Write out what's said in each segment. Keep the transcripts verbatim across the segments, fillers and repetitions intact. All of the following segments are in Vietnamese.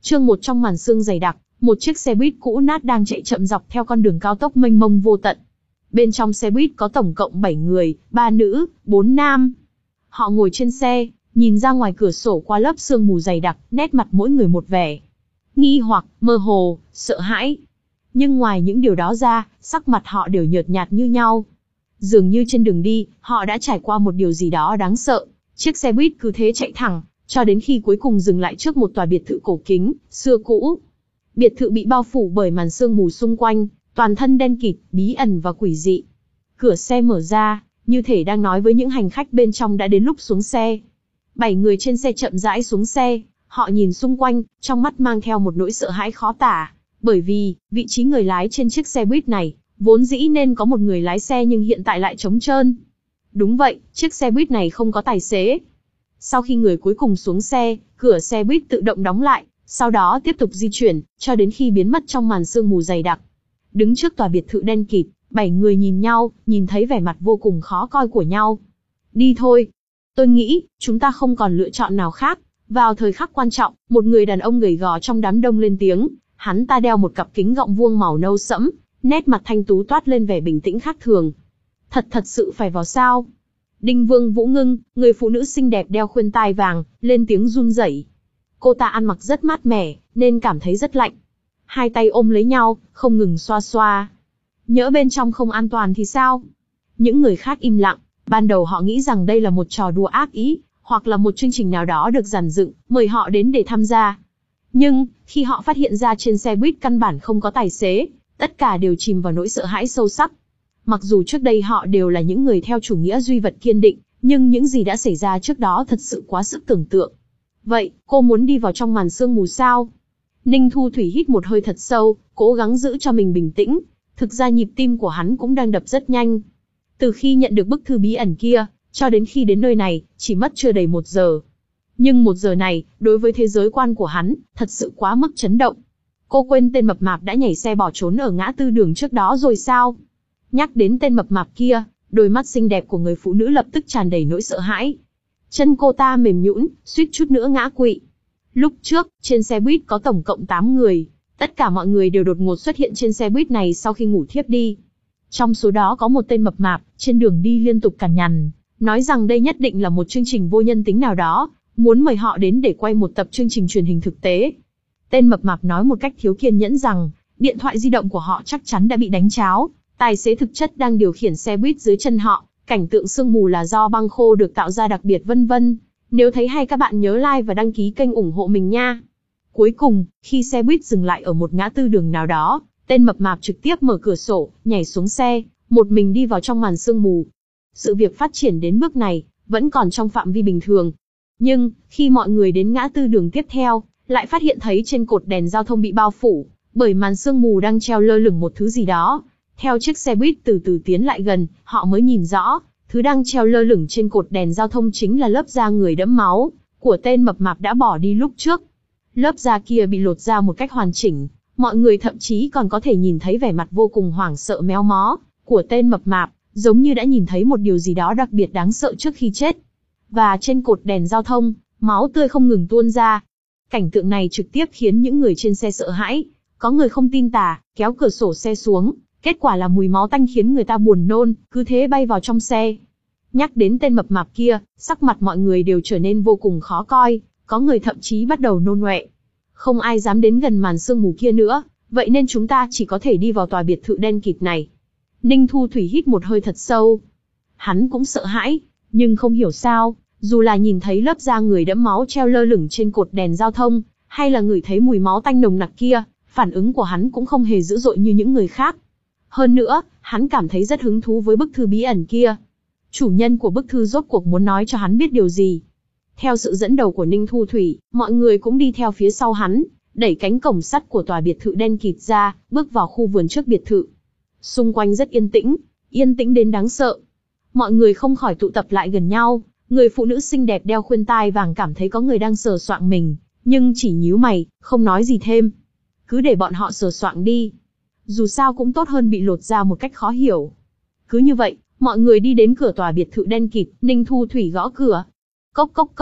Chương một trong màn sương dày đặc, một chiếc xe buýt cũ nát đang chạy chậm dọc theo con đường cao tốc mênh mông vô tận. Bên trong xe buýt có tổng cộng bảy người, ba nữ, bốn nam. Họ ngồi trên xe, nhìn ra ngoài cửa sổ qua lớp sương mù dày đặc, nét mặt mỗi người một vẻ nghi hoặc, mơ hồ, sợ hãi. Nhưng ngoài những điều đó ra, sắc mặt họ đều nhợt nhạt như nhau. Dường như trên đường đi, họ đã trải qua một điều gì đó đáng sợ. Chiếc xe buýt cứ thế chạy thẳng, cho đến khi cuối cùng dừng lại trước một tòa biệt thự cổ kính, xưa cũ. Biệt thự bị bao phủ bởi màn sương mù xung quanh, toàn thân đen kịt, bí ẩn và quỷ dị. Cửa xe mở ra, như thể đang nói với những hành khách bên trong đã đến lúc xuống xe. Bảy người trên xe chậm rãi xuống xe, họ nhìn xung quanh, trong mắt mang theo một nỗi sợ hãi khó tả. Bởi vì, vị trí người lái trên chiếc xe buýt này, vốn dĩ nên có một người lái xe nhưng hiện tại lại trống trơn. Đúng vậy, chiếc xe buýt này không có tài xế. Sau khi người cuối cùng xuống xe, cửa xe buýt tự động đóng lại, sau đó tiếp tục di chuyển, cho đến khi biến mất trong màn sương mù dày đặc. Đứng trước tòa biệt thự đen kịt, bảy người nhìn nhau, nhìn thấy vẻ mặt vô cùng khó coi của nhau. Đi thôi. Tôi nghĩ, chúng ta không còn lựa chọn nào khác. Vào thời khắc quan trọng, một người đàn ông gầy gò trong đám đông lên tiếng. Hắn ta đeo một cặp kính gọng vuông màu nâu sẫm, nét mặt thanh tú toát lên vẻ bình tĩnh khác thường. Thật thật sự phải vào sao? Đinh Vương Vũ Ngưng, người phụ nữ xinh đẹp đeo khuyên tai vàng, lên tiếng run rẩy. Cô ta ăn mặc rất mát mẻ, nên cảm thấy rất lạnh. Hai tay ôm lấy nhau, không ngừng xoa xoa. Nhỡ bên trong không an toàn thì sao? Những người khác im lặng, ban đầu họ nghĩ rằng đây là một trò đùa ác ý, hoặc là một chương trình nào đó được dàn dựng, mời họ đến để tham gia. Nhưng, khi họ phát hiện ra trên xe buýt căn bản không có tài xế, tất cả đều chìm vào nỗi sợ hãi sâu sắc. Mặc dù trước đây họ đều là những người theo chủ nghĩa duy vật kiên định, nhưng những gì đã xảy ra trước đó thật sự quá sức tưởng tượng. Vậy, cô muốn đi vào trong màn sương mù sao? Ninh Thu Thủy hít một hơi thật sâu, cố gắng giữ cho mình bình tĩnh. Thực ra nhịp tim của hắn cũng đang đập rất nhanh. Từ khi nhận được bức thư bí ẩn kia, cho đến khi đến nơi này, chỉ mất chưa đầy một giờ. Nhưng một giờ này, đối với thế giới quan của hắn, thật sự quá mức chấn động. Cô quên tên mập mạp đã nhảy xe bỏ trốn ở ngã tư đường trước đó rồi sao? Nhắc đến tên mập mạp kia, đôi mắt xinh đẹp của người phụ nữ lập tức tràn đầy nỗi sợ hãi. Chân cô ta mềm nhũn, suýt chút nữa ngã quỵ. Lúc trước, trên xe buýt có tổng cộng tám người. Tất cả mọi người đều đột ngột xuất hiện trên xe buýt này sau khi ngủ thiếp đi. Trong số đó có một tên mập mạp, trên đường đi liên tục cằn nhằn, nói rằng đây nhất định là một chương trình vô nhân tính nào đó, muốn mời họ đến để quay một tập chương trình truyền hình thực tế. Tên mập mạp nói một cách thiếu kiên nhẫn rằng, điện thoại di động của họ chắc chắn đã bị đánh tráo, tài xế thực chất đang điều khiển xe buýt dưới chân họ, cảnh tượng sương mù là do băng khô được tạo ra đặc biệt vân vân. Nếu thấy hay các bạn nhớ like và đăng ký kênh ủng hộ mình nha. Cuối cùng, khi xe buýt dừng lại ở một ngã tư đường nào đó, tên mập mạp trực tiếp mở cửa sổ, nhảy xuống xe, một mình đi vào trong màn sương mù. Sự việc phát triển đến bước này, vẫn còn trong phạm vi bình thường. Nhưng, khi mọi người đến ngã tư đường tiếp theo, lại phát hiện thấy trên cột đèn giao thông bị bao phủ, bởi màn sương mù đang treo lơ lửng một thứ gì đó. Theo chiếc xe buýt từ từ tiến lại gần, họ mới nhìn rõ, thứ đang treo lơ lửng trên cột đèn giao thông chính là lớp da người đẫm máu, của tên mập mạp đã bỏ đi lúc trước. Lớp da kia bị lột ra một cách hoàn chỉnh, mọi người thậm chí còn có thể nhìn thấy vẻ mặt vô cùng hoảng sợ méo mó, của tên mập mạp, giống như đã nhìn thấy một điều gì đó đặc biệt đáng sợ trước khi chết. Và trên cột đèn giao thông, máu tươi không ngừng tuôn ra. Cảnh tượng này trực tiếp khiến những người trên xe sợ hãi, có người không tin tà, kéo cửa sổ xe xuống, kết quả là mùi máu tanh khiến người ta buồn nôn, cứ thế bay vào trong xe. Nhắc đến tên mập mạp kia, sắc mặt mọi người đều trở nên vô cùng khó coi, có người thậm chí bắt đầu nôn ọe. Không ai dám đến gần màn sương mù kia nữa, vậy nên chúng ta chỉ có thể đi vào tòa biệt thự đen kịt này. Ninh Thu Thủy hít một hơi thật sâu. Hắn cũng sợ hãi, nhưng không hiểu sao, dù là nhìn thấy lớp da người đẫm máu treo lơ lửng trên cột đèn giao thông, hay là ngửi thấy mùi máu tanh nồng nặc kia, phản ứng của hắn cũng không hề dữ dội như những người khác. Hơn nữa, hắn cảm thấy rất hứng thú với bức thư bí ẩn kia. Chủ nhân của bức thư rốt cuộc muốn nói cho hắn biết điều gì? Theo sự dẫn đầu của Ninh Thu Thủy, mọi người cũng đi theo phía sau hắn, đẩy cánh cổng sắt của tòa biệt thự đen kịt ra, bước vào khu vườn trước biệt thự. Xung quanh rất yên tĩnh, yên tĩnh đến đáng sợ. Mọi người không khỏi tụ tập lại gần nhau, người phụ nữ xinh đẹp đeo khuyên tai vàng cảm thấy có người đang sờ soạng mình, nhưng chỉ nhíu mày, không nói gì thêm. Cứ để bọn họ sờ soạng đi. Dù sao cũng tốt hơn bị lột ra một cách khó hiểu. Cứ như vậy, mọi người đi đến cửa tòa biệt thự đen kịt, Ninh Thu Thủy gõ cửa. Cốc cốc cốc,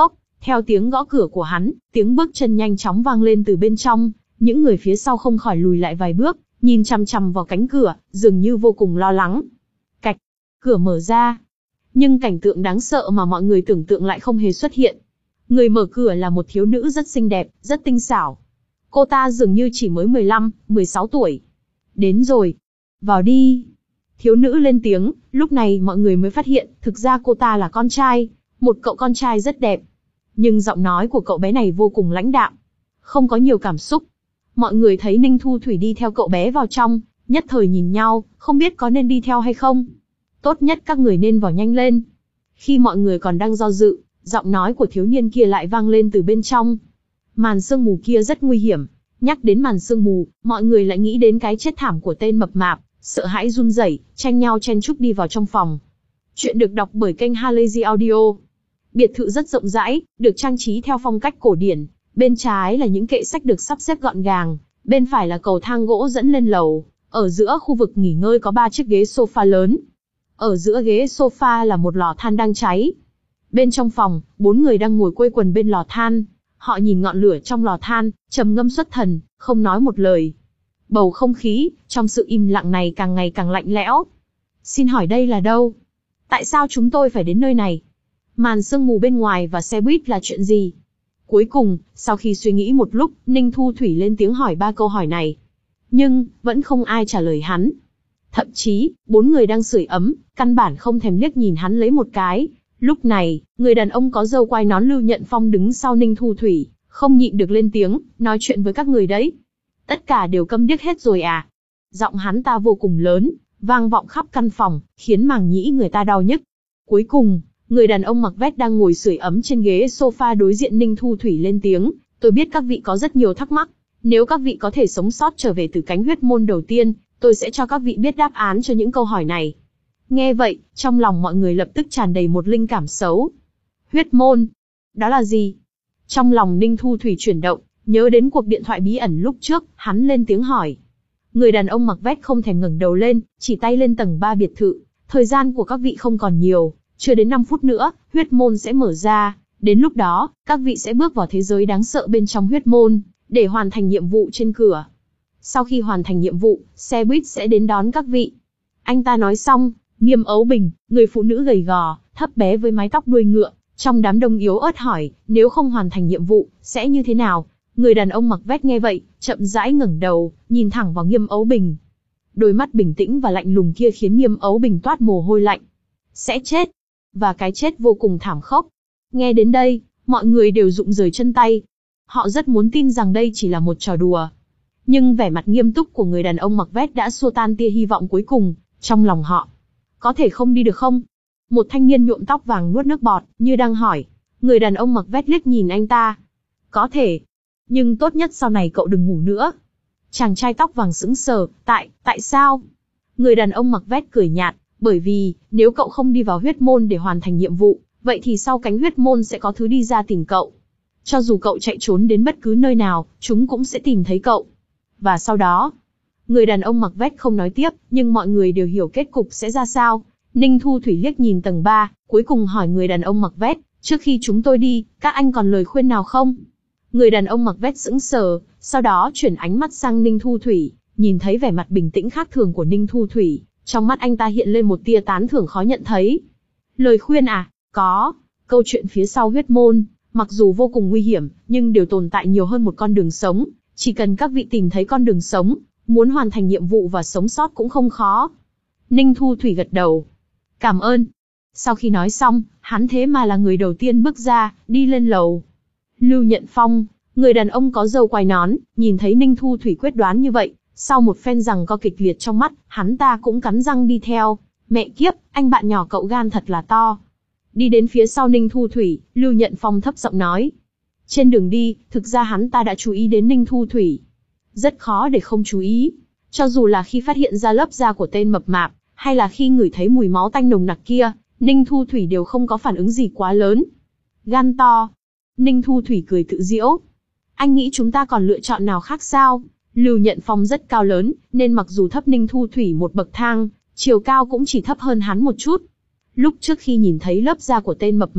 Theo tiếng gõ cửa của hắn, tiếng bước chân nhanh chóng vang lên từ bên trong, những người phía sau không khỏi lùi lại vài bước, nhìn chằm chằm vào cánh cửa, dường như vô cùng lo lắng. Cạch, cửa mở ra. Nhưng cảnh tượng đáng sợ mà mọi người tưởng tượng lại không hề xuất hiện. Người mở cửa là một thiếu nữ rất xinh đẹp, rất tinh xảo. Cô ta dường như chỉ mới mười lăm, mười sáu tuổi. Đến rồi. Vào đi. Thiếu nữ lên tiếng, lúc này mọi người mới phát hiện, thực ra cô ta là con trai, một cậu con trai rất đẹp. Nhưng giọng nói của cậu bé này vô cùng lãnh đạm, không có nhiều cảm xúc. Mọi người thấy Ninh Thu Thủy đi theo cậu bé vào trong, nhất thời nhìn nhau, không biết có nên đi theo hay không. Tốt nhất các người nên vào nhanh lên. Khi mọi người còn đang do dự, giọng nói của thiếu niên kia lại vang lên từ bên trong. Màn sương mù kia rất nguy hiểm. Nhắc đến màn sương mù, mọi người lại nghĩ đến cái chết thảm của tên mập mạp, sợ hãi run rẩy, tranh nhau chen chúc đi vào trong phòng. Chuyện được đọc bởi kênh Halazy Audio. Biệt thự rất rộng rãi, được trang trí theo phong cách cổ điển. Bên trái là những kệ sách được sắp xếp gọn gàng, bên phải là cầu thang gỗ dẫn lên lầu. Ở giữa khu vực nghỉ ngơi có ba chiếc ghế sofa lớn. Ở giữa ghế sofa là một lò than đang cháy. Bên trong phòng, bốn người đang ngồi quây quần bên lò than. Họ nhìn ngọn lửa trong lò than, trầm ngâm xuất thần, không nói một lời. Bầu không khí trong sự im lặng này càng ngày càng lạnh lẽo. Xin hỏi đây là đâu? Tại sao chúng tôi phải đến nơi này? Màn sương mù bên ngoài và xe buýt là chuyện gì? Cuối cùng, sau khi suy nghĩ một lúc, Ninh Thu Thủy lên tiếng hỏi ba câu hỏi này. Nhưng, vẫn không ai trả lời hắn. Thậm chí, bốn người đang sưởi ấm, căn bản không thèm liếc nhìn hắn lấy một cái. Lúc này, người đàn ông có râu quai nón Lưu Nhận Phong đứng sau Ninh Thu Thủy, không nhịn được lên tiếng, nói chuyện với các người đấy. Tất cả đều câm điếc hết rồi à? Giọng hắn ta vô cùng lớn, vang vọng khắp căn phòng, khiến màng nhĩ người ta đau nhức. Cuối cùng, người đàn ông mặc vest đang ngồi sưởi ấm trên ghế sofa đối diện Ninh Thu Thủy lên tiếng, tôi biết các vị có rất nhiều thắc mắc. Nếu các vị có thể sống sót trở về từ cánh huyết môn đầu tiên, tôi sẽ cho các vị biết đáp án cho những câu hỏi này. Nghe vậy, trong lòng mọi người lập tức tràn đầy một linh cảm xấu. Huyết môn? Đó là gì? Trong lòng Ninh Thu Thủy chuyển động, nhớ đến cuộc điện thoại bí ẩn lúc trước, hắn lên tiếng hỏi. Người đàn ông mặc vest không thèm ngẩng đầu lên, chỉ tay lên tầng ba biệt thự. Thời gian của các vị không còn nhiều, chưa đến năm phút nữa, huyết môn sẽ mở ra. Đến lúc đó, các vị sẽ bước vào thế giới đáng sợ bên trong huyết môn, để hoàn thành nhiệm vụ trên cửa. Sau khi hoàn thành nhiệm vụ, xe buýt sẽ đến đón các vị. Anh ta nói xong, Nghiêm Ấu Bình, người phụ nữ gầy gò, thấp bé với mái tóc đuôi ngựa, trong đám đông yếu ớt hỏi, nếu không hoàn thành nhiệm vụ, sẽ như thế nào? Người đàn ông mặc vest nghe vậy, chậm rãi ngẩng đầu, nhìn thẳng vào Nghiêm Ấu Bình. Đôi mắt bình tĩnh và lạnh lùng kia khiến Nghiêm Ấu Bình toát mồ hôi lạnh. Sẽ chết. Và cái chết vô cùng thảm khốc. Nghe đến đây, mọi người đều rụng rời chân tay. Họ rất muốn tin rằng đây chỉ là một trò đùa. Nhưng vẻ mặt nghiêm túc của người đàn ông mặc vest đã xua tan tia hy vọng cuối cùng, trong lòng họ. Có thể không đi được không? Một thanh niên nhuộm tóc vàng nuốt nước bọt, như đang hỏi. Người đàn ông mặc vest liếc nhìn anh ta. Có thể. Nhưng tốt nhất sau này cậu đừng ngủ nữa. Chàng trai tóc vàng sững sờ, tại, tại sao? Người đàn ông mặc vest cười nhạt, bởi vì, nếu cậu không đi vào huyết môn để hoàn thành nhiệm vụ, vậy thì sau cánh huyết môn sẽ có thứ đi ra tìm cậu. Cho dù cậu chạy trốn đến bất cứ nơi nào, chúng cũng sẽ tìm thấy cậu. Và sau đó, người đàn ông mặc vest không nói tiếp, nhưng mọi người đều hiểu kết cục sẽ ra sao. Ninh Thu Thủy liếc nhìn tầng ba, cuối cùng hỏi người đàn ông mặc vest, trước khi chúng tôi đi, các anh còn lời khuyên nào không? Người đàn ông mặc vest sững sờ, sau đó chuyển ánh mắt sang Ninh Thu Thủy, nhìn thấy vẻ mặt bình tĩnh khác thường của Ninh Thu Thủy, trong mắt anh ta hiện lên một tia tán thưởng khó nhận thấy. Lời khuyên à? Có. Câu chuyện phía sau huyết môn, mặc dù vô cùng nguy hiểm, nhưng đều tồn tại nhiều hơn một con đường sống. Chỉ cần các vị tìm thấy con đường sống, muốn hoàn thành nhiệm vụ và sống sót cũng không khó. Ninh Thu Thủy gật đầu. Cảm ơn. Sau khi nói xong, hắn thế mà là người đầu tiên bước ra, đi lên lầu. Lưu Nhận Phong, người đàn ông có râu quai nón, nhìn thấy Ninh Thu Thủy quyết đoán như vậy, sau một phen giằng co kịch liệt trong mắt, hắn ta cũng cắn răng đi theo. Mẹ kiếp, anh bạn nhỏ cậu gan thật là to. Đi đến phía sau Ninh Thu Thủy, Lưu Nhận Phong thấp giọng nói. Trên đường đi, thực ra hắn ta đã chú ý đến Ninh Thu Thủy. Rất khó để không chú ý. Cho dù là khi phát hiện ra lớp da của tên mập mạp, hay là khi ngửi thấy mùi máu tanh nồng nặc kia, Ninh Thu Thủy đều không có phản ứng gì quá lớn. Gan to. Ninh Thu Thủy cười tự giễu. Anh nghĩ chúng ta còn lựa chọn nào khác sao? Lưu Nhận Phong rất cao lớn, nên mặc dù thấp Ninh Thu Thủy một bậc thang, chiều cao cũng chỉ thấp hơn hắn một chút. Lúc trước khi nhìn thấy lớp da của tên mập mạp,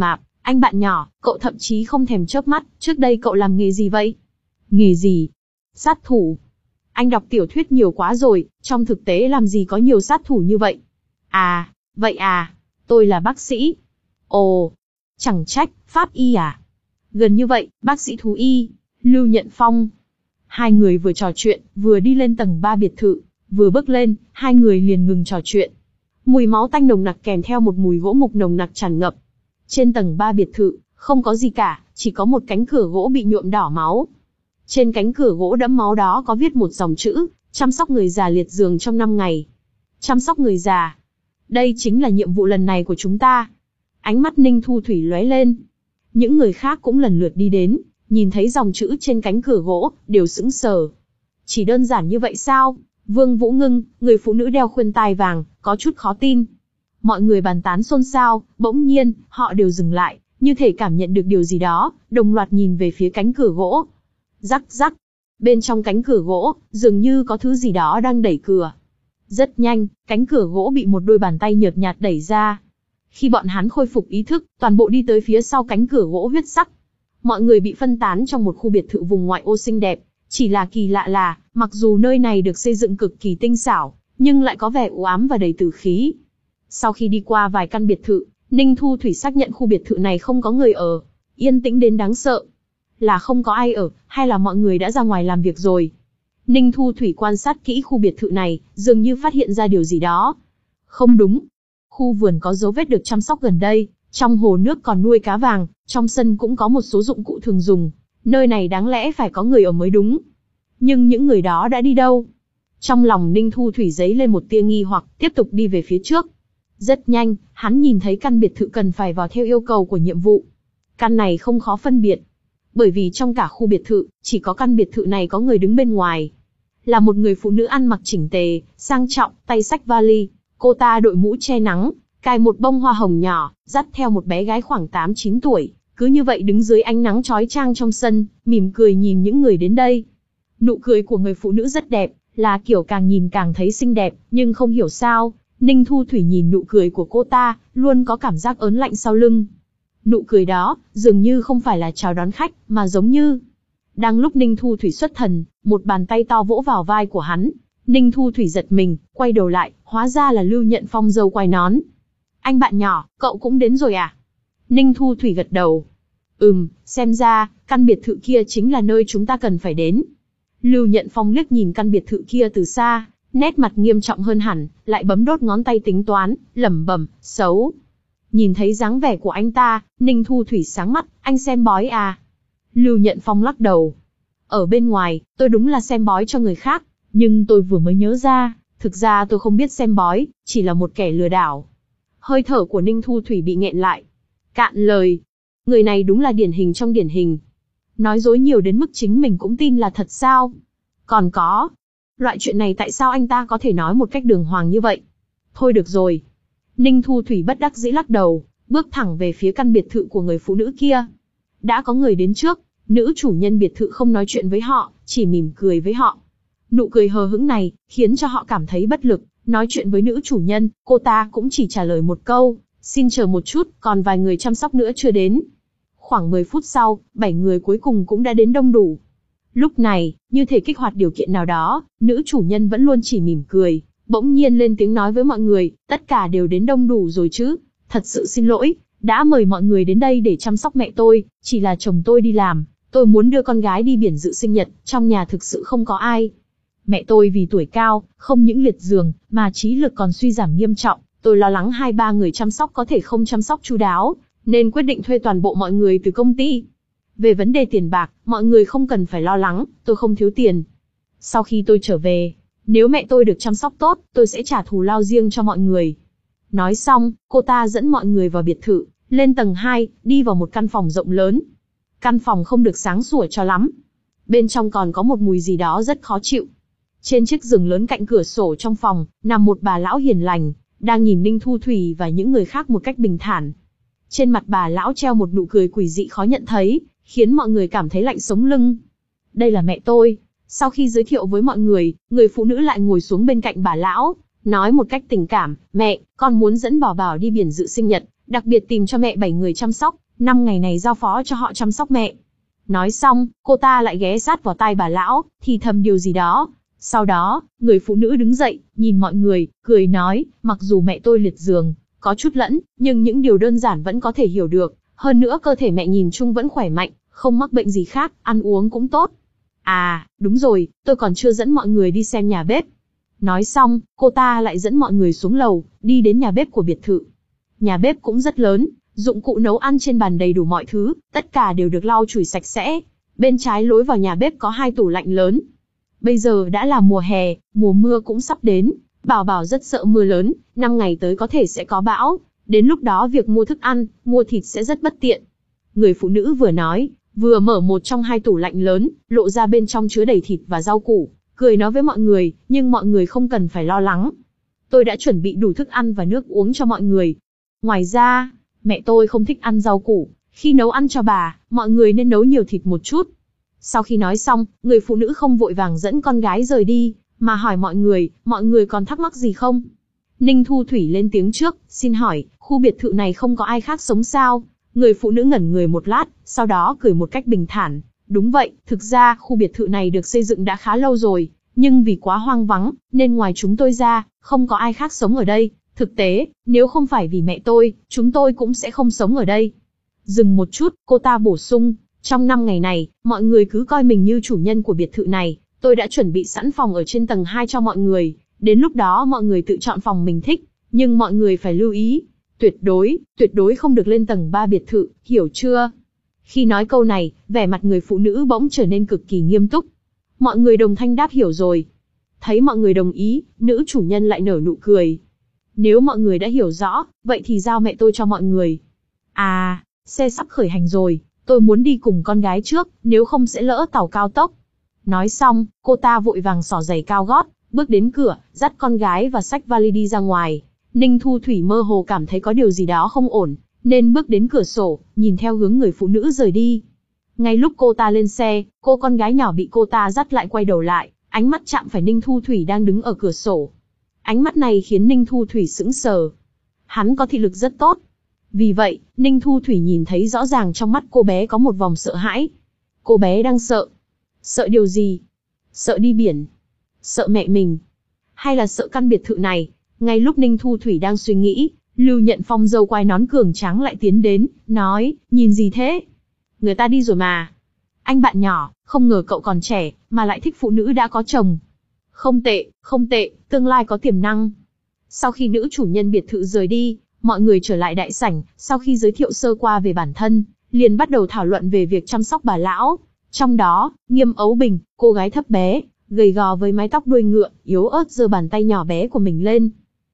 Anh bạn nhỏ, cậu thậm chí không thèm chớp mắt, trước đây cậu làm nghề gì vậy? Nghề gì? Sát thủ. Anh đọc tiểu thuyết nhiều quá rồi, trong thực tế làm gì có nhiều sát thủ như vậy? À, vậy à, tôi là bác sĩ. Ồ, chẳng trách, pháp y à? Gần như vậy, bác sĩ thú y, Lưu Nhận Phong. Hai người vừa trò chuyện, vừa đi lên tầng ba biệt thự, vừa bước lên, hai người liền ngừng trò chuyện. Mùi máu tanh nồng nặc kèm theo một mùi gỗ mục nồng nặc tràn ngập. Trên tầng ba biệt thự, không có gì cả, chỉ có một cánh cửa gỗ bị nhuộm đỏ máu. Trên cánh cửa gỗ đẫm máu đó có viết một dòng chữ, chăm sóc người già liệt giường trong năm ngày. Chăm sóc người già. Đây chính là nhiệm vụ lần này của chúng ta. Ánh mắt Ninh Thu Thủy lóe lên. Những người khác cũng lần lượt đi đến, nhìn thấy dòng chữ trên cánh cửa gỗ, đều sững sờ. Chỉ đơn giản như vậy sao? Vương Vũ Ngưng, người phụ nữ đeo khuyên tai vàng, có chút khó tin. Mọi người bàn tán xôn xao, bỗng nhiên, họ đều dừng lại, như thể cảm nhận được điều gì đó, đồng loạt nhìn về phía cánh cửa gỗ. Rắc rắc. Bên trong cánh cửa gỗ, dường như có thứ gì đó đang đẩy cửa. Rất nhanh, cánh cửa gỗ bị một đôi bàn tay nhợt nhạt đẩy ra. Khi bọn hắn khôi phục ý thức, toàn bộ đi tới phía sau cánh cửa gỗ huyết sắc. Mọi người bị phân tán trong một khu biệt thự vùng ngoại ô xinh đẹp. Chỉ là kỳ lạ là, mặc dù nơi này được xây dựng cực kỳ tinh xảo, nhưng lại có vẻ u ám và đầy tử khí. Sau khi đi qua vài căn biệt thự, Ninh Thu Thủy xác nhận khu biệt thự này không có người ở. Yên tĩnh đến đáng sợ. Là không có ai ở, hay là mọi người đã ra ngoài làm việc rồi? Ninh Thu Thủy quan sát kỹ khu biệt thự này, dường như phát hiện ra điều gì đó. Không đúng. Khu vườn có dấu vết được chăm sóc gần đây, trong hồ nước còn nuôi cá vàng, trong sân cũng có một số dụng cụ thường dùng. Nơi này đáng lẽ phải có người ở mới đúng. Nhưng những người đó đã đi đâu? Trong lòng Ninh Thu Thủy dấy lên một tia nghi hoặc, tiếp tục đi về phía trước. Rất nhanh, hắn nhìn thấy căn biệt thự cần phải vào theo yêu cầu của nhiệm vụ. Căn này không khó phân biệt. Bởi vì trong cả khu biệt thự, chỉ có căn biệt thự này có người đứng bên ngoài. Là một người phụ nữ ăn mặc chỉnh tề, sang trọng, tay xách vali. Cô ta đội mũ che nắng, cài một bông hoa hồng nhỏ, dắt theo một bé gái khoảng tám chín tuổi. Cứ như vậy đứng dưới ánh nắng chói chang trong sân, mỉm cười nhìn những người đến đây. Nụ cười của người phụ nữ rất đẹp, là kiểu càng nhìn càng thấy xinh đẹp, nhưng không hiểu sao, Ninh Thu Thủy nhìn nụ cười của cô ta, luôn có cảm giác ớn lạnh sau lưng. Nụ cười đó, dường như không phải là chào đón khách, mà giống như... Đang lúc Ninh Thu Thủy xuất thần, một bàn tay to vỗ vào vai của hắn. Ninh Thu Thủy giật mình, quay đầu lại, hóa ra là Lưu Nhận Phong râu quai nón. Anh bạn nhỏ, cậu cũng đến rồi à? Ninh Thu Thủy gật đầu. Ừm, xem ra, căn biệt thự kia chính là nơi chúng ta cần phải đến. Lưu Nhận Phong liếc nhìn căn biệt thự kia từ xa, nét mặt nghiêm trọng hơn hẳn, lại bấm đốt ngón tay tính toán, lẩm bẩm, xấu. Nhìn thấy dáng vẻ của anh ta, Ninh Thu Thủy sáng mắt, anh xem bói à? Lưu Nhận Phong lắc đầu. Ở bên ngoài, tôi đúng là xem bói cho người khác, nhưng tôi vừa mới nhớ ra, thực ra tôi không biết xem bói, chỉ là một kẻ lừa đảo. Hơi thở của Ninh Thu Thủy bị nghẹn lại. Cạn lời. Người này đúng là điển hình trong điển hình. Nói dối nhiều đến mức chính mình cũng tin là thật sao? Còn có, loại chuyện này tại sao anh ta có thể nói một cách đường hoàng như vậy? Thôi được rồi. Ninh Thu Thủy bất đắc dĩ lắc đầu, bước thẳng về phía căn biệt thự của người phụ nữ kia. Đã có người đến trước, nữ chủ nhân biệt thự không nói chuyện với họ, chỉ mỉm cười với họ. Nụ cười hờ hững này, khiến cho họ cảm thấy bất lực, nói chuyện với nữ chủ nhân, cô ta cũng chỉ trả lời một câu, xin chờ một chút, còn vài người chăm sóc nữa chưa đến. Khoảng mười phút sau, bảy người cuối cùng cũng đã đến đông đủ. Lúc này, như thể kích hoạt điều kiện nào đó, nữ chủ nhân vẫn luôn chỉ mỉm cười, bỗng nhiên lên tiếng nói với mọi người, tất cả đều đến đông đủ rồi chứ, thật sự xin lỗi, đã mời mọi người đến đây để chăm sóc mẹ tôi, chỉ là chồng tôi đi làm, tôi muốn đưa con gái đi biển dự sinh nhật, trong nhà thực sự không có ai. Mẹ tôi vì tuổi cao, không những liệt giường, mà trí lực còn suy giảm nghiêm trọng, tôi lo lắng hai ba người chăm sóc có thể không chăm sóc chu đáo, nên quyết định thuê toàn bộ mọi người từ công ty. Về vấn đề tiền bạc, mọi người không cần phải lo lắng, tôi không thiếu tiền. Sau khi tôi trở về, nếu mẹ tôi được chăm sóc tốt, tôi sẽ trả thù lao riêng cho mọi người. Nói xong, cô ta dẫn mọi người vào biệt thự, lên tầng hai, đi vào một căn phòng rộng lớn. Căn phòng không được sáng sủa cho lắm. Bên trong còn có một mùi gì đó rất khó chịu. Trên chiếc giường lớn cạnh cửa sổ trong phòng, nằm một bà lão hiền lành, đang nhìn Ninh Thu Thủy và những người khác một cách bình thản. Trên mặt bà lão treo một nụ cười quỷ dị khó nhận thấy, khiến mọi người cảm thấy lạnh sống lưng. Đây là mẹ tôi. Sau khi giới thiệu với mọi người, người phụ nữ lại ngồi xuống bên cạnh bà lão, nói một cách tình cảm, mẹ, con muốn dẫn Bảo Bảo đi biển dự sinh nhật, đặc biệt tìm cho mẹ bảy người chăm sóc, Năm ngày này giao phó cho họ chăm sóc mẹ. Nói xong, cô ta lại ghé sát vào tai bà lão, thì thầm điều gì đó. Sau đó, người phụ nữ đứng dậy, nhìn mọi người, cười nói, mặc dù mẹ tôi liệt giường, có chút lẫn, nhưng những điều đơn giản vẫn có thể hiểu được. Hơn nữa cơ thể mẹ nhìn chung vẫn khỏe mạnh, không mắc bệnh gì khác, ăn uống cũng tốt. À, đúng rồi, tôi còn chưa dẫn mọi người đi xem nhà bếp. Nói xong, cô ta lại dẫn mọi người xuống lầu, đi đến nhà bếp của biệt thự. Nhà bếp cũng rất lớn, dụng cụ nấu ăn trên bàn đầy đủ mọi thứ, tất cả đều được lau chùi sạch sẽ. Bên trái lối vào nhà bếp có hai tủ lạnh lớn. Bây giờ đã là mùa hè, mùa mưa cũng sắp đến. Bảo Bảo rất sợ mưa lớn, năm ngày tới có thể sẽ có bão. Đến lúc đó việc mua thức ăn, mua thịt sẽ rất bất tiện. Người phụ nữ vừa nói, vừa mở một trong hai tủ lạnh lớn, lộ ra bên trong chứa đầy thịt và rau củ, cười nói với mọi người, nhưng mọi người không cần phải lo lắng. Tôi đã chuẩn bị đủ thức ăn và nước uống cho mọi người. Ngoài ra, mẹ tôi không thích ăn rau củ, khi nấu ăn cho bà, mọi người nên nấu nhiều thịt một chút. Sau khi nói xong, người phụ nữ không vội vàng dẫn con gái rời đi, mà hỏi mọi người, mọi người còn thắc mắc gì không? Ninh Thu Thủy lên tiếng trước, xin hỏi, khu biệt thự này không có ai khác sống sao? Người phụ nữ ngẩn người một lát, sau đó cười một cách bình thản. Đúng vậy, thực ra khu biệt thự này được xây dựng đã khá lâu rồi, nhưng vì quá hoang vắng, nên ngoài chúng tôi ra, không có ai khác sống ở đây. Thực tế, nếu không phải vì mẹ tôi, chúng tôi cũng sẽ không sống ở đây. Dừng một chút, cô ta bổ sung, trong năm ngày này, mọi người cứ coi mình như chủ nhân của biệt thự này. Tôi đã chuẩn bị sẵn phòng ở trên tầng hai cho mọi người. Đến lúc đó mọi người tự chọn phòng mình thích. Nhưng mọi người phải lưu ý, tuyệt đối, tuyệt đối không được lên tầng ba biệt thự, hiểu chưa? Khi nói câu này, vẻ mặt người phụ nữ bỗng trở nên cực kỳ nghiêm túc. Mọi người đồng thanh đáp hiểu rồi. Thấy mọi người đồng ý, nữ chủ nhân lại nở nụ cười. Nếu mọi người đã hiểu rõ, vậy thì giao mẹ tôi cho mọi người. À, xe sắp khởi hành rồi, tôi muốn đi cùng con gái trước, nếu không sẽ lỡ tàu cao tốc. Nói xong, cô ta vội vàng xỏ giày cao gót, bước đến cửa, dắt con gái và xách vali đi ra ngoài. Ninh Thu Thủy mơ hồ cảm thấy có điều gì đó không ổn, nên bước đến cửa sổ, nhìn theo hướng người phụ nữ rời đi. Ngay lúc cô ta lên xe, cô con gái nhỏ bị cô ta dắt lại quay đầu lại, ánh mắt chạm phải Ninh Thu Thủy đang đứng ở cửa sổ. Ánh mắt này khiến Ninh Thu Thủy sững sờ. Hắn có thị lực rất tốt. Vì vậy, Ninh Thu Thủy nhìn thấy rõ ràng trong mắt cô bé có một vòng sợ hãi. Cô bé đang sợ. Sợ điều gì? Sợ đi biển? Sợ mẹ mình? Hay là sợ căn biệt thự này? Ngay lúc Ninh Thu Thủy đang suy nghĩ, Lưu Nhận Phong râu quai nón cường tráng lại tiến đến, nói, nhìn gì thế? Người ta đi rồi mà. Anh bạn nhỏ, không ngờ cậu còn trẻ, mà lại thích phụ nữ đã có chồng. Không tệ, không tệ, tương lai có tiềm năng. Sau khi nữ chủ nhân biệt thự rời đi, mọi người trở lại đại sảnh, sau khi giới thiệu sơ qua về bản thân, liền bắt đầu thảo luận về việc chăm sóc bà lão. Trong đó, Nghiêm Ấu Bình, cô gái thấp bé, gầy gò với mái tóc đuôi ngựa, yếu ớt giơ bàn tay nhỏ bé của mình lên.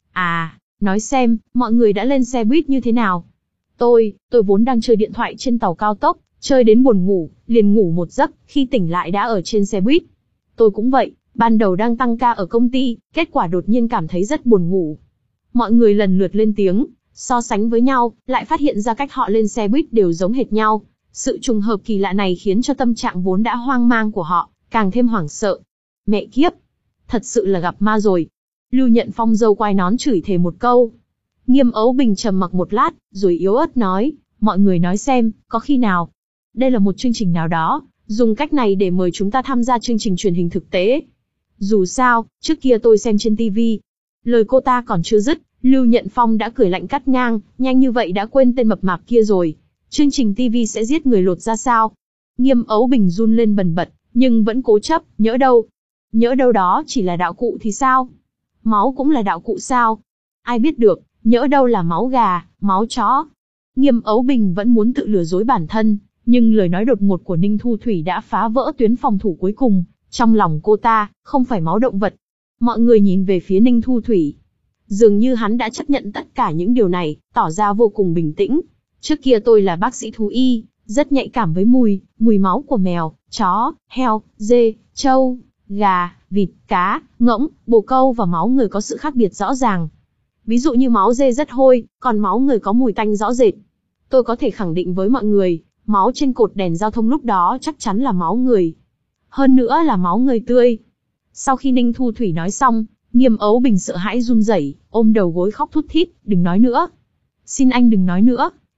À, nói xem, mọi người đã lên xe buýt như thế nào? Tôi, tôi vốn đang chơi điện thoại trên tàu cao tốc, chơi đến buồn ngủ, liền ngủ một giấc, khi tỉnh lại đã ở trên xe buýt. Tôi cũng vậy, ban đầu đang tăng ca ở công ty, kết quả đột nhiên cảm thấy rất buồn ngủ. Mọi người lần lượt lên tiếng, so sánh với nhau, lại phát hiện ra cách họ lên xe buýt đều giống hệt nhau. Sự trùng hợp kỳ lạ này khiến cho tâm trạng vốn đã hoang mang của họ, càng thêm hoảng sợ. Mẹ kiếp! Thật sự là gặp ma rồi. Lưu Nhận Phong râu quai nón chửi thề một câu. Nghiêm Ấu Bình trầm mặc một lát, rồi yếu ớt nói, mọi người nói xem, có khi nào? Đây là một chương trình nào đó, dùng cách này để mời chúng ta tham gia chương trình truyền hình thực tế. Dù sao, trước kia tôi xem trên ti vi. Lời cô ta còn chưa dứt, Lưu Nhận Phong đã cười lạnh cắt ngang, nhanh như vậy đã quên tên mập mạp kia rồi. Chương trình ti vi sẽ giết người lột ra sao? Nghiêm Ấu Bình run lên bần bật, nhưng vẫn cố chấp, nhỡ đâu. Nhỡ đâu đó chỉ là đạo cụ thì sao? Máu cũng là đạo cụ sao? Ai biết được, nhỡ đâu là máu gà, máu chó. Nghiêm Ấu Bình vẫn muốn tự lừa dối bản thân, nhưng lời nói đột ngột của Ninh Thu Thủy đã phá vỡ tuyến phòng thủ cuối cùng. Trong lòng cô ta, không phải máu động vật. Mọi người nhìn về phía Ninh Thu Thủy. Dường như hắn đã chấp nhận tất cả những điều này, tỏ ra vô cùng bình tĩnh. Trước kia tôi là bác sĩ thú y, rất nhạy cảm với mùi, mùi máu của mèo, chó, heo, dê, trâu, gà, vịt, cá, ngỗng, bồ câu và máu người có sự khác biệt rõ ràng. Ví dụ như máu dê rất hôi, còn máu người có mùi tanh rõ rệt. Tôi có thể khẳng định với mọi người, máu trên cột đèn giao thông lúc đó chắc chắn là máu người. Hơn nữa là máu người tươi. Sau khi Ninh Thu Thủy nói xong, Nghiêm Ấu Bình sợ hãi run rẩy, ôm đầu gối khóc thút thít, đừng nói nữa. Xin anh đừng nói nữa.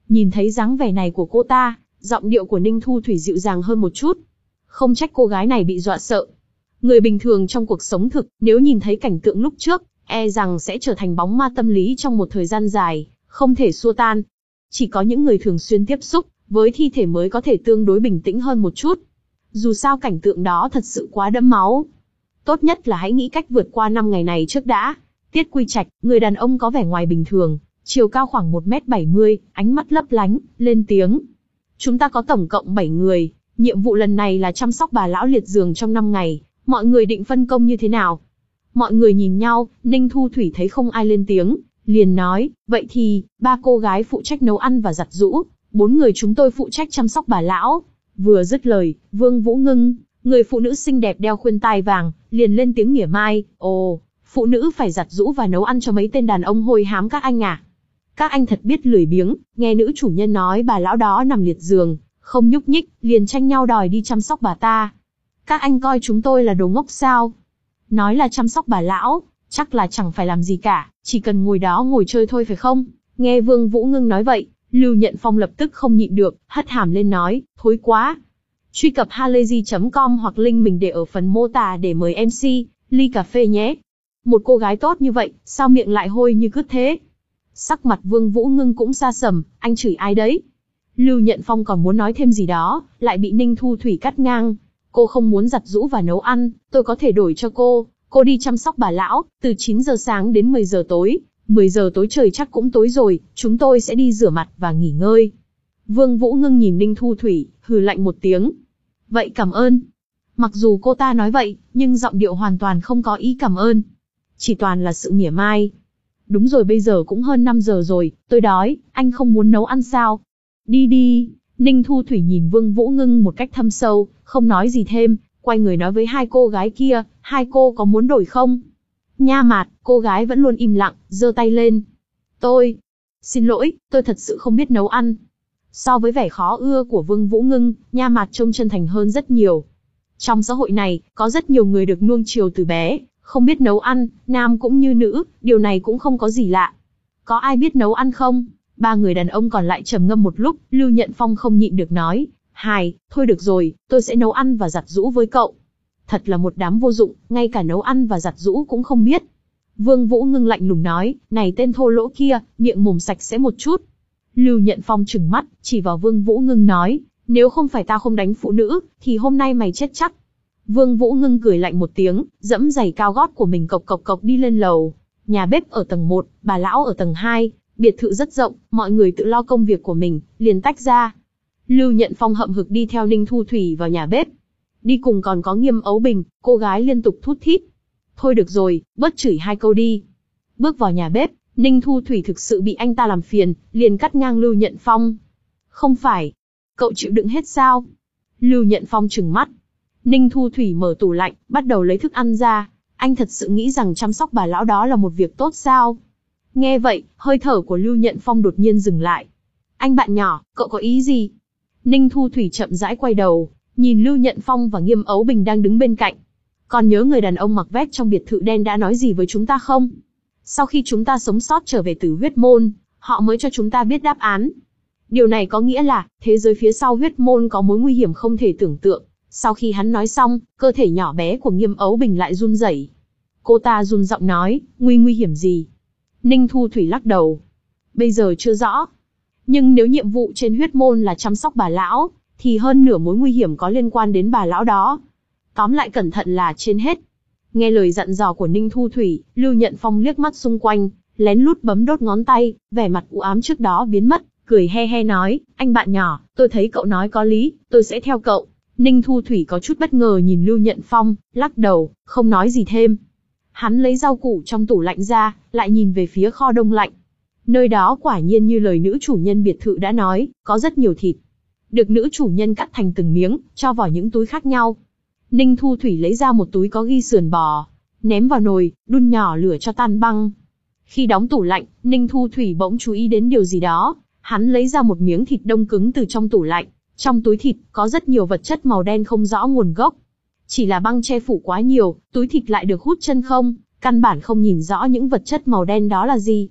Nhìn thấy dáng vẻ này của cô ta, giọng điệu của Ninh Thu Thủy dịu dàng hơn một chút. Không trách cô gái này bị dọa sợ. Người bình thường trong cuộc sống thực, nếu nhìn thấy cảnh tượng lúc trước, e rằng sẽ trở thành bóng ma tâm lý trong một thời gian dài, không thể xua tan. Chỉ có những người thường xuyên tiếp xúc với thi thể mới có thể tương đối bình tĩnh hơn một chút. Dù sao cảnh tượng đó thật sự quá đẫm máu. Tốt nhất là hãy nghĩ cách vượt qua năm ngày này trước đã. Tiết Quy Trạch, người đàn ông có vẻ ngoài bình thường, chiều cao khoảng một mét bảy mươi, ánh mắt lấp lánh, lên tiếng. Chúng ta có tổng cộng bảy người, nhiệm vụ lần này là chăm sóc bà lão liệt giường trong năm ngày, mọi người định phân công như thế nào? Mọi người nhìn nhau, Ninh Thu Thủy thấy không ai lên tiếng, liền nói, vậy thì, ba cô gái phụ trách nấu ăn và giặt giũ, bốn người chúng tôi phụ trách chăm sóc bà lão. Vừa dứt lời, Vương Vũ Ngưng, người phụ nữ xinh đẹp đeo khuyên tai vàng, liền lên tiếng mỉa mai, ồ, phụ nữ phải giặt giũ và nấu ăn cho mấy tên đàn ông hôi hám các anh à? Các anh thật biết lười biếng, nghe nữ chủ nhân nói bà lão đó nằm liệt giường, không nhúc nhích, liền tranh nhau đòi đi chăm sóc bà ta. Các anh coi chúng tôi là đồ ngốc sao? Nói là chăm sóc bà lão, chắc là chẳng phải làm gì cả, chỉ cần ngồi đó ngồi chơi thôi phải không? Nghe Vương Vũ Ngưng nói vậy, Lưu Nhận Phong lập tức không nhịn được, hất hàm lên nói, thối quá. Truy cập halayzi chấm com hoặc link mình để ở phần mô tả để mời em xê, ly cà phê nhé. Một cô gái tốt như vậy, sao miệng lại hôi như cứt thế? Sắc mặt Vương Vũ Ngưng cũng sa sầm, anh chửi ai đấy? Lưu Nhận Phong còn muốn nói thêm gì đó, lại bị Ninh Thu Thủy cắt ngang. Cô không muốn giặt giũ và nấu ăn, tôi có thể đổi cho cô. Cô đi chăm sóc bà lão, từ chín giờ sáng đến mười giờ tối. mười giờ tối trời chắc cũng tối rồi, chúng tôi sẽ đi rửa mặt và nghỉ ngơi. Vương Vũ Ngưng nhìn Ninh Thu Thủy, hừ lạnh một tiếng. Vậy cảm ơn. Mặc dù cô ta nói vậy, nhưng giọng điệu hoàn toàn không có ý cảm ơn. Chỉ toàn là sự mỉa mai. Đúng rồi, bây giờ cũng hơn năm giờ rồi, tôi đói, anh không muốn nấu ăn sao? Đi đi. Ninh Thu Thủy nhìn Vương Vũ Ngưng một cách thâm sâu, không nói gì thêm, quay người nói với hai cô gái kia, hai cô có muốn đổi không? Nha Mạt, cô gái vẫn luôn im lặng, giơ tay lên. Tôi, xin lỗi, tôi thật sự không biết nấu ăn. So với vẻ khó ưa của Vương Vũ Ngưng, Nha Mạt trông chân thành hơn rất nhiều. Trong xã hội này, có rất nhiều người được nuông chiều từ bé, không biết nấu ăn, nam cũng như nữ, điều này cũng không có gì lạ. Có ai biết nấu ăn không? Ba người đàn ông còn lại trầm ngâm một lúc, Lưu Nhận Phong không nhịn được nói, Hài, thôi được rồi, tôi sẽ nấu ăn và giặt giũ với cậu. Thật là một đám vô dụng, ngay cả nấu ăn và giặt giũ cũng không biết. Vương Vũ Ngưng lạnh lùng nói, này tên thô lỗ kia, miệng mồm sạch sẽ một chút. Lưu Nhận Phong trừng mắt, chỉ vào Vương Vũ Ngưng nói, nếu không phải tao không đánh phụ nữ, thì hôm nay mày chết chắc. Vương Vũ Ngưng cười lạnh một tiếng, dẫm giày cao gót của mình cộc cộc cộc đi lên lầu. Nhà bếp ở tầng một, bà lão ở tầng hai, biệt thự rất rộng, mọi người tự lo công việc của mình, liền tách ra. Lưu Nhận Phong hậm hực đi theo Ninh Thu Thủy vào nhà bếp. Đi cùng còn có Nghiêm Ấu Bình, cô gái liên tục thút thít. Thôi được rồi, bớt chửi hai câu đi. Bước vào nhà bếp, Ninh Thu Thủy thực sự bị anh ta làm phiền, liền cắt ngang Lưu Nhận Phong. Không phải, cậu chịu đựng hết sao? Lưu Nhận Phong trừng mắt. Ninh Thu Thủy mở tủ lạnh, bắt đầu lấy thức ăn ra. Anh thật sự nghĩ rằng chăm sóc bà lão đó là một việc tốt sao? Nghe vậy, hơi thở của Lưu Nhận Phong đột nhiên dừng lại. Anh bạn nhỏ, cậu có ý gì? Ninh Thu Thủy chậm rãi quay đầu, nhìn Lưu Nhận Phong và Nghiêm Ấu Bình đang đứng bên cạnh. Còn nhớ người đàn ông mặc vest trong biệt thự đen đã nói gì với chúng ta không? Sau khi chúng ta sống sót trở về từ huyết môn, họ mới cho chúng ta biết đáp án. Điều này có nghĩa là, thế giới phía sau huyết môn có mối nguy hiểm không thể tưởng tượng. Sau khi hắn nói xong, cơ thể nhỏ bé của Nghiêm Ấu Bình lại run rẩy. Cô ta run giọng nói, nguy nguy hiểm gì? Ninh Thu Thủy lắc đầu. Bây giờ chưa rõ. Nhưng nếu nhiệm vụ trên huyết môn là chăm sóc bà lão, thì hơn nửa mối nguy hiểm có liên quan đến bà lão đó. Tóm lại cẩn thận là trên hết. Nghe lời dặn dò của Ninh Thu Thủy, Lưu Nhận Phong liếc mắt xung quanh, lén lút bấm đốt ngón tay, vẻ mặt u ám trước đó biến mất, cười he he nói, anh bạn nhỏ, tôi thấy cậu nói có lý, tôi sẽ theo cậu. Ninh Thu Thủy có chút bất ngờ nhìn Lưu Nhận Phong, lắc đầu, không nói gì thêm. Hắn lấy rau củ trong tủ lạnh ra, lại nhìn về phía kho đông lạnh. Nơi đó quả nhiên như lời nữ chủ nhân biệt thự đã nói, có rất nhiều thịt. Được nữ chủ nhân cắt thành từng miếng, cho vào những túi khác nhau. Ninh Thu Thủy lấy ra một túi có ghi sườn bò, ném vào nồi, đun nhỏ lửa cho tan băng. Khi đóng tủ lạnh, Ninh Thu Thủy bỗng chú ý đến điều gì đó. Hắn lấy ra một miếng thịt đông cứng từ trong tủ lạnh. Trong túi thịt, có rất nhiều vật chất màu đen không rõ nguồn gốc. Chỉ là băng che phủ quá nhiều, túi thịt lại được hút chân không, căn bản không nhìn rõ những vật chất màu đen đó là gì.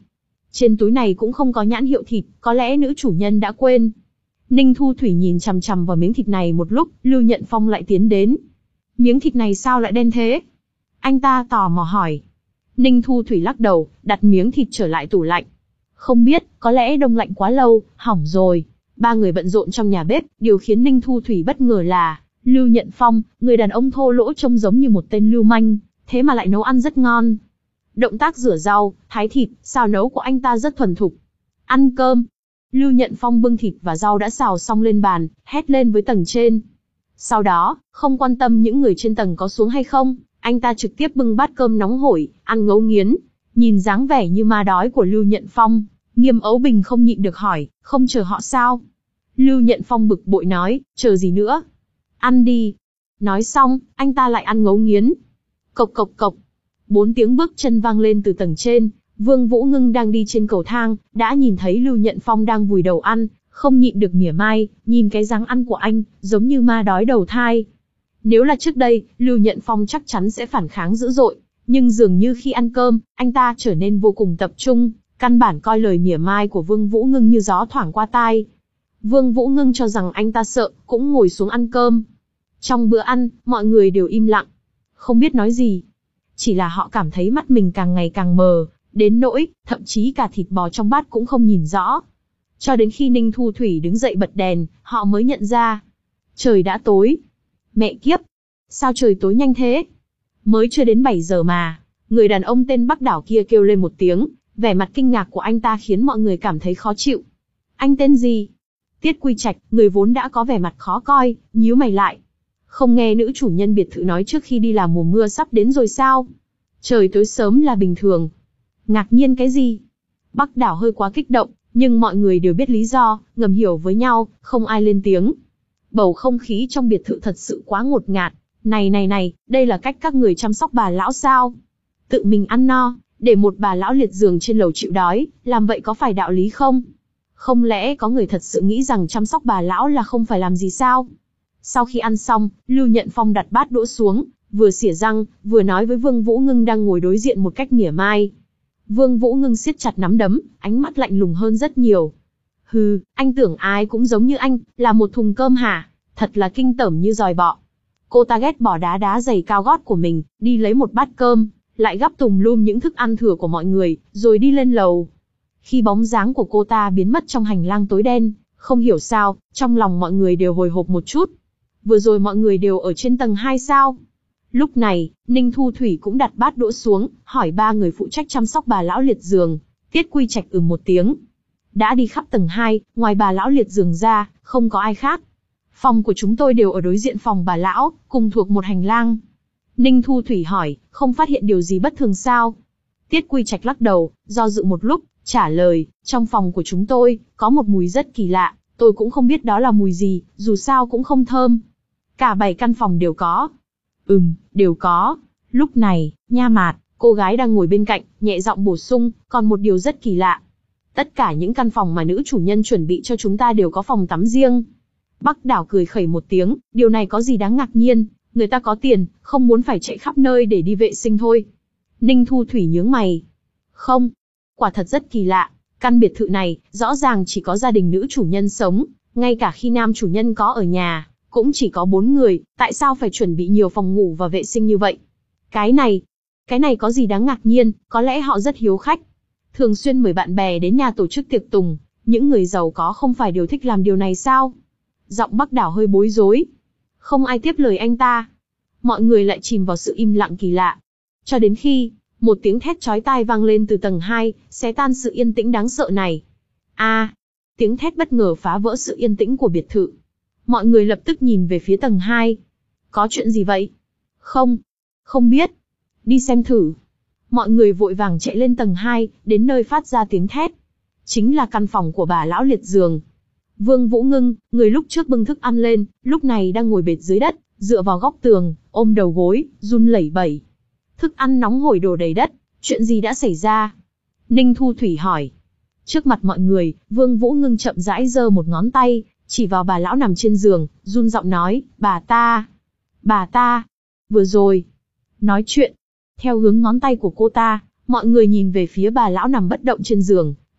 Trên túi này cũng không có nhãn hiệu thịt, có lẽ nữ chủ nhân đã quên. Ninh Thu Thủy nhìn chằm chằm vào miếng thịt này một lúc, Lưu Nhận Phong lại tiến đến. Miếng thịt này sao lại đen thế? Anh ta tò mò hỏi. Ninh Thu Thủy lắc đầu, đặt miếng thịt trở lại tủ lạnh. Không biết, có lẽ đông lạnh quá lâu, hỏng rồi. Ba người bận rộn trong nhà bếp, điều khiến Ninh Thu Thủy bất ngờ là, Lưu Nhận Phong, người đàn ông thô lỗ trông giống như một tên lưu manh, thế mà lại nấu ăn rất ngon. Động tác rửa rau, thái thịt, xào nấu của anh ta rất thuần thục. Ăn cơm. Lưu Nhận Phong bưng thịt và rau đã xào xong lên bàn, hét lên với tầng trên. Sau đó, không quan tâm những người trên tầng có xuống hay không, anh ta trực tiếp bưng bát cơm nóng hổi, ăn ngấu nghiến. Nhìn dáng vẻ như ma đói của Lưu Nhận Phong, Nghiêm Ấu Bình không nhịn được hỏi, không chờ họ sao? Lưu Nhận Phong bực bội nói, chờ gì nữa? Ăn đi. Nói xong, anh ta lại ăn ngấu nghiến. Cộc cộc cộc. Bốn tiếng bước chân vang lên từ tầng trên, Vương Vũ Ngưng đang đi trên cầu thang, đã nhìn thấy Lưu Nhận Phong đang vùi đầu ăn, không nhịn được mỉa mai, nhìn cái dáng ăn của anh, giống như ma đói đầu thai. Nếu là trước đây, Lưu Nhận Phong chắc chắn sẽ phản kháng dữ dội, nhưng dường như khi ăn cơm, anh ta trở nên vô cùng tập trung, căn bản coi lời mỉa mai của Vương Vũ Ngưng như gió thoảng qua tai. Vương Vũ Ngưng cho rằng anh ta sợ, cũng ngồi xuống ăn cơm. Trong bữa ăn, mọi người đều im lặng, không biết nói gì. Chỉ là họ cảm thấy mắt mình càng ngày càng mờ, đến nỗi, thậm chí cả thịt bò trong bát cũng không nhìn rõ. Cho đến khi Ninh Thu Thủy đứng dậy bật đèn, họ mới nhận ra. Trời đã tối. Mẹ kiếp! Sao trời tối nhanh thế? Mới chưa đến bảy giờ mà. Người đàn ông tên Bắc Đảo kia kêu lên một tiếng, vẻ mặt kinh ngạc của anh ta khiến mọi người cảm thấy khó chịu. Anh tên gì? Tiết Quy Trạch, người vốn đã có vẻ mặt khó coi, nhíu mày lại. Không nghe nữ chủ nhân biệt thự nói trước khi đi là mùa mưa sắp đến rồi sao? Trời tối sớm là bình thường. Ngạc nhiên cái gì? Bắc Đảo hơi quá kích động, nhưng mọi người đều biết lý do, ngầm hiểu với nhau, không ai lên tiếng. Bầu không khí trong biệt thự thật sự quá ngột ngạt. Này này này, đây là cách các người chăm sóc bà lão sao? Tự mình ăn no, để một bà lão liệt giường trên lầu chịu đói, làm vậy có phải đạo lý không? Không lẽ có người thật sự nghĩ rằng chăm sóc bà lão là không phải làm gì sao? Sau khi ăn xong, Lưu Nhận Phong đặt bát đũa xuống, vừa xỉa răng, vừa nói với Vương Vũ Ngưng đang ngồi đối diện một cách mỉa mai. Vương Vũ Ngưng siết chặt nắm đấm, ánh mắt lạnh lùng hơn rất nhiều. Hừ, anh tưởng ai cũng giống như anh, là một thùng cơm hả? Thật là kinh tởm như giòi bọ. Cô ta ghét bỏ đá đá giày cao gót của mình, đi lấy một bát cơm, lại gắp tùm lum những thức ăn thừa của mọi người, rồi đi lên lầu. Khi bóng dáng của cô ta biến mất trong hành lang tối đen, không hiểu sao, trong lòng mọi người đều hồi hộp một chút. Vừa rồi mọi người đều ở trên tầng hai sao? Lúc này, Ninh Thu Thủy cũng đặt bát đũa xuống, hỏi ba người phụ trách chăm sóc bà lão liệt giường. Tiết Quy Trạch ừ một tiếng. Đã đi khắp tầng hai, ngoài bà lão liệt giường ra, không có ai khác. Phòng của chúng tôi đều ở đối diện phòng bà lão, cùng thuộc một hành lang. Ninh Thu Thủy hỏi, không phát hiện điều gì bất thường sao? Tiết Quy Trạch lắc đầu, do dự một lúc, trả lời, trong phòng của chúng tôi, có một mùi rất kỳ lạ, tôi cũng không biết đó là mùi gì, dù sao cũng không thơm. Cả bảy căn phòng đều có. Ừm, đều có. Lúc này, Nha Mạt, cô gái đang ngồi bên cạnh, nhẹ giọng bổ sung, còn một điều rất kỳ lạ. Tất cả những căn phòng mà nữ chủ nhân chuẩn bị cho chúng ta đều có phòng tắm riêng. Bắc Đảo cười khẩy một tiếng, điều này có gì đáng ngạc nhiên, người ta có tiền, không muốn phải chạy khắp nơi để đi vệ sinh thôi. Ninh Thu Thủy nhướng mày. Không, quả thật rất kỳ lạ, căn biệt thự này, rõ ràng chỉ có gia đình nữ chủ nhân sống, ngay cả khi nam chủ nhân có ở nhà, cũng chỉ có bốn người, tại sao phải chuẩn bị nhiều phòng ngủ và vệ sinh như vậy? Cái này, cái này có gì đáng ngạc nhiên, có lẽ họ rất hiếu khách. Thường xuyên mời bạn bè đến nhà tổ chức tiệc tùng, những người giàu có không phải đều thích làm điều này sao? Giọng Bắc Đảo hơi bối rối. Không ai tiếp lời anh ta. Mọi người lại chìm vào sự im lặng kỳ lạ. Cho đến khi, một tiếng thét chói tai vang lên từ tầng hai, xé tan sự yên tĩnh đáng sợ này. A, à, tiếng thét bất ngờ phá vỡ sự yên tĩnh của biệt thự. Mọi người lập tức nhìn về phía tầng hai. Có chuyện gì vậy? Không, không biết. Đi xem thử. Mọi người vội vàng chạy lên tầng hai, đến nơi phát ra tiếng thét. Chính là căn phòng của bà lão liệt giường. Vương Vũ Ngưng, người lúc trước bưng thức ăn lên, lúc này đang ngồi bệt dưới đất, dựa vào góc tường, ôm đầu gối, run lẩy bẩy. Thức ăn nóng hổi đổ đầy đất, chuyện gì đã xảy ra? Ninh Thu Thủy hỏi. Trước mặt mọi người, Vương Vũ Ngưng chậm rãi giơ một ngón tay, chỉ vào bà lão nằm trên giường, run giọng nói, bà ta, bà ta, vừa rồi, nói chuyện. Theo hướng ngón tay của cô ta, mọi người nhìn về phía bà lão nằm bất động trên giường,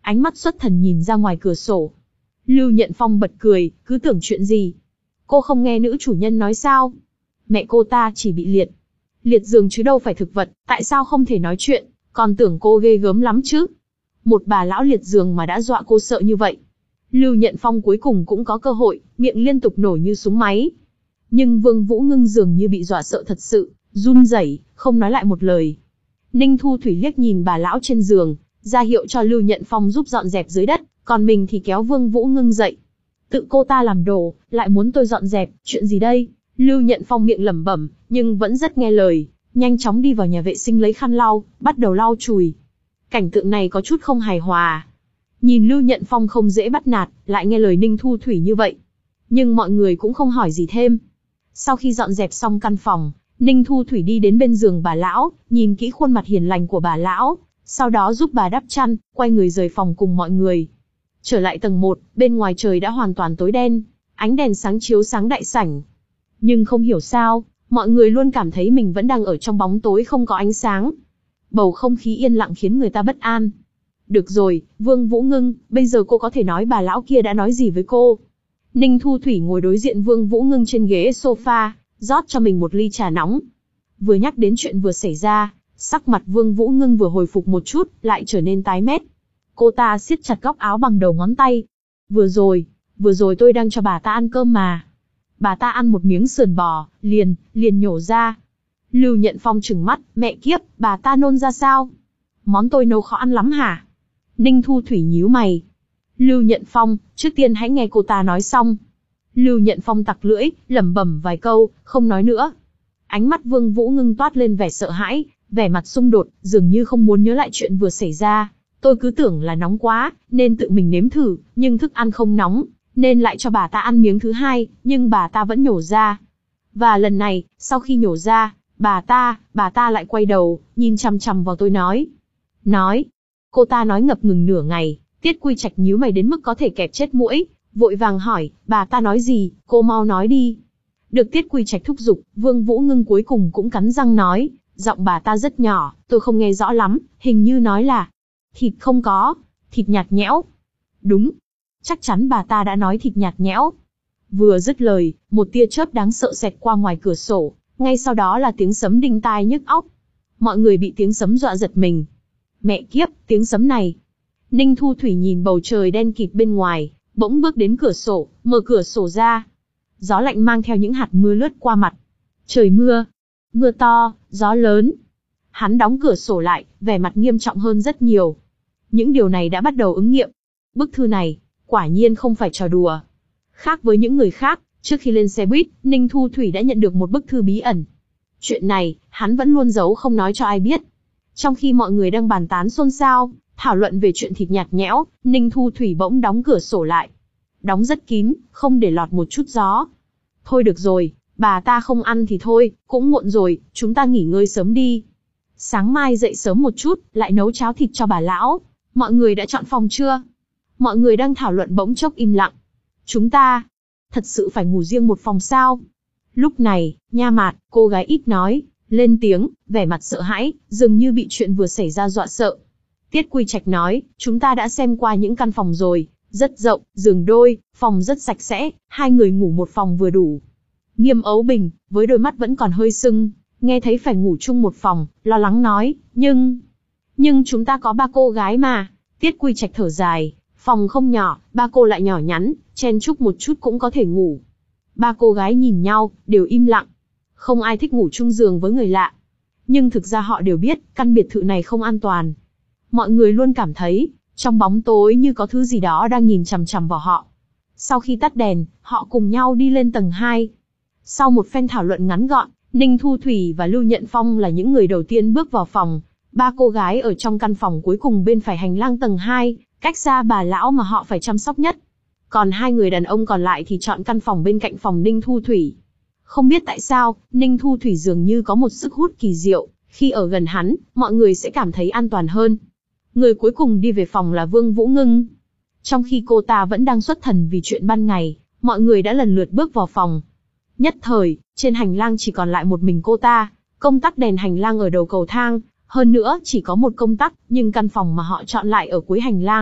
ánh mắt xuất thần nhìn ra ngoài cửa sổ. Lưu Nhận Phong bật cười, cứ tưởng chuyện gì. Cô không nghe nữ chủ nhân nói sao? Mẹ cô ta chỉ bị liệt. Liệt giường chứ đâu phải thực vật, tại sao không thể nói chuyện, còn tưởng cô ghê gớm lắm chứ. Một bà lão liệt giường mà đã dọa cô sợ như vậy. Lưu Nhận Phong cuối cùng cũng có cơ hội, miệng liên tục nổ như súng máy. Nhưng Vương Vũ Ngưng dường như bị dọa sợ thật sự, run rẩy, không nói lại một lời. Ninh Thu Thủy liếc nhìn bà lão trên giường, ra hiệu cho Lưu Nhận Phong giúp dọn dẹp dưới đất, còn mình thì kéo Vương Vũ Ngưng dậy. Tự cô ta làm đồ, lại muốn tôi dọn dẹp, chuyện gì đây? Lưu Nhận Phong miệng lẩm bẩm, nhưng vẫn rất nghe lời, nhanh chóng đi vào nhà vệ sinh lấy khăn lau, bắt đầu lau chùi. Cảnh tượng này có chút không hài hòa. Nhìn Lưu Nhận Phong không dễ bắt nạt, lại nghe lời Ninh Thu Thủy như vậy. Nhưng mọi người cũng không hỏi gì thêm. Sau khi dọn dẹp xong căn phòng, Ninh Thu Thủy đi đến bên giường bà lão, nhìn kỹ khuôn mặt hiền lành của bà lão, sau đó giúp bà đắp chăn, quay người rời phòng cùng mọi người. Trở lại tầng một, bên ngoài trời đã hoàn toàn tối đen, ánh đèn sáng chiếu sáng đại sảnh. Nhưng không hiểu sao, mọi người luôn cảm thấy mình vẫn đang ở trong bóng tối không có ánh sáng. Bầu không khí yên lặng khiến người ta bất an. Được rồi, Vương Vũ Ngưng, bây giờ cô có thể nói bà lão kia đã nói gì với cô. Ninh Thu Thủy ngồi đối diện Vương Vũ Ngưng trên ghế sofa, rót cho mình một ly trà nóng. Vừa nhắc đến chuyện vừa xảy ra, sắc mặt Vương Vũ Ngưng vừa hồi phục một chút, lại trở nên tái mét. Cô ta siết chặt góc áo bằng đầu ngón tay. Vừa rồi, vừa rồi tôi đang cho bà ta ăn cơm mà. Bà ta ăn một miếng sườn bò, liền, liền nhổ ra. Lưu Nhận Phong trừng mắt, mẹ kiếp, bà ta nôn ra sao? Món tôi nấu khó ăn lắm hả? Ninh Thu Thủy nhíu mày. Lưu Nhận Phong, trước tiên hãy nghe cô ta nói xong. Lưu Nhận Phong tặc lưỡi, lẩm bẩm vài câu, không nói nữa. Ánh mắt Vương Vũ Ngưng toát lên vẻ sợ hãi, vẻ mặt xung đột, dường như không muốn nhớ lại chuyện vừa xảy ra. Tôi cứ tưởng là nóng quá, nên tự mình nếm thử, nhưng thức ăn không nóng, nên lại cho bà ta ăn miếng thứ hai, nhưng bà ta vẫn nhổ ra. Và lần này, sau khi nhổ ra, bà ta, bà ta lại quay đầu, nhìn chằm chằm vào tôi nói. Nói. Cô ta nói ngập ngừng nửa ngày, Tiết Quy Trạch nhíu mày đến mức có thể kẹp chết muỗi, vội vàng hỏi, bà ta nói gì, cô mau nói đi. Được Tiết Quy Trạch thúc giục, Vương Vũ Ngưng cuối cùng cũng cắn răng nói, giọng bà ta rất nhỏ, tôi không nghe rõ lắm, hình như nói là, thịt không có, thịt nhạt nhẽo. Đúng, chắc chắn bà ta đã nói thịt nhạt nhẽo. Vừa dứt lời, một tia chớp đáng sợ xẹt qua ngoài cửa sổ, ngay sau đó là tiếng sấm đinh tai nhức óc. Mọi người bị tiếng sấm dọa giật mình. Mẹ kiếp, tiếng sấm này. Ninh Thu Thủy nhìn bầu trời đen kịt bên ngoài, bỗng bước đến cửa sổ, mở cửa sổ ra. Gió lạnh mang theo những hạt mưa lướt qua mặt. Trời mưa, mưa to, gió lớn. Hắn đóng cửa sổ lại, vẻ mặt nghiêm trọng hơn rất nhiều. Những điều này đã bắt đầu ứng nghiệm. Bức thư này, quả nhiên không phải trò đùa. Khác với những người khác, trước khi lên xe buýt, Ninh Thu Thủy đã nhận được một bức thư bí ẩn. Chuyện này, hắn vẫn luôn giấu không nói cho ai biết. Trong khi mọi người đang bàn tán xôn xao, thảo luận về chuyện thịt nhạt nhẽo, Ninh Thu Thủy bỗng đóng cửa sổ lại. Đóng rất kín, không để lọt một chút gió. Thôi được rồi, bà ta không ăn thì thôi, cũng muộn rồi, chúng ta nghỉ ngơi sớm đi. Sáng mai dậy sớm một chút, lại nấu cháo thịt cho bà lão. Mọi người đã chọn phòng chưa? Mọi người đang thảo luận bỗng chốc im lặng. Chúng ta, thật sự phải ngủ riêng một phòng sao? Lúc này, Nha Mạt, cô gái ít nói, lên tiếng, vẻ mặt sợ hãi, dường như bị chuyện vừa xảy ra dọa sợ. Tiết Quy Trạch nói, chúng ta đã xem qua những căn phòng rồi, rất rộng, giường đôi, phòng rất sạch sẽ, hai người ngủ một phòng vừa đủ. Nghiêm Ấu Bình, với đôi mắt vẫn còn hơi sưng, nghe thấy phải ngủ chung một phòng, lo lắng nói, nhưng... Nhưng chúng ta có ba cô gái mà. Tiết Quy Trạch thở dài, phòng không nhỏ, ba cô lại nhỏ nhắn, chen chúc một chút cũng có thể ngủ. Ba cô gái nhìn nhau, đều im lặng. Không ai thích ngủ chung giường với người lạ. Nhưng thực ra họ đều biết, căn biệt thự này không an toàn. Mọi người luôn cảm thấy, trong bóng tối như có thứ gì đó đang nhìn chằm chằm vào họ. Sau khi tắt đèn, họ cùng nhau đi lên tầng hai. Sau một phen thảo luận ngắn gọn, Ninh Thu Thủy và Lưu Nhận Phong là những người đầu tiên bước vào phòng. Ba cô gái ở trong căn phòng cuối cùng bên phải hành lang tầng hai, cách xa bà lão mà họ phải chăm sóc nhất. Còn hai người đàn ông còn lại thì chọn căn phòng bên cạnh phòng Ninh Thu Thủy. Không biết tại sao, Ninh Thu Thủy dường như có một sức hút kỳ diệu, khi ở gần hắn, mọi người sẽ cảm thấy an toàn hơn. Người cuối cùng đi về phòng là Vương Vũ Ngưng. Trong khi cô ta vẫn đang xuất thần vì chuyện ban ngày, mọi người đã lần lượt bước vào phòng. Nhất thời, trên hành lang chỉ còn lại một mình cô ta, công tắc đèn hành lang ở đầu cầu thang, hơn nữa chỉ có một công tắc, nhưng căn phòng mà họ chọn lại ở cuối hành lang,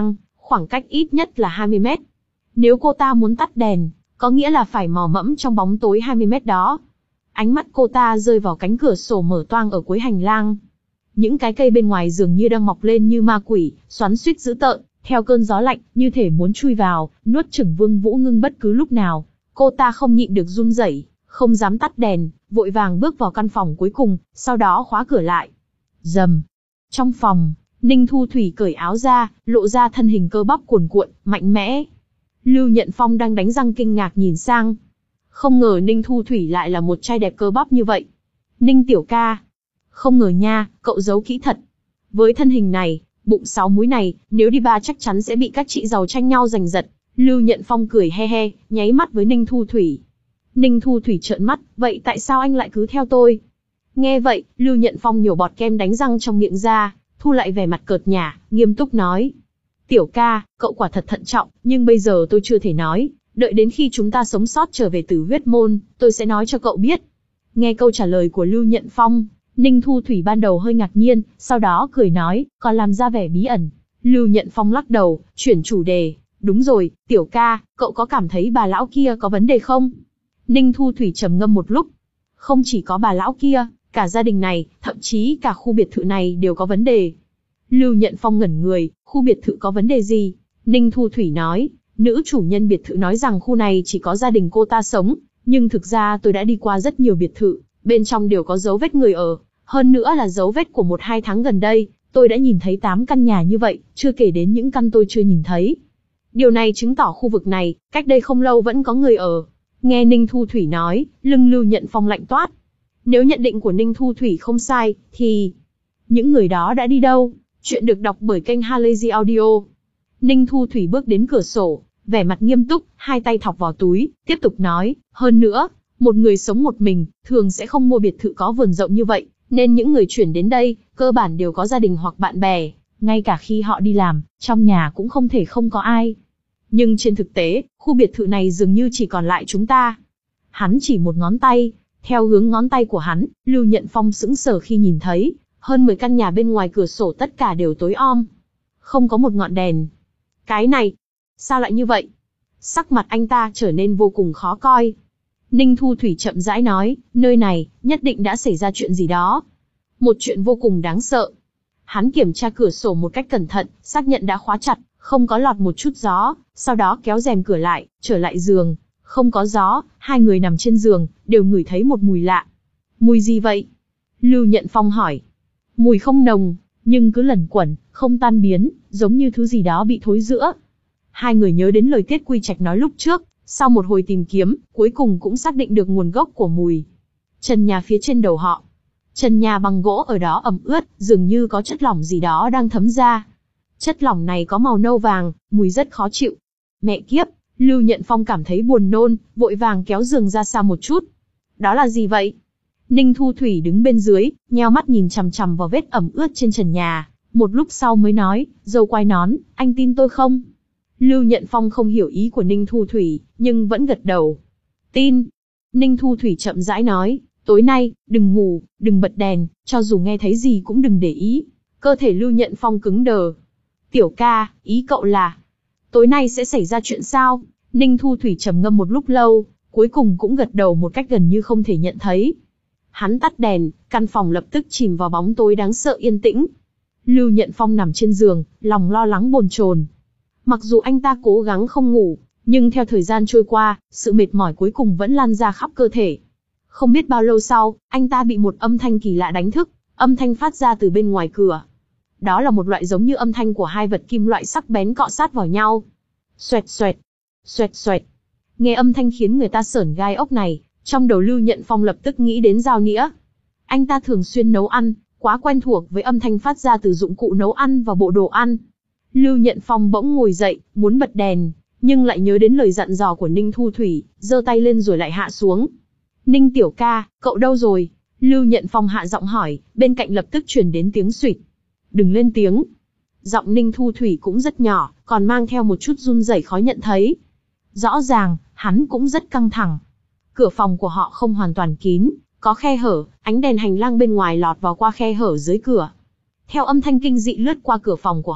khoảng cách ít nhất là hai mươi mét. Nếu cô ta muốn tắt đèn, có nghĩa là phải mò mẫm trong bóng tối hai mươi mét đó. Ánh mắt cô ta rơi vào cánh cửa sổ mở toang ở cuối hành lang. Những cái cây bên ngoài dường như đang mọc lên như ma quỷ, xoắn xuýt dữ tợn, theo cơn gió lạnh, như thể muốn chui vào, nuốt chửng Vương Vũ Ngưng bất cứ lúc nào. Cô ta không nhịn được run rẩy, không dám tắt đèn, vội vàng bước vào căn phòng cuối cùng, sau đó khóa cửa lại. Rầm. Trong phòng, Ninh Thu Thủy cởi áo ra, lộ ra thân hình cơ bắp cuồn cuộn, mạnh mẽ. Lưu Nhận Phong đang đánh răng kinh ngạc nhìn sang. Không ngờ Ninh Thu Thủy lại là một trai đẹp cơ bắp như vậy. Ninh tiểu ca. Không ngờ nha, cậu giấu kỹ thật. Với thân hình này, bụng sáu múi này, nếu đi ba chắc chắn sẽ bị các chị giàu tranh nhau giành giật. Lưu Nhận Phong cười he he, nháy mắt với Ninh Thu Thủy. Ninh Thu Thủy trợn mắt, vậy tại sao anh lại cứ theo tôi? Nghe vậy, Lưu Nhận Phong nhổ bọt kem đánh răng trong miệng ra, thu lại vẻ mặt cợt nhả, nghiêm túc nói. Tiểu ca, cậu quả thật thận trọng, nhưng bây giờ tôi chưa thể nói, đợi đến khi chúng ta sống sót trở về Tử Huyết Môn, tôi sẽ nói cho cậu biết. Nghe câu trả lời của Lưu Nhận Phong, Ninh Thu Thủy ban đầu hơi ngạc nhiên, sau đó cười nói, còn làm ra vẻ bí ẩn. Lưu Nhận Phong lắc đầu, chuyển chủ đề. Đúng rồi, tiểu ca, cậu có cảm thấy bà lão kia có vấn đề không? Ninh Thu Thủy trầm ngâm một lúc. Không chỉ có bà lão kia, cả gia đình này, thậm chí cả khu biệt thự này đều có vấn đề. Lưu Nhận Phong ngẩn người, khu biệt thự có vấn đề gì? Ninh Thu Thủy nói, nữ chủ nhân biệt thự nói rằng khu này chỉ có gia đình cô ta sống, nhưng thực ra tôi đã đi qua rất nhiều biệt thự, bên trong đều có dấu vết người ở, hơn nữa là dấu vết của một hai tháng gần đây, tôi đã nhìn thấy tám căn nhà như vậy, chưa kể đến những căn tôi chưa nhìn thấy. Điều này chứng tỏ khu vực này, cách đây không lâu vẫn có người ở. Nghe Ninh Thu Thủy nói, lưng Lưu Nhận Phong lạnh toát. Nếu nhận định của Ninh Thu Thủy không sai, thì những người đó đã đi đâu? Chuyện được đọc bởi kênh Halazy Audio. Ninh Thu Thủy bước đến cửa sổ, vẻ mặt nghiêm túc, hai tay thọc vào túi, tiếp tục nói, hơn nữa, một người sống một mình, thường sẽ không mua biệt thự có vườn rộng như vậy, nên những người chuyển đến đây, cơ bản đều có gia đình hoặc bạn bè, ngay cả khi họ đi làm, trong nhà cũng không thể không có ai. Nhưng trên thực tế, khu biệt thự này dường như chỉ còn lại chúng ta. Hắn chỉ một ngón tay, theo hướng ngón tay của hắn, Lưu Nhận Phong sững sờ khi nhìn thấy, hơn mười căn nhà bên ngoài cửa sổ tất cả đều tối om. Không có một ngọn đèn. Cái này, sao lại như vậy? Sắc mặt anh ta trở nên vô cùng khó coi. Ninh Thu Thủy chậm rãi nói, nơi này, nhất định đã xảy ra chuyện gì đó. Một chuyện vô cùng đáng sợ. Hắn kiểm tra cửa sổ một cách cẩn thận, xác nhận đã khóa chặt, không có lọt một chút gió, sau đó kéo rèm cửa lại, trở lại giường. Không có gió, hai người nằm trên giường, đều ngửi thấy một mùi lạ. Mùi gì vậy? Lưu Nhận Phong hỏi. Mùi không nồng, nhưng cứ lẩn quẩn, không tan biến, giống như thứ gì đó bị thối rữa. Hai người nhớ đến lời Tiết Quy Trạch nói lúc trước, sau một hồi tìm kiếm, cuối cùng cũng xác định được nguồn gốc của mùi. Trần nhà phía trên đầu họ. Trần nhà bằng gỗ ở đó ẩm ướt, dường như có chất lỏng gì đó đang thấm ra. Chất lỏng này có màu nâu vàng, mùi rất khó chịu. Mẹ kiếp, Lưu Nhận Phong cảm thấy buồn nôn, vội vàng kéo giường ra xa một chút. Đó là gì vậy? Ninh Thu Thủy đứng bên dưới, nheo mắt nhìn chằm chằm vào vết ẩm ướt trên trần nhà, một lúc sau mới nói, dâu quai nón, anh tin tôi không? Lưu Nhận Phong không hiểu ý của Ninh Thu Thủy, nhưng vẫn gật đầu. Tin. Ninh Thu Thủy chậm rãi nói, tối nay, đừng ngủ, đừng bật đèn, cho dù nghe thấy gì cũng đừng để ý. Cơ thể Lưu Nhận Phong cứng đờ. Tiểu ca, ý cậu là, tối nay sẽ xảy ra chuyện sao? Ninh Thu Thủy trầm ngâm một lúc lâu, cuối cùng cũng gật đầu một cách gần như không thể nhận thấy. Hắn tắt đèn, căn phòng lập tức chìm vào bóng tối đáng sợ yên tĩnh. Lưu Nhận Phong nằm trên giường, lòng lo lắng bồn chồn. Mặc dù anh ta cố gắng không ngủ, nhưng theo thời gian trôi qua, sự mệt mỏi cuối cùng vẫn lan ra khắp cơ thể. Không biết bao lâu sau, anh ta bị một âm thanh kỳ lạ đánh thức, âm thanh phát ra từ bên ngoài cửa. Đó là một loại giống như âm thanh của hai vật kim loại sắc bén cọ sát vào nhau. Xoẹt xoẹt, xoẹt xoẹt. Nghe âm thanh khiến người ta sởn gai ốc này, trong đầu Lưu Nhận Phong lập tức nghĩ đến dao nĩa. Anh ta thường xuyên nấu ăn, quá quen thuộc với âm thanh phát ra từ dụng cụ nấu ăn và bộ đồ ăn. Lưu Nhận Phong bỗng ngồi dậy, muốn bật đèn, nhưng lại nhớ đến lời dặn dò của Ninh Thu Thủy, giơ tay lên rồi lại hạ xuống. Ninh tiểu ca, cậu đâu rồi? Lưu Nhận Phong hạ giọng hỏi, bên cạnh lập tức truyền đến tiếng xuỵt. Đừng lên tiếng. Giọng Ninh Thu Thủy cũng rất nhỏ, còn mang theo một chút run rẩy khó nhận thấy. Rõ ràng, hắn cũng rất căng thẳng. Cửa phòng của họ không hoàn toàn kín, có khe hở, ánh đèn hành lang bên ngoài lọt vào qua khe hở dưới cửa. Theo âm thanh kinh dị lướt qua cửa phòng của họ,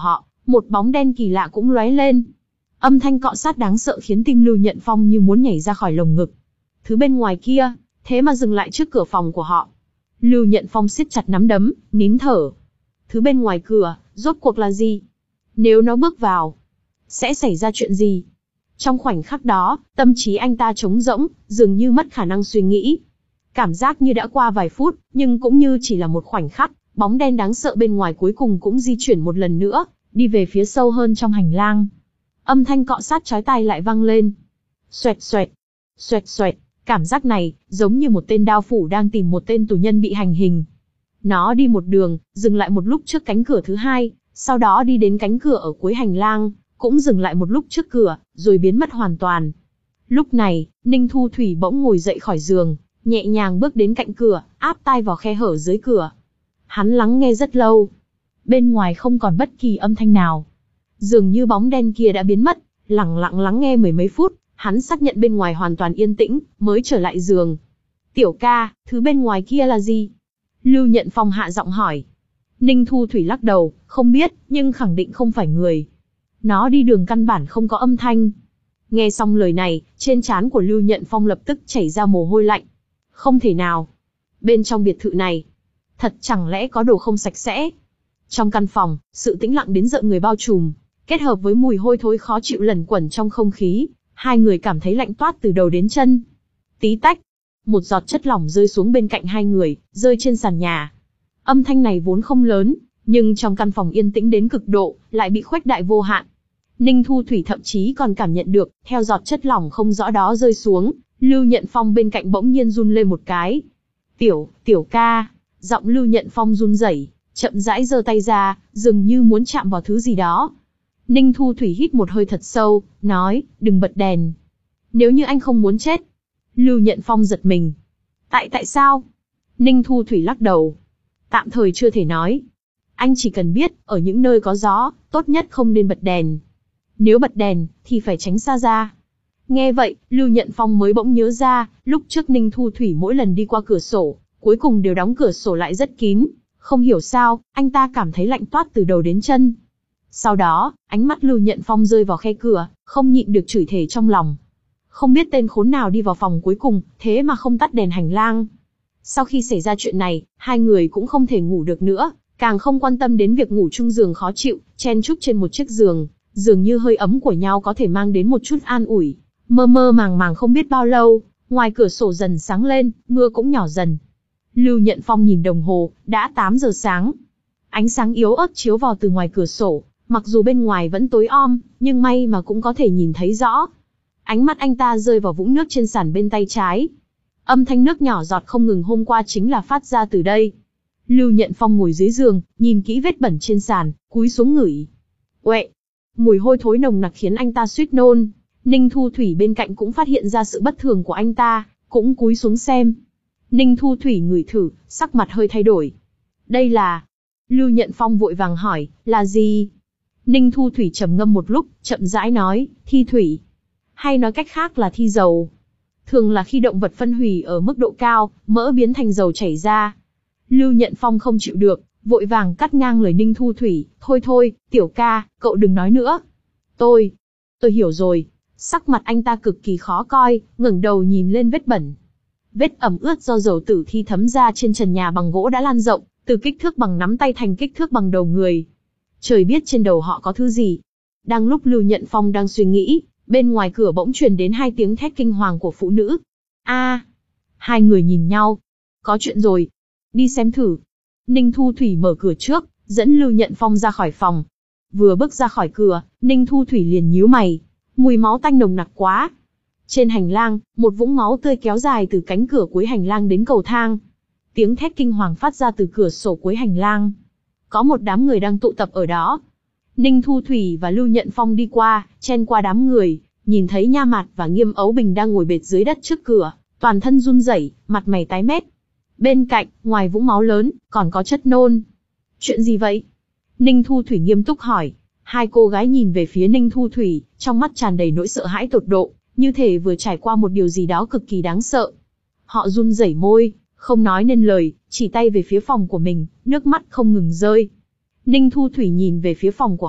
Một bóng đen kỳ lạ cũng lóe lên. Âm thanh cọ sát đáng sợ khiến tim Lưu Nhận Phong như muốn nhảy ra khỏi lồng ngực. Thứ bên ngoài kia, thế mà dừng lại trước cửa phòng của họ. Lưu Nhận Phong siết chặt nắm đấm, nín thở. Thứ bên ngoài cửa, rốt cuộc là gì? Nếu nó bước vào, sẽ xảy ra chuyện gì? Trong khoảnh khắc đó, tâm trí anh ta trống rỗng, dường như mất khả năng suy nghĩ. Cảm giác như đã qua vài phút, nhưng cũng như chỉ là một khoảnh khắc, bóng đen đáng sợ bên ngoài cuối cùng cũng di chuyển một lần nữa, đi về phía sâu hơn trong hành lang. Âm thanh cọ sát chói tai lại vang lên. Xoẹt xoẹt, xoẹt xoẹt, cảm giác này, giống như một tên đao phủ đang tìm một tên tù nhân bị hành hình. Nó đi một đường, dừng lại một lúc trước cánh cửa thứ hai, sau đó đi đến cánh cửa ở cuối hành lang, cũng dừng lại một lúc trước cửa, rồi biến mất hoàn toàn. Lúc này, Ninh Thu Thủy bỗng ngồi dậy khỏi giường, nhẹ nhàng bước đến cạnh cửa, áp tai vào khe hở dưới cửa. Hắn lắng nghe rất lâu. Bên ngoài không còn bất kỳ âm thanh nào. Dường như bóng đen kia đã biến mất, lặng lặng lắng nghe mười mấy phút, hắn xác nhận bên ngoài hoàn toàn yên tĩnh, mới trở lại giường. Tiểu ca, thứ bên ngoài kia là gì? Lưu Nhận Phong hạ giọng hỏi. Ninh Thu Thủy lắc đầu, không biết, nhưng khẳng định không phải người. Nó đi đường căn bản không có âm thanh. Nghe xong lời này, trên trán của Lưu Nhận Phong lập tức chảy ra mồ hôi lạnh. Không thể nào. Bên trong biệt thự này, thật chẳng lẽ có đồ không sạch sẽ? Trong căn phòng, sự tĩnh lặng đến rợn người bao trùm, kết hợp với mùi hôi thối khó chịu lẩn quẩn trong không khí, hai người cảm thấy lạnh toát từ đầu đến chân. Tí tách, một giọt chất lỏng rơi xuống bên cạnh hai người, rơi trên sàn nhà. Âm thanh này vốn không lớn, nhưng trong căn phòng yên tĩnh đến cực độ, lại bị khuếch đại vô hạn. Ninh Thu Thủy thậm chí còn cảm nhận được, theo giọt chất lỏng không rõ đó rơi xuống, Lưu Nhận Phong bên cạnh bỗng nhiên run lên một cái. Tiểu, tiểu ca, giọng Lưu Nhận Phong run rẩy, chậm rãi giơ tay ra, dường như muốn chạm vào thứ gì đó. Ninh Thu Thủy hít một hơi thật sâu, nói, đừng bật đèn. Nếu như anh không muốn chết. Lưu Nhận Phong giật mình. Tại tại sao? Ninh Thu Thủy lắc đầu. Tạm thời chưa thể nói. Anh chỉ cần biết, ở những nơi có gió, tốt nhất không nên bật đèn. Nếu bật đèn, thì phải tránh xa ra. Nghe vậy, Lưu Nhận Phong mới bỗng nhớ ra, lúc trước Ninh Thu Thủy mỗi lần đi qua cửa sổ, cuối cùng đều đóng cửa sổ lại rất kín. Không hiểu sao, anh ta cảm thấy lạnh toát từ đầu đến chân. Sau đó, ánh mắt Lưu Nhận Phong rơi vào khe cửa, không nhịn được chửi thề trong lòng. Không biết tên khốn nào đi vào phòng cuối cùng, thế mà không tắt đèn hành lang. Sau khi xảy ra chuyện này, hai người cũng không thể ngủ được nữa, càng không quan tâm đến việc ngủ chung giường khó chịu, chen chúc trên một chiếc giường, dường như hơi ấm của nhau có thể mang đến một chút an ủi. Mơ mơ màng màng không biết bao lâu, ngoài cửa sổ dần sáng lên, mưa cũng nhỏ dần. Lưu Nhận Phong nhìn đồng hồ, đã tám giờ sáng. Ánh sáng yếu ớt chiếu vào từ ngoài cửa sổ, mặc dù bên ngoài vẫn tối om, nhưng may mà cũng có thể nhìn thấy rõ. Ánh mắt anh ta rơi vào vũng nước trên sàn bên tay trái. Âm thanh nước nhỏ giọt không ngừng hôm qua chính là phát ra từ đây. Lưu Nhận Phong ngồi dưới giường, nhìn kỹ vết bẩn trên sàn, cúi xuống ngửi. Uệ! Mùi hôi thối nồng nặc khiến anh ta suýt nôn. Ninh Thu Thủy bên cạnh cũng phát hiện ra sự bất thường của anh ta, cũng cúi xuống xem. Ninh Thu Thủy ngửi thử, sắc mặt hơi thay đổi. Đây là... Lưu Nhận Phong vội vàng hỏi, là gì? Ninh Thu Thủy trầm ngâm một lúc, chậm rãi nói, thi thủy. Hay nói cách khác là thi dầu. Thường là khi động vật phân hủy ở mức độ cao, mỡ biến thành dầu chảy ra. Lưu Nhận Phong không chịu được, vội vàng cắt ngang lời Ninh Thu Thủy, thôi thôi, tiểu ca, cậu đừng nói nữa. Tôi, tôi hiểu rồi. Sắc mặt anh ta cực kỳ khó coi, ngẩng đầu nhìn lên vết bẩn. Vết ẩm ướt do dầu tử thi thấm ra trên trần nhà bằng gỗ đã lan rộng, từ kích thước bằng nắm tay thành kích thước bằng đầu người. Trời biết trên đầu họ có thứ gì. Đang lúc Lưu Nhận Phong đang suy nghĩ, bên ngoài cửa bỗng truyền đến hai tiếng thét kinh hoàng của phụ nữ. A! Hai người nhìn nhau. Có chuyện rồi. Đi xem thử. Ninh Thu Thủy mở cửa trước, dẫn Lưu Nhận Phong ra khỏi phòng. Vừa bước ra khỏi cửa, Ninh Thu Thủy liền nhíu mày. Mùi máu tanh nồng nặc quá. Trên hành lang, một vũng máu tươi kéo dài từ cánh cửa cuối hành lang đến cầu thang. Tiếng thét kinh hoàng phát ra từ cửa sổ cuối hành lang. Có một đám người đang tụ tập ở đó. Ninh Thu Thủy và Lưu Nhận Phong đi qua, chen qua đám người, nhìn thấy Nha Mạt và Nghiêm Ấu Bình đang ngồi bệt dưới đất trước cửa, toàn thân run rẩy, mặt mày tái mét. Bên cạnh, ngoài vũng máu lớn, còn có chất nôn. Chuyện gì vậy? Ninh Thu Thủy nghiêm túc hỏi. Hai cô gái nhìn về phía Ninh Thu Thủy, trong mắt tràn đầy nỗi sợ hãi tột độ, như thể vừa trải qua một điều gì đó cực kỳ đáng sợ. Họ run rẩy môi, không nói nên lời, chỉ tay về phía phòng của mình, nước mắt không ngừng rơi. Ninh Thu Thủy nhìn về phía phòng của họ,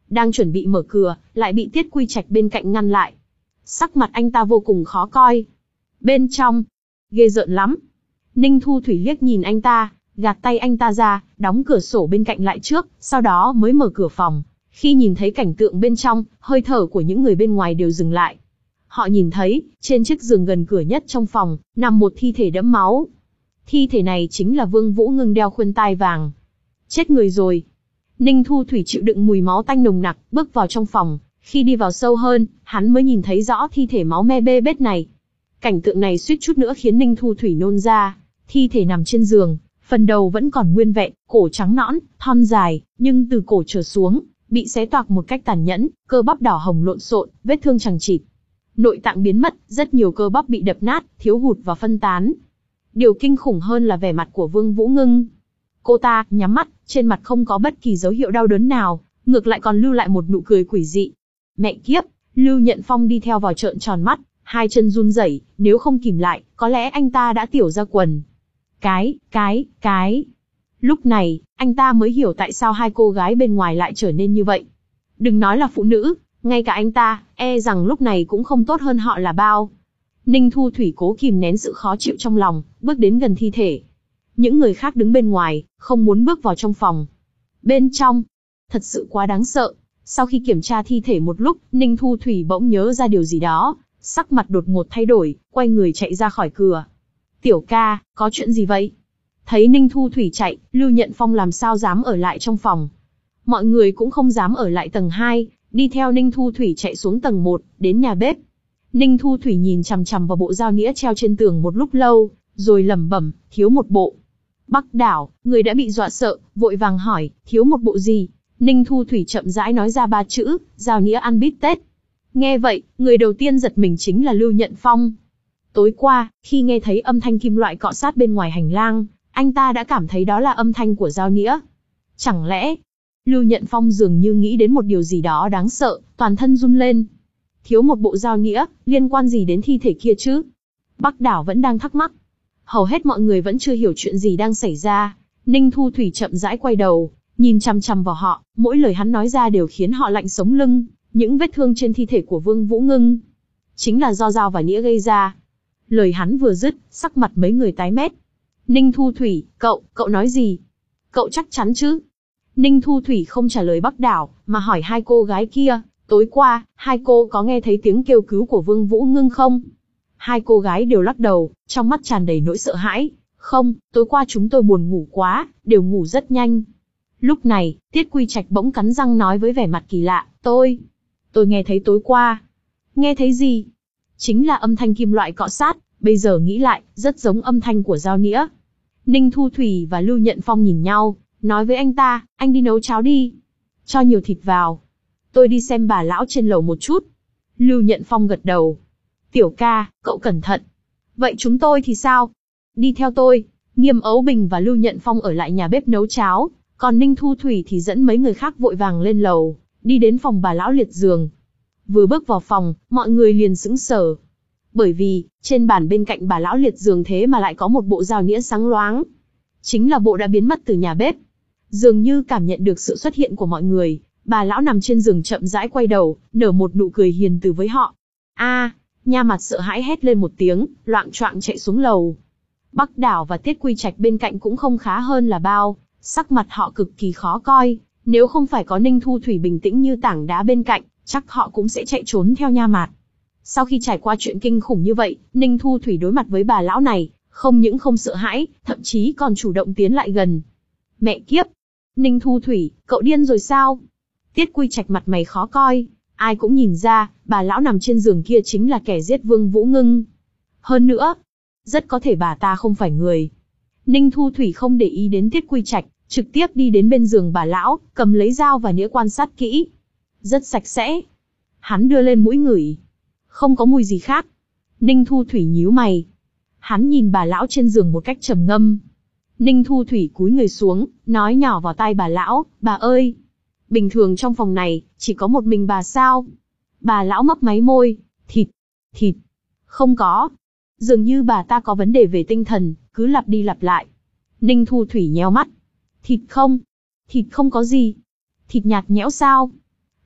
Đang chuẩn bị mở cửa, lại bị Tiết Quy Trạch bên cạnh ngăn lại. Sắc mặt anh ta vô cùng khó coi. Bên trong, ghê rợn lắm. Ninh Thu Thủy liếc nhìn anh ta, gạt tay anh ta ra, đóng cửa sổ bên cạnh lại trước, sau đó mới mở cửa phòng. Khi nhìn thấy cảnh tượng bên trong, hơi thở của những người bên ngoài đều dừng lại. Họ nhìn thấy, trên chiếc giường gần cửa nhất trong phòng, nằm một thi thể đẫm máu. Thi thể này chính là Vương Vũ Ngưng đeo khuyên tai vàng. Chết người rồi. Ninh Thu Thủy chịu đựng mùi máu tanh nồng nặc, bước vào trong phòng. Khi đi vào sâu hơn, hắn mới nhìn thấy rõ thi thể máu me bê bết này. Cảnh tượng này suýt chút nữa khiến Ninh Thu Thủy nôn ra. Thi thể nằm trên giường, phần đầu vẫn còn nguyên vẹn, cổ trắng nõn, thon dài, nhưng từ cổ trở xuống, bị xé toạc một cách tàn nhẫn, cơ bắp đỏ hồng lộn xộn, vết thương chằng chịt. Nội tạng biến mất, rất nhiều cơ bắp bị đập nát, thiếu hụt và phân tán. Điều kinh khủng hơn là vẻ mặt của Vương Vũ Ngưng. Cô ta nhắm mắt, trên mặt không có bất kỳ dấu hiệu đau đớn nào, ngược lại còn lưu lại một nụ cười quỷ dị. Mẹ kiếp, Lưu Nhận Phong đi theo vào trợn tròn mắt, hai chân run rẩy, nếu không kìm lại, có lẽ anh ta đã tiểu ra quần. Cái, cái, cái. Lúc này, anh ta mới hiểu tại sao hai cô gái bên ngoài lại trở nên như vậy. Đừng nói là phụ nữ, ngay cả anh ta, e rằng lúc này cũng không tốt hơn họ là bao. Ninh Thu Thủy cố kìm nén sự khó chịu trong lòng, bước đến gần thi thể. Những người khác đứng bên ngoài, không muốn bước vào trong phòng. Bên trong, thật sự quá đáng sợ. Sau khi kiểm tra thi thể một lúc, Ninh Thu Thủy bỗng nhớ ra điều gì đó, sắc mặt đột ngột thay đổi, quay người chạy ra khỏi cửa. Tiểu ca, có chuyện gì vậy? Thấy Ninh Thu Thủy chạy, Lưu Nhận Phong làm sao dám ở lại trong phòng. Mọi người cũng không dám ở lại tầng hai, đi theo Ninh Thu Thủy chạy xuống tầng một, đến nhà bếp. Ninh Thu Thủy nhìn chằm chằm vào bộ dao nĩa treo trên tường một lúc lâu, rồi lẩm bẩm, thiếu một bộ. Bắc Đảo, người đã bị dọa sợ, vội vàng hỏi, thiếu một bộ gì? Ninh Thu Thủy chậm rãi nói ra ba chữ, dao nĩa ăn bít tết. Nghe vậy, người đầu tiên giật mình chính là Lưu Nhận Phong. Tối qua, khi nghe thấy âm thanh kim loại cọ sát bên ngoài hành lang, anh ta đã cảm thấy đó là âm thanh của dao nĩa. Chẳng lẽ... Lưu Nhận Phong dường như nghĩ đến một điều gì đó đáng sợ, toàn thân run lên. Thiếu một bộ dao nĩa, liên quan gì đến thi thể kia chứ? Bắc Đảo vẫn đang thắc mắc. Hầu hết mọi người vẫn chưa hiểu chuyện gì đang xảy ra. Ninh Thu Thủy chậm rãi quay đầu, nhìn chằm chằm vào họ, mỗi lời hắn nói ra đều khiến họ lạnh sống lưng. Những vết thương trên thi thể của Vương Vũ Ngưng chính là do dao và nĩa gây ra. Lời hắn vừa dứt, sắc mặt mấy người tái mét. Ninh Thu Thủy, cậu, cậu nói gì? Cậu chắc chắn chứ? Ninh Thu Thủy không trả lời Bắc Đảo, mà hỏi hai cô gái kia, tối qua, hai cô có nghe thấy tiếng kêu cứu của Vương Vũ Ngưng không? Hai cô gái đều lắc đầu, trong mắt tràn đầy nỗi sợ hãi. Không, tối qua chúng tôi buồn ngủ quá, đều ngủ rất nhanh. Lúc này, Tiết Quy Trạch bỗng cắn răng nói với vẻ mặt kỳ lạ, tôi, tôi nghe thấy tối qua. Nghe thấy gì? Chính là âm thanh kim loại cọ sát, bây giờ nghĩ lại, rất giống âm thanh của dao nĩa. Ninh Thu Thủy và Lưu Nhận Phong nhìn nhau, nói với anh ta, anh đi nấu cháo đi. Cho nhiều thịt vào. Tôi đi xem bà lão trên lầu một chút. Lưu Nhận Phong gật đầu. Tiểu ca, cậu cẩn thận. Vậy chúng tôi thì sao? Đi theo tôi. Nghiêm Ấu Bình và Lưu Nhận Phong ở lại nhà bếp nấu cháo, còn Ninh Thu Thủy thì dẫn mấy người khác vội vàng lên lầu, đi đến phòng bà lão liệt giường. Vừa bước vào phòng, mọi người liền sững sờ. Bởi vì, trên bàn bên cạnh bà lão liệt giường thế mà lại có một bộ dao nĩa sáng loáng. Chính là bộ đã biến mất từ nhà bếp. Dường như cảm nhận được sự xuất hiện của mọi người, bà lão nằm trên giường chậm rãi quay đầu, nở một nụ cười hiền từ với họ. A, Nha Mặt sợ hãi hét lên một tiếng, loạng choạng chạy xuống lầu. Bắc Đảo và Tiết Quy Trạch bên cạnh cũng không khá hơn là bao, sắc mặt họ cực kỳ khó coi, nếu không phải có Ninh Thu Thủy bình tĩnh như tảng đá bên cạnh, chắc họ cũng sẽ chạy trốn theo Nha Mạt. Sau khi trải qua chuyện kinh khủng như vậy, Ninh Thu Thủy đối mặt với bà lão này, không những không sợ hãi, thậm chí còn chủ động tiến lại gần. Mẹ kiếp! Ninh Thu Thủy, cậu điên rồi sao? Tiết Quy Trạch mặt mày khó coi, ai cũng nhìn ra, bà lão nằm trên giường kia chính là kẻ giết Vương Vũ Ngưng. Hơn nữa, rất có thể bà ta không phải người. Ninh Thu Thủy không để ý đến Tiết Quy Trạch, trực tiếp đi đến bên giường bà lão, cầm lấy dao và nĩa quan sát kỹ. Rất sạch sẽ. Hắn đưa lên mũi ngửi. Không có mùi gì khác. Ninh Thu Thủy nhíu mày. Hắn nhìn bà lão trên giường một cách trầm ngâm. Ninh Thu Thủy cúi người xuống, nói nhỏ vào tai bà lão, bà ơi, bình thường trong phòng này, chỉ có một mình bà sao? Bà lão mấp máy môi, thịt, thịt, không có. Dường như bà ta có vấn đề về tinh thần, cứ lặp đi lặp lại. Ninh Thu Thủy nheo mắt. Thịt không? Thịt không có gì. Thịt nhạt nhẽo sao?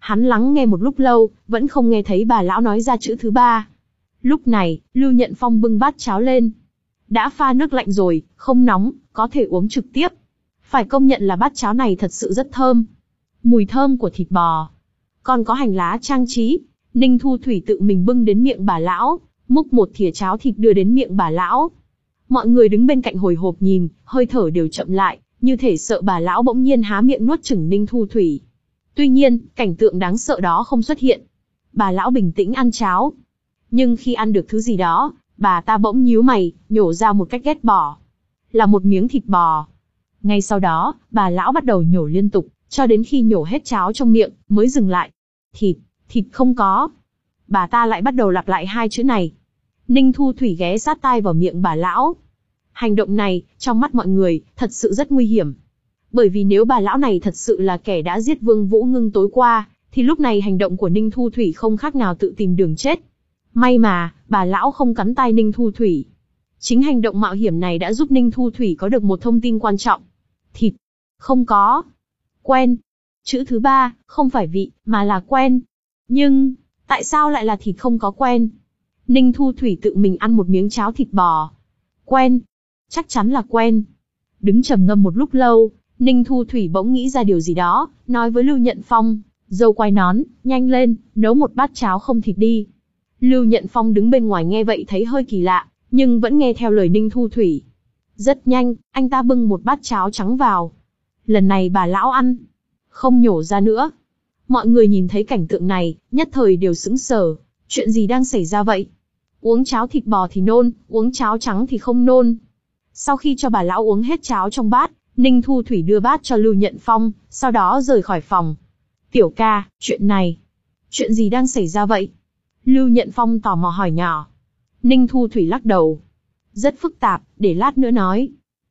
Hắn lắng nghe một lúc lâu, vẫn không nghe thấy bà lão nói ra chữ thứ ba. Lúc này, Lưu Nhận Phong bưng bát cháo lên. Đã pha nước lạnh rồi, không nóng, có thể uống trực tiếp. Phải công nhận là bát cháo này thật sự rất thơm. Mùi thơm của thịt bò, còn có hành lá trang trí. Ninh Thu Thủy tự mình bưng đến miệng bà lão, múc một thìa cháo thịt đưa đến miệng bà lão. Mọi người đứng bên cạnh hồi hộp nhìn, hơi thở đều chậm lại, như thể sợ bà lão bỗng nhiên há miệng nuốt chửng Ninh Thu Thủy. Tuy nhiên, cảnh tượng đáng sợ đó không xuất hiện. Bà lão bình tĩnh ăn cháo. Nhưng khi ăn được thứ gì đó, bà ta bỗng nhíu mày, nhổ ra một cách ghét bỏ. Là một miếng thịt bò. Ngay sau đó, bà lão bắt đầu nhổ liên tục, cho đến khi nhổ hết cháo trong miệng, mới dừng lại. Thịt, thịt không có. Bà ta lại bắt đầu lặp lại hai chữ này. Ninh Thu Thủy ghé sát tai vào miệng bà lão. Hành động này, trong mắt mọi người, thật sự rất nguy hiểm. Bởi vì nếu bà lão này thật sự là kẻ đã giết Vương Vũ Ngưng tối qua, thì lúc này hành động của Ninh Thu Thủy không khác nào tự tìm đường chết. May mà, bà lão không cắn tai Ninh Thu Thủy. Chính hành động mạo hiểm này đã giúp Ninh Thu Thủy có được một thông tin quan trọng. Thịt, không có. Quen. Chữ thứ ba, không phải vị, mà là quen. Nhưng, tại sao lại là thịt không có quen? Ninh Thu Thủy tự mình ăn một miếng cháo thịt bò. Quen. Chắc chắn là quen. Đứng trầm ngâm một lúc lâu, Ninh Thu Thủy bỗng nghĩ ra điều gì đó, nói với Lưu Nhận Phong, dâu quai nón, nhanh lên, nấu một bát cháo không thịt đi. Lưu Nhận Phong đứng bên ngoài nghe vậy thấy hơi kỳ lạ, nhưng vẫn nghe theo lời Ninh Thu Thủy. Rất nhanh, anh ta bưng một bát cháo trắng vào. Lần này bà lão ăn, không nhổ ra nữa. Mọi người nhìn thấy cảnh tượng này, nhất thời đều sững sờ. Chuyện gì đang xảy ra vậy? Uống cháo thịt bò thì nôn, uống cháo trắng thì không nôn. Sau khi cho bà lão uống hết cháo trong bát, Ninh Thu Thủy đưa bát cho Lưu Nhận Phong, sau đó rời khỏi phòng. Tiểu ca, chuyện này, chuyện gì đang xảy ra vậy? Lưu Nhận Phong tò mò hỏi nhỏ. Ninh Thu Thủy lắc đầu. Rất phức tạp, để lát nữa nói.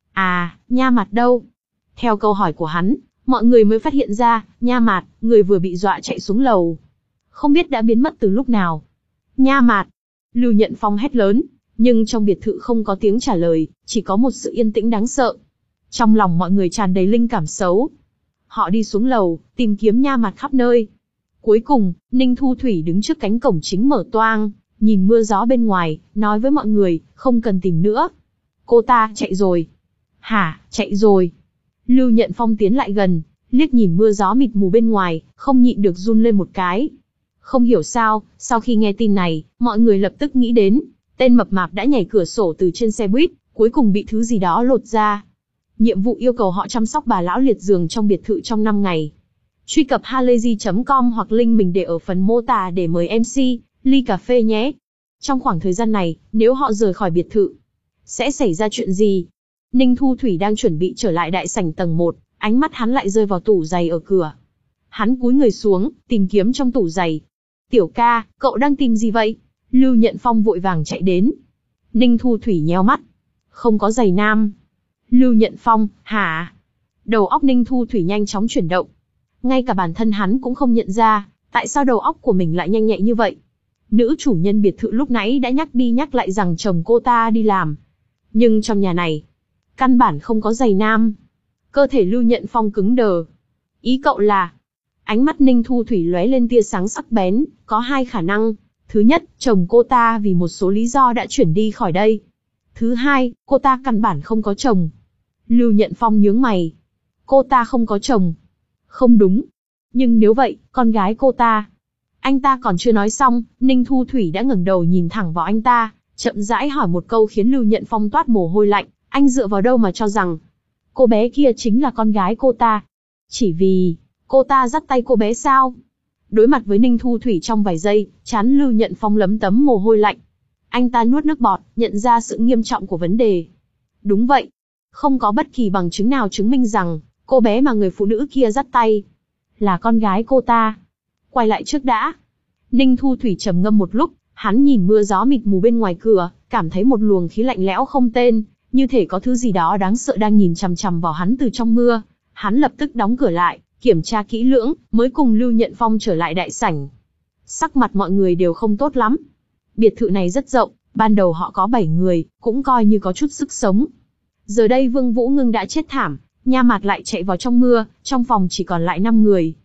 À, Nha Mạt đâu? Theo câu hỏi của hắn, mọi người mới phát hiện ra, Nha Mạt, người vừa bị dọa chạy xuống lầu, không biết đã biến mất từ lúc nào. Nha Mạt! Lưu Nhận Phong hét lớn, nhưng trong biệt thự không có tiếng trả lời, chỉ có một sự yên tĩnh đáng sợ. Trong lòng mọi người tràn đầy linh cảm xấu. Họ đi xuống lầu, tìm kiếm Nha Mạt khắp nơi. Cuối cùng, Ninh Thu Thủy đứng trước cánh cổng chính mở toang, nhìn mưa gió bên ngoài, nói với mọi người, không cần tìm nữa. Cô ta chạy rồi. Hả, chạy rồi? Lưu Nhận Phong tiến lại gần, liếc nhìn mưa gió mịt mù bên ngoài, không nhịn được run lên một cái. Không hiểu sao, sau khi nghe tin này, mọi người lập tức nghĩ đến, tên mập mạp đã nhảy cửa sổ từ trên xe buýt, cuối cùng bị thứ gì đó lột ra. Nhiệm vụ yêu cầu họ chăm sóc bà lão liệt giường trong biệt thự trong năm ngày. Truy cập halayzi chấm com hoặc link mình để ở phần mô tả để mời em xê, ly cà phê nhé. Trong khoảng thời gian này, nếu họ rời khỏi biệt thự, sẽ xảy ra chuyện gì? Ninh Thu Thủy đang chuẩn bị trở lại đại sảnh tầng một, ánh mắt hắn lại rơi vào tủ giày ở cửa. Hắn cúi người xuống, tìm kiếm trong tủ giày. Tiểu ca, cậu đang tìm gì vậy? Lưu Nhận Phong vội vàng chạy đến. Ninh Thu Thủy nheo mắt. Không có giày nam. Lưu Nhận Phong, hả? Đầu óc Ninh Thu Thủy nhanh chóng chuyển động. Ngay cả bản thân hắn cũng không nhận ra, tại sao đầu óc của mình lại nhanh nhạy như vậy. Nữ chủ nhân biệt thự lúc nãy đã nhắc đi nhắc lại rằng chồng cô ta đi làm. Nhưng trong nhà này, căn bản không có giày nam. Cơ thể Lưu Nhận Phong cứng đờ. Ý cậu là... Ánh mắt Ninh Thu Thủy lóe lên tia sáng sắc bén, có hai khả năng. Thứ nhất, chồng cô ta vì một số lý do đã chuyển đi khỏi đây. Thứ hai, cô ta căn bản không có chồng. Lưu Nhận Phong nhướng mày. Cô ta không có chồng. Không đúng. Nhưng nếu vậy, con gái cô ta... Anh ta còn chưa nói xong, Ninh Thu Thủy đã ngẩng đầu nhìn thẳng vào anh ta, chậm rãi hỏi một câu khiến Lưu Nhận Phong toát mồ hôi lạnh. Anh dựa vào đâu mà cho rằng cô bé kia chính là con gái cô ta? Chỉ vì cô ta dắt tay cô bé sao? Đối mặt với Ninh Thu Thủy trong vài giây, trán Lưu Nhận Phong lấm tấm mồ hôi lạnh. Anh ta nuốt nước bọt, nhận ra sự nghiêm trọng của vấn đề. Đúng vậy. Không có bất kỳ bằng chứng nào chứng minh rằng cô bé mà người phụ nữ kia dắt tay là con gái cô ta. Quay lại trước đã. Ninh Thu Thủy trầm ngâm một lúc, hắn nhìn mưa gió mịt mù bên ngoài cửa, cảm thấy một luồng khí lạnh lẽo không tên, như thể có thứ gì đó đáng sợ đang nhìn chằm chằm vào hắn từ trong mưa. Hắn lập tức đóng cửa lại, kiểm tra kỹ lưỡng, mới cùng Lưu Nhận Phong trở lại đại sảnh. Sắc mặt mọi người đều không tốt lắm. Biệt thự này rất rộng, ban đầu họ có bảy người, cũng coi như có chút sức sống. Giờ đây Vương Vũ Ngưng đã chết thảm, Nha Mạt lại chạy vào trong mưa, trong phòng chỉ còn lại năm người.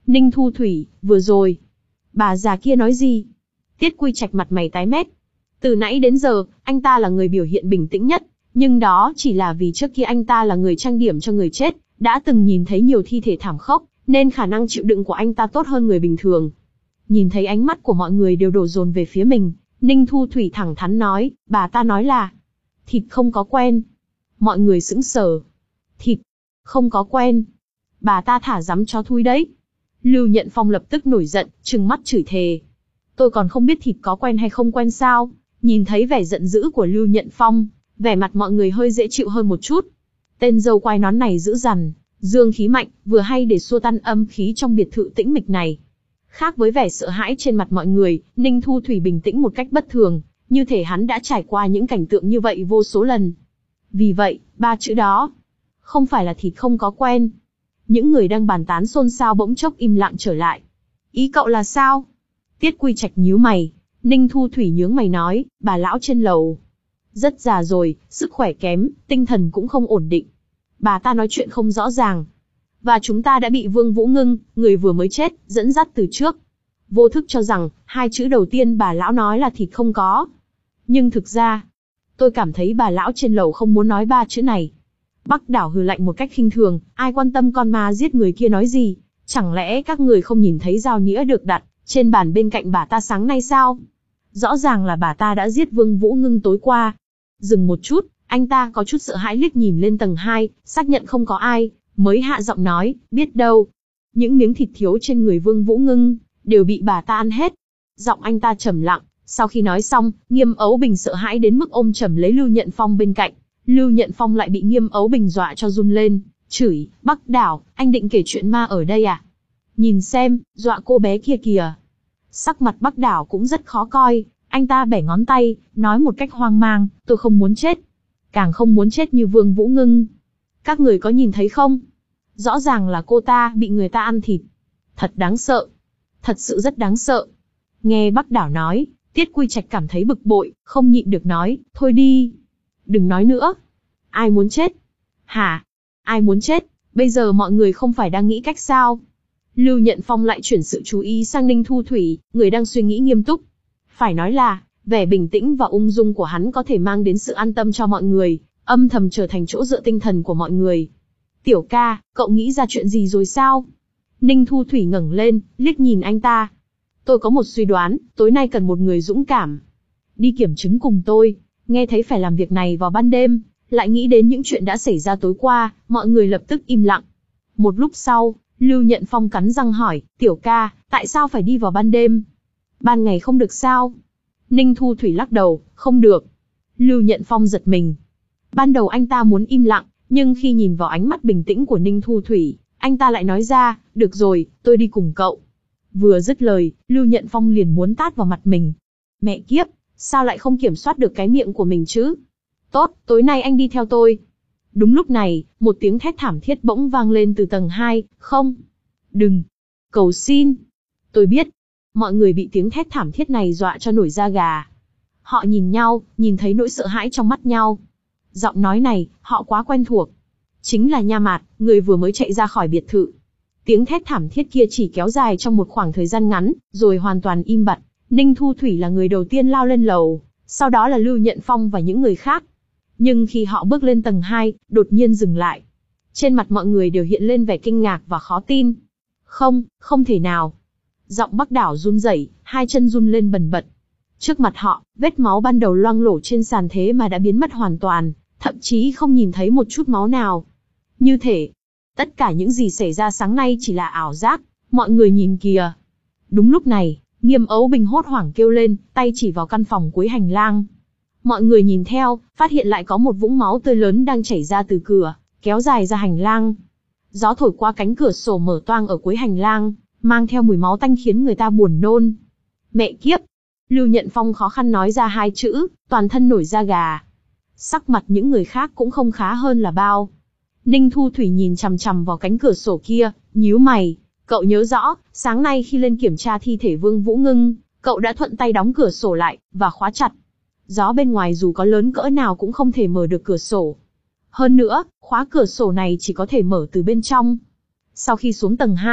Ninh Thu Thủy, vừa rồi, bà già kia nói gì? Tiết Quy Trạch mặt mày tái mét. Từ nãy đến giờ, anh ta là người biểu hiện bình tĩnh nhất, nhưng đó chỉ là vì trước kia anh ta là người trang điểm cho người chết, đã từng nhìn thấy nhiều thi thể thảm khốc, nên khả năng chịu đựng của anh ta tốt hơn người bình thường. Nhìn thấy ánh mắt của mọi người đều đổ dồn về phía mình, Ninh Thu Thủy thẳng thắn nói, bà ta nói là thịt không có quen. Mọi người sững sờ. Thịt không có quen. Bà ta thả rắm chó thui đấy. Lưu Nhận Phong lập tức nổi giận, trừng mắt chửi thề. Tôi còn không biết thịt có quen hay không quen sao? Nhìn thấy vẻ giận dữ của Lưu Nhận Phong, vẻ mặt mọi người hơi dễ chịu hơn một chút. Tên dâu quai nón này dữ dằn, dương khí mạnh, vừa hay để xua tan âm khí trong biệt thự tĩnh mịch này. Khác với vẻ sợ hãi trên mặt mọi người, Ninh Thu Thủy bình tĩnh một cách bất thường, như thể hắn đã trải qua những cảnh tượng như vậy vô số lần. Vì vậy, ba chữ đó, không phải là thịt không có quen. Những người đang bàn tán xôn xao bỗng chốc im lặng trở lại. Ý cậu là sao? Tiết Quy Trạch nhíu mày. Ninh Thu Thủy nhướng mày nói, bà lão trên lầu rất già rồi, sức khỏe kém, tinh thần cũng không ổn định. Bà ta nói chuyện không rõ ràng. Và chúng ta đã bị Vương Vũ Ngưng, người vừa mới chết, dẫn dắt từ trước. Vô thức cho rằng, hai chữ đầu tiên bà lão nói là thịt không có. Nhưng thực ra, tôi cảm thấy bà lão trên lầu không muốn nói ba chữ này. Bắc Đảo hừ lạnh một cách khinh thường, ai quan tâm con ma giết người kia nói gì? Chẳng lẽ các người không nhìn thấy dao nĩa được đặt trên bàn bên cạnh bà ta sáng nay sao? Rõ ràng là bà ta đã giết Vương Vũ Ngưng tối qua. Dừng một chút, anh ta có chút sợ hãi liếc nhìn lên tầng hai, xác nhận không có ai, mới hạ giọng nói, biết đâu. Những miếng thịt thiếu trên người Vương Vũ Ngưng, đều bị bà ta ăn hết. Giọng anh ta trầm lặng, sau khi nói xong, Nghiêm Ấu Bình sợ hãi đến mức ôm chầm lấy Lưu Nhận Phong bên cạnh. Lưu Nhận Phong lại bị Nghiêm Ấu Bình dọa cho run lên, chửi, Bắc Đảo, anh định kể chuyện ma ở đây à? Nhìn xem, dọa cô bé kia kìa. Sắc mặt Bắc Đảo cũng rất khó coi, anh ta bẻ ngón tay, nói một cách hoang mang, tôi không muốn chết. Càng không muốn chết như Vương Vũ Ngưng. Các người có nhìn thấy không? Rõ ràng là cô ta bị người ta ăn thịt. Thật đáng sợ. Thật sự rất đáng sợ. Nghe Bắc Đảo nói, Tiết Quy Trạch cảm thấy bực bội, không nhịn được nói, thôi đi. Đừng nói nữa. Ai muốn chết? Hả? Ai muốn chết? Bây giờ mọi người không phải đang nghĩ cách sao? Lưu Nhận Phong lại chuyển sự chú ý sang Ninh Thu Thủy, người đang suy nghĩ nghiêm túc. Phải nói là, vẻ bình tĩnh và ung dung của hắn có thể mang đến sự an tâm cho mọi người, âm thầm trở thành chỗ dựa tinh thần của mọi người. Tiểu ca, cậu nghĩ ra chuyện gì rồi sao? Ninh Thu Thủy ngẩng lên, liếc nhìn anh ta. Tôi có một suy đoán, tối nay cần một người dũng cảm. Đi kiểm chứng cùng tôi, nghe thấy phải làm việc này vào ban đêm, lại nghĩ đến những chuyện đã xảy ra tối qua, mọi người lập tức im lặng. Một lúc sau, Lưu Nhận Phong cắn răng hỏi, tiểu ca, tại sao phải đi vào ban đêm? Ban ngày không được sao? Ninh Thu Thủy lắc đầu, không được. Lưu Nhận Phong giật mình. Ban đầu anh ta muốn im lặng, nhưng khi nhìn vào ánh mắt bình tĩnh của Ninh Thu Thủy, anh ta lại nói ra, được rồi, tôi đi cùng cậu. Vừa dứt lời, Lưu Nhận Phong liền muốn tát vào mặt mình. Mẹ kiếp, sao lại không kiểm soát được cái miệng của mình chứ? Tốt, tối nay anh đi theo tôi. Đúng lúc này, một tiếng thét thảm thiết bỗng vang lên từ tầng hai, không. Đừng. Cầu xin. Tôi biết. Mọi người bị tiếng thét thảm thiết này dọa cho nổi da gà. Họ nhìn nhau, nhìn thấy nỗi sợ hãi trong mắt nhau. Giọng nói này, họ quá quen thuộc. Chính là Nha Mạt, người vừa mới chạy ra khỏi biệt thự. Tiếng thét thảm thiết kia chỉ kéo dài trong một khoảng thời gian ngắn, rồi hoàn toàn im bặt. Ninh Thu Thủy là người đầu tiên lao lên lầu, sau đó là Lưu Nhận Phong và những người khác. Nhưng khi họ bước lên tầng hai, đột nhiên dừng lại. Trên mặt mọi người đều hiện lên vẻ kinh ngạc và khó tin. Không, không thể nào. Giọng Bắc Đảo run rẩy, hai chân run lên bần bật. Trước mặt họ, vết máu ban đầu loang lổ trên sàn thế mà đã biến mất hoàn toàn, thậm chí không nhìn thấy một chút máu nào. Như thể, tất cả những gì xảy ra sáng nay chỉ là ảo giác, mọi người nhìn kìa. Đúng lúc này, Nghiêm Ấu Bình hốt hoảng kêu lên, tay chỉ vào căn phòng cuối hành lang. Mọi người nhìn theo, phát hiện lại có một vũng máu tươi lớn đang chảy ra từ cửa, kéo dài ra hành lang. Gió thổi qua cánh cửa sổ mở toang ở cuối hành lang, mang theo mùi máu tanh khiến người ta buồn nôn. Mẹ kiếp! Lưu Nhận Phong khó khăn nói ra hai chữ, toàn thân nổi da gà. Sắc mặt những người khác cũng không khá hơn là bao. Ninh Thu Thủy nhìn chằm chằm vào cánh cửa sổ kia, nhíu mày. Cậu nhớ rõ, sáng nay khi lên kiểm tra thi thể Vương Vũ Ngưng, cậu đã thuận tay đóng cửa sổ lại, và khóa chặt. Gió bên ngoài dù có lớn cỡ nào cũng không thể mở được cửa sổ. Hơn nữa, khóa cửa sổ này chỉ có thể mở từ bên trong. Sau khi xuống tầng hai,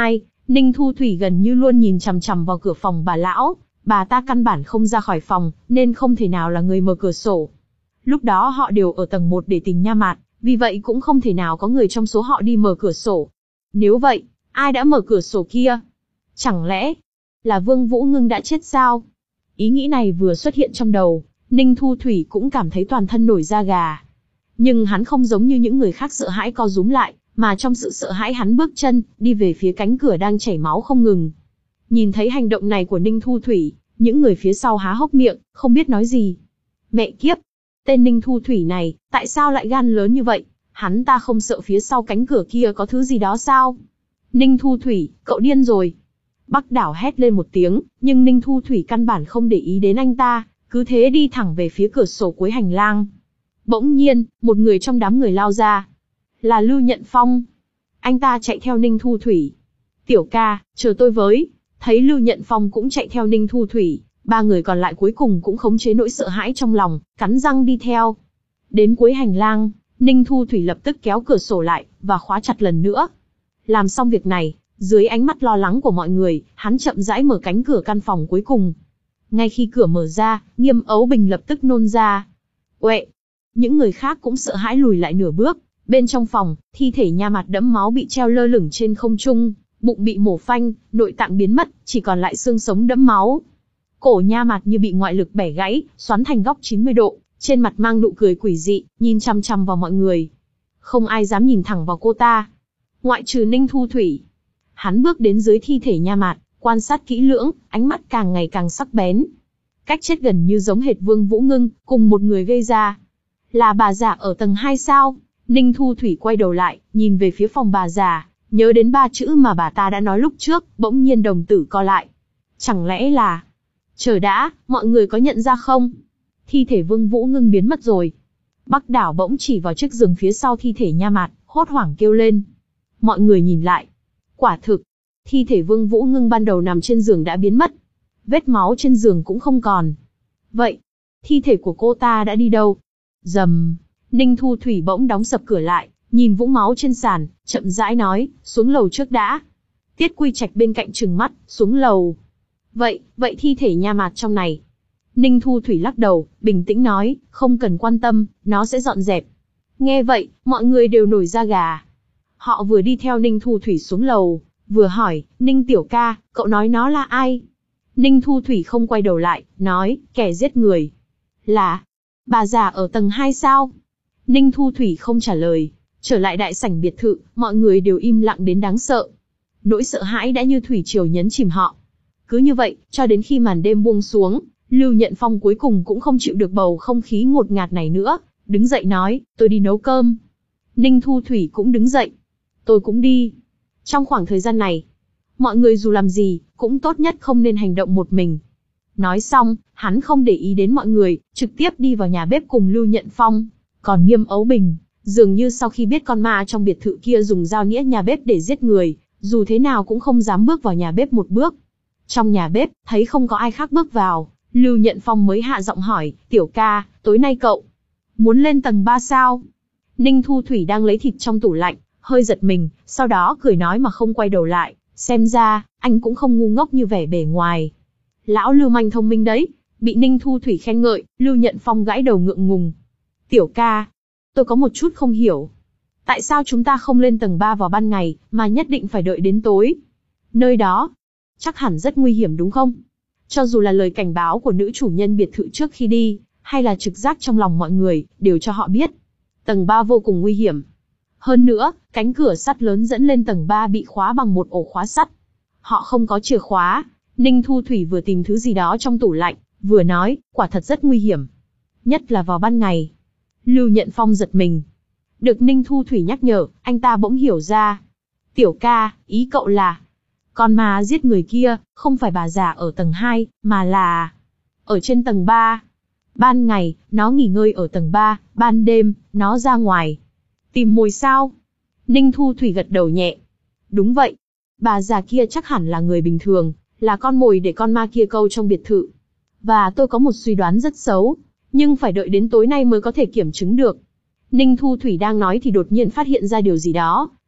Ninh Thu Thủy gần như luôn nhìn chằm chằm vào cửa phòng bà lão, bà ta căn bản không ra khỏi phòng, nên không thể nào là người mở cửa sổ. Lúc đó họ đều ở tầng một để tìm Nha Mạt, vì vậy cũng không thể nào có người trong số họ đi mở cửa sổ. Nếu vậy, ai đã mở cửa sổ kia? Chẳng lẽ là Vương Vũ Ngưng đã chết sao? Ý nghĩ này vừa xuất hiện trong đầu, Ninh Thu Thủy cũng cảm thấy toàn thân nổi da gà. Nhưng hắn không giống như những người khác sợ hãi co rúm lại, mà trong sự sợ hãi hắn bước chân, đi về phía cánh cửa đang chảy máu không ngừng. Nhìn thấy hành động này của Ninh Thu Thủy, những người phía sau há hốc miệng, không biết nói gì. Mẹ kiếp! Tên Ninh Thu Thủy này, tại sao lại gan lớn như vậy? Hắn ta không sợ phía sau cánh cửa kia có thứ gì đó sao? Ninh Thu Thủy, cậu điên rồi! Bắc Đảo hét lên một tiếng, nhưng Ninh Thu Thủy căn bản không để ý đến anh ta, cứ thế đi thẳng về phía cửa sổ cuối hành lang. Bỗng nhiên, một người trong đám người lao ra. Là Lưu Nhận Phong. Anh ta chạy theo Ninh Thu Thủy. Tiểu ca, chờ tôi với. Thấy Lưu Nhận Phong cũng chạy theo Ninh Thu Thủy, ba người còn lại cuối cùng cũng khống chế nỗi sợ hãi trong lòng, cắn răng đi theo. Đến cuối hành lang, Ninh Thu Thủy lập tức kéo cửa sổ lại, và khóa chặt lần nữa. Làm xong việc này, dưới ánh mắt lo lắng của mọi người, hắn chậm rãi mở cánh cửa căn phòng cuối cùng. Ngay khi cửa mở ra, Nghiêm Ấu Bình lập tức nôn ra. Uệ! Những người khác cũng sợ hãi lùi lại nửa bước. Bên trong phòng, thi thể Nha Mạt đẫm máu bị treo lơ lửng trên không trung, bụng bị mổ phanh, nội tạng biến mất, chỉ còn lại xương sống đẫm máu. Cổ Nha Mạt như bị ngoại lực bẻ gãy, xoắn thành góc chín mươi độ, trên mặt mang nụ cười quỷ dị, nhìn chăm chăm vào mọi người. Không ai dám nhìn thẳng vào cô ta, ngoại trừ Ninh Thu Thủy. Hắn bước đến dưới thi thể Nha Mạt, quan sát kỹ lưỡng, ánh mắt càng ngày càng sắc bén. Cách chết gần như giống hệt Vương Vũ Ngưng, cùng một người gây ra. Là bà già ở tầng hai sao? Ninh Thu Thủy quay đầu lại, nhìn về phía phòng bà già, nhớ đến ba chữ mà bà ta đã nói lúc trước, bỗng nhiên đồng tử co lại. Chẳng lẽ là... Chờ đã, mọi người có nhận ra không? Thi thể Vương Vũ Ngưng biến mất rồi. Bắc Đảo bỗng chỉ vào chiếc giường phía sau thi thể Nha Mạt, hốt hoảng kêu lên. Mọi người nhìn lại. Quả thực, thi thể Vương Vũ Ngưng ban đầu nằm trên giường đã biến mất. Vết máu trên giường cũng không còn. Vậy, thi thể của cô ta đã đi đâu? Rầm... Ninh Thu Thủy bỗng đóng sập cửa lại, nhìn vũng máu trên sàn, chậm rãi nói, xuống lầu trước đã. Tiết Quy Trạch bên cạnh trừng mắt, xuống lầu. Vậy, vậy thi thể Nha Mạt trong này. Ninh Thu Thủy lắc đầu, bình tĩnh nói, không cần quan tâm, nó sẽ dọn dẹp. Nghe vậy, mọi người đều nổi da gà. Họ vừa đi theo Ninh Thu Thủy xuống lầu, vừa hỏi, Ninh tiểu ca, cậu nói nó là ai? Ninh Thu Thủy không quay đầu lại, nói, kẻ giết người. Là, bà già ở tầng hai sao? Ninh Thu Thủy không trả lời. Trở lại đại sảnh biệt thự, mọi người đều im lặng đến đáng sợ. Nỗi sợ hãi đã như thủy triều nhấn chìm họ. Cứ như vậy, cho đến khi màn đêm buông xuống, Lưu Nhận Phong cuối cùng cũng không chịu được bầu không khí ngột ngạt này nữa, đứng dậy nói, tôi đi nấu cơm. Ninh Thu Thủy cũng đứng dậy. Tôi cũng đi. Trong khoảng thời gian này, mọi người dù làm gì, cũng tốt nhất không nên hành động một mình. Nói xong, hắn không để ý đến mọi người, trực tiếp đi vào nhà bếp cùng Lưu Nhận Phong. Còn Nghiêm Ấu Bình, dường như sau khi biết con ma trong biệt thự kia dùng dao nĩa nhà bếp để giết người, dù thế nào cũng không dám bước vào nhà bếp một bước. Trong nhà bếp, thấy không có ai khác bước vào, Lưu Nhận Phong mới hạ giọng hỏi, tiểu ca, tối nay cậu muốn lên tầng ba sao? Ninh Thu Thủy đang lấy thịt trong tủ lạnh, hơi giật mình, sau đó cười nói mà không quay đầu lại, xem ra, anh cũng không ngu ngốc như vẻ bề ngoài. Lão Lưu manh thông minh đấy, bị Ninh Thu Thủy khen ngợi, Lưu Nhận Phong gãi đầu ngượng ngùng. Tiểu ca, tôi có một chút không hiểu. Tại sao chúng ta không lên tầng ba vào ban ngày, mà nhất định phải đợi đến tối? Nơi đó, chắc hẳn rất nguy hiểm đúng không? Cho dù là lời cảnh báo của nữ chủ nhân biệt thự trước khi đi, hay là trực giác trong lòng mọi người, đều cho họ biết. Tầng ba vô cùng nguy hiểm. Hơn nữa, cánh cửa sắt lớn dẫn lên tầng ba bị khóa bằng một ổ khóa sắt. Họ không có chìa khóa. Ninh Thu Thủy vừa tìm thứ gì đó trong tủ lạnh, vừa nói, quả thật rất nguy hiểm. Nhất là vào ban ngày. Lưu Nhận Phong giật mình. Được Ninh Thu Thủy nhắc nhở, anh ta bỗng hiểu ra. Tiểu ca, ý cậu là, con ma giết người kia, không phải bà già ở tầng hai, mà là ở trên tầng ba. Ban ngày, nó nghỉ ngơi ở tầng ba, ban đêm, nó ra ngoài. Tìm mồi sao? Ninh Thu Thủy gật đầu nhẹ. Đúng vậy. Bà già kia chắc hẳn là người bình thường, là con mồi để con ma kia câu trong biệt thự. Và tôi có một suy đoán rất xấu, nhưng phải đợi đến tối nay mới có thể kiểm chứng được. Ninh Thu Thủy đang nói thì đột nhiên phát hiện ra điều gì đó,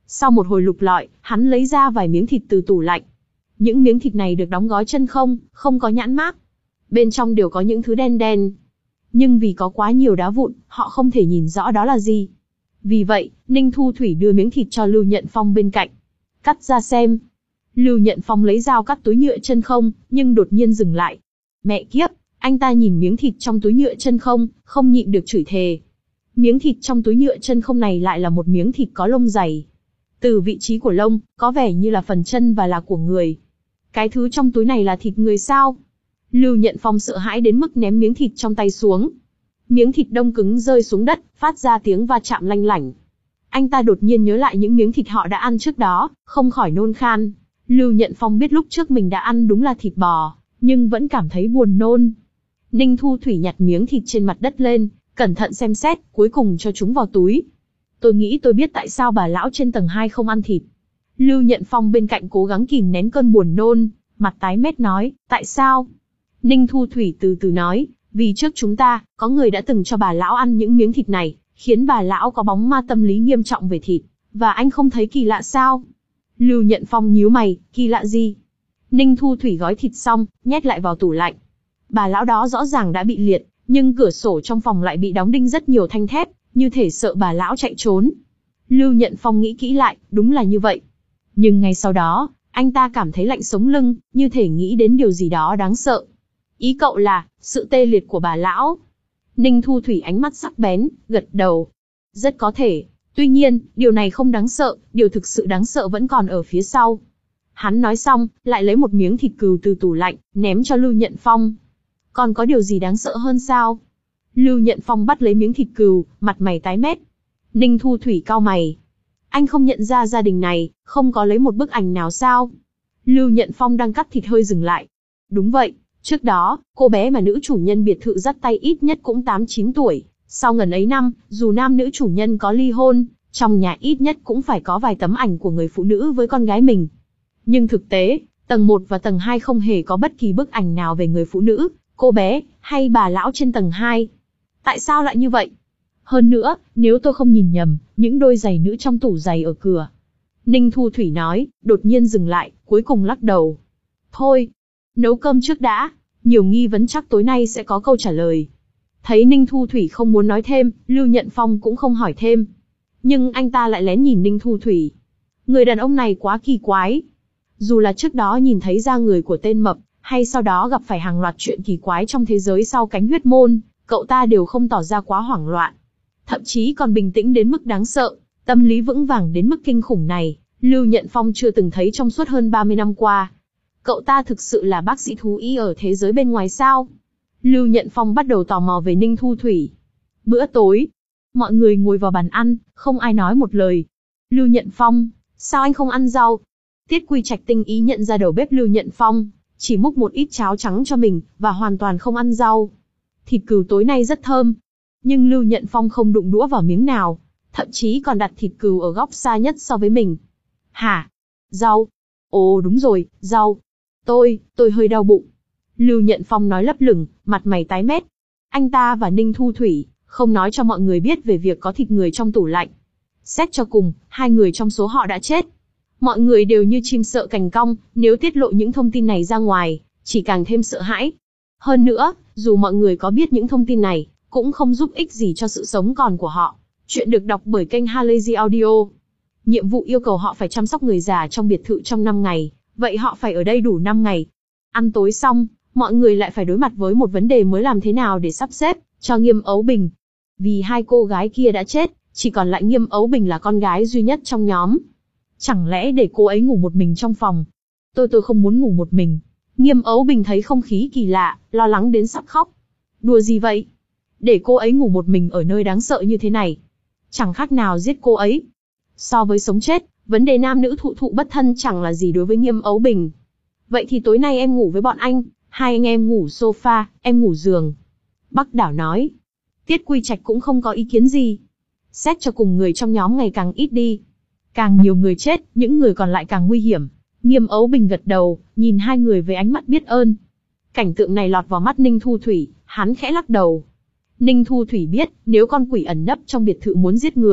Sau một hồi lục lọi, hắn lấy ra vài miếng thịt từ tủ lạnh. Những miếng thịt này được đóng gói chân không, không có nhãn mác. Bên trong đều có những thứ đen đen. Nhưng vì có quá nhiều đá vụn, họ không thể nhìn rõ đó là gì. Vì vậy, Ninh Thu Thủy đưa miếng thịt cho Lưu Nhận Phong bên cạnh. Cắt ra xem. Lưu Nhận Phong lấy dao cắt túi nhựa chân không, nhưng đột nhiên dừng lại. Mẹ kiếp, anh ta nhìn miếng thịt trong túi nhựa chân không, không nhịn được chửi thề. Miếng thịt trong túi nhựa chân không này lại là một miếng thịt có lông dày. Từ vị trí của lông, có vẻ như là phần chân và là của người. Cái thứ trong túi này là thịt người sao? Lưu Nhận Phong sợ hãi đến mức ném miếng thịt trong tay xuống. Miếng thịt đông cứng rơi xuống đất, phát ra tiếng va chạm lanh lảnh. Anh ta đột nhiên nhớ lại những miếng thịt họ đã ăn trước đó, không khỏi nôn khan. Lưu Nhận Phong biết lúc trước mình đã ăn đúng là thịt bò, nhưng vẫn cảm thấy buồn nôn. Ninh Thu Thủy nhặt miếng thịt trên mặt đất lên, cẩn thận xem xét, cuối cùng cho chúng vào túi. Tôi nghĩ tôi biết tại sao bà lão trên tầng hai không ăn thịt. Lưu Nhận Phong bên cạnh cố gắng kìm nén cơn buồn nôn, mặt tái mét nói, tại sao? Ninh Thu Thủy từ từ nói, vì trước chúng ta, có người đã từng cho bà lão ăn những miếng thịt này, khiến bà lão có bóng ma tâm lý nghiêm trọng về thịt, và anh không thấy kỳ lạ sao? Lưu Nhận Phong nhíu mày, kỳ lạ gì? Ninh Thu Thủy gói thịt xong, nhét lại vào tủ lạnh. Bà lão đó rõ ràng đã bị liệt, nhưng cửa sổ trong phòng lại bị đóng đinh rất nhiều thanh thép, như thể sợ bà lão chạy trốn. Lưu Nhận Phong nghĩ kỹ lại, đúng là như vậy. Nhưng ngay sau đó, anh ta cảm thấy lạnh sống lưng, như thể nghĩ đến điều gì đó đáng sợ. Ý cậu là, sự tê liệt của bà lão. Ninh Thu Thủy ánh mắt sắc bén, gật đầu. Rất có thể, tuy nhiên, điều này không đáng sợ, điều thực sự đáng sợ vẫn còn ở phía sau. Hắn nói xong, lại lấy một miếng thịt cừu từ tủ lạnh, ném cho Lưu Nhận Phong. Còn có điều gì đáng sợ hơn sao? Lưu Nhận Phong bắt lấy miếng thịt cừu, mặt mày tái mét. Ninh Thu Thủy cau mày. Anh không nhận ra gia đình này, không có lấy một bức ảnh nào sao? Lưu Nhận Phong đang cắt thịt hơi dừng lại. Đúng vậy, trước đó, cô bé mà nữ chủ nhân biệt thự dắt tay ít nhất cũng tám chín tuổi. Sau ngần ấy năm, dù nam nữ chủ nhân có ly hôn, trong nhà ít nhất cũng phải có vài tấm ảnh của người phụ nữ với con gái mình. Nhưng thực tế, tầng một và tầng hai không hề có bất kỳ bức ảnh nào về người phụ nữ, cô bé, hay bà lão trên tầng hai. Tại sao lại như vậy? Hơn nữa, nếu tôi không nhìn nhầm, những đôi giày nữ trong tủ giày ở cửa. Ninh Thu Thủy nói, đột nhiên dừng lại, cuối cùng lắc đầu. Thôi, nấu cơm trước đã, nhiều nghi vấn chắc tối nay sẽ có câu trả lời. Thấy Ninh Thu Thủy không muốn nói thêm, Lưu Nhận Phong cũng không hỏi thêm. Nhưng anh ta lại lén nhìn Ninh Thu Thủy. Người đàn ông này quá kỳ quái. Dù là trước đó nhìn thấy da người của tên mập, hay sau đó gặp phải hàng loạt chuyện kỳ quái trong thế giới sau cánh huyết môn, cậu ta đều không tỏ ra quá hoảng loạn. Thậm chí còn bình tĩnh đến mức đáng sợ, tâm lý vững vàng đến mức kinh khủng này, Lưu Nhận Phong chưa từng thấy trong suốt hơn ba mươi năm qua. Cậu ta thực sự là bác sĩ thú y ở thế giới bên ngoài sao? Lưu Nhận Phong bắt đầu tò mò về Ninh Thu Thủy. Bữa tối, mọi người ngồi vào bàn ăn, không ai nói một lời. Lưu Nhận Phong, sao anh không ăn rau? Tiết Quy Trạch tinh ý nhận ra đầu bếp Lưu Nhận Phong, chỉ múc một ít cháo trắng cho mình, và hoàn toàn không ăn rau. Thịt cừu tối nay rất thơm. Nhưng Lưu Nhận Phong không đụng đũa vào miếng nào, thậm chí còn đặt thịt cừu ở góc xa nhất so với mình. Hả? Rau? Ồ đúng rồi, rau. Tôi, tôi hơi đau bụng. Lưu Nhận Phong nói lấp lửng, mặt mày tái mét. Anh ta và Ninh Thu Thủy không nói cho mọi người biết về việc có thịt người trong tủ lạnh. Xét cho cùng, hai người trong số họ đã chết. Mọi người đều như chim sợ cành cong, nếu tiết lộ những thông tin này ra ngoài, chỉ càng thêm sợ hãi. Hơn nữa, dù mọi người có biết những thông tin này, cũng không giúp ích gì cho sự sống còn của họ. Chuyện được đọc bởi kênh Halazy Audio. Nhiệm vụ yêu cầu họ phải chăm sóc người già trong biệt thự trong năm ngày, vậy họ phải ở đây đủ năm ngày. Ăn tối xong, mọi người lại phải đối mặt với một vấn đề mới, làm thế nào để sắp xếp cho Nghiêm Ấu Bình. Vì hai cô gái kia đã chết, chỉ còn lại Nghiêm Ấu Bình là con gái duy nhất trong nhóm. Chẳng lẽ để cô ấy ngủ một mình trong phòng? Tôi tôi không muốn ngủ một mình. Nghiêm Ấu Bình thấy không khí kỳ lạ, lo lắng đến sắp khóc. Đùa gì vậy? Để cô ấy ngủ một mình ở nơi đáng sợ như thế này, chẳng khác nào giết cô ấy. So với sống chết, vấn đề nam nữ thụ thụ bất thân chẳng là gì đối với Nghiêm Ấu Bình. Vậy thì tối nay em ngủ với bọn anh, hai anh em ngủ sofa, em ngủ giường. Bắc Đảo nói. Tiết Quy Trạch cũng không có ý kiến gì. Xét cho cùng, người trong nhóm ngày càng ít đi. Càng nhiều người chết, những người còn lại càng nguy hiểm. Nghiêm Ấu Bình gật đầu, nhìn hai người với ánh mắt biết ơn. Cảnh tượng này lọt vào mắt Ninh Thu Thủy, hắn khẽ lắc đầu. Ninh Thu Thủy biết, nếu con quỷ ẩn nấp trong biệt thự muốn giết người,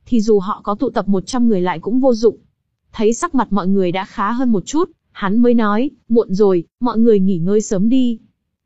thì dù họ có tụ tập một trăm người lại cũng vô dụng. Thấy sắc mặt mọi người đã khá hơn một chút, hắn mới nói, muộn rồi, mọi người nghỉ ngơi sớm đi.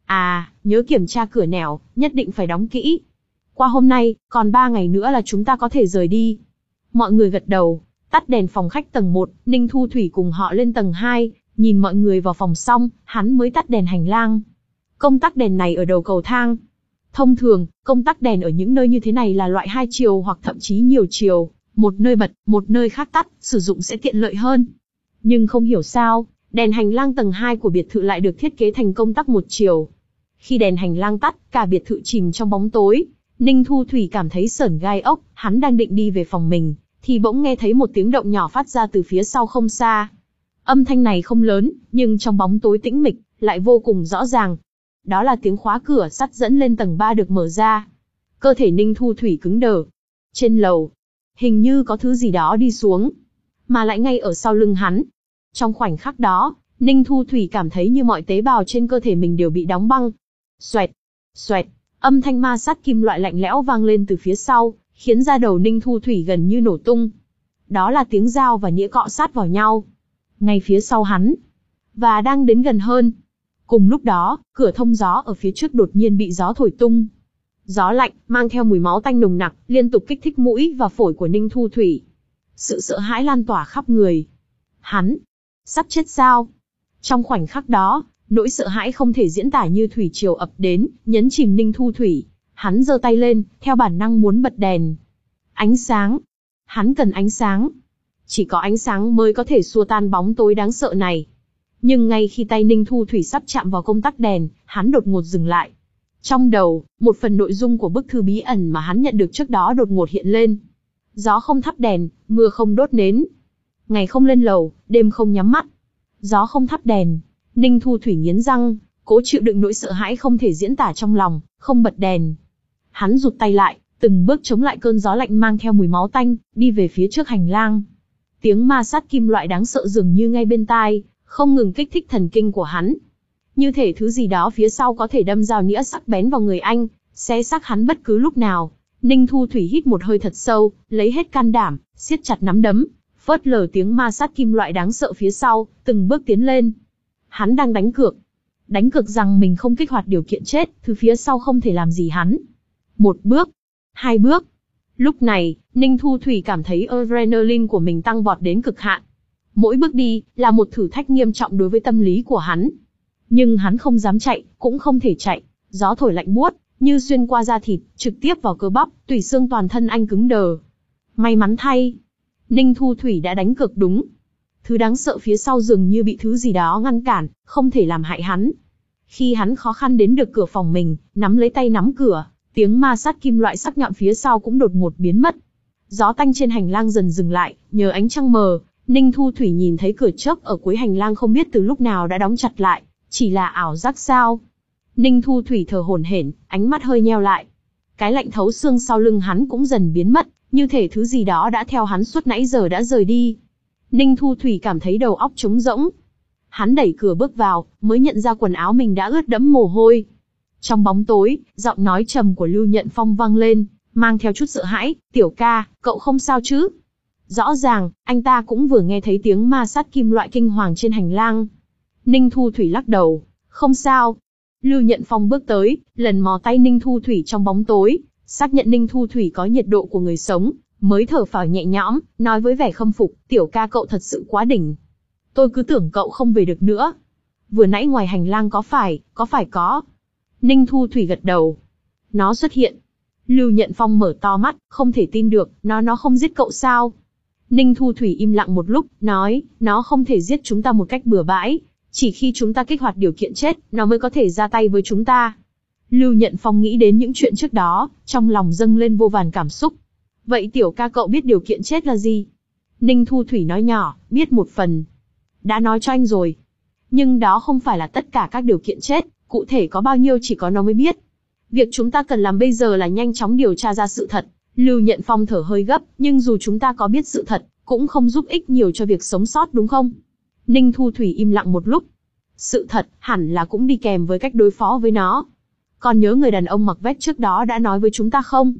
À, nhớ kiểm tra cửa nẻo, nhất định phải đóng kỹ. Qua hôm nay, còn ba ngày nữa là chúng ta có thể rời đi. Mọi người gật đầu, tắt đèn phòng khách tầng một, Ninh Thu Thủy cùng họ lên tầng hai, nhìn mọi người vào phòng xong, hắn mới tắt đèn hành lang. Công tắc đèn này ở đầu cầu thang. Thông thường, công tắc đèn ở những nơi như thế này là loại hai chiều hoặc thậm chí nhiều chiều, một nơi bật, một nơi khác tắt, sử dụng sẽ tiện lợi hơn. Nhưng không hiểu sao, đèn hành lang tầng hai của biệt thự lại được thiết kế thành công tắc một chiều. Khi đèn hành lang tắt, cả biệt thự chìm trong bóng tối. Ninh Thu Thủy cảm thấy sởn gai ốc, hắn đang định đi về phòng mình, thì bỗng nghe thấy một tiếng động nhỏ phát ra từ phía sau không xa. Âm thanh này không lớn, nhưng trong bóng tối tĩnh mịch, lại vô cùng rõ ràng. Đó là tiếng khóa cửa sắt dẫn lên tầng ba được mở ra. Cơ thể Ninh Thu Thủy cứng đờ. Trên lầu, hình như có thứ gì đó đi xuống, mà lại ngay ở sau lưng hắn. Trong khoảnh khắc đó, Ninh Thu Thủy cảm thấy như mọi tế bào trên cơ thể mình đều bị đóng băng. Xoẹt, xoẹt, âm thanh ma sát kim loại lạnh lẽo vang lên từ phía sau, khiến da đầu Ninh Thu Thủy gần như nổ tung. Đó là tiếng dao và nĩa cọ sát vào nhau. Ngay phía sau hắn, và đang đến gần hơn. Cùng lúc đó, cửa thông gió ở phía trước đột nhiên bị gió thổi tung. Gió lạnh, mang theo mùi máu tanh nồng nặc, liên tục kích thích mũi và phổi của Ninh Thu Thủy. Sự sợ hãi lan tỏa khắp người. Hắn, sắp chết sao? Trong khoảnh khắc đó, nỗi sợ hãi không thể diễn tả như thủy triều ập đến, nhấn chìm Ninh Thu Thủy. Hắn giơ tay lên, theo bản năng muốn bật đèn. Ánh sáng. Hắn cần ánh sáng. Chỉ có ánh sáng mới có thể xua tan bóng tối đáng sợ này. Nhưng ngay khi tay Ninh Thu Thủy sắp chạm vào công tắc đèn, hắn đột ngột dừng lại. Trong đầu, một phần nội dung của bức thư bí ẩn mà hắn nhận được trước đó đột ngột hiện lên. Gió không thắp đèn, mưa không đốt nến. Ngày không lên lầu, đêm không nhắm mắt. Gió không thắp đèn. Ninh Thu Thủy nghiến răng, cố chịu đựng nỗi sợ hãi không thể diễn tả trong lòng, không bật đèn. Hắn rụt tay lại, từng bước chống lại cơn gió lạnh mang theo mùi máu tanh, đi về phía trước hành lang. Tiếng ma sát kim loại đáng sợ dường như ngay bên tai, không ngừng kích thích thần kinh của hắn. Như thể thứ gì đó phía sau có thể đâm dao nĩa sắc bén vào người anh, xé xác hắn bất cứ lúc nào. Ninh Thu Thủy hít một hơi thật sâu, lấy hết can đảm, siết chặt nắm đấm, phớt lờ tiếng ma sát kim loại đáng sợ phía sau, từng bước tiến lên. Hắn đang đánh cược. Đánh cược rằng mình không kích hoạt điều kiện chết, thứ phía sau không thể làm gì hắn. Một bước, hai bước. Lúc này, Ninh Thu Thủy cảm thấy adrenaline của mình tăng vọt đến cực hạn. Mỗi bước đi, là một thử thách nghiêm trọng đối với tâm lý của hắn. Nhưng hắn không dám chạy, cũng không thể chạy. Gió thổi lạnh buốt, như xuyên qua da thịt, trực tiếp vào cơ bắp, tủy xương toàn thân anh cứng đờ. May mắn thay, Ninh Thu Thủy đã đánh cược đúng. Thứ đáng sợ phía sau dường như bị thứ gì đó ngăn cản, không thể làm hại hắn. Khi hắn khó khăn đến được cửa phòng mình, nắm lấy tay nắm cửa, tiếng ma sát kim loại sắc nhọn phía sau cũng đột ngột biến mất. Gió tanh trên hành lang dần dừng lại, nhờ ánh trăng mờ, Ninh Thu Thủy nhìn thấy cửa chớp ở cuối hành lang không biết từ lúc nào đã đóng chặt lại, chỉ là ảo giác sao? Ninh Thu Thủy thở hổn hển, ánh mắt hơi nheo lại. Cái lạnh thấu xương sau lưng hắn cũng dần biến mất, như thể thứ gì đó đã theo hắn suốt nãy giờ đã rời đi. Ninh Thu Thủy cảm thấy đầu óc trống rỗng. Hắn đẩy cửa bước vào, mới nhận ra quần áo mình đã ướt đẫm mồ hôi. Trong bóng tối, giọng nói trầm của Lưu Nhận Phong vang lên, mang theo chút sợ hãi, "Tiểu ca, cậu không sao chứ?" Rõ ràng, anh ta cũng vừa nghe thấy tiếng ma sát kim loại kinh hoàng trên hành lang. Ninh Thu Thủy lắc đầu, "Không sao." Lưu Nhận Phong bước tới, lần mò tay Ninh Thu Thủy trong bóng tối, xác nhận Ninh Thu Thủy có nhiệt độ của người sống, mới thở phào nhẹ nhõm, nói với vẻ khâm phục, "Tiểu ca cậu thật sự quá đỉnh. Tôi cứ tưởng cậu không về được nữa. Vừa nãy ngoài hành lang có phải, có phải có." Ninh Thu Thủy gật đầu. "Nó xuất hiện." Lưu Nhận Phong mở to mắt, không thể tin được, "Nó nó không giết cậu sao?" Ninh Thu Thủy im lặng một lúc, nói, "Nó không thể giết chúng ta một cách bừa bãi. Chỉ khi chúng ta kích hoạt điều kiện chết, nó mới có thể ra tay với chúng ta." Lưu Nhận Phong nghĩ đến những chuyện trước đó, trong lòng dâng lên vô vàn cảm xúc. "Vậy tiểu ca cậu biết điều kiện chết là gì?" Ninh Thu Thủy nói nhỏ, "Biết một phần. Đã nói cho anh rồi. Nhưng đó không phải là tất cả các điều kiện chết, cụ thể có bao nhiêu chỉ có nó mới biết. Việc chúng ta cần làm bây giờ là nhanh chóng điều tra ra sự thật." Lưu Nhận Phong thở hơi gấp, "Nhưng dù chúng ta có biết sự thật, cũng không giúp ích nhiều cho việc sống sót đúng không?" Ninh Thu Thủy im lặng một lúc. "Sự thật, hẳn là cũng đi kèm với cách đối phó với nó. Còn nhớ người đàn ông mặc vest trước đó đã nói với chúng ta không?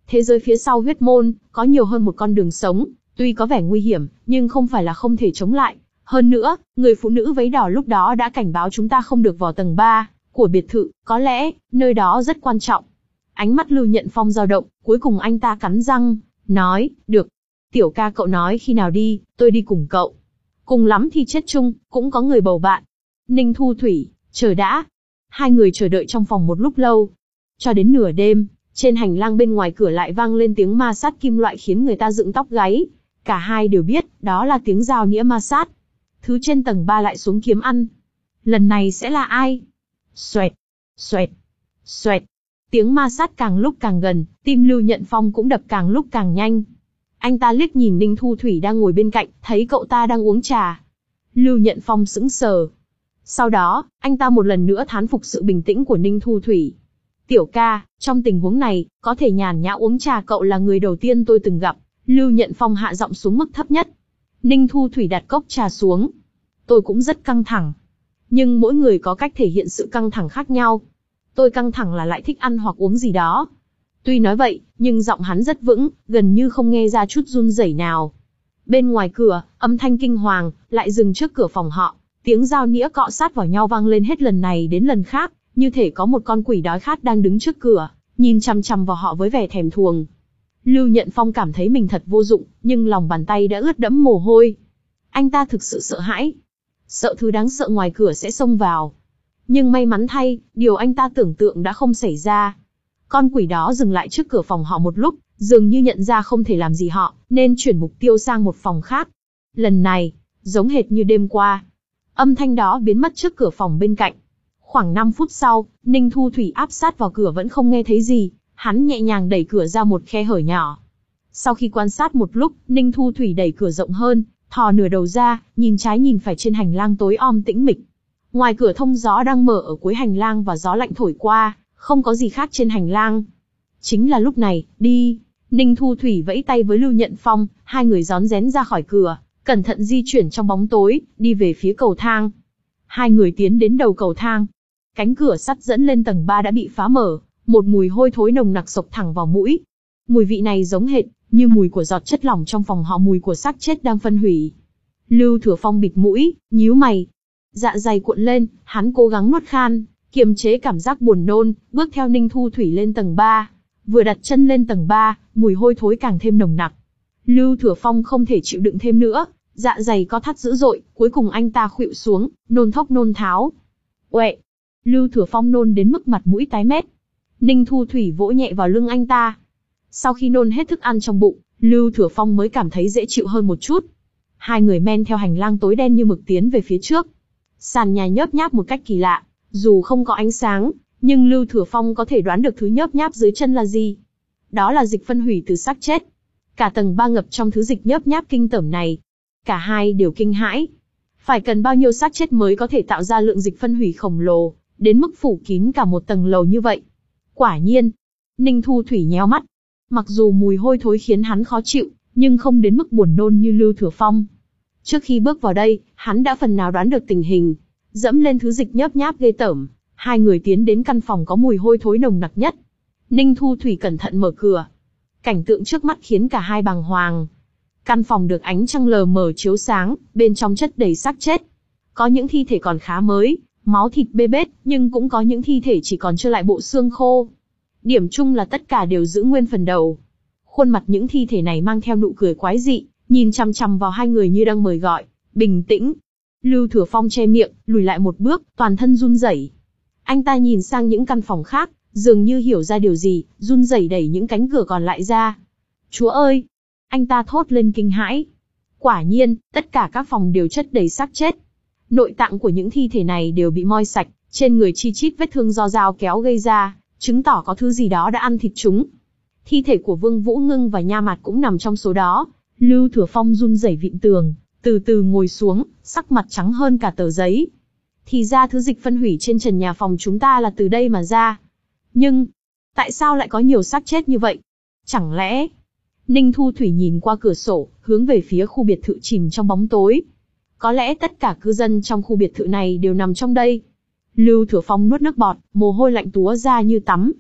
Thế giới phía sau huyết môn, có nhiều hơn một con đường sống, tuy có vẻ nguy hiểm, nhưng không phải là không thể chống lại. Hơn nữa, người phụ nữ váy đỏ lúc đó đã cảnh báo chúng ta không được vào tầng ba của biệt thự, có lẽ, nơi đó rất quan trọng. Ánh mắt Lưu Nhận Phong dao động, cuối cùng anh ta cắn răng, nói, được. Tiểu ca cậu nói khi nào đi, tôi đi cùng cậu. Cùng lắm thì chết chung, cũng có người bầu bạn. Ninh Thu Thủy, chờ đã. Hai người chờ đợi trong phòng một lúc lâu. Cho đến nửa đêm, trên hành lang bên ngoài cửa lại vang lên tiếng ma sát kim loại khiến người ta dựng tóc gáy. Cả hai đều biết, đó là tiếng dao nĩa ma sát. Thứ trên tầng ba lại xuống kiếm ăn. Lần này sẽ là ai? Xoẹt, xoẹt, xoẹt. Tiếng ma sát càng lúc càng gần, tim Lưu Nhận Phong cũng đập càng lúc càng nhanh. Anh ta liếc nhìn Ninh Thu Thủy đang ngồi bên cạnh, thấy cậu ta đang uống trà. Lưu Nhận Phong sững sờ. Sau đó, anh ta một lần nữa thán phục sự bình tĩnh của Ninh Thu Thủy. Tiểu ca, trong tình huống này, có thể nhàn nhã uống trà cậu là người đầu tiên tôi từng gặp. Lưu Nhận Phong hạ giọng xuống mức thấp nhất. Ninh Thu Thủy đặt cốc trà xuống. Tôi cũng rất căng thẳng. Nhưng mỗi người có cách thể hiện sự căng thẳng khác nhau. Tôi căng thẳng là lại thích ăn hoặc uống gì đó. Tuy nói vậy, nhưng giọng hắn rất vững, gần như không nghe ra chút run rẩy nào. Bên ngoài cửa, âm thanh kinh hoàng, lại dừng trước cửa phòng họ. Tiếng dao nĩa cọ sát vào nhau vang lên hết lần này đến lần khác, như thể có một con quỷ đói khát đang đứng trước cửa, nhìn chằm chằm vào họ với vẻ thèm thuồng. Lưu Nhận Phong cảm thấy mình thật vô dụng, nhưng lòng bàn tay đã ướt đẫm mồ hôi. Anh ta thực sự sợ hãi. Sợ thứ đáng sợ ngoài cửa sẽ xông vào. Nhưng may mắn thay, điều anh ta tưởng tượng đã không xảy ra. Con quỷ đó dừng lại trước cửa phòng họ một lúc, dường như nhận ra không thể làm gì họ, nên chuyển mục tiêu sang một phòng khác. Lần này, giống hệt như đêm qua. Âm thanh đó biến mất trước cửa phòng bên cạnh. Khoảng năm phút sau, Ninh Thu Thủy áp sát vào cửa vẫn không nghe thấy gì, hắn nhẹ nhàng đẩy cửa ra một khe hở nhỏ. Sau khi quan sát một lúc, Ninh Thu Thủy đẩy cửa rộng hơn, thò nửa đầu ra, nhìn trái nhìn phải trên hành lang tối om tĩnh mịch. Ngoài cửa thông gió đang mở ở cuối hành lang và gió lạnh thổi qua, không có gì khác trên hành lang. Chính là lúc này, đi. Ninh Thu Thủy vẫy tay với Lưu Nhận Phong, hai người rón rén ra khỏi cửa, cẩn thận di chuyển trong bóng tối, đi về phía cầu thang. Hai người tiến đến đầu cầu thang. Cánh cửa sắt dẫn lên tầng ba đã bị phá mở, một mùi hôi thối nồng nặc xộc thẳng vào mũi. Mùi vị này giống hệt như mùi của giọt chất lỏng trong phòng họ, mùi của xác chết đang phân hủy. Lưu Thừa Phong bịt mũi, nhíu mày. Dạ dày cuộn lên, hắn cố gắng nuốt khan, kiềm chế cảm giác buồn nôn, bước theo Ninh Thu Thủy lên tầng ba. Vừa đặt chân lên tầng ba, mùi hôi thối càng thêm nồng nặc. Lưu Thừa Phong không thể chịu đựng thêm nữa, dạ dày co thắt dữ dội, cuối cùng anh ta khuỵu xuống, nôn thốc nôn tháo. Uệ! Lưu Thừa Phong nôn đến mức mặt mũi tái mét. Ninh Thu Thủy vỗ nhẹ vào lưng anh ta. Sau khi nôn hết thức ăn trong bụng, Lưu Thừa Phong mới cảm thấy dễ chịu hơn một chút. Hai người men theo hành lang tối đen như mực tiến về phía trước. Sàn nhà nhớp nháp một cách kỳ lạ, dù không có ánh sáng, nhưng Lưu Thừa Phong có thể đoán được thứ nhớp nháp dưới chân là gì. Đó là dịch phân hủy từ xác chết. Cả tầng ba ngập trong thứ dịch nhớp nháp kinh tởm này. Cả hai đều kinh hãi. Phải cần bao nhiêu xác chết mới có thể tạo ra lượng dịch phân hủy khổng lồ, đến mức phủ kín cả một tầng lầu như vậy. Quả nhiên, Ninh Thu Thủy nhéo mắt. Mặc dù mùi hôi thối khiến hắn khó chịu, nhưng không đến mức buồn nôn như Lưu Thừa Phong. Trước khi bước vào đây, hắn đã phần nào đoán được tình hình. Dẫm lên thứ dịch nhớp nháp ghê tởm, hai người tiến đến căn phòng có mùi hôi thối nồng nặc nhất. Ninh Thu Thủy cẩn thận mở cửa. Cảnh tượng trước mắt khiến cả hai bàng hoàng. Căn phòng được ánh trăng lờ mờ chiếu sáng, bên trong chất đầy xác chết. Có những thi thể còn khá mới, máu thịt bê bết, nhưng cũng có những thi thể chỉ còn trơ lại bộ xương khô. Điểm chung là tất cả đều giữ nguyên phần đầu. Khuôn mặt những thi thể này mang theo nụ cười quái dị, nhìn chằm chằm vào hai người như đang mời gọi. Bình tĩnh. Lưu Thừa Phong che miệng, lùi lại một bước, toàn thân run rẩy. Anh ta nhìn sang những căn phòng khác, dường như hiểu ra điều gì, run rẩy đẩy những cánh cửa còn lại ra. Chúa ơi! Anh ta thốt lên kinh hãi. Quả nhiên, tất cả các phòng đều chất đầy xác chết. Nội tạng của những thi thể này đều bị moi sạch, trên người chi chít vết thương do dao kéo gây ra, chứng tỏ có thứ gì đó đã ăn thịt chúng. Thi thể của Vương Vũ Ngưng và Nha Mạt cũng nằm trong số đó. Lưu Thừa Phong run rẩy vịn tường, từ từ ngồi xuống, sắc mặt trắng hơn cả tờ giấy. Thì ra thứ dịch phân hủy trên trần nhà phòng chúng ta là từ đây mà ra. Nhưng, tại sao lại có nhiều xác chết như vậy? Chẳng lẽ... Ninh Thu Thủy nhìn qua cửa sổ, hướng về phía khu biệt thự chìm trong bóng tối. Có lẽ tất cả cư dân trong khu biệt thự này đều nằm trong đây. Lưu Thừa Phong nuốt nước bọt, mồ hôi lạnh túa ra như tắm.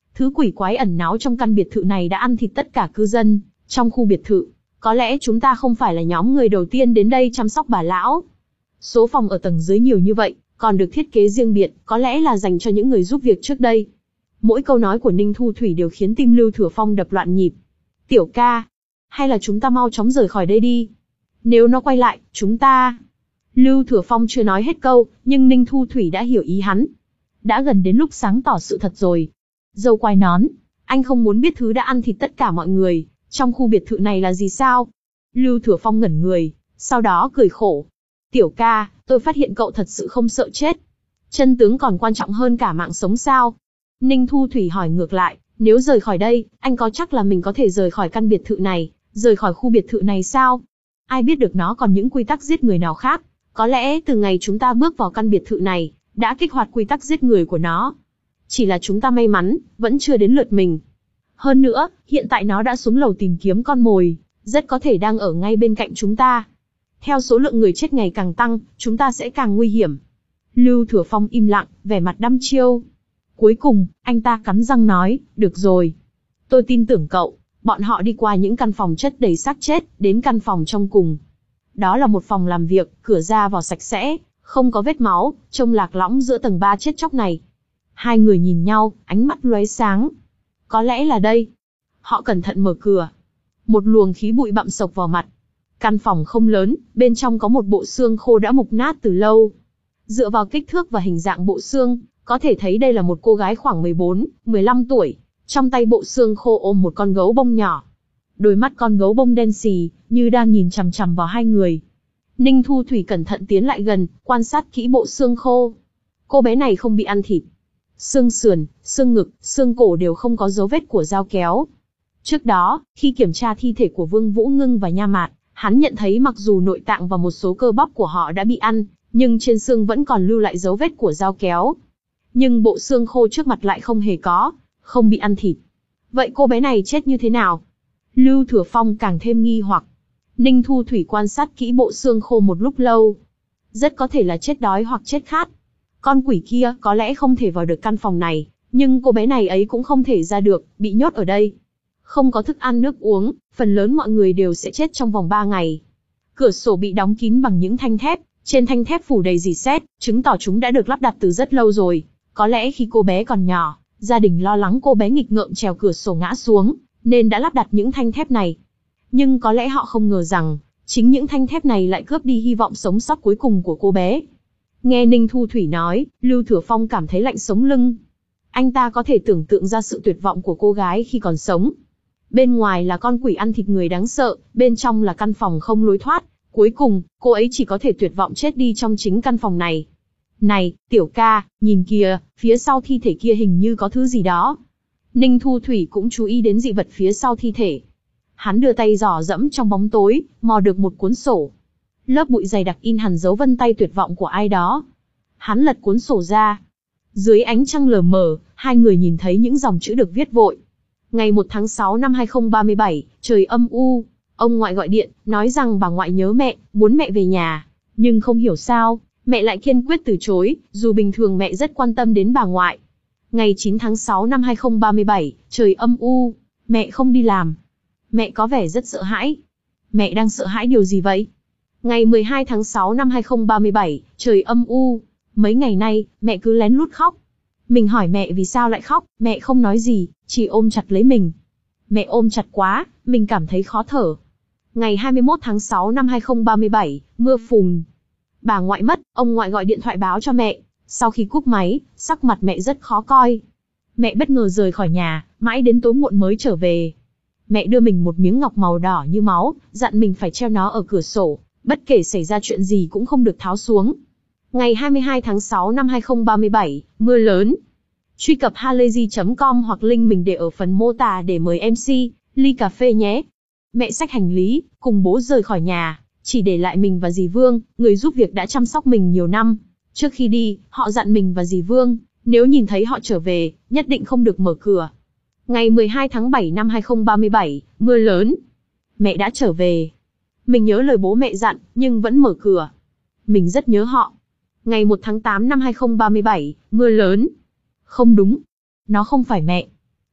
Thứ quỷ quái ẩn náu trong căn biệt thự này đã ăn thịt tất cả cư dân trong khu biệt thự. Có lẽ chúng ta không phải là nhóm người đầu tiên đến đây chăm sóc bà lão. Số phòng ở tầng dưới nhiều như vậy, còn được thiết kế riêng biệt, có lẽ là dành cho những người giúp việc trước đây. Mỗi câu nói của Ninh Thu Thủy đều khiến tim Lưu Thừa Phong đập loạn nhịp. Tiểu ca, hay là chúng ta mau chóng rời khỏi đây đi. Nếu nó quay lại, chúng ta... Lưu Thừa Phong chưa nói hết câu, nhưng Ninh Thu Thủy đã hiểu ý hắn. Đã gần đến lúc sáng tỏ sự thật rồi. Dâu quai nón, anh không muốn biết thứ đã ăn thịt tất cả mọi người trong khu biệt thự này là gì sao? Lưu Thừa Phong ngẩn người, sau đó cười khổ. Tiểu ca, tôi phát hiện cậu thật sự không sợ chết. Chân tướng còn quan trọng hơn cả mạng sống sao? Ninh Thu Thủy hỏi ngược lại, nếu rời khỏi đây, anh có chắc là mình có thể rời khỏi căn biệt thự này, rời khỏi khu biệt thự này sao? Ai biết được nó còn những quy tắc giết người nào khác? Có lẽ từ ngày chúng ta bước vào căn biệt thự này, đã kích hoạt quy tắc giết người của nó. Chỉ là chúng ta may mắn, vẫn chưa đến lượt mình. Hơn nữa, hiện tại nó đã xuống lầu tìm kiếm con mồi, rất có thể đang ở ngay bên cạnh chúng ta. Theo số lượng người chết ngày càng tăng, chúng ta sẽ càng nguy hiểm. Lưu Thừa Phong im lặng, vẻ mặt đăm chiêu. Cuối cùng, anh ta cắn răng nói, được rồi. Tôi tin tưởng cậu. Bọn họ đi qua những căn phòng chất đầy xác chết, đến căn phòng trong cùng. Đó là một phòng làm việc, cửa ra vào sạch sẽ, không có vết máu, trông lạc lõng giữa tầng ba chết chóc này. Hai người nhìn nhau, ánh mắt lóe sáng. Có lẽ là đây. Họ cẩn thận mở cửa. Một luồng khí bụi bặm sộc vào mặt. Căn phòng không lớn, bên trong có một bộ xương khô đã mục nát từ lâu. Dựa vào kích thước và hình dạng bộ xương, có thể thấy đây là một cô gái khoảng mười bốn, mười lăm tuổi. Trong tay bộ xương khô ôm một con gấu bông nhỏ. Đôi mắt con gấu bông đen xì, như đang nhìn chằm chằm vào hai người. Ninh Thu Thủy cẩn thận tiến lại gần, quan sát kỹ bộ xương khô. Cô bé này không bị ăn thịt. Xương sườn, xương ngực, xương cổ đều không có dấu vết của dao kéo. Trước đó, khi kiểm tra thi thể của Vương Vũ Ngưng và Nha Mạt, hắn nhận thấy mặc dù nội tạng và một số cơ bắp của họ đã bị ăn, nhưng trên xương vẫn còn lưu lại dấu vết của dao kéo. Nhưng bộ xương khô trước mặt lại không hề có, không bị ăn thịt. Vậy cô bé này chết như thế nào? Lưu Thừa Phong càng thêm nghi hoặc. Ninh Thu Thủy quan sát kỹ bộ xương khô một lúc lâu. Rất có thể là chết đói hoặc chết khát. Con quỷ kia có lẽ không thể vào được căn phòng này, nhưng cô bé này ấy cũng không thể ra được, bị nhốt ở đây. Không có thức ăn nước uống, phần lớn mọi người đều sẽ chết trong vòng ba ngày. Cửa sổ bị đóng kín bằng những thanh thép, trên thanh thép phủ đầy rỉ sét, chứng tỏ chúng đã được lắp đặt từ rất lâu rồi. Có lẽ khi cô bé còn nhỏ, gia đình lo lắng cô bé nghịch ngợm trèo cửa sổ ngã xuống, nên đã lắp đặt những thanh thép này. Nhưng có lẽ họ không ngờ rằng, chính những thanh thép này lại cướp đi hy vọng sống sót cuối cùng của cô bé. Nghe Ninh Thu Thủy nói, Lưu Thừa Phong cảm thấy lạnh sống lưng. Anh ta có thể tưởng tượng ra sự tuyệt vọng của cô gái khi còn sống. Bên ngoài là con quỷ ăn thịt người đáng sợ, bên trong là căn phòng không lối thoát. Cuối cùng, cô ấy chỉ có thể tuyệt vọng chết đi trong chính căn phòng này. Này, tiểu ca, nhìn kìa, phía sau thi thể kia hình như có thứ gì đó. Ninh Thu Thủy cũng chú ý đến dị vật phía sau thi thể. Hắn đưa tay dò dẫm trong bóng tối, mò được một cuốn sổ. Lớp bụi dày đặc in hẳn dấu vân tay tuyệt vọng của ai đó. Hắn lật cuốn sổ ra. Dưới ánh trăng lờ mờ, hai người nhìn thấy những dòng chữ được viết vội. Ngày một tháng sáu năm hai không ba bảy, trời âm u. Ông ngoại gọi điện, nói rằng bà ngoại nhớ mẹ, muốn mẹ về nhà. Nhưng không hiểu sao, mẹ lại kiên quyết từ chối, dù bình thường mẹ rất quan tâm đến bà ngoại. Ngày chín tháng sáu năm hai không ba bảy, trời âm u. Mẹ không đi làm. Mẹ có vẻ rất sợ hãi. Mẹ đang sợ hãi điều gì vậy? Ngày mười hai tháng sáu năm hai không ba bảy, trời âm u. Mấy ngày nay, mẹ cứ lén lút khóc. Mình hỏi mẹ vì sao lại khóc, mẹ không nói gì, chỉ ôm chặt lấy mình. Mẹ ôm chặt quá, mình cảm thấy khó thở. Ngày hai mươi mốt tháng sáu năm hai không ba bảy, mưa phùn. Bà ngoại mất, ông ngoại gọi điện thoại báo cho mẹ. Sau khi cúp máy, sắc mặt mẹ rất khó coi. Mẹ bất ngờ rời khỏi nhà, mãi đến tối muộn mới trở về. Mẹ đưa mình một miếng ngọc màu đỏ như máu, dặn mình phải treo nó ở cửa sổ, bất kể xảy ra chuyện gì cũng không được tháo xuống. Ngày hai mươi hai tháng sáu năm hai không ba bảy, mưa lớn. Truy cập halayzi chấm com hoặc link mình để ở phần mô tả để mời em xê, ly cà phê nhé. Mẹ xách hành lý, cùng bố rời khỏi nhà, chỉ để lại mình và dì Vương, người giúp việc đã chăm sóc mình nhiều năm. Trước khi đi, họ dặn mình và dì Vương, nếu nhìn thấy họ trở về, nhất định không được mở cửa. Ngày mười hai tháng bảy năm hai không ba bảy, mưa lớn. Mẹ đã trở về. Mình nhớ lời bố mẹ dặn, nhưng vẫn mở cửa. Mình rất nhớ họ. Ngày một tháng tám năm hai không ba bảy, mưa lớn. Không đúng. Nó không phải mẹ.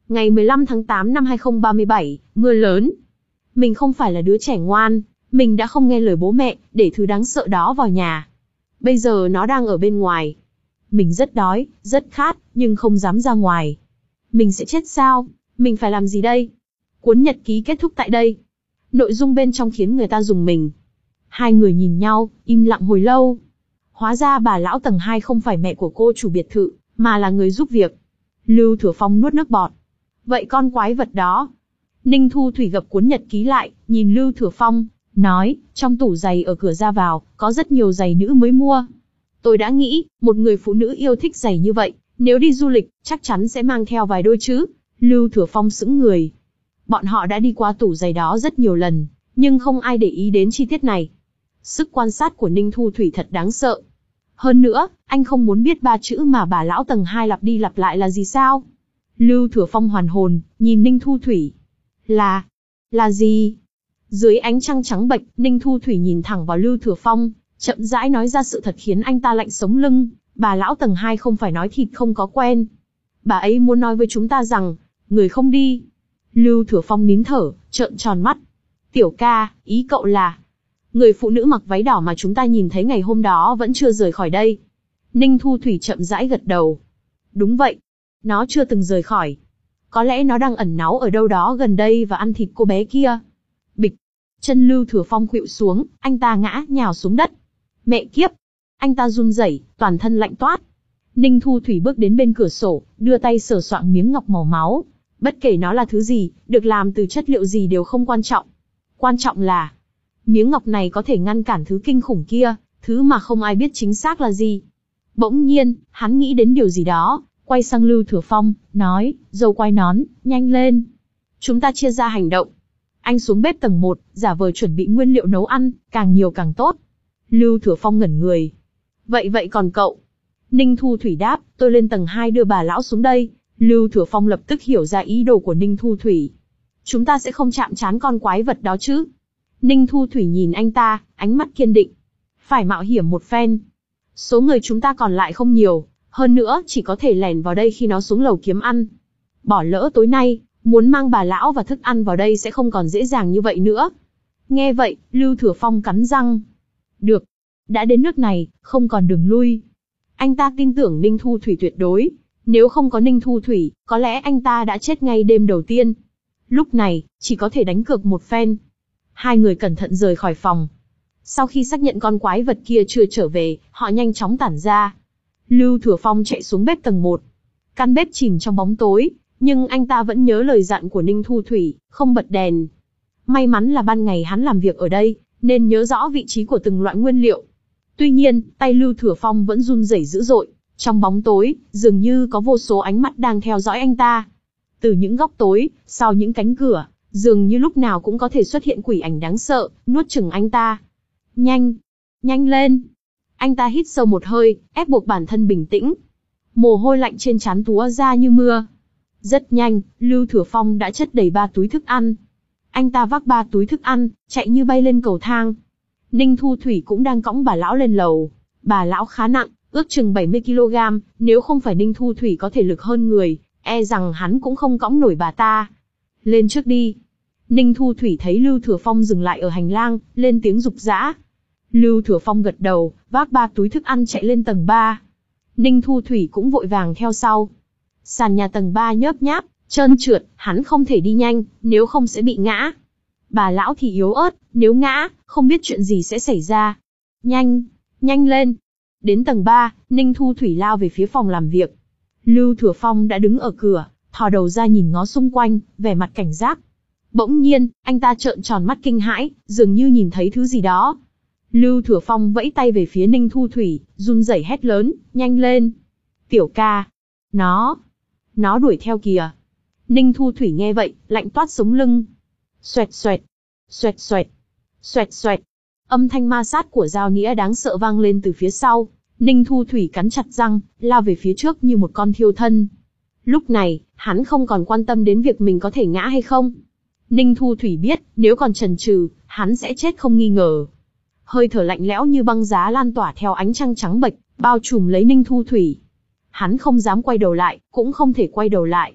Ngày mười lăm tháng tám năm hai không ba bảy, mưa lớn. Mình không phải là đứa trẻ ngoan, mình đã không nghe lời bố mẹ, để thứ đáng sợ đó vào nhà. Bây giờ nó đang ở bên ngoài. Mình rất đói, rất khát, nhưng không dám ra ngoài. Mình sẽ chết sao? Mình phải làm gì đây? Cuốn nhật ký kết thúc tại đây. Nội dung bên trong khiến người ta rùng mình. Hai người nhìn nhau, im lặng hồi lâu. Hóa ra bà lão tầng hai không phải mẹ của cô chủ biệt thự, mà là người giúp việc. Lưu Thừa Phong nuốt nước bọt. Vậy con quái vật đó? Ninh Thu Thủy gập cuốn nhật ký lại, nhìn Lưu Thừa Phong, nói, trong tủ giày ở cửa ra vào, có rất nhiều giày nữ mới mua. Tôi đã nghĩ, một người phụ nữ yêu thích giày như vậy, nếu đi du lịch, chắc chắn sẽ mang theo vài đôi chứ. Lưu Thừa Phong sững người. Bọn họ đã đi qua tủ giày đó rất nhiều lần, nhưng không ai để ý đến chi tiết này. Sức quan sát của Ninh Thu Thủy thật đáng sợ. Hơn nữa, anh không muốn biết ba chữ mà bà lão tầng hai lặp đi lặp lại là gì sao? Lưu Thừa Phong hoàn hồn, nhìn Ninh Thu Thủy. Là... là gì? Dưới ánh trăng trắng bệch, Ninh Thu Thủy nhìn thẳng vào Lưu Thừa Phong, chậm rãi nói ra sự thật khiến anh ta lạnh sống lưng. Bà lão tầng hai không phải nói thịt không có quen. Bà ấy muốn nói với chúng ta rằng, người không đi. Lưu Thừa Phong nín thở, trợn tròn mắt. Tiểu ca, ý cậu là... người phụ nữ mặc váy đỏ mà chúng ta nhìn thấy ngày hôm đó vẫn chưa rời khỏi đây. Ninh Thu Thủy chậm rãi gật đầu. Đúng vậy. Nó chưa từng rời khỏi. Có lẽ nó đang ẩn náu ở đâu đó gần đây và ăn thịt cô bé kia. Bịch. Chân Lưu Thừa Phong khuỵu xuống, anh ta ngã nhào xuống đất. Mẹ kiếp. Anh ta run rẩy, toàn thân lạnh toát. Ninh Thu Thủy bước đến bên cửa sổ, đưa tay sờ soạng miếng ngọc màu máu. Bất kể nó là thứ gì, được làm từ chất liệu gì đều không quan trọng. Quan trọng là, miếng ngọc này có thể ngăn cản thứ kinh khủng kia, thứ mà không ai biết chính xác là gì. Bỗng nhiên, hắn nghĩ đến điều gì đó, quay sang Lưu Thừa Phong, nói, dâu quai nón, nhanh lên. Chúng ta chia ra hành động. Anh xuống bếp tầng một, giả vờ chuẩn bị nguyên liệu nấu ăn, càng nhiều càng tốt. Lưu Thừa Phong ngẩn người. Vậy vậy còn cậu? Ninh Thu Thủy đáp, tôi lên tầng hai đưa bà lão xuống đây. Lưu Thừa Phong lập tức hiểu ra ý đồ của Ninh Thu Thủy. Chúng ta sẽ không chạm trán con quái vật đó chứ? Ninh Thu Thủy nhìn anh ta, ánh mắt kiên định. Phải mạo hiểm một phen. Số người chúng ta còn lại không nhiều, hơn nữa chỉ có thể lẻn vào đây khi nó xuống lầu kiếm ăn. Bỏ lỡ tối nay, muốn mang bà lão và thức ăn vào đây sẽ không còn dễ dàng như vậy nữa. Nghe vậy, Lưu Thừa Phong cắn răng. Được. Đã đến nước này, không còn đường lui. Anh ta tin tưởng Ninh Thu Thủy tuyệt đối. Nếu không có Ninh Thu Thủy, có lẽ anh ta đã chết ngay đêm đầu tiên. Lúc này, chỉ có thể đánh cược một phen. Hai người cẩn thận rời khỏi phòng. Sau khi xác nhận con quái vật kia chưa trở về, họ nhanh chóng tản ra. Lưu Thừa Phong chạy xuống bếp tầng một. Căn bếp chìm trong bóng tối, nhưng anh ta vẫn nhớ lời dặn của Ninh Thu Thủy, không bật đèn. May mắn là ban ngày hắn làm việc ở đây, nên nhớ rõ vị trí của từng loại nguyên liệu. Tuy nhiên, tay Lưu Thừa Phong vẫn run rẩy dữ dội. Trong bóng tối, dường như có vô số ánh mắt đang theo dõi anh ta. Từ những góc tối, sau những cánh cửa, dường như lúc nào cũng có thể xuất hiện quỷ ảnh đáng sợ, nuốt chửng anh ta. Nhanh, nhanh lên. Anh ta hít sâu một hơi, ép buộc bản thân bình tĩnh. Mồ hôi lạnh trên trán túa ra như mưa. Rất nhanh, Lưu Thừa Phong đã chất đầy ba túi thức ăn. Anh ta vác ba túi thức ăn, chạy như bay lên cầu thang. Ninh Thu Thủy cũng đang cõng bà lão lên lầu. Bà lão khá nặng, ước chừng bảy mươi ki lô gam, nếu không phải Ninh Thu Thủy có thể lực hơn người, e rằng hắn cũng không cõng nổi bà ta. Lên trước đi. Ninh Thu Thủy thấy Lưu Thừa Phong dừng lại ở hành lang, lên tiếng giục giã. Lưu Thừa Phong gật đầu, vác ba túi thức ăn chạy lên tầng ba. Ninh Thu Thủy cũng vội vàng theo sau. Sàn nhà tầng ba nhớp nháp, trơn trượt, hắn không thể đi nhanh, nếu không sẽ bị ngã. Bà lão thì yếu ớt, nếu ngã, không biết chuyện gì sẽ xảy ra. Nhanh, nhanh lên. Đến tầng ba, Ninh Thu Thủy lao về phía phòng làm việc. Lưu Thừa Phong đã đứng ở cửa, thò đầu ra nhìn ngó xung quanh, vẻ mặt cảnh giác. Bỗng nhiên, anh ta trợn tròn mắt kinh hãi, dường như nhìn thấy thứ gì đó. Lưu Thừa Phong vẫy tay về phía Ninh Thu Thủy, run rẩy hét lớn, nhanh lên. Tiểu ca. Nó. Nó đuổi theo kìa. Ninh Thu Thủy nghe vậy, lạnh toát sống lưng. Xoẹt xoẹt. Xoẹt xoẹt. Xoẹt xoẹt. Âm thanh ma sát của dao nĩa đáng sợ vang lên từ phía sau. Ninh Thu Thủy cắn chặt răng, lao về phía trước như một con thiêu thân. Lúc này, hắn không còn quan tâm đến việc mình có thể ngã hay không. Ninh Thu Thủy biết, nếu còn chần chừ, hắn sẽ chết không nghi ngờ. Hơi thở lạnh lẽo như băng giá lan tỏa theo ánh trăng trắng bệch, bao trùm lấy Ninh Thu Thủy. Hắn không dám quay đầu lại, cũng không thể quay đầu lại.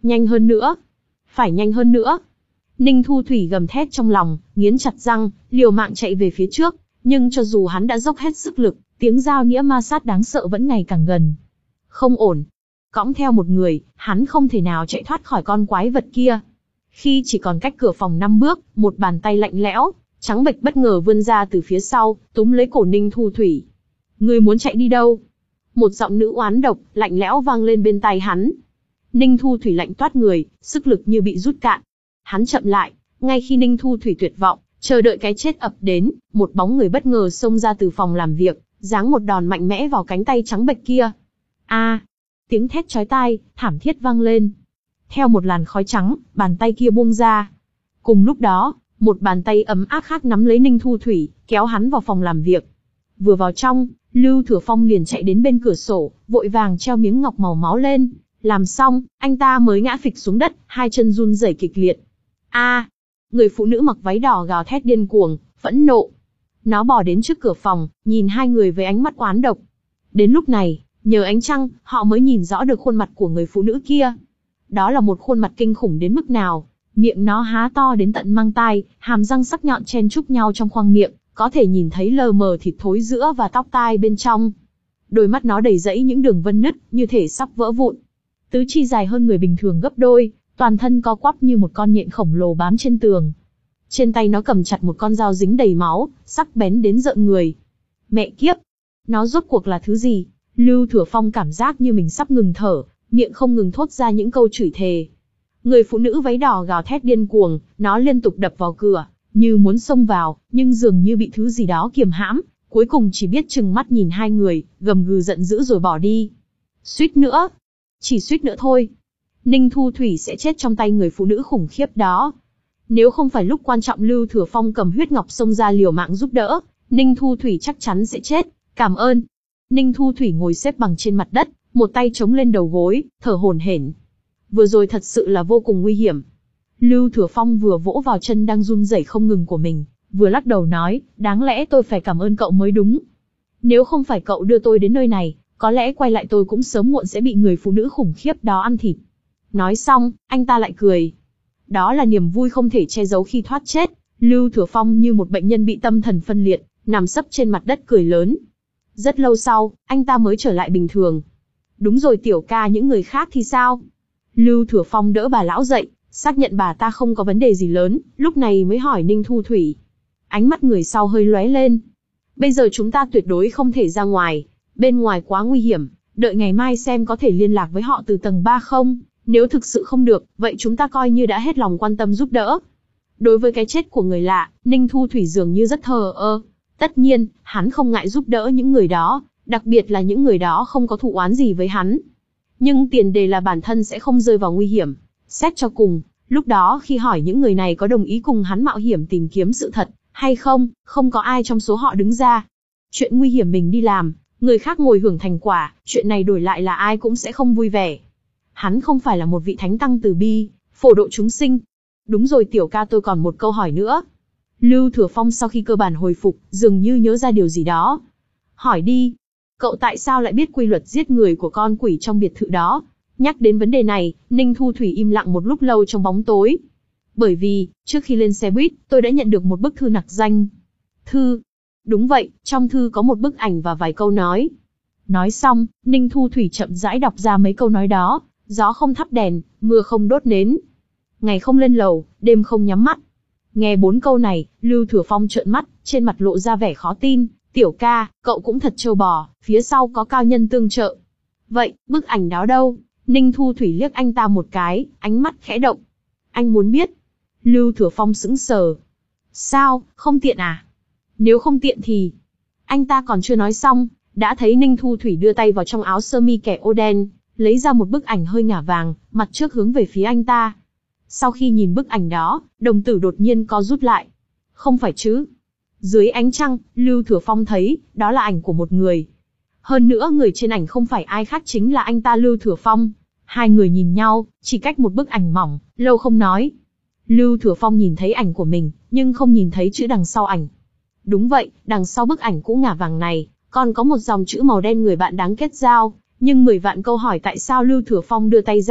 Nhanh hơn nữa. Phải nhanh hơn nữa. Ninh Thu Thủy gầm thét trong lòng, nghiến chặt răng, liều mạng chạy về phía trước. Nhưng cho dù hắn đã dốc hết sức lực, tiếng dao nĩa ma sát đáng sợ vẫn ngày càng gần. Không ổn. Cõng theo một người, hắn không thể nào chạy thoát khỏi con quái vật kia. Khi chỉ còn cách cửa phòng năm bước, một bàn tay lạnh lẽo, trắng bệch bất ngờ vươn ra từ phía sau, túm lấy cổ Ninh Thu Thủy. Ngươi muốn chạy đi đâu? Một giọng nữ oán độc, lạnh lẽo vang lên bên tai hắn. Ninh Thu Thủy lạnh toát người, sức lực như bị rút cạn. Hắn chậm lại, ngay khi Ninh Thu Thủy tuyệt vọng, chờ đợi cái chết ập đến, một bóng người bất ngờ xông ra từ phòng làm việc, giáng một đòn mạnh mẽ vào cánh tay trắng bệch kia. A! Tiếng thét chói tai, thảm thiết vang lên. Theo một làn khói trắng, bàn tay kia buông ra. Cùng lúc đó, một bàn tay ấm áp khác nắm lấy Ninh Thu Thủy, kéo hắn vào phòng làm việc. Vừa vào trong, Lưu Thừa Phong liền chạy đến bên cửa sổ, vội vàng treo miếng ngọc màu máu lên. Làm xong, anh ta mới ngã phịch xuống đất, hai chân run rẩy kịch liệt. A! Người phụ nữ mặc váy đỏ gào thét điên cuồng, phẫn nộ. Nó bò đến trước cửa phòng, nhìn hai người với ánh mắt oán độc. Đến lúc này, nhờ ánh trăng, họ mới nhìn rõ được khuôn mặt của người phụ nữ kia. Đó là một khuôn mặt kinh khủng đến mức nào. Miệng nó há to đến tận mang tai, hàm răng sắc nhọn chen chúc nhau trong khoang miệng, có thể nhìn thấy lờ mờ thịt thối giữa và tóc tai bên trong. Đôi mắt nó đầy rẫy những đường vân nứt, như thể sắp vỡ vụn. Tứ chi dài hơn người bình thường gấp đôi, toàn thân co quắp như một con nhện khổng lồ bám trên tường. Trên tay nó cầm chặt một con dao dính đầy máu, sắc bén đến rợn người. Mẹ kiếp! Nó rốt cuộc là thứ gì? Lưu Thừa Phong cảm giác như mình sắp ngừng thở, miệng không ngừng thốt ra những câu chửi thề. Người phụ nữ váy đỏ gào thét điên cuồng, nó liên tục đập vào cửa, như muốn xông vào, nhưng dường như bị thứ gì đó kiềm hãm, cuối cùng chỉ biết trừng mắt nhìn hai người, gầm gừ giận dữ rồi bỏ đi. Suýt nữa, chỉ suýt nữa thôi, Ninh Thu Thủy sẽ chết trong tay người phụ nữ khủng khiếp đó. Nếu không phải lúc quan trọng Lưu Thừa Phong cầm huyết ngọc xông ra liều mạng giúp đỡ, Ninh Thu Thủy chắc chắn sẽ chết. Cảm ơn. Ninh Thu Thủy ngồi xếp bằng trên mặt đất, một tay chống lên đầu gối, thở hổn hển. Vừa rồi thật sự là vô cùng nguy hiểm. Lưu Thừa Phong vừa vỗ vào chân đang run rẩy không ngừng của mình, vừa lắc đầu nói, đáng lẽ tôi phải cảm ơn cậu mới đúng. Nếu không phải cậu đưa tôi đến nơi này, có lẽ quay lại tôi cũng sớm muộn sẽ bị người phụ nữ khủng khiếp đó ăn thịt. Nói xong, anh ta lại cười. Đó là niềm vui không thể che giấu khi thoát chết. Lưu Thừa Phong như một bệnh nhân bị tâm thần phân liệt, nằm sấp trên mặt đất cười lớn. Rất lâu sau, anh ta mới trở lại bình thường. Đúng rồi tiểu ca, những người khác thì sao? Lưu Thừa Phong đỡ bà lão dậy, xác nhận bà ta không có vấn đề gì lớn, lúc này mới hỏi Ninh Thu Thủy. Ánh mắt người sau hơi lóe lên. Bây giờ chúng ta tuyệt đối không thể ra ngoài, bên ngoài quá nguy hiểm, đợi ngày mai xem có thể liên lạc với họ từ tầng ba không, nếu thực sự không được, vậy chúng ta coi như đã hết lòng quan tâm giúp đỡ. Đối với cái chết của người lạ, Ninh Thu Thủy dường như rất thờ ơ. Tất nhiên, hắn không ngại giúp đỡ những người đó, đặc biệt là những người đó không có thù oán gì với hắn. Nhưng tiền đề là bản thân sẽ không rơi vào nguy hiểm. Xét cho cùng, lúc đó khi hỏi những người này có đồng ý cùng hắn mạo hiểm tìm kiếm sự thật, hay không, không có ai trong số họ đứng ra. Chuyện nguy hiểm mình đi làm, người khác ngồi hưởng thành quả, chuyện này đổi lại là ai cũng sẽ không vui vẻ. Hắn không phải là một vị thánh tăng từ bi, phổ độ chúng sinh. Đúng rồi tiểu ca, tôi còn một câu hỏi nữa. Lưu Thừa Phong sau khi cơ bản hồi phục, dường như nhớ ra điều gì đó. Hỏi đi. Cậu tại sao lại biết quy luật giết người của con quỷ trong biệt thự đó? Nhắc đến vấn đề này, Ninh Thu Thủy im lặng một lúc lâu trong bóng tối. Bởi vì, trước khi lên xe buýt, tôi đã nhận được một bức thư nặc danh. Thư? Đúng vậy, trong thư có một bức ảnh và vài câu nói. Nói xong, Ninh Thu Thủy chậm rãi đọc ra mấy câu nói đó. Gió không thắp đèn, mưa không đốt nến. Ngày không lên lầu, đêm không nhắm mắt. Nghe bốn câu này, Lưu Thừa Phong trợn mắt, trên mặt lộ ra vẻ khó tin. Tiểu ca, cậu cũng thật trâu bò, phía sau có cao nhân tương trợ. Vậy, bức ảnh đó đâu? Ninh Thu Thủy liếc anh ta một cái, ánh mắt khẽ động. Anh muốn biết. Lưu Thừa Phong sững sờ. Sao, không tiện à? Nếu không tiện thì... Anh ta còn chưa nói xong, đã thấy Ninh Thu Thủy đưa tay vào trong áo sơ mi kẻ ô đen, lấy ra một bức ảnh hơi ngả vàng, mặt trước hướng về phía anh ta. Sau khi nhìn bức ảnh đó, đồng tử đột nhiên co rút lại. Không phải chứ? Dưới ánh trăng, Lưu Thừa Phong thấy, đó là ảnh của một người. Hơn nữa người trên ảnh không phải ai khác chính là anh ta Lưu Thừa Phong. Hai người nhìn nhau, chỉ cách một bức ảnh mỏng, lâu không nói. Lưu Thừa Phong nhìn thấy ảnh của mình, nhưng không nhìn thấy chữ đằng sau ảnh. Đúng vậy, đằng sau bức ảnh cũ ngả vàng này, còn có một dòng chữ màu đen người bạn đáng kết giao. Nhưng mười vạn câu hỏi tại sao Lưu Thừa Phong đưa tay ra,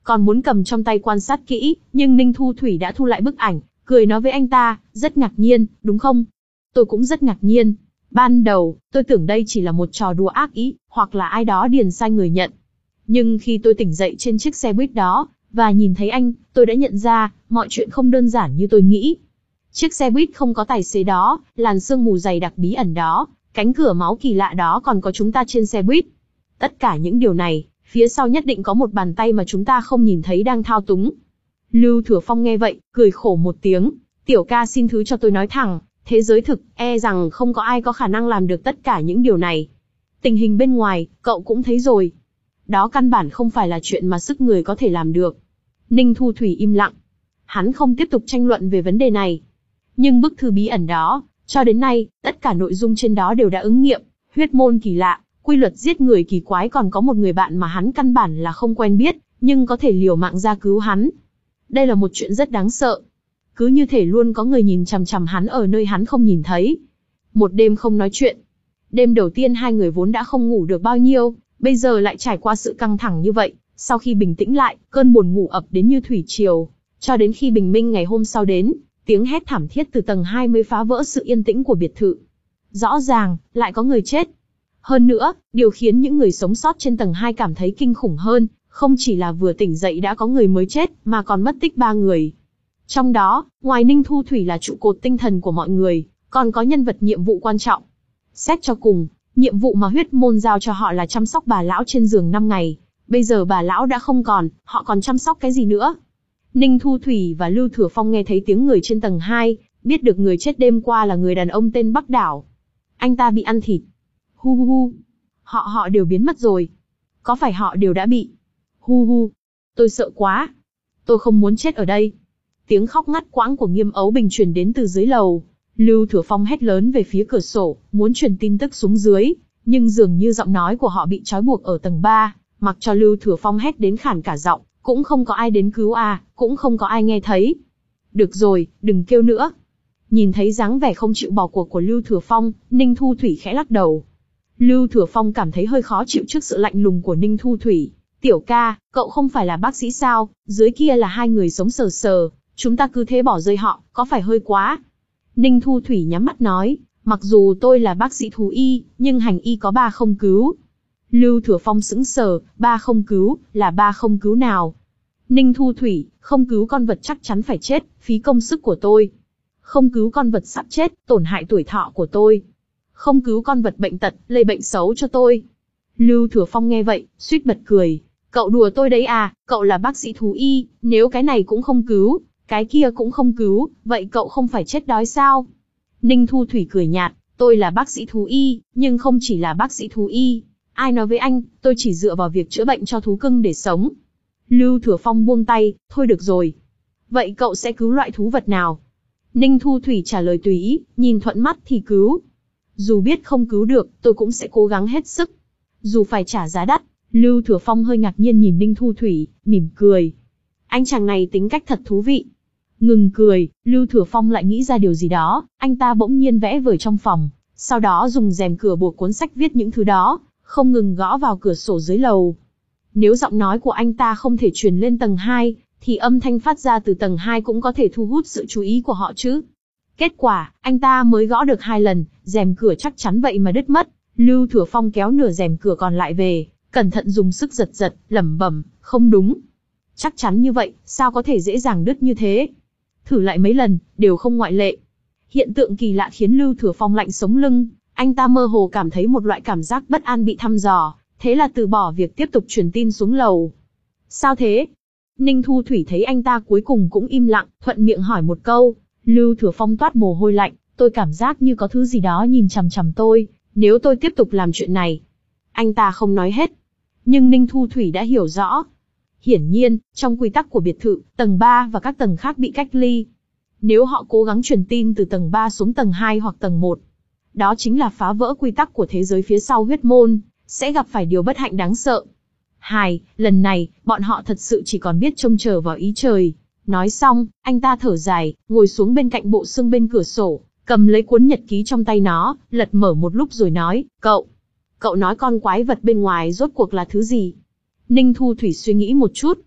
còn muốn cầm trong tay quan sát kỹ, nhưng Ninh Thu Thủy đã thu lại bức ảnh, cười nói với anh ta, rất ngạc nhiên, đúng không? Tôi cũng rất ngạc nhiên. Ban đầu, tôi tưởng đây chỉ là một trò đùa ác ý, hoặc là ai đó điền sai người nhận. Nhưng khi tôi tỉnh dậy trên chiếc xe buýt đó, và nhìn thấy anh, tôi đã nhận ra, mọi chuyện không đơn giản như tôi nghĩ. Chiếc xe buýt không có tài xế đó, làn sương mù dày đặc bí ẩn đó, cánh cửa máu kỳ lạ đó còn có chúng ta trên xe buýt. Tất cả những điều này, phía sau nhất định có một bàn tay mà chúng ta không nhìn thấy đang thao túng. Lưu Thừa Phong nghe vậy, cười khổ một tiếng. Tiểu ca xin thứ cho tôi nói thẳng, thế giới thực, e rằng không có ai có khả năng làm được tất cả những điều này. Tình hình bên ngoài, cậu cũng thấy rồi. Đó căn bản không phải là chuyện mà sức người có thể làm được. Ninh Thu Thủy im lặng. Hắn không tiếp tục tranh luận về vấn đề này. Nhưng bức thư bí ẩn đó, cho đến nay, tất cả nội dung trên đó đều đã ứng nghiệm. Huyết môn kỳ lạ, quy luật giết người kỳ quái, còn có một người bạn mà hắn căn bản là không quen biết, nhưng có thể liều mạng ra cứu hắn. Đây là một chuyện rất đáng sợ. Cứ như thể luôn có người nhìn chằm chằm hắn ở nơi hắn không nhìn thấy. Một đêm không nói chuyện. Đêm đầu tiên hai người vốn đã không ngủ được bao nhiêu, bây giờ lại trải qua sự căng thẳng như vậy. Sau khi bình tĩnh lại, cơn buồn ngủ ập đến như thủy triều. Cho đến khi bình minh ngày hôm sau đến, tiếng hét thảm thiết từ tầng hai mới phá vỡ sự yên tĩnh của biệt thự. Rõ ràng, lại có người chết. Hơn nữa, điều khiến những người sống sót trên tầng hai cảm thấy kinh khủng hơn, không chỉ là vừa tỉnh dậy đã có người mới chết, mà còn mất tích ba người. Trong đó, ngoài Ninh Thu Thủy là trụ cột tinh thần của mọi người, còn có nhân vật nhiệm vụ quan trọng. Xét cho cùng, nhiệm vụ mà huyết môn giao cho họ là chăm sóc bà lão trên giường năm ngày. Bây giờ bà lão đã không còn, họ còn chăm sóc cái gì nữa? Ninh Thu Thủy và Lưu Thừa Phong nghe thấy tiếng người trên tầng hai, biết được người chết đêm qua là người đàn ông tên Bắc Đảo. Anh ta bị ăn thịt. Hu hu hu. Họ họ đều biến mất rồi. Có phải họ đều đã bị? Hu hu. Tôi sợ quá. Tôi không muốn chết ở đây. Tiếng khóc ngắt quãng của Nghiêm Ấu Bình truyền đến từ dưới lầu. Lưu Thừa Phong hét lớn về phía cửa sổ, muốn truyền tin tức xuống dưới, nhưng dường như giọng nói của họ bị trói buộc ở tầng ba, mặc cho Lưu Thừa Phong hét đến khản cả giọng, cũng không có ai đến cứu à, cũng không có ai nghe thấy. Được rồi, đừng kêu nữa. Nhìn thấy dáng vẻ không chịu bỏ cuộc của Lưu Thừa Phong, Ninh Thu Thủy khẽ lắc đầu. Lưu Thừa Phong cảm thấy hơi khó chịu trước sự lạnh lùng của Ninh Thu Thủy. Tiểu ca, cậu không phải là bác sĩ sao, dưới kia là hai người sống sờ sờ, chúng ta cứ thế bỏ rơi họ, có phải hơi quá? Ninh Thu Thủy nhắm mắt nói, mặc dù tôi là bác sĩ thú y, nhưng hành y có ba không cứu. Lưu Thừa Phong sững sờ, ba không cứu, là ba không cứu nào? Ninh Thu Thủy, không cứu con vật chắc chắn phải chết, phí công sức của tôi. Không cứu con vật sắp chết, tổn hại tuổi thọ của tôi. Không cứu con vật bệnh tật, lây bệnh xấu cho tôi. Lưu Thừa Phong nghe vậy, suýt bật cười. Cậu đùa tôi đấy à, cậu là bác sĩ thú y, nếu cái này cũng không cứu, cái kia cũng không cứu, vậy cậu không phải chết đói sao? Ninh Thu Thủy cười nhạt, tôi là bác sĩ thú y, nhưng không chỉ là bác sĩ thú y. Ai nói với anh, tôi chỉ dựa vào việc chữa bệnh cho thú cưng để sống. Lưu Thừa Phong buông tay, thôi được rồi. Vậy cậu sẽ cứu loại thú vật nào? Ninh Thu Thủy trả lời tùy ý, nhìn thuận mắt thì cứu. Dù biết không cứu được, tôi cũng sẽ cố gắng hết sức. Dù phải trả giá đắt. Lưu Thừa Phong hơi ngạc nhiên nhìn Ninh Thu Thủy, mỉm cười. Anh chàng này tính cách thật thú vị. Ngừng cười, Lưu Thừa Phong lại nghĩ ra điều gì đó, anh ta bỗng nhiên vẽ vời trong phòng, sau đó dùng rèm cửa buộc cuốn sách viết những thứ đó, không ngừng gõ vào cửa sổ dưới lầu. Nếu giọng nói của anh ta không thể truyền lên tầng hai, thì âm thanh phát ra từ tầng hai cũng có thể thu hút sự chú ý của họ chứ. Kết quả, anh ta mới gõ được hai lần, rèm cửa chắc chắn vậy mà đứt mất. Lưu Thừa Phong kéo nửa rèm cửa còn lại về, cẩn thận dùng sức giật giật, lẩm bẩm, không đúng. Chắc chắn như vậy, sao có thể dễ dàng đứt như thế? Thử lại mấy lần, đều không ngoại lệ. Hiện tượng kỳ lạ khiến Lưu Thừa Phong lạnh sống lưng, anh ta mơ hồ cảm thấy một loại cảm giác bất an bị thăm dò, thế là từ bỏ việc tiếp tục truyền tin xuống lầu. Sao thế? Ninh Thu Thủy thấy anh ta cuối cùng cũng im lặng, thuận miệng hỏi một câu. Lưu Thừa Phong toát mồ hôi lạnh, tôi cảm giác như có thứ gì đó nhìn chằm chằm tôi, nếu tôi tiếp tục làm chuyện này. Anh ta không nói hết, nhưng Ninh Thu Thủy đã hiểu rõ. Hiển nhiên, trong quy tắc của biệt thự, tầng ba và các tầng khác bị cách ly. Nếu họ cố gắng truyền tin từ tầng ba xuống tầng hai hoặc tầng một, đó chính là phá vỡ quy tắc của thế giới phía sau huyết môn, sẽ gặp phải điều bất hạnh đáng sợ. Hai, lần này, bọn họ thật sự chỉ còn biết trông chờ vào ý trời. Nói xong, anh ta thở dài, ngồi xuống bên cạnh bộ xương bên cửa sổ, cầm lấy cuốn nhật ký trong tay nó, lật mở một lúc rồi nói, cậu, cậu nói con quái vật bên ngoài rốt cuộc là thứ gì? Ninh Thu Thủy suy nghĩ một chút.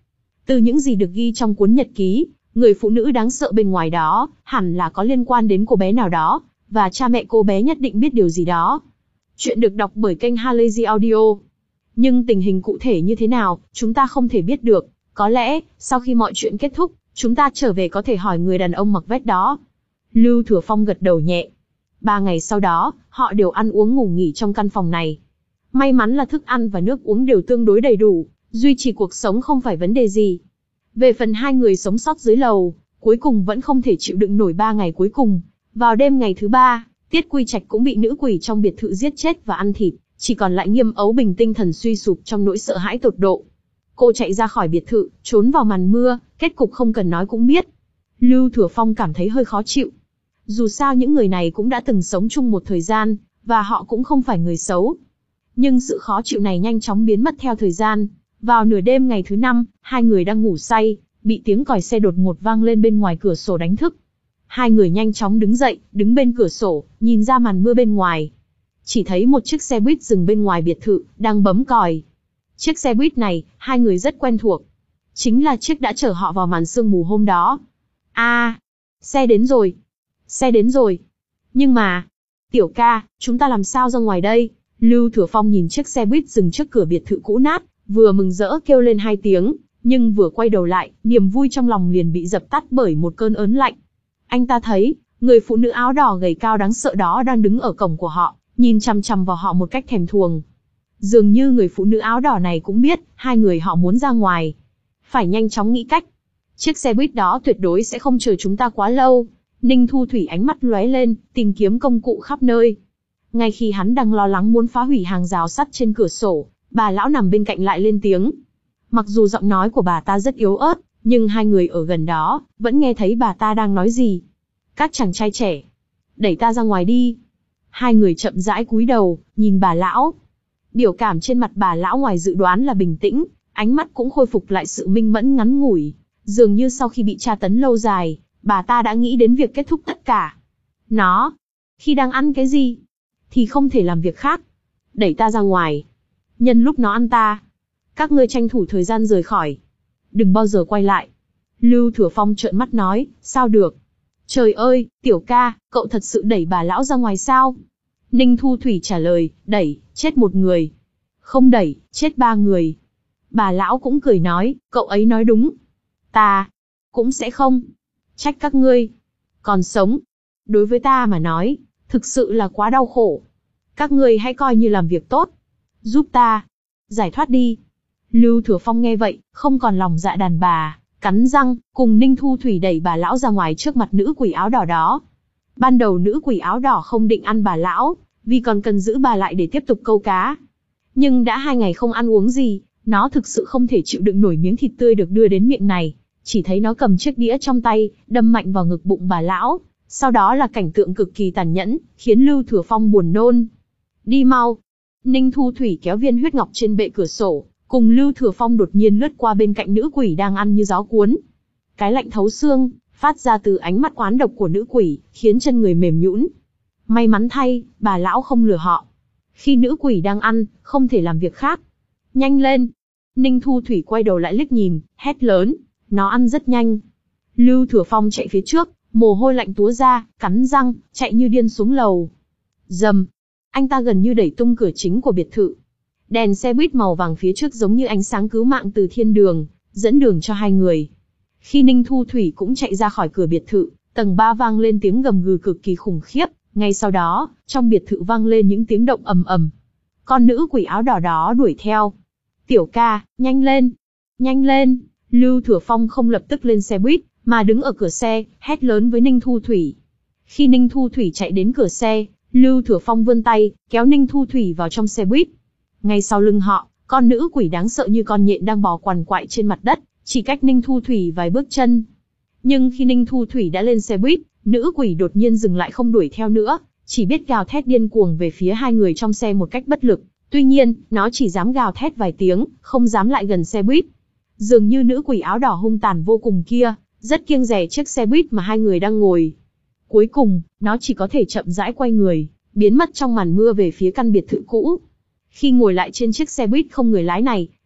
Từ những gì được ghi trong cuốn nhật ký, người phụ nữ đáng sợ bên ngoài đó, hẳn là có liên quan đến cô bé nào đó, và cha mẹ cô bé nhất định biết điều gì đó. Chuyện được đọc bởi kênh Halazy Audio. Nhưng tình hình cụ thể như thế nào, chúng ta không thể biết được. Có lẽ, sau khi mọi chuyện kết thúc, chúng ta trở về có thể hỏi người đàn ông mặc vest đó. Lưu Thừa Phong gật đầu nhẹ. Ba ngày sau đó, họ đều ăn uống ngủ nghỉ trong căn phòng này. May mắn là thức ăn và nước uống đều tương đối đầy đủ, duy trì cuộc sống không phải vấn đề gì. Về phần hai người sống sót dưới lầu, cuối cùng vẫn không thể chịu đựng nổi ba ngày cuối cùng. Vào đêm ngày thứ ba, Tiết Quy Trạch cũng bị nữ quỷ trong biệt thự giết chết và ăn thịt, chỉ còn lại Nghiêm Ấu Bình tinh thần suy sụp trong nỗi sợ hãi tột độ. Cô chạy ra khỏi biệt thự, trốn vào màn mưa, kết cục không cần nói cũng biết. Lưu Thừa Phong cảm thấy hơi khó chịu. Dù sao những người này cũng đã từng sống chung một thời gian, và họ cũng không phải người xấu. Nhưng sự khó chịu này nhanh chóng biến mất theo thời gian. Vào nửa đêm ngày thứ năm, hai người đang ngủ say, bị tiếng còi xe đột ngột vang lên bên ngoài cửa sổ đánh thức. Hai người nhanh chóng đứng dậy, đứng bên cửa sổ, nhìn ra màn mưa bên ngoài. Chỉ thấy một chiếc xe buýt dừng bên ngoài biệt thự, đang bấm còi. Chiếc xe buýt này, hai người rất quen thuộc. Chính là chiếc đã chở họ vào màn sương mù hôm đó. À, xe đến rồi. Xe đến rồi. Nhưng mà, tiểu ca, chúng ta làm sao ra ngoài đây? Lưu Thừa Phong nhìn chiếc xe buýt dừng trước cửa biệt thự cũ nát, vừa mừng rỡ kêu lên hai tiếng, nhưng vừa quay đầu lại, niềm vui trong lòng liền bị dập tắt bởi một cơn ớn lạnh. Anh ta thấy, người phụ nữ áo đỏ gầy cao đáng sợ đó đang đứng ở cổng của họ, nhìn chằm chằm vào họ một cách thèm thuồng. Dường như người phụ nữ áo đỏ này cũng biết, hai người họ muốn ra ngoài. Phải nhanh chóng nghĩ cách. Chiếc xe buýt đó tuyệt đối sẽ không chờ chúng ta quá lâu. Ninh Thu Thủy ánh mắt lóe lên, tìm kiếm công cụ khắp nơi. Ngay khi hắn đang lo lắng muốn phá hủy hàng rào sắt trên cửa sổ, bà lão nằm bên cạnh lại lên tiếng. Mặc dù giọng nói của bà ta rất yếu ớt, nhưng hai người ở gần đó, vẫn nghe thấy bà ta đang nói gì. Các chàng trai trẻ, đẩy ta ra ngoài đi. Hai người chậm rãi cúi đầu, nhìn bà lão. Biểu cảm trên mặt bà lão ngoài dự đoán là bình tĩnh, ánh mắt cũng khôi phục lại sự minh mẫn ngắn ngủi. Dường như sau khi bị tra tấn lâu dài, bà ta đã nghĩ đến việc kết thúc tất cả. Nó, khi đang ăn cái gì, thì không thể làm việc khác. Đẩy ta ra ngoài. Nhân lúc nó ăn ta, các ngươi tranh thủ thời gian rời khỏi. Đừng bao giờ quay lại. Lưu Thừa Phong trợn mắt nói, sao được? Trời ơi, tiểu ca, cậu thật sự đẩy bà lão ra ngoài sao? Ninh Thu Thủy trả lời, đẩy, chết một người. Không đẩy, chết ba người. Bà lão cũng cười nói, cậu ấy nói đúng. Ta, cũng sẽ không. Trách các ngươi. Còn sống. Đối với ta mà nói, thực sự là quá đau khổ. Các ngươi hãy coi như làm việc tốt. Giúp ta. Giải thoát đi. Lưu Thừa Phong nghe vậy, không còn lòng dạ đàn bà, cắn răng, cùng Ninh Thu Thủy đẩy bà lão ra ngoài trước mặt nữ quỷ áo đỏ đó. Ban đầu nữ quỷ áo đỏ không định ăn bà lão, vì còn cần giữ bà lại để tiếp tục câu cá. Nhưng đã hai ngày không ăn uống gì, nó thực sự không thể chịu đựng nổi miếng thịt tươi được đưa đến miệng này. Chỉ thấy nó cầm chiếc đĩa trong tay, đâm mạnh vào ngực bụng bà lão. Sau đó là cảnh tượng cực kỳ tàn nhẫn, khiến Lưu Thừa Phong buồn nôn. Đi mau. Ninh Thu Thủy kéo viên huyết ngọc trên bệ cửa sổ, cùng Lưu Thừa Phong đột nhiên lướt qua bên cạnh nữ quỷ đang ăn như gió cuốn. Cái lạnh thấu xương, phát ra từ ánh mắt oán độc của nữ quỷ, khiến chân người mềm nhũn. May mắn thay, bà lão không lừa họ. Khi nữ quỷ đang ăn, không thể làm việc khác. Nhanh lên. Ninh Thu Thủy quay đầu lại liếc nhìn, hét lớn. Nó ăn rất nhanh. Lưu Thừa Phong chạy phía trước, mồ hôi lạnh túa ra, cắn răng, chạy như điên xuống lầu. Rầm. Anh ta gần như đẩy tung cửa chính của biệt thự. Đèn xe buýt màu vàng phía trước giống như ánh sáng cứu mạng từ thiên đường, dẫn đường cho hai người. Khi Ninh Thu Thủy cũng chạy ra khỏi cửa biệt thự, tầng ba vang lên tiếng gầm gừ cực kỳ khủng khiếp. Ngay sau đó, trong biệt thự vang lên những tiếng động ầm ầm. Con nữ quỷ áo đỏ đó đuổi theo. Tiểu ca, nhanh lên, nhanh lên. Lưu Thừa Phong không lập tức lên xe buýt, mà đứng ở cửa xe, hét lớn với Ninh Thu Thủy. Khi Ninh Thu Thủy chạy đến cửa xe, Lưu Thừa Phong vươn tay, kéo Ninh Thu Thủy vào trong xe buýt. Ngay sau lưng họ, con nữ quỷ đáng sợ như con nhện đang bò quằn quại trên mặt đất, chỉ cách Ninh Thu Thủy vài bước chân. Nhưng khi Ninh Thu Thủy đã lên xe buýt, nữ quỷ đột nhiên dừng lại không đuổi theo nữa, chỉ biết gào thét điên cuồng về phía hai người trong xe một cách bất lực. Tuy nhiên, nó chỉ dám gào thét vài tiếng, không dám lại gần xe buýt. Dường như nữ quỷ áo đỏ hung tàn vô cùng kia, rất kiêng dè chiếc xe buýt mà hai người đang ngồi. Cuối cùng, nó chỉ có thể chậm rãi quay người, biến mất trong màn mưa về phía căn biệt thự cũ. Khi ngồi lại trên chiếc xe buýt không người lái này,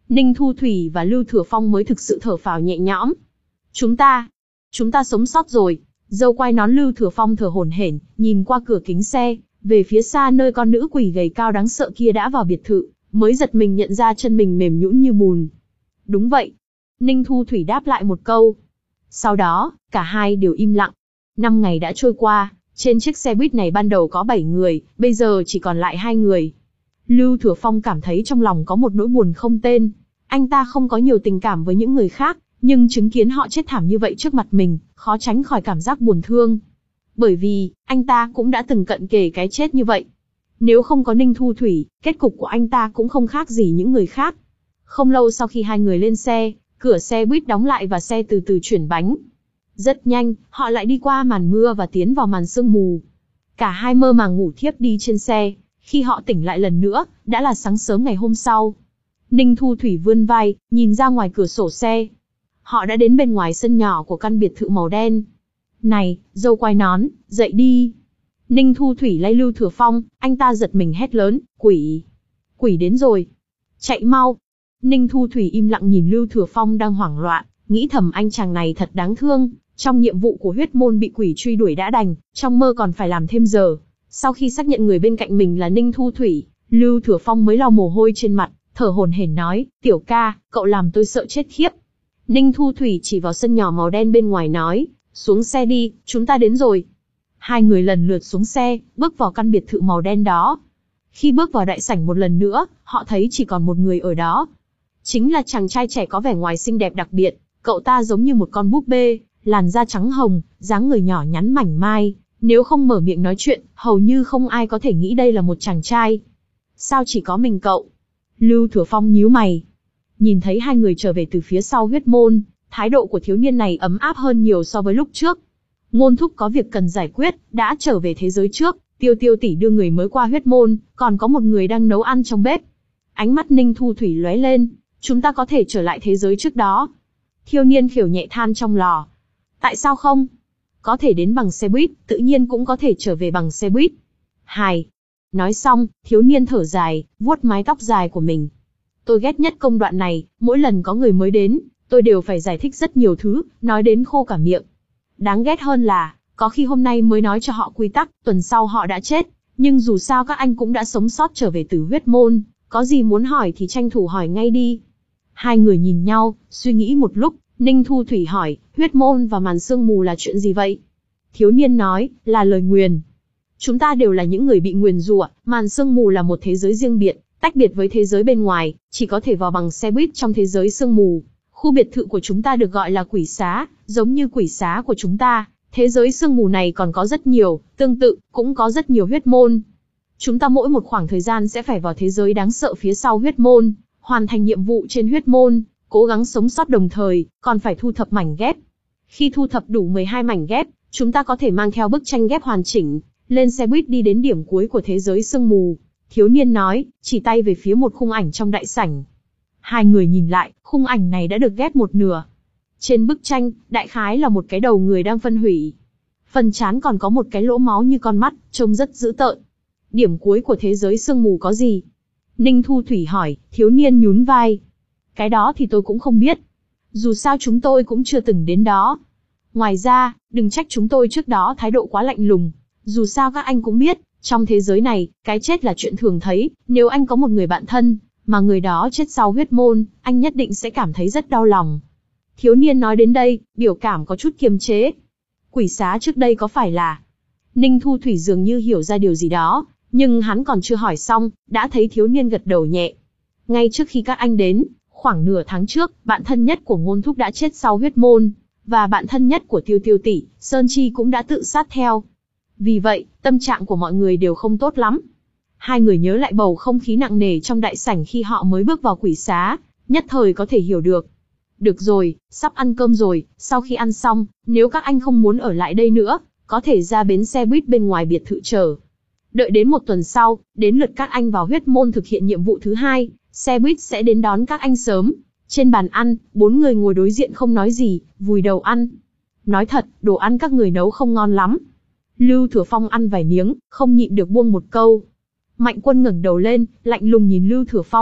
Ninh Thu Thủy và Lưu Thừa Phong mới thực sự thở phào nhẹ nhõm. Chúng ta, chúng ta sống sót rồi. Dâu quai nón Lưu Thừa Phong thở hổn hển, nhìn qua cửa kính xe, về phía xa nơi con nữ quỷ gầy cao đáng sợ kia đã vào biệt thự, mới giật mình nhận ra chân mình mềm nhũn như bùn. Đúng vậy. Ninh Thu Thủy đáp lại một câu. Sau đó, cả hai đều im lặng. Năm ngày đã trôi qua, trên chiếc xe buýt này ban đầu có bảy người, bây giờ chỉ còn lại hai người. Lưu Thừa Phong cảm thấy trong lòng có một nỗi buồn không tên. Anh ta không có nhiều tình cảm với những người khác, nhưng chứng kiến họ chết thảm như vậy trước mặt mình, khó tránh khỏi cảm giác buồn thương. Bởi vì, anh ta cũng đã từng cận kề cái chết như vậy. Nếu không có Ninh Thu Thủy, kết cục của anh ta cũng không khác gì những người khác. Không lâu sau khi hai người lên xe, cửa xe buýt đóng lại và xe từ từ chuyển bánh. Rất nhanh, họ lại đi qua màn mưa và tiến vào màn sương mù. Cả hai mơ màng ngủ thiếp đi trên xe, khi họ tỉnh lại lần nữa, đã là sáng sớm ngày hôm sau. Ninh Thu Thủy vươn vai, nhìn ra ngoài cửa sổ xe. Họ đã đến bên ngoài sân nhỏ của căn biệt thự màu đen. Này, dâu quai nón, dậy đi. Ninh Thu Thủy lay Lưu Thừa Phong, anh ta giật mình hét lớn, quỷ. Quỷ đến rồi. Chạy mau. Ninh Thu Thủy im lặng nhìn Lưu Thừa Phong đang hoảng loạn, nghĩ thầm anh chàng này thật đáng thương. Trong nhiệm vụ của huyết môn bị quỷ truy đuổi đã đành, trong mơ còn phải làm thêm giờ. Sau khi xác nhận người bên cạnh mình là Ninh Thu Thủy, Lưu Thừa Phong mới lau mồ hôi trên mặt, thở hổn hển nói, tiểu ca, cậu làm tôi sợ chết khiếp. Ninh Thu Thủy chỉ vào sân nhỏ màu đen bên ngoài nói, xuống xe đi, chúng ta đến rồi. Hai người lần lượt xuống xe, bước vào căn biệt thự màu đen đó. Khi bước vào đại sảnh một lần nữa, họ thấy chỉ còn một người ở đó. Chính là chàng trai trẻ có vẻ ngoài xinh đẹp đặc biệt, cậu ta giống như một con búp bê, làn da trắng hồng, dáng người nhỏ nhắn mảnh mai, nếu không mở miệng nói chuyện, hầu như không ai có thể nghĩ đây là một chàng trai. Sao chỉ có mình cậu? Lưu Thừa Phong nhíu mày. Nhìn thấy hai người trở về từ phía sau huyết môn, thái độ của thiếu niên này ấm áp hơn nhiều so với lúc trước. Ngôn thúc có việc cần giải quyết, đã trở về thế giới trước, Tiêu Tiêu tỷ đưa người mới qua huyết môn, còn có một người đang nấu ăn trong bếp. Ánh mắt Ninh Thu Thủy lóe lên, chúng ta có thể trở lại thế giới trước đó. Thiếu niên khều nhẹ than trong lò. Tại sao không? Có thể đến bằng xe buýt, tự nhiên cũng có thể trở về bằng xe buýt. Hài. Nói xong, thiếu niên thở dài, vuốt mái tóc dài của mình. Tôi ghét nhất công đoạn này, mỗi lần có người mới đến, tôi đều phải giải thích rất nhiều thứ, nói đến khô cả miệng. Đáng ghét hơn là, có khi hôm nay mới nói cho họ quy tắc, tuần sau họ đã chết, nhưng dù sao các anh cũng đã sống sót trở về từ huyết môn, có gì muốn hỏi thì tranh thủ hỏi ngay đi. Hai người nhìn nhau, suy nghĩ một lúc, Ninh Thu Thủy hỏi, huyết môn và màn sương mù là chuyện gì vậy? Thiếu niên nói, là lời nguyền. Chúng ta đều là những người bị nguyền rủa, màn sương mù là một thế giới riêng biệt, tách biệt với thế giới bên ngoài, chỉ có thể vào bằng xe buýt trong thế giới sương mù. Khu biệt thự của chúng ta được gọi là quỷ xá, giống như quỷ xá của chúng ta, thế giới sương mù này còn có rất nhiều, tương tự, cũng có rất nhiều huyết môn. Chúng ta mỗi một khoảng thời gian sẽ phải vào thế giới đáng sợ phía sau huyết môn, hoàn thành nhiệm vụ trên huyết môn, cố gắng sống sót đồng thời, còn phải thu thập mảnh ghép. Khi thu thập đủ mười hai mảnh ghép, chúng ta có thể mang theo bức tranh ghép hoàn chỉnh, lên xe buýt đi đến điểm cuối của thế giới sương mù. Thiếu niên nói, chỉ tay về phía một khung ảnh trong đại sảnh. Hai người nhìn lại, khung ảnh này đã được ghép một nửa. Trên bức tranh, đại khái là một cái đầu người đang phân hủy. Phần trán còn có một cái lỗ máu như con mắt, trông rất dữ tợn. Điểm cuối của thế giới sương mù có gì? Ninh Thu Thủy hỏi, thiếu niên nhún vai. Cái đó thì tôi cũng không biết. Dù sao chúng tôi cũng chưa từng đến đó. Ngoài ra, đừng trách chúng tôi trước đó thái độ quá lạnh lùng. Dù sao các anh cũng biết, trong thế giới này, cái chết là chuyện thường thấy. Nếu anh có một người bạn thân, mà người đó chết sau huyết môn, anh nhất định sẽ cảm thấy rất đau lòng. Thiếu niên nói đến đây, biểu cảm có chút kiềm chế. Quỷ xá trước đây có phải là... Ninh Thu Thủy dường như hiểu ra điều gì đó, nhưng hắn còn chưa hỏi xong, đã thấy thiếu niên gật đầu nhẹ. Ngay trước khi các anh đến, khoảng nửa tháng trước, bạn thân nhất của Ngôn Thúc đã chết sau huyết môn, và bạn thân nhất của Tiêu Tiêu tỷ, Sơn Chi cũng đã tự sát theo. Vì vậy, tâm trạng của mọi người đều không tốt lắm. Hai người nhớ lại bầu không khí nặng nề trong đại sảnh khi họ mới bước vào quỷ xá, nhất thời có thể hiểu được. Được rồi, sắp ăn cơm rồi, sau khi ăn xong, nếu các anh không muốn ở lại đây nữa, có thể ra bến xe buýt bên ngoài biệt thự chờ. Đợi đến một tuần sau, đến lượt các anh vào huyết môn thực hiện nhiệm vụ thứ hai, xe buýt sẽ đến đón các anh sớm. Trên bàn ăn, bốn người ngồi đối diện không nói gì, vùi đầu ăn. Nói thật, đồ ăn các người nấu không ngon lắm. Lưu Thừa Phong ăn vài miếng, không nhịn được buông một câu. Mạnh Quân ngẩng đầu lên, lạnh lùng nhìn Lưu Thừa Phong,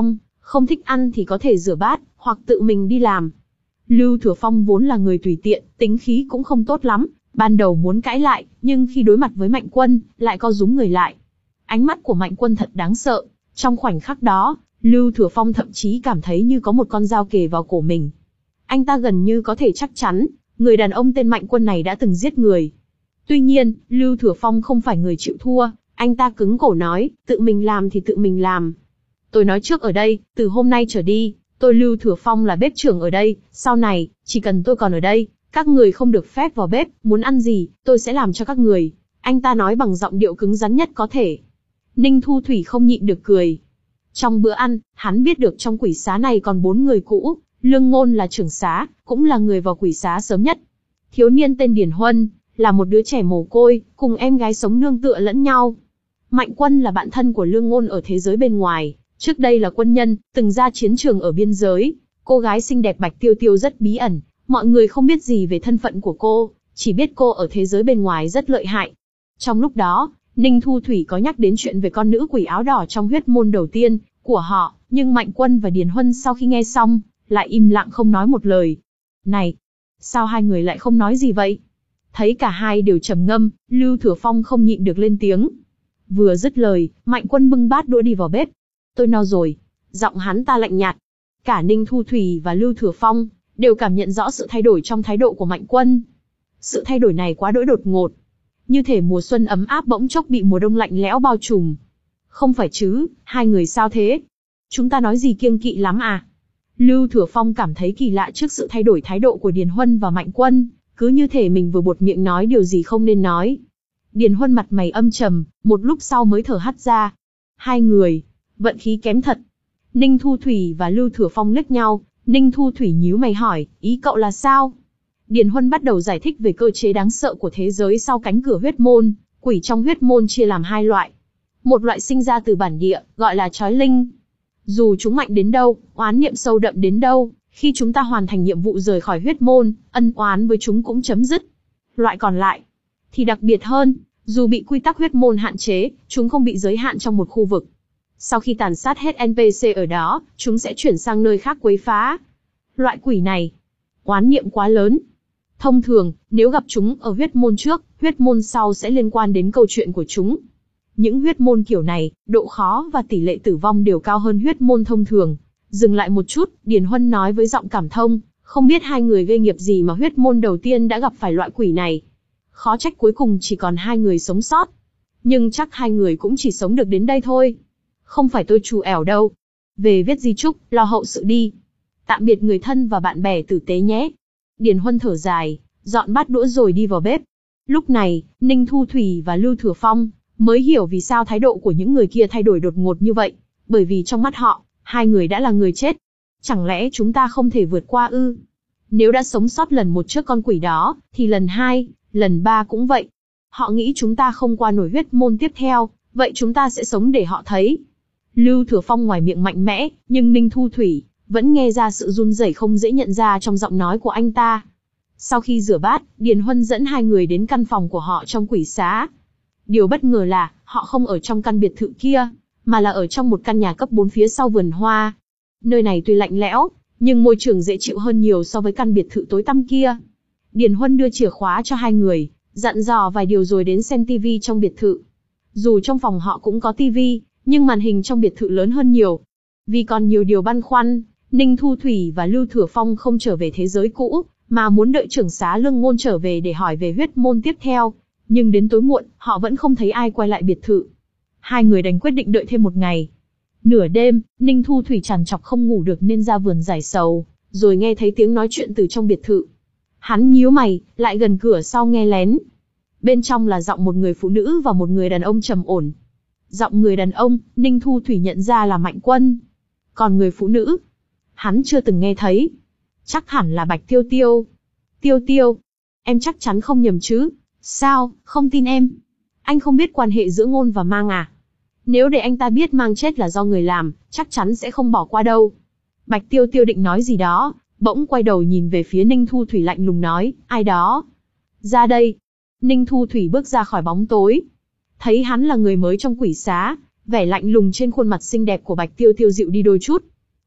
Không thích ăn thì có thể rửa bát, hoặc tự mình đi làm. Lưu Thừa Phong vốn là người tùy tiện, tính khí cũng không tốt lắm, ban đầu muốn cãi lại, nhưng khi đối mặt với Mạnh Quân, lại co rúm người lại. Ánh mắt của Mạnh Quân thật đáng sợ, trong khoảnh khắc đó, Lưu Thừa Phong thậm chí cảm thấy như có một con dao kề vào cổ mình. Anh ta gần như có thể chắc chắn, người đàn ông tên Mạnh Quân này đã từng giết người. Tuy nhiên, Lưu Thừa Phong không phải người chịu thua, anh ta cứng cổ nói, tự mình làm thì tự mình làm. Tôi nói trước ở đây, từ hôm nay trở đi, tôi Lưu Thừa Phong là bếp trưởng ở đây, sau này, chỉ cần tôi còn ở đây, các người không được phép vào bếp, muốn ăn gì, tôi sẽ làm cho các người. Anh ta nói bằng giọng điệu cứng rắn nhất có thể. Ninh Thu Thủy không nhịn được cười. Trong bữa ăn, hắn biết được trong quỷ xá này còn bốn người cũ, Lương Ngôn là trưởng xá, cũng là người vào quỷ xá sớm nhất. Thiếu niên tên Điền Huân, là một đứa trẻ mồ côi, cùng em gái sống nương tựa lẫn nhau. Mạnh Quân là bạn thân của Lương Ngôn ở thế giới bên ngoài, trước đây là quân nhân, từng ra chiến trường ở biên giới. Cô gái xinh đẹp Bạch Tiêu Tiêu rất bí ẩn, mọi người không biết gì về thân phận của cô, chỉ biết cô ở thế giới bên ngoài rất lợi hại. Trong lúc đó, Ninh Thu Thủy có nhắc đến chuyện về con nữ quỷ áo đỏ trong huyết môn đầu tiên của họ, nhưng Mạnh Quân và Điền Huân sau khi nghe xong, lại im lặng không nói một lời. Này, sao hai người lại không nói gì vậy? Thấy cả hai đều trầm ngâm, Lưu Thừa Phong không nhịn được lên tiếng. Vừa dứt lời, Mạnh Quân bưng bát đũa đi vào bếp. Tôi no rồi. Giọng hắn ta lạnh nhạt. Cả Ninh Thu Thủy và Lưu Thừa Phong đều cảm nhận rõ sự thay đổi trong thái độ của Mạnh Quân. Sự thay đổi này quá đỗi đột ngột. Như thể mùa xuân ấm áp bỗng chốc bị mùa đông lạnh lẽo bao trùm. Không phải chứ, hai người sao thế? Chúng ta nói gì kiêng kỵ lắm à? Lưu Thừa Phong cảm thấy kỳ lạ trước sự thay đổi thái độ của Điền Huân và Mạnh Quân, cứ như thể mình vừa buột miệng nói điều gì không nên nói. Điền Huân mặt mày âm trầm, một lúc sau mới thở hắt ra. Hai người, vận khí kém thật. Ninh Thu Thủy và Lưu Thừa Phong liếc nhau, Ninh Thu Thủy nhíu mày hỏi, ý cậu là sao? Điền Huân bắt đầu giải thích về cơ chế đáng sợ của thế giới sau cánh cửa huyết môn. Quỷ trong huyết môn chia làm hai loại. Một loại sinh ra từ bản địa, gọi là chói linh. Dù chúng mạnh đến đâu, oán niệm sâu đậm đến đâu, khi chúng ta hoàn thành nhiệm vụ rời khỏi huyết môn, ân oán với chúng cũng chấm dứt. Loại còn lại thì đặc biệt hơn, dù bị quy tắc huyết môn hạn chế, chúng không bị giới hạn trong một khu vực. Sau khi tàn sát hết en pê xê ở đó, chúng sẽ chuyển sang nơi khác quấy phá. Loại quỷ này, oán niệm quá lớn. Thông thường, nếu gặp chúng ở huyết môn trước, huyết môn sau sẽ liên quan đến câu chuyện của chúng. Những huyết môn kiểu này, độ khó và tỷ lệ tử vong đều cao hơn huyết môn thông thường. Dừng lại một chút, Điền Huân nói với giọng cảm thông, không biết hai người gây nghiệp gì mà huyết môn đầu tiên đã gặp phải loại quỷ này. Khó trách cuối cùng chỉ còn hai người sống sót. Nhưng chắc hai người cũng chỉ sống được đến đây thôi. Không phải tôi trù ẻo đâu. Về viết di chúc, lo hậu sự đi. Tạm biệt người thân và bạn bè tử tế nhé. Điền Huân thở dài, dọn bát đũa rồi đi vào bếp. Lúc này, Ninh Thu Thủy và Lưu Thừa Phong mới hiểu vì sao thái độ của những người kia thay đổi đột ngột như vậy. Bởi vì trong mắt họ, hai người đã là người chết. Chẳng lẽ chúng ta không thể vượt qua ư? Nếu đã sống sót lần một trước con quỷ đó, thì lần hai, lần ba cũng vậy. Họ nghĩ chúng ta không qua nổi huyết môn tiếp theo, vậy chúng ta sẽ sống để họ thấy. Lưu Thừa Phong ngoài miệng mạnh mẽ, nhưng Ninh Thu Thủy vẫn nghe ra sự run rẩy không dễ nhận ra trong giọng nói của anh ta. Sau khi rửa bát, Điền Huân dẫn hai người đến căn phòng của họ trong quỷ xá. Điều bất ngờ là, họ không ở trong căn biệt thự kia, mà là ở trong một căn nhà cấp bốn phía sau vườn hoa. Nơi này tuy lạnh lẽo, nhưng môi trường dễ chịu hơn nhiều so với căn biệt thự tối tăm kia. Điền Huân đưa chìa khóa cho hai người, dặn dò vài điều rồi đến xem tivi trong biệt thự. Dù trong phòng họ cũng có tivi, nhưng màn hình trong biệt thự lớn hơn nhiều. Vì còn nhiều điều băn khoăn, Ninh Thu Thủy và Lưu Thừa Phong không trở về thế giới cũ, mà muốn đợi trưởng xá Lương Ngôn trở về để hỏi về huyết môn tiếp theo. Nhưng đến tối muộn, họ vẫn không thấy ai quay lại biệt thự. Hai người đành quyết định đợi thêm một ngày. Nửa đêm, Ninh Thu Thủy trằn trọc không ngủ được nên ra vườn giải sầu, rồi nghe thấy tiếng nói chuyện từ trong biệt thự. Hắn nhíu mày, lại gần cửa sau nghe lén. Bên trong là giọng một người phụ nữ và một người đàn ông trầm ổn. Giọng người đàn ông, Ninh Thu Thủy nhận ra là Mạnh Quân. Còn người phụ nữ, hắn chưa từng nghe thấy. Chắc hẳn là Bạch Tiêu Tiêu. Tiêu Tiêu, em chắc chắn không nhầm chứ? Sao, không tin em? Anh không biết quan hệ giữa Ngôn và Mang à? Nếu để anh ta biết Mang chết là do người làm, chắc chắn sẽ không bỏ qua đâu. Bạch Tiêu Tiêu định nói gì đó, bỗng quay đầu nhìn về phía Ninh Thu Thủy lạnh lùng nói, ai đó? Ra đây. Ninh Thu Thủy bước ra khỏi bóng tối. Thấy hắn là người mới trong quỷ xá, vẻ lạnh lùng trên khuôn mặt xinh đẹp của Bạch Tiêu Tiêu dịu đi đôi chút.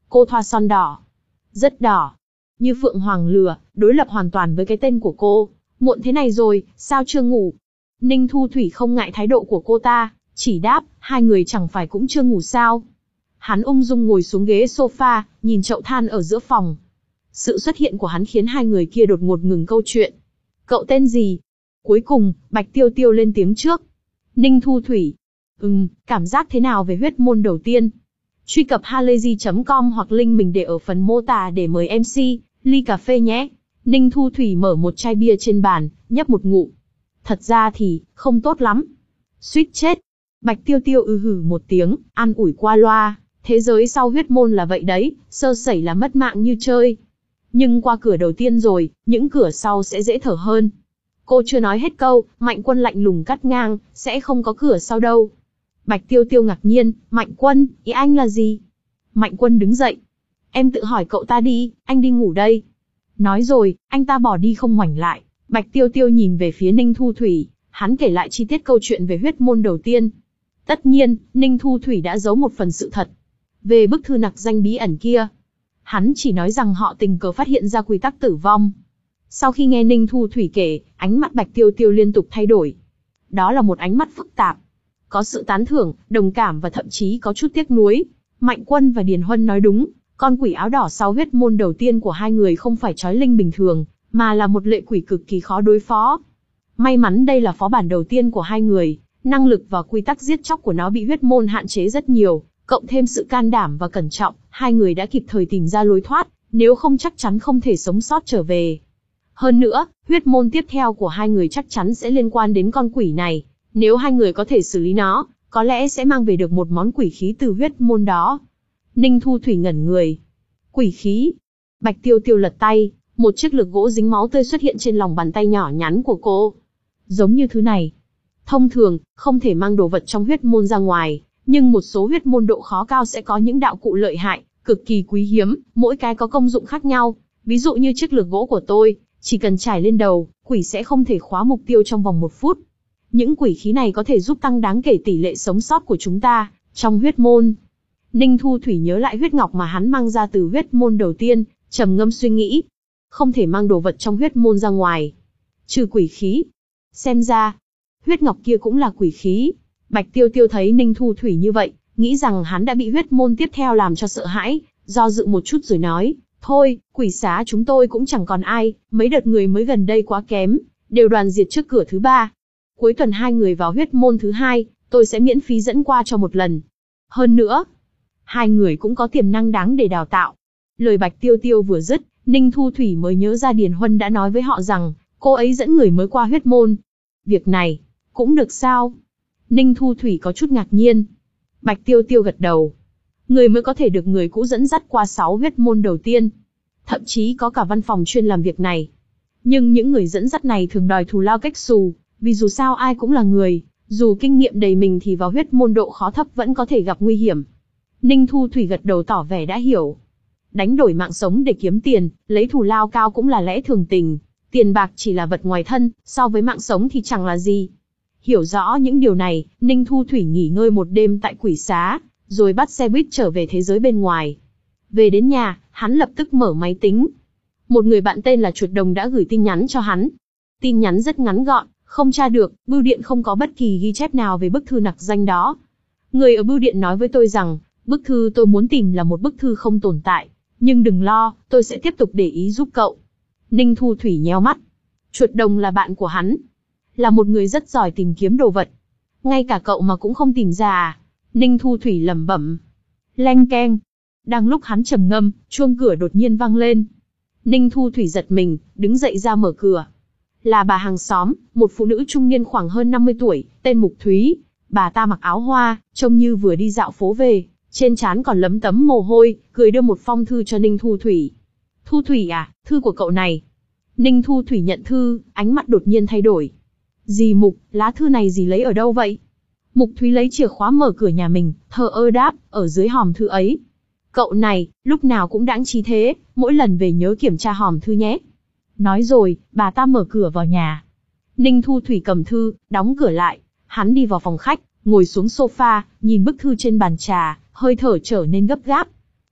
Cô thoa son đỏ. Rất đỏ. Như phượng hoàng lửa, đối lập hoàn toàn với cái tên của cô. Muộn thế này rồi, sao chưa ngủ? Ninh Thu Thủy không ngại thái độ của cô ta, chỉ đáp, hai người chẳng phải cũng chưa ngủ sao? Hắn ung dung ngồi xuống ghế sofa, nhìn chậu than ở giữa phòng. Sự xuất hiện của hắn khiến hai người kia đột ngột ngừng câu chuyện. Cậu tên gì? Cuối cùng, Bạch Tiêu Tiêu lên tiếng trước. Ninh Thu Thủy. Ừm, cảm giác thế nào về huyết môn đầu tiên? Truy cập halayzi chấm com hoặc link mình để ở phần mô tả để mời em xê, ly cà phê nhé. Ninh Thu Thủy mở một chai bia trên bàn, nhấp một ngụm. Thật ra thì, không tốt lắm. Suýt chết. Bạch Tiêu Tiêu ư hử một tiếng, an ủi qua loa. Thế giới sau huyết môn là vậy đấy, sơ sẩy là mất mạng như chơi. Nhưng qua cửa đầu tiên rồi, những cửa sau sẽ dễ thở hơn. Cô chưa nói hết câu, Mạnh Quân lạnh lùng cắt ngang, sẽ không có cửa sau đâu. Bạch Tiêu Tiêu ngạc nhiên, Mạnh Quân, ý anh là gì? Mạnh Quân đứng dậy. Em tự hỏi cậu ta đi, anh đi ngủ đây. Nói rồi, anh ta bỏ đi không ngoảnh lại. Bạch Tiêu Tiêu nhìn về phía Ninh Thu Thủy, hắn kể lại chi tiết câu chuyện về huyết môn đầu tiên. Tất nhiên, Ninh Thu Thủy đã giấu một phần sự thật. Về bức thư nặc danh bí ẩn kia, hắn chỉ nói rằng họ tình cờ phát hiện ra quy tắc tử vong. Sau khi nghe Ninh Thu Thủy kể, ánh mắt Bạch Tiêu Tiêu liên tục thay đổi. Đó là một ánh mắt phức tạp. Có sự tán thưởng, đồng cảm và thậm chí có chút tiếc nuối. Mạnh Quân và Điền Huân nói đúng, con quỷ áo đỏ sau huyết môn đầu tiên của hai người không phải chói linh bình thường, mà là một lệ quỷ cực kỳ khó đối phó. May mắn đây là phó bản đầu tiên của hai người, năng lực và quy tắc giết chóc của nó bị huyết môn hạn chế rất nhiều, cộng thêm sự can đảm và cẩn trọng, hai người đã kịp thời tìm ra lối thoát, nếu không chắc chắn không thể sống sót trở về. Hơn nữa, huyết môn tiếp theo của hai người chắc chắn sẽ liên quan đến con quỷ này, nếu hai người có thể xử lý nó, có lẽ sẽ mang về được một món quỷ khí từ huyết môn đó. Ninh Thu Thủy ngẩn người. Quỷ khí? Bạch Tiêu Tiêu lật tay, một chiếc lược gỗ dính máu tươi xuất hiện trên lòng bàn tay nhỏ nhắn của cô. Giống như thứ này. Thông thường, không thể mang đồ vật trong huyết môn ra ngoài, nhưng một số huyết môn độ khó cao sẽ có những đạo cụ lợi hại, cực kỳ quý hiếm, mỗi cái có công dụng khác nhau. Ví dụ như chiếc lược gỗ của tôi, chỉ cần trải lên đầu, quỷ sẽ không thể khóa mục tiêu trong vòng một phút. Những quỷ khí này có thể giúp tăng đáng kể tỷ lệ sống sót của chúng ta, trong huyết môn. Ninh Thu Thủy nhớ lại huyết ngọc mà hắn mang ra từ huyết môn đầu tiên, trầm ngâm suy nghĩ. Không thể mang đồ vật trong huyết môn ra ngoài. Trừ quỷ khí. Xem ra, huyết ngọc kia cũng là quỷ khí. Bạch Tiêu Tiêu thấy Ninh Thu Thủy như vậy, nghĩ rằng hắn đã bị huyết môn tiếp theo làm cho sợ hãi, do dự một chút rồi nói, thôi, quỷ xá chúng tôi cũng chẳng còn ai, mấy đợt người mới gần đây quá kém, đều đoàn diệt trước cửa thứ ba. Cuối tuần hai người vào huyết môn thứ hai, tôi sẽ miễn phí dẫn qua cho một lần. Hơn nữa, hai người cũng có tiềm năng đáng để đào tạo. Lời Bạch Tiêu Tiêu vừa dứt, Ninh Thu Thủy mới nhớ ra Điền Huân đã nói với họ rằng, cô ấy dẫn người mới qua huyết môn. Việc này, cũng được sao? Ninh Thu Thủy có chút ngạc nhiên. Bạch Tiêu Tiêu gật đầu. Người mới có thể được người cũ dẫn dắt qua sáu huyết môn đầu tiên. Thậm chí có cả văn phòng chuyên làm việc này. Nhưng những người dẫn dắt này thường đòi thù lao cách xù, vì dù sao ai cũng là người, dù kinh nghiệm đầy mình thì vào huyết môn độ khó thấp vẫn có thể gặp nguy hiểm. Ninh Thu Thủy gật đầu tỏ vẻ đã hiểu. Đánh đổi mạng sống để kiếm tiền, lấy thù lao cao cũng là lẽ thường tình. Tiền bạc chỉ là vật ngoài thân, so với mạng sống thì chẳng là gì. Hiểu rõ những điều này, Ninh Thu Thủy nghỉ ngơi một đêm tại quỷ xá, rồi bắt xe buýt trở về thế giới bên ngoài. Về đến nhà, hắn lập tức mở máy tính. Một người bạn tên là Chuột Đồng đã gửi tin nhắn cho hắn. Tin nhắn rất ngắn gọn, không tra được, bưu điện không có bất kỳ ghi chép nào về bức thư nặc danh đó. Người ở bưu điện nói với tôi rằng, bức thư tôi muốn tìm là một bức thư không tồn tại. Nhưng đừng lo, tôi sẽ tiếp tục để ý giúp cậu. Ninh Thu Thủy nheo mắt. Chuột Đồng là bạn của hắn. Là một người rất giỏi tìm kiếm đồ vật. Ngay cả cậu mà cũng không tìm ra à? Ninh Thu Thủy lẩm bẩm. Leng keng. Đang lúc hắn trầm ngâm, chuông cửa đột nhiên vang lên. Ninh Thu Thủy giật mình, đứng dậy ra mở cửa. Là bà hàng xóm, một phụ nữ trung niên khoảng hơn năm mươi tuổi, tên Mục Thúy. Bà ta mặc áo hoa, trông như vừa đi dạo phố về, trên trán còn lấm tấm mồ hôi, cười đưa một phong thư cho Ninh Thu Thủy. Thu Thủy à, thư của cậu này. Ninh Thu Thủy nhận thư, ánh mắt đột nhiên thay đổi. Dì Mục, lá thư này dì lấy ở đâu vậy? Mục Thúy lấy chìa khóa mở cửa nhà mình, thờ ơ đáp, ở dưới hòm thư ấy. Cậu này, lúc nào cũng đãng trí thế, mỗi lần về nhớ kiểm tra hòm thư nhé. Nói rồi, bà ta mở cửa vào nhà. Ninh Thu Thủy cầm thư, đóng cửa lại. Hắn đi vào phòng khách, ngồi xuống sofa, nhìn bức thư trên bàn trà, hơi thở trở nên gấp gáp.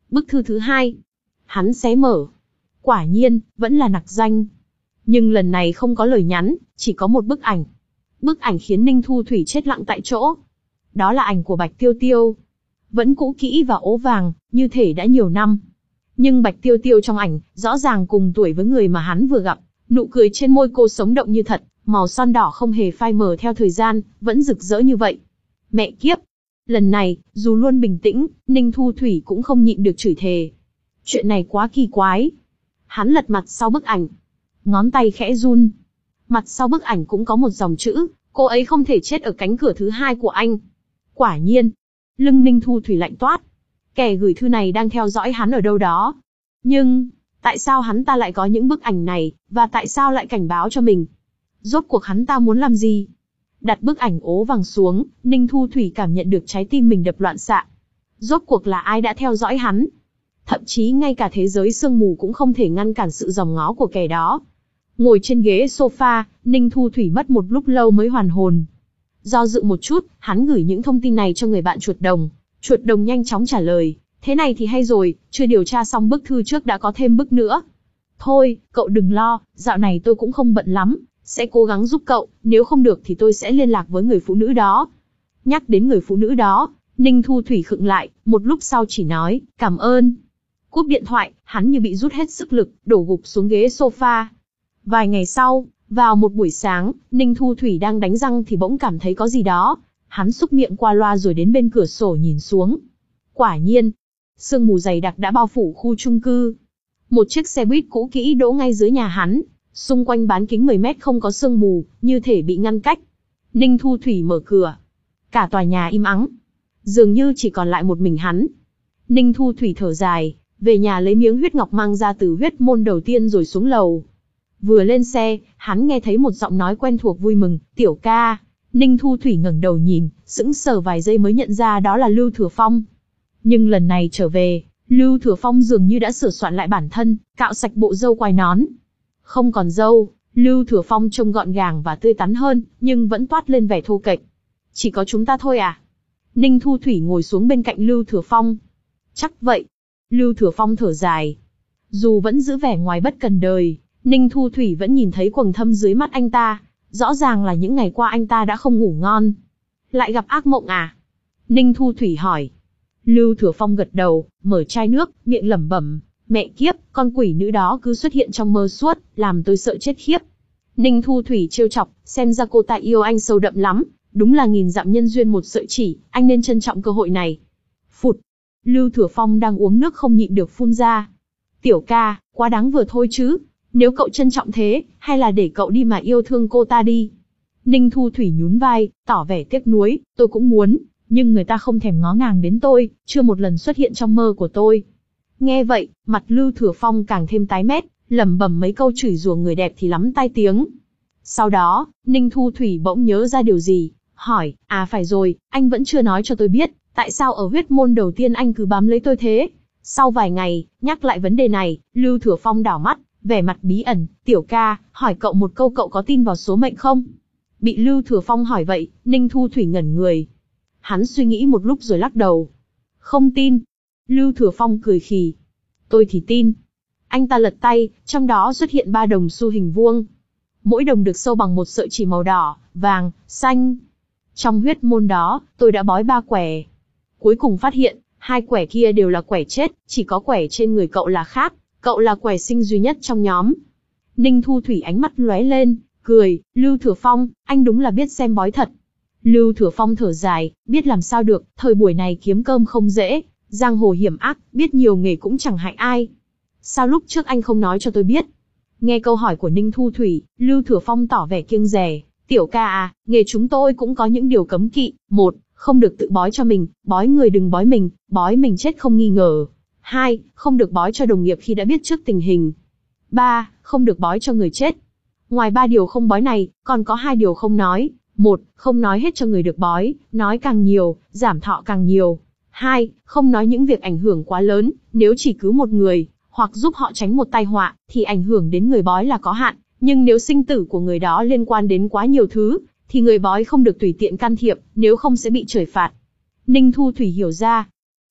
Bức thư thứ hai. Hắn xé mở. Quả nhiên, vẫn là nặc danh. Nhưng lần này không có lời nhắn, chỉ có một bức ảnh. Bức ảnh khiến Ninh Thu Thủy chết lặng tại chỗ. Đó là ảnh của Bạch Tiêu Tiêu. Vẫn cũ kỹ và ố vàng, như thể đã nhiều năm. Nhưng Bạch Tiêu Tiêu trong ảnh, rõ ràng cùng tuổi với người mà hắn vừa gặp. Nụ cười trên môi cô sống động như thật, màu son đỏ không hề phai mờ theo thời gian, vẫn rực rỡ như vậy. Mẹ kiếp! Lần này, dù luôn bình tĩnh, Ninh Thu Thủy cũng không nhịn được chửi thề. Chuyện này quá kỳ quái. Hắn lật mặt sau bức ảnh. Ngón tay khẽ run. Mặt sau bức ảnh cũng có một dòng chữ, cô ấy không thể chết ở cánh cửa thứ hai của anh. Quả nhiên, lưng Ninh Thu Thủy lạnh toát. Kẻ gửi thư này đang theo dõi hắn ở đâu đó. Nhưng, tại sao hắn ta lại có những bức ảnh này, và tại sao lại cảnh báo cho mình? Rốt cuộc hắn ta muốn làm gì? Đặt bức ảnh ố vàng xuống, Ninh Thu Thủy cảm nhận được trái tim mình đập loạn xạ. Rốt cuộc là ai đã theo dõi hắn? Thậm chí ngay cả thế giới sương mù cũng không thể ngăn cản sự dòm ngó của kẻ đó. Ngồi trên ghế sofa, Ninh Thu Thủy mất một lúc lâu mới hoàn hồn. Do dự một chút, hắn gửi những thông tin này cho người bạn chuột đồng. Chuột đồng nhanh chóng trả lời, thế này thì hay rồi, chưa điều tra xong bức thư trước đã có thêm bức nữa. Thôi, cậu đừng lo, dạo này tôi cũng không bận lắm, sẽ cố gắng giúp cậu, nếu không được thì tôi sẽ liên lạc với người phụ nữ đó. Nhắc đến người phụ nữ đó, Ninh Thu Thủy khựng lại, một lúc sau chỉ nói, cảm ơn. Cúp điện thoại, hắn như bị rút hết sức lực, đổ gục xuống ghế sofa. Vài ngày sau, vào một buổi sáng, Ninh Thu Thủy đang đánh răng thì bỗng cảm thấy có gì đó. Hắn xúc miệng qua loa rồi đến bên cửa sổ nhìn xuống. Quả nhiên, sương mù dày đặc đã bao phủ khu chung cư. Một chiếc xe buýt cũ kỹ đỗ ngay dưới nhà hắn, xung quanh bán kính mười mét không có sương mù, như thể bị ngăn cách. Ninh Thu Thủy mở cửa. Cả tòa nhà im ắng. Dường như chỉ còn lại một mình hắn. Ninh Thu Thủy thở dài, về nhà lấy miếng huyết ngọc mang ra từ huyết môn đầu tiên rồi xuống lầu. Vừa lên xe, hắn nghe thấy một giọng nói quen thuộc vui mừng, tiểu ca. Ninh Thu Thủy ngẩng đầu nhìn, sững sờ vài giây mới nhận ra đó là Lưu Thừa Phong. Nhưng lần này trở về, Lưu Thừa Phong dường như đã sửa soạn lại bản thân, cạo sạch bộ râu quai nón. Không còn râu, Lưu Thừa Phong trông gọn gàng và tươi tắn hơn, nhưng vẫn toát lên vẻ thô kệch. Chỉ có chúng ta thôi à? Ninh Thu Thủy ngồi xuống bên cạnh Lưu Thừa Phong. Chắc vậy. Lưu Thừa Phong thở dài. Dù vẫn giữ vẻ ngoài bất cần đời, Ninh Thu Thủy vẫn nhìn thấy quầng thâm dưới mắt anh ta. Rõ ràng là những ngày qua anh ta đã không ngủ ngon. Lại gặp ác mộng à? Ninh Thu Thủy hỏi. Lưu Thừa Phong gật đầu, mở chai nước, miệng lẩm bẩm. Mẹ kiếp, con quỷ nữ đó cứ xuất hiện trong mơ suốt, làm tôi sợ chết khiếp. Ninh Thu Thủy trêu chọc, xem ra cô ta yêu anh sâu đậm lắm. Đúng là nghìn dặm nhân duyên một sợi chỉ, anh nên trân trọng cơ hội này. Phụt. Lưu Thừa Phong đang uống nước không nhịn được phun ra. Tiểu ca, quá đáng vừa thôi chứ. Nếu cậu trân trọng thế, hay là để cậu đi mà yêu thương cô ta đi. Ninh Thu Thủy nhún vai, tỏ vẻ tiếc nuối, tôi cũng muốn, nhưng người ta không thèm ngó ngàng đến tôi, chưa một lần xuất hiện trong mơ của tôi. Nghe vậy, mặt Lưu Thừa Phong càng thêm tái mét, lẩm bẩm mấy câu chửi rủa người đẹp thì lắm tai tiếng. Sau đó, Ninh Thu Thủy bỗng nhớ ra điều gì, hỏi, à phải rồi, anh vẫn chưa nói cho tôi biết, tại sao ở huyết môn đầu tiên anh cứ bám lấy tôi thế? Sau vài ngày, nhắc lại vấn đề này, Lưu Thừa Phong đảo mắt, vẻ mặt bí ẩn, tiểu ca, hỏi cậu một câu, cậu có tin vào số mệnh không? Bị Lưu Thừa Phong hỏi vậy, Ninh Thu Thủy ngẩn người. Hắn suy nghĩ một lúc rồi lắc đầu. Không tin. Lưu Thừa Phong cười khì. Tôi thì tin. Anh ta lật tay, trong đó xuất hiện ba đồng xu hình vuông. Mỗi đồng được sâu bằng một sợi chỉ màu đỏ, vàng, xanh. Trong huyết môn đó, tôi đã bói ba quẻ. Cuối cùng phát hiện, hai quẻ kia đều là quẻ chết, chỉ có quẻ trên người cậu là khác. Cậu là quẻ sinh duy nhất trong nhóm. Ninh Thu Thủy ánh mắt lóe lên, cười, Lưu Thừa Phong, anh đúng là biết xem bói thật. Lưu Thừa Phong thở dài, biết làm sao được, thời buổi này kiếm cơm không dễ, giang hồ hiểm ác, biết nhiều nghề cũng chẳng hại ai. Sao lúc trước anh không nói cho tôi biết? Nghe câu hỏi của Ninh Thu Thủy, Lưu Thừa Phong tỏ vẻ kiêng dè, tiểu ca à, nghề chúng tôi cũng có những điều cấm kỵ. Một, không được tự bói cho mình, bói người đừng bói mình, bói mình chết không nghi ngờ. Hai, không được bói cho đồng nghiệp khi đã biết trước tình hình. Ba, không được bói cho người chết. Ngoài ba điều không bói này, còn có hai điều không nói. Một, không nói hết cho người được bói, nói càng nhiều, giảm thọ càng nhiều. Hai, không nói những việc ảnh hưởng quá lớn, nếu chỉ cứu một người, hoặc giúp họ tránh một tai họa, thì ảnh hưởng đến người bói là có hạn. Nhưng nếu sinh tử của người đó liên quan đến quá nhiều thứ, thì người bói không được tùy tiện can thiệp, nếu không sẽ bị trời phạt. Ninh Thu Thủy hiểu ra.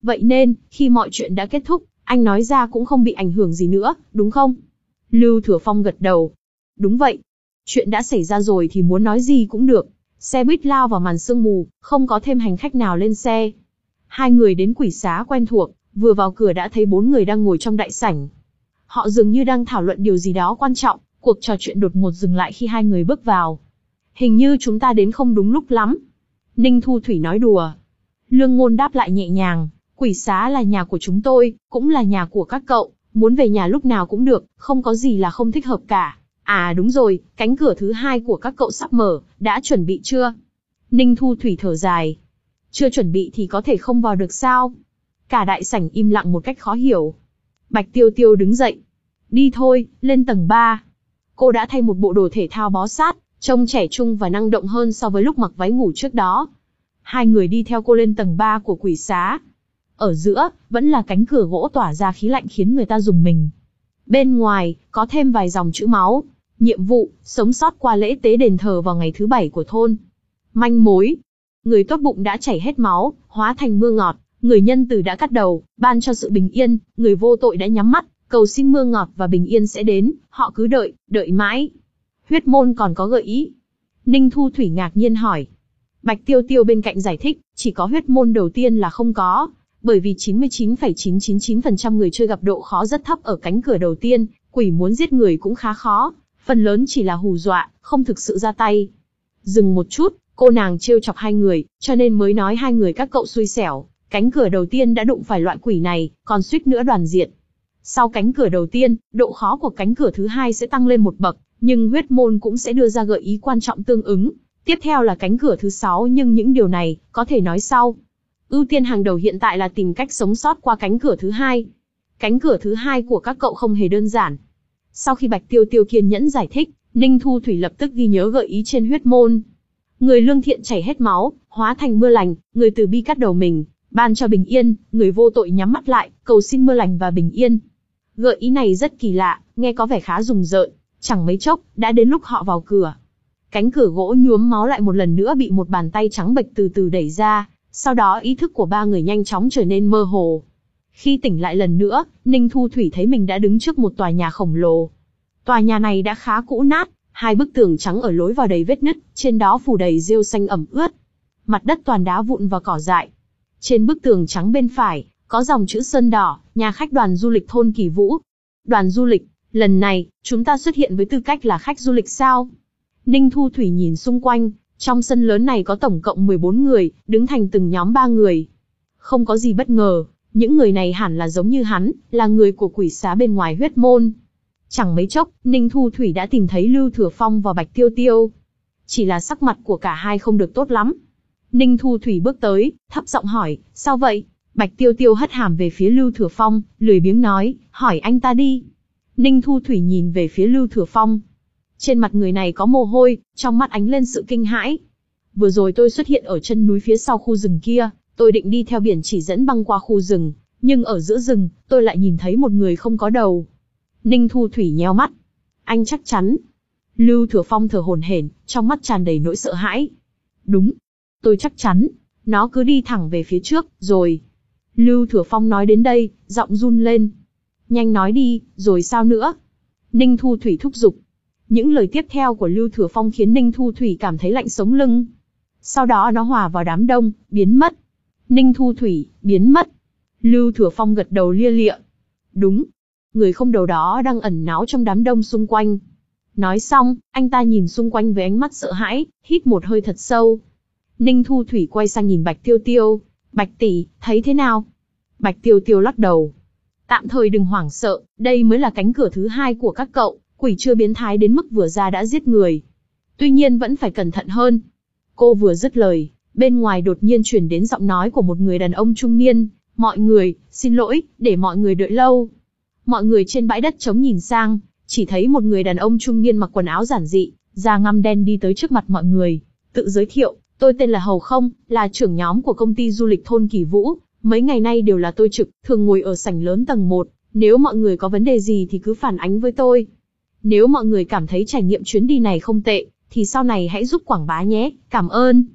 Vậy nên, khi mọi chuyện đã kết thúc, anh nói ra cũng không bị ảnh hưởng gì nữa, đúng không? Lưu Thừa Phong gật đầu. Đúng vậy. Chuyện đã xảy ra rồi thì muốn nói gì cũng được. Xe buýt lao vào màn sương mù, không có thêm hành khách nào lên xe. Hai người đến quỷ xá quen thuộc, vừa vào cửa đã thấy bốn người đang ngồi trong đại sảnh. Họ dường như đang thảo luận điều gì đó quan trọng, cuộc trò chuyện đột ngột dừng lại khi hai người bước vào. Hình như chúng ta đến không đúng lúc lắm. Ninh Thu Thủy nói đùa. Lương Ngôn đáp lại nhẹ nhàng, quỷ xá là nhà của chúng tôi, cũng là nhà của các cậu, muốn về nhà lúc nào cũng được, không có gì là không thích hợp cả. À đúng rồi, cánh cửa thứ hai của các cậu sắp mở, đã chuẩn bị chưa? Ninh Thu Thủy thở dài. Chưa chuẩn bị thì có thể không vào được sao? Cả đại sảnh im lặng một cách khó hiểu. Bạch Tiêu Tiêu đứng dậy. Đi thôi, lên tầng ba. Cô đã thay một bộ đồ thể thao bó sát, trông trẻ trung và năng động hơn so với lúc mặc váy ngủ trước đó. Hai người đi theo cô lên tầng ba của quỷ xá. Ở giữa, vẫn là cánh cửa gỗ tỏa ra khí lạnh khiến người ta rùng mình. Bên ngoài, có thêm vài dòng chữ máu. Nhiệm vụ, sống sót qua lễ tế đền thờ vào ngày thứ bảy của thôn. Manh mối. Người tốt bụng đã chảy hết máu, hóa thành mưa ngọt. Người nhân từ đã cắt đầu, ban cho sự bình yên. Người vô tội đã nhắm mắt, cầu xin mưa ngọt và bình yên sẽ đến. Họ cứ đợi, đợi mãi. Huyết môn còn có gợi ý. Ninh Thu Thủy ngạc nhiên hỏi. Bạch Tiêu Tiêu bên cạnh giải thích, chỉ có huyết môn đầu tiên là không có. Bởi vì chín mươi chín phẩy chín chín chín phần trăm người chơi gặp độ khó rất thấp ở cánh cửa đầu tiên, quỷ muốn giết người cũng khá khó. Phần lớn chỉ là hù dọa, không thực sự ra tay. Dừng một chút, cô nàng trêu chọc hai người, cho nên mới nói hai người các cậu xui xẻo. Cánh cửa đầu tiên đã đụng phải loại quỷ này, còn suýt nữa đoàn diệt. Sau cánh cửa đầu tiên, độ khó của cánh cửa thứ hai sẽ tăng lên một bậc, nhưng huyết môn cũng sẽ đưa ra gợi ý quan trọng tương ứng. Tiếp theo là cánh cửa thứ sáu, nhưng những điều này, có thể nói sau. Ưu tiên hàng đầu hiện tại là tìm cách sống sót qua cánh cửa thứ hai. Cánh cửa thứ hai của các cậu không hề đơn giản. Sau khi Bạch Tiêu Tiêu kiên nhẫn giải thích, Ninh Thu Thủy lập tức ghi nhớ gợi ý trên huyết môn. Người lương thiện chảy hết máu, hóa thành mưa lành, người từ bi cắt đầu mình, ban cho bình yên, người vô tội nhắm mắt lại, cầu xin mưa lành và bình yên. Gợi ý này rất kỳ lạ, nghe có vẻ khá rùng rợn, chẳng mấy chốc, đã đến lúc họ vào cửa. Cánh cửa gỗ nhuốm máu lại một lần nữa bị một bàn tay trắng bệch từ từ đẩy ra, sau đó ý thức của ba người nhanh chóng trở nên mơ hồ. Khi tỉnh lại lần nữa, Ninh Thu Thủy thấy mình đã đứng trước một tòa nhà khổng lồ. Tòa nhà này đã khá cũ nát, hai bức tường trắng ở lối vào đầy vết nứt, trên đó phủ đầy rêu xanh ẩm ướt. Mặt đất toàn đá vụn và cỏ dại. Trên bức tường trắng bên phải, có dòng chữ sơn đỏ, nhà khách đoàn du lịch thôn Kỳ Vũ. Đoàn du lịch, lần này, chúng ta xuất hiện với tư cách là khách du lịch sao? Ninh Thu Thủy nhìn xung quanh, trong sân lớn này có tổng cộng mười bốn người, đứng thành từng nhóm ba người. Không có gì bất ngờ, những người này hẳn là giống như hắn, là người của quỷ xá bên ngoài huyết môn. Chẳng mấy chốc, Ninh Thu Thủy đã tìm thấy Lưu Thừa Phong và Bạch Tiêu Tiêu. Chỉ là sắc mặt của cả hai không được tốt lắm. Ninh Thu Thủy bước tới, thấp giọng hỏi, sao vậy? Bạch Tiêu Tiêu hất hàm về phía Lưu Thừa Phong, lười biếng nói, hỏi anh ta đi. Ninh Thu Thủy nhìn về phía Lưu Thừa Phong. Trên mặt người này có mồ hôi, trong mắt ánh lên sự kinh hãi. Vừa rồi tôi xuất hiện ở chân núi phía sau khu rừng kia, tôi định đi theo biển chỉ dẫn băng qua khu rừng, nhưng ở giữa rừng, tôi lại nhìn thấy một người không có đầu. Ninh Thu Thủy nheo mắt. Anh chắc chắn? Lưu Thừa Phong thở hổn hển, trong mắt tràn đầy nỗi sợ hãi. Đúng, tôi chắc chắn. Nó cứ đi thẳng về phía trước, rồi. Lưu Thừa Phong nói đến đây, giọng run lên. Nhanh nói đi, rồi sao nữa? Ninh Thu Thủy thúc giục. Những lời tiếp theo của Lưu Thừa Phong khiến Ninh Thu Thủy cảm thấy lạnh sống lưng. Sau đó nó hòa vào đám đông, biến mất. Ninh Thu Thủy, biến mất. Lưu Thừa Phong gật đầu lia lịa. Đúng. Người không đầu đó đang ẩn náu trong đám đông xung quanh. Nói xong, anh ta nhìn xung quanh với ánh mắt sợ hãi, hít một hơi thật sâu. Ninh Thu Thủy quay sang nhìn Bạch Tiêu Tiêu. Bạch tỷ, thấy thế nào? Bạch Tiêu Tiêu lắc đầu. Tạm thời đừng hoảng sợ, đây mới là cánh cửa thứ hai của các cậu, quỷ chưa biến thái đến mức vừa ra đã giết người. Tuy nhiên vẫn phải cẩn thận hơn. Cô vừa dứt lời, bên ngoài đột nhiên truyền đến giọng nói của một người đàn ông trung niên. Mọi người, xin lỗi, để mọi người đợi lâu. Mọi người trên bãi đất trống nhìn sang, chỉ thấy một người đàn ông trung niên mặc quần áo giản dị, da ngăm đen đi tới trước mặt mọi người, tự giới thiệu, tôi tên là Hầu Không, là trưởng nhóm của công ty du lịch thôn Kỳ Vũ, mấy ngày nay đều là tôi trực, thường ngồi ở sảnh lớn tầng một, nếu mọi người có vấn đề gì thì cứ phản ánh với tôi. Nếu mọi người cảm thấy trải nghiệm chuyến đi này không tệ, thì sau này hãy giúp quảng bá nhé, cảm ơn.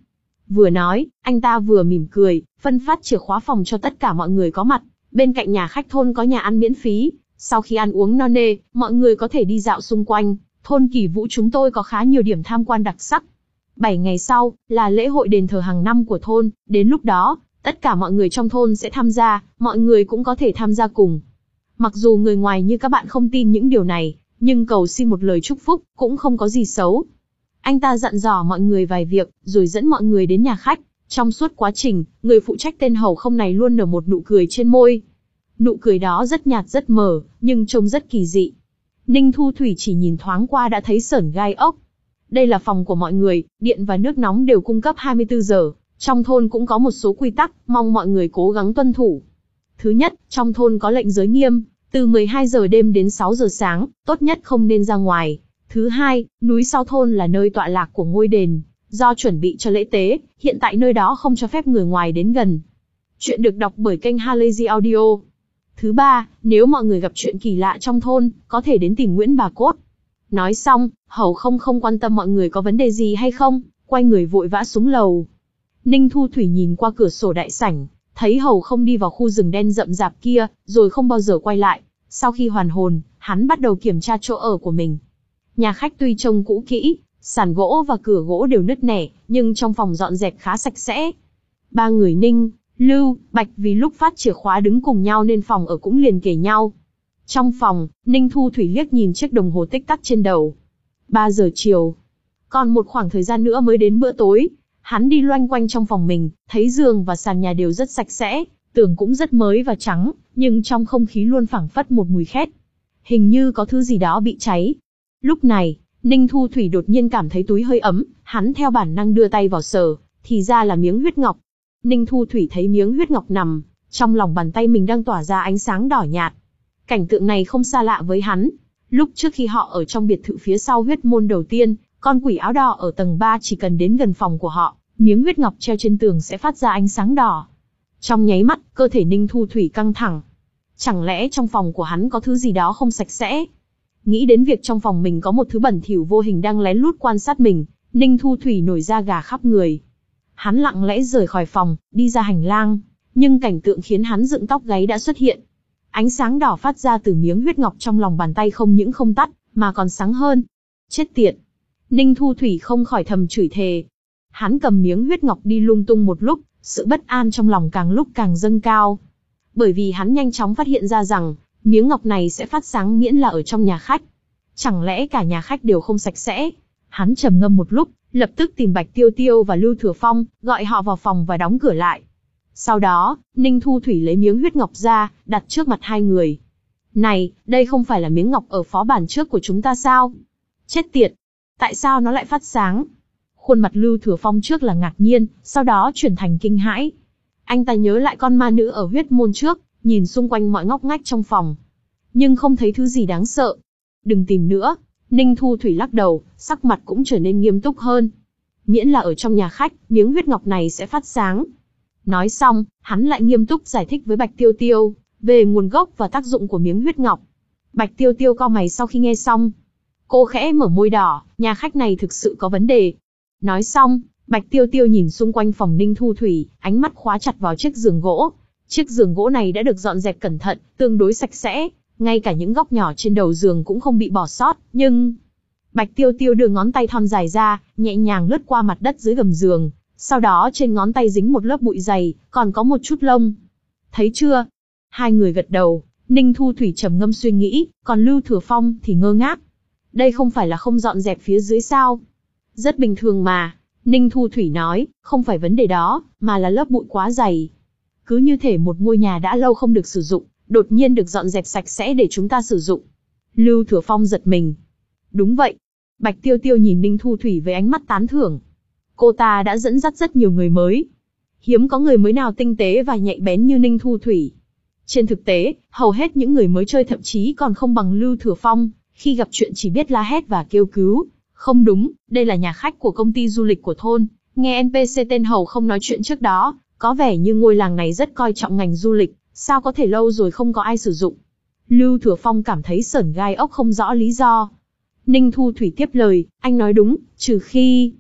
Vừa nói, anh ta vừa mỉm cười, phân phát chìa khóa phòng cho tất cả mọi người có mặt. Bên cạnh nhà khách thôn có nhà ăn miễn phí. Sau khi ăn uống no nê, mọi người có thể đi dạo xung quanh. Thôn Kỳ Vũ chúng tôi có khá nhiều điểm tham quan đặc sắc. Bảy ngày sau, là lễ hội đền thờ hàng năm của thôn. Đến lúc đó, tất cả mọi người trong thôn sẽ tham gia, mọi người cũng có thể tham gia cùng. Mặc dù người ngoài như các bạn không tin những điều này, nhưng cầu xin một lời chúc phúc, cũng không có gì xấu. Anh ta dặn dò mọi người vài việc, rồi dẫn mọi người đến nhà khách. Trong suốt quá trình, người phụ trách tên Hầu Không này luôn nở một nụ cười trên môi. Nụ cười đó rất nhạt rất mờ, nhưng trông rất kỳ dị. Ninh Thu Thủy chỉ nhìn thoáng qua đã thấy sởn gai ốc. Đây là phòng của mọi người, điện và nước nóng đều cung cấp hai mươi tư giờ. Trong thôn cũng có một số quy tắc, mong mọi người cố gắng tuân thủ. Thứ nhất, trong thôn có lệnh giới nghiêm, từ mười hai giờ đêm đến sáu giờ sáng, tốt nhất không nên ra ngoài. Thứ hai, núi sau thôn là nơi tọa lạc của ngôi đền, do chuẩn bị cho lễ tế, hiện tại nơi đó không cho phép người ngoài đến gần. Chuyện được đọc bởi kênh Halazy Audio. Thứ ba, nếu mọi người gặp chuyện kỳ lạ trong thôn, có thể đến tìm Nguyễn Bà Cốt. Nói xong, Hầu Không không quan tâm mọi người có vấn đề gì hay không, quay người vội vã xuống lầu. Ninh Thu Thủy nhìn qua cửa sổ đại sảnh, thấy Hầu Không đi vào khu rừng đen rậm rạp kia, rồi không bao giờ quay lại. Sau khi hoàn hồn, hắn bắt đầu kiểm tra chỗ ở của mình. Nhà khách tuy trông cũ kỹ, sàn gỗ và cửa gỗ đều nứt nẻ, nhưng trong phòng dọn dẹp khá sạch sẽ. Ba người Ninh, Lưu, Bạch vì lúc phát chìa khóa đứng cùng nhau nên phòng ở cũng liền kề nhau. Trong phòng, Ninh Thu Thủy liếc nhìn chiếc đồng hồ tích tắc trên đầu. ba giờ chiều. Còn một khoảng thời gian nữa mới đến bữa tối. Hắn đi loanh quanh trong phòng mình, thấy giường và sàn nhà đều rất sạch sẽ, tường cũng rất mới và trắng, nhưng trong không khí luôn phảng phất một mùi khét. Hình như có thứ gì đó bị cháy. Lúc này, Ninh Thu Thủy đột nhiên cảm thấy túi hơi ấm, hắn theo bản năng đưa tay vào sờ, thì ra là miếng huyết ngọc. Ninh Thu Thủy thấy miếng huyết ngọc nằm, trong lòng bàn tay mình đang tỏa ra ánh sáng đỏ nhạt. Cảnh tượng này không xa lạ với hắn. Lúc trước khi họ ở trong biệt thự phía sau huyết môn đầu tiên, con quỷ áo đỏ ở tầng ba chỉ cần đến gần phòng của họ, miếng huyết ngọc treo trên tường sẽ phát ra ánh sáng đỏ. Trong nháy mắt, cơ thể Ninh Thu Thủy căng thẳng. Chẳng lẽ trong phòng của hắn có thứ gì đó không sạch sẽ? Nghĩ đến việc trong phòng mình có một thứ bẩn thỉu vô hình đang lén lút quan sát mình, Ninh Thu Thủy nổi da gà khắp người. Hắn lặng lẽ rời khỏi phòng, đi ra hành lang, nhưng cảnh tượng khiến hắn dựng tóc gáy đã xuất hiện. Ánh sáng đỏ phát ra từ miếng huyết ngọc trong lòng bàn tay không những không tắt, mà còn sáng hơn. Chết tiệt! Ninh Thu Thủy không khỏi thầm chửi thề. Hắn cầm miếng huyết ngọc đi lung tung một lúc, sự bất an trong lòng càng lúc càng dâng cao. Bởi vì hắn nhanh chóng phát hiện ra rằng, miếng ngọc này sẽ phát sáng miễn là ở trong nhà khách. Chẳng lẽ cả nhà khách đều không sạch sẽ? Hắn trầm ngâm một lúc, lập tức tìm Bạch Tiêu Tiêu và Lưu Thừa Phong, gọi họ vào phòng và đóng cửa lại. Sau đó, Ninh Thu Thủy lấy miếng huyết ngọc ra, đặt trước mặt hai người. Này, đây không phải là miếng ngọc ở phó bản trước của chúng ta sao? Chết tiệt! Tại sao nó lại phát sáng? Khuôn mặt Lưu Thừa Phong trước là ngạc nhiên, sau đó chuyển thành kinh hãi. Anh ta nhớ lại con ma nữ ở huyết môn trước, nhìn xung quanh mọi ngóc ngách trong phòng. Nhưng không thấy thứ gì đáng sợ. Đừng tìm nữa. Ninh Thu Thủy lắc đầu, sắc mặt cũng trở nên nghiêm túc hơn. Miễn là ở trong nhà khách, miếng huyết ngọc này sẽ phát sáng. Nói xong, hắn lại nghiêm túc giải thích với Bạch Tiêu Tiêu, về nguồn gốc và tác dụng của miếng huyết ngọc. Bạch Tiêu Tiêu cau mày sau khi nghe xong. Cô khẽ mở môi đỏ, nhà khách này thực sự có vấn đề. Nói xong, Bạch Tiêu Tiêu nhìn xung quanh phòng Ninh Thu Thủy, ánh mắt khóa chặt vào chiếc giường gỗ. Chiếc giường gỗ này đã được dọn dẹp cẩn thận, tương đối sạch sẽ, ngay cả những góc nhỏ trên đầu giường cũng không bị bỏ sót, nhưng... Bạch Tiêu Tiêu đưa ngón tay thon dài ra, nhẹ nhàng lướt qua mặt đất dưới gầm giường, sau đó trên ngón tay dính một lớp bụi dày, còn có một chút lông. Thấy chưa? Hai người gật đầu, Ninh Thu Thủy trầm ngâm suy nghĩ, còn Lưu Thừa Phong thì ngơ ngác. Đây không phải là không dọn dẹp phía dưới sao? Rất bình thường mà. Ninh Thu Thủy nói, không phải vấn đề đó, mà là lớp bụi quá dày. Cứ như thể một ngôi nhà đã lâu không được sử dụng, đột nhiên được dọn dẹp sạch sẽ để chúng ta sử dụng. Lưu Thừa Phong giật mình. Đúng vậy. Bạch Tiêu Tiêu nhìn Ninh Thu Thủy với ánh mắt tán thưởng. Cô ta đã dẫn dắt rất nhiều người mới. Hiếm có người mới nào tinh tế và nhạy bén như Ninh Thu Thủy. Trên thực tế, hầu hết những người mới chơi thậm chí còn không bằng Lưu Thừa Phong, khi gặp chuyện chỉ biết la hét và kêu cứu. Không đúng, đây là nhà khách của công ty du lịch của thôn. Nghe en pê xê tên Hầu không nói chuyện trước đó, có vẻ như ngôi làng này rất coi trọng ngành du lịch, sao có thể lâu rồi không có ai sử dụng. Lưu Thừa Phong cảm thấy sởn gai ốc không rõ lý do. Ninh Thu Thủy tiếp lời, anh nói đúng, trừ khi...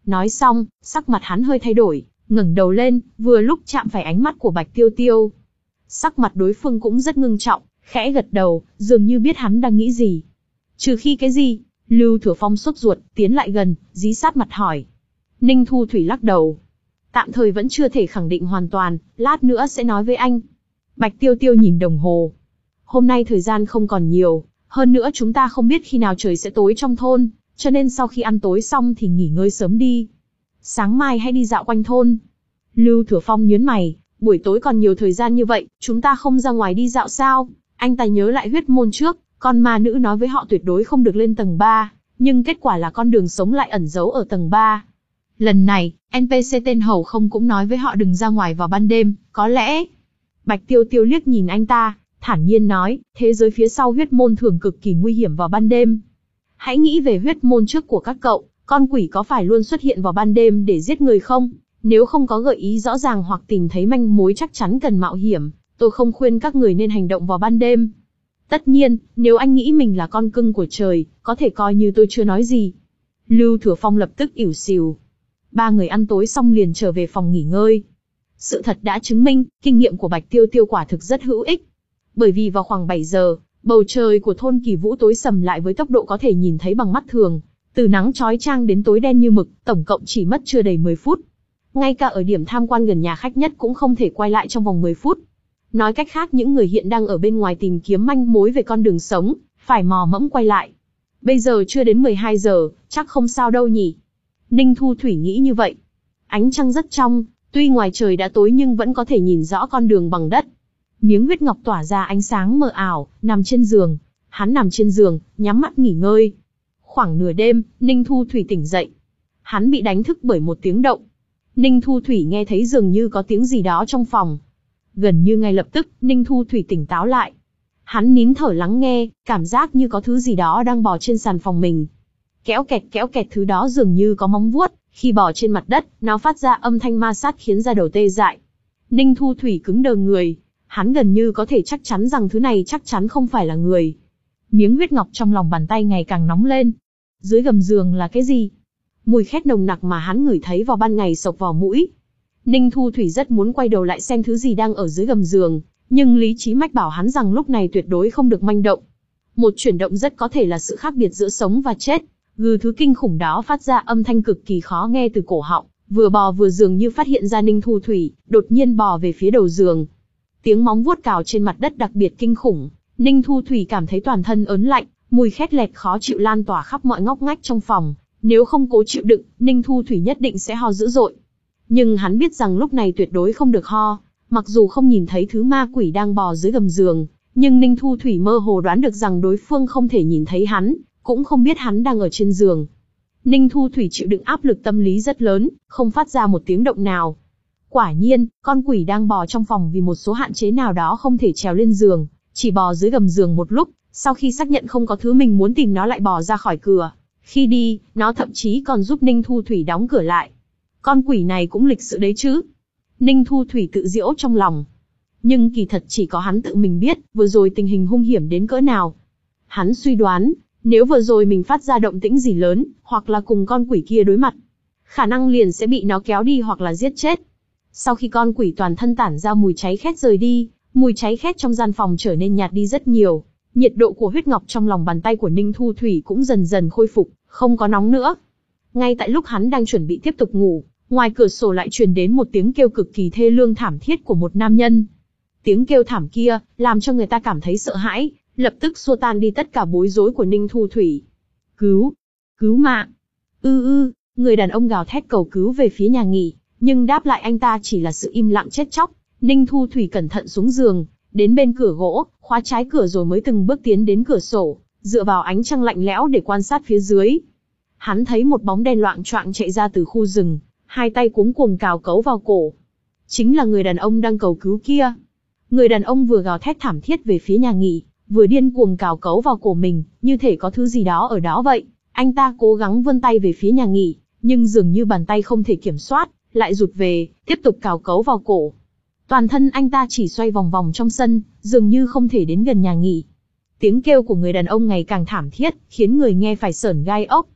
Nói xong, sắc mặt hắn hơi thay đổi, ngẩng đầu lên, vừa lúc chạm phải ánh mắt của Bạch Tiêu Tiêu. Sắc mặt đối phương cũng rất ngưng trọng, khẽ gật đầu, dường như biết hắn đang nghĩ gì. Trừ khi cái gì? Lưu Thừa Phong sốt ruột, tiến lại gần, dí sát mặt hỏi. Ninh Thu Thủy lắc đầu. Tạm thời vẫn chưa thể khẳng định hoàn toàn, lát nữa sẽ nói với anh. Bạch Tiêu Tiêu nhìn đồng hồ. Hôm nay thời gian không còn nhiều, hơn nữa chúng ta không biết khi nào trời sẽ tối trong thôn, cho nên sau khi ăn tối xong thì nghỉ ngơi sớm đi. Sáng mai hãy đi dạo quanh thôn. Lưu Thừa Phong nhướng mày, buổi tối còn nhiều thời gian như vậy, chúng ta không ra ngoài đi dạo sao? Anh ta nhớ lại huyết môn trước, con ma nữ nói với họ tuyệt đối không được lên tầng ba, nhưng kết quả là con đường sống lại ẩn giấu ở tầng ba. Lần này, en pê xê tên Hầu Không cũng nói với họ đừng ra ngoài vào ban đêm, có lẽ. Bạch Tiêu Tiêu liếc nhìn anh ta, thản nhiên nói, thế giới phía sau huyết môn thường cực kỳ nguy hiểm vào ban đêm. Hãy nghĩ về huyết môn trước của các cậu, con quỷ có phải luôn xuất hiện vào ban đêm để giết người không? Nếu không có gợi ý rõ ràng hoặc tìm thấy manh mối chắc chắn cần mạo hiểm, tôi không khuyên các người nên hành động vào ban đêm. Tất nhiên, nếu anh nghĩ mình là con cưng của trời, có thể coi như tôi chưa nói gì. Lưu Thừa Phong lập tức ỉu xìu. Ba người ăn tối xong liền trở về phòng nghỉ ngơi. Sự thật đã chứng minh, kinh nghiệm của Bạch Tiêu Tiêu quả thực rất hữu ích. Bởi vì vào khoảng bảy giờ, bầu trời của thôn Kỳ Vũ tối sầm lại với tốc độ có thể nhìn thấy bằng mắt thường. Từ nắng chói chang đến tối đen như mực, tổng cộng chỉ mất chưa đầy mười phút. Ngay cả ở điểm tham quan gần nhà khách nhất cũng không thể quay lại trong vòng mười phút. Nói cách khác những người hiện đang ở bên ngoài tìm kiếm manh mối về con đường sống, phải mò mẫm quay lại. Bây giờ chưa đến mười hai giờ, chắc không sao đâu nhỉ. Ninh Thu Thủy nghĩ như vậy. Ánh trăng rất trong, tuy ngoài trời đã tối nhưng vẫn có thể nhìn rõ con đường bằng đất. Miếng huyết ngọc tỏa ra ánh sáng mờ ảo, nằm trên giường. Hắn nằm trên giường, nhắm mắt nghỉ ngơi. Khoảng nửa đêm, Ninh Thu Thủy tỉnh dậy. Hắn bị đánh thức bởi một tiếng động. Ninh Thu Thủy nghe thấy dường như có tiếng gì đó trong phòng. Gần như ngay lập tức, Ninh Thu Thủy tỉnh táo lại. Hắn nín thở lắng nghe, cảm giác như có thứ gì đó đang bò trên sàn phòng mình. Kéo kẹt kéo kẹt, thứ đó dường như có móng vuốt, khi bò trên mặt đất, nó phát ra âm thanh ma sát khiến da đầu tê dại. Ninh Thu Thủy cứng đờ người, hắn gần như có thể chắc chắn rằng thứ này chắc chắn không phải là người. Miếng huyết ngọc trong lòng bàn tay ngày càng nóng lên. Dưới gầm giường là cái gì? Mùi khét nồng nặc mà hắn ngửi thấy vào ban ngày xộc vào mũi. Ninh Thu Thủy rất muốn quay đầu lại xem thứ gì đang ở dưới gầm giường, nhưng lý trí mách bảo hắn rằng lúc này tuyệt đối không được manh động. Một chuyển động rất có thể là sự khác biệt giữa sống và chết. Gừ, thứ kinh khủng đó phát ra âm thanh cực kỳ khó nghe từ cổ họng, vừa bò vừa dường như phát hiện ra Ninh Thu Thủy, đột nhiên bò về phía đầu giường. Tiếng móng vuốt cào trên mặt đất đặc biệt kinh khủng, Ninh Thu Thủy cảm thấy toàn thân ớn lạnh, mùi khét lẹt khó chịu lan tỏa khắp mọi ngóc ngách trong phòng. Nếu không cố chịu đựng, Ninh Thu Thủy nhất định sẽ ho dữ dội. Nhưng hắn biết rằng lúc này tuyệt đối không được ho, mặc dù không nhìn thấy thứ ma quỷ đang bò dưới gầm giường, nhưng Ninh Thu Thủy mơ hồ đoán được rằng đối phương không thể nhìn thấy hắn, cũng không biết hắn đang ở trên giường. Ninh Thu Thủy chịu đựng áp lực tâm lý rất lớn, không phát ra một tiếng động nào. Quả nhiên, con quỷ đang bò trong phòng vì một số hạn chế nào đó không thể trèo lên giường, chỉ bò dưới gầm giường một lúc, sau khi xác nhận không có thứ mình muốn tìm nó lại bò ra khỏi cửa. Khi đi, nó thậm chí còn giúp Ninh Thu Thủy đóng cửa lại. Con quỷ này cũng lịch sự đấy chứ. Ninh Thu Thủy tự giễu trong lòng. Nhưng kỳ thật chỉ có hắn tự mình biết, vừa rồi tình hình hung hiểm đến cỡ nào. Hắn suy đoán, nếu vừa rồi mình phát ra động tĩnh gì lớn, hoặc là cùng con quỷ kia đối mặt, khả năng liền sẽ bị nó kéo đi hoặc là giết chết. Sau khi con quỷ toàn thân tản ra mùi cháy khét rời đi, mùi cháy khét trong gian phòng trở nên nhạt đi rất nhiều. Nhiệt độ của huyết ngọc trong lòng bàn tay của Ninh Thu Thủy cũng dần dần khôi phục, không có nóng nữa. Ngay tại lúc hắn đang chuẩn bị tiếp tục ngủ, ngoài cửa sổ lại truyền đến một tiếng kêu cực kỳ thê lương thảm thiết của một nam nhân. Tiếng kêu thảm kia, làm cho người ta cảm thấy sợ hãi, lập tức xua tan đi tất cả bối rối của Ninh Thu Thủy. Cứu! Cứu mạng! Ư ư, người đàn ông gào thét cầu cứu về phía nhà nghỉ, nhưng đáp lại anh ta chỉ là sự im lặng chết chóc. Ninh Thu Thủy cẩn thận xuống giường, đến bên cửa gỗ, khóa trái cửa rồi mới từng bước tiến đến cửa sổ, dựa vào ánh trăng lạnh lẽo để quan sát phía dưới. Hắn thấy một bóng đen loạng choạng chạy ra từ khu rừng, hai tay cuống cuồng cào cấu vào cổ. Chính là người đàn ông đang cầu cứu kia. Người đàn ông vừa gào thét thảm thiết về phía nhà nghỉ, vừa điên cuồng cào cấu vào cổ mình, như thể có thứ gì đó ở đó vậy. Anh ta cố gắng vươn tay về phía nhà nghỉ, nhưng dường như bàn tay không thể kiểm soát, lại rụt về, tiếp tục cào cấu vào cổ. Toàn thân anh ta chỉ xoay vòng vòng trong sân, dường như không thể đến gần nhà nghỉ. Tiếng kêu của người đàn ông ngày càng thảm thiết, khiến người nghe phải sởn gai ốc.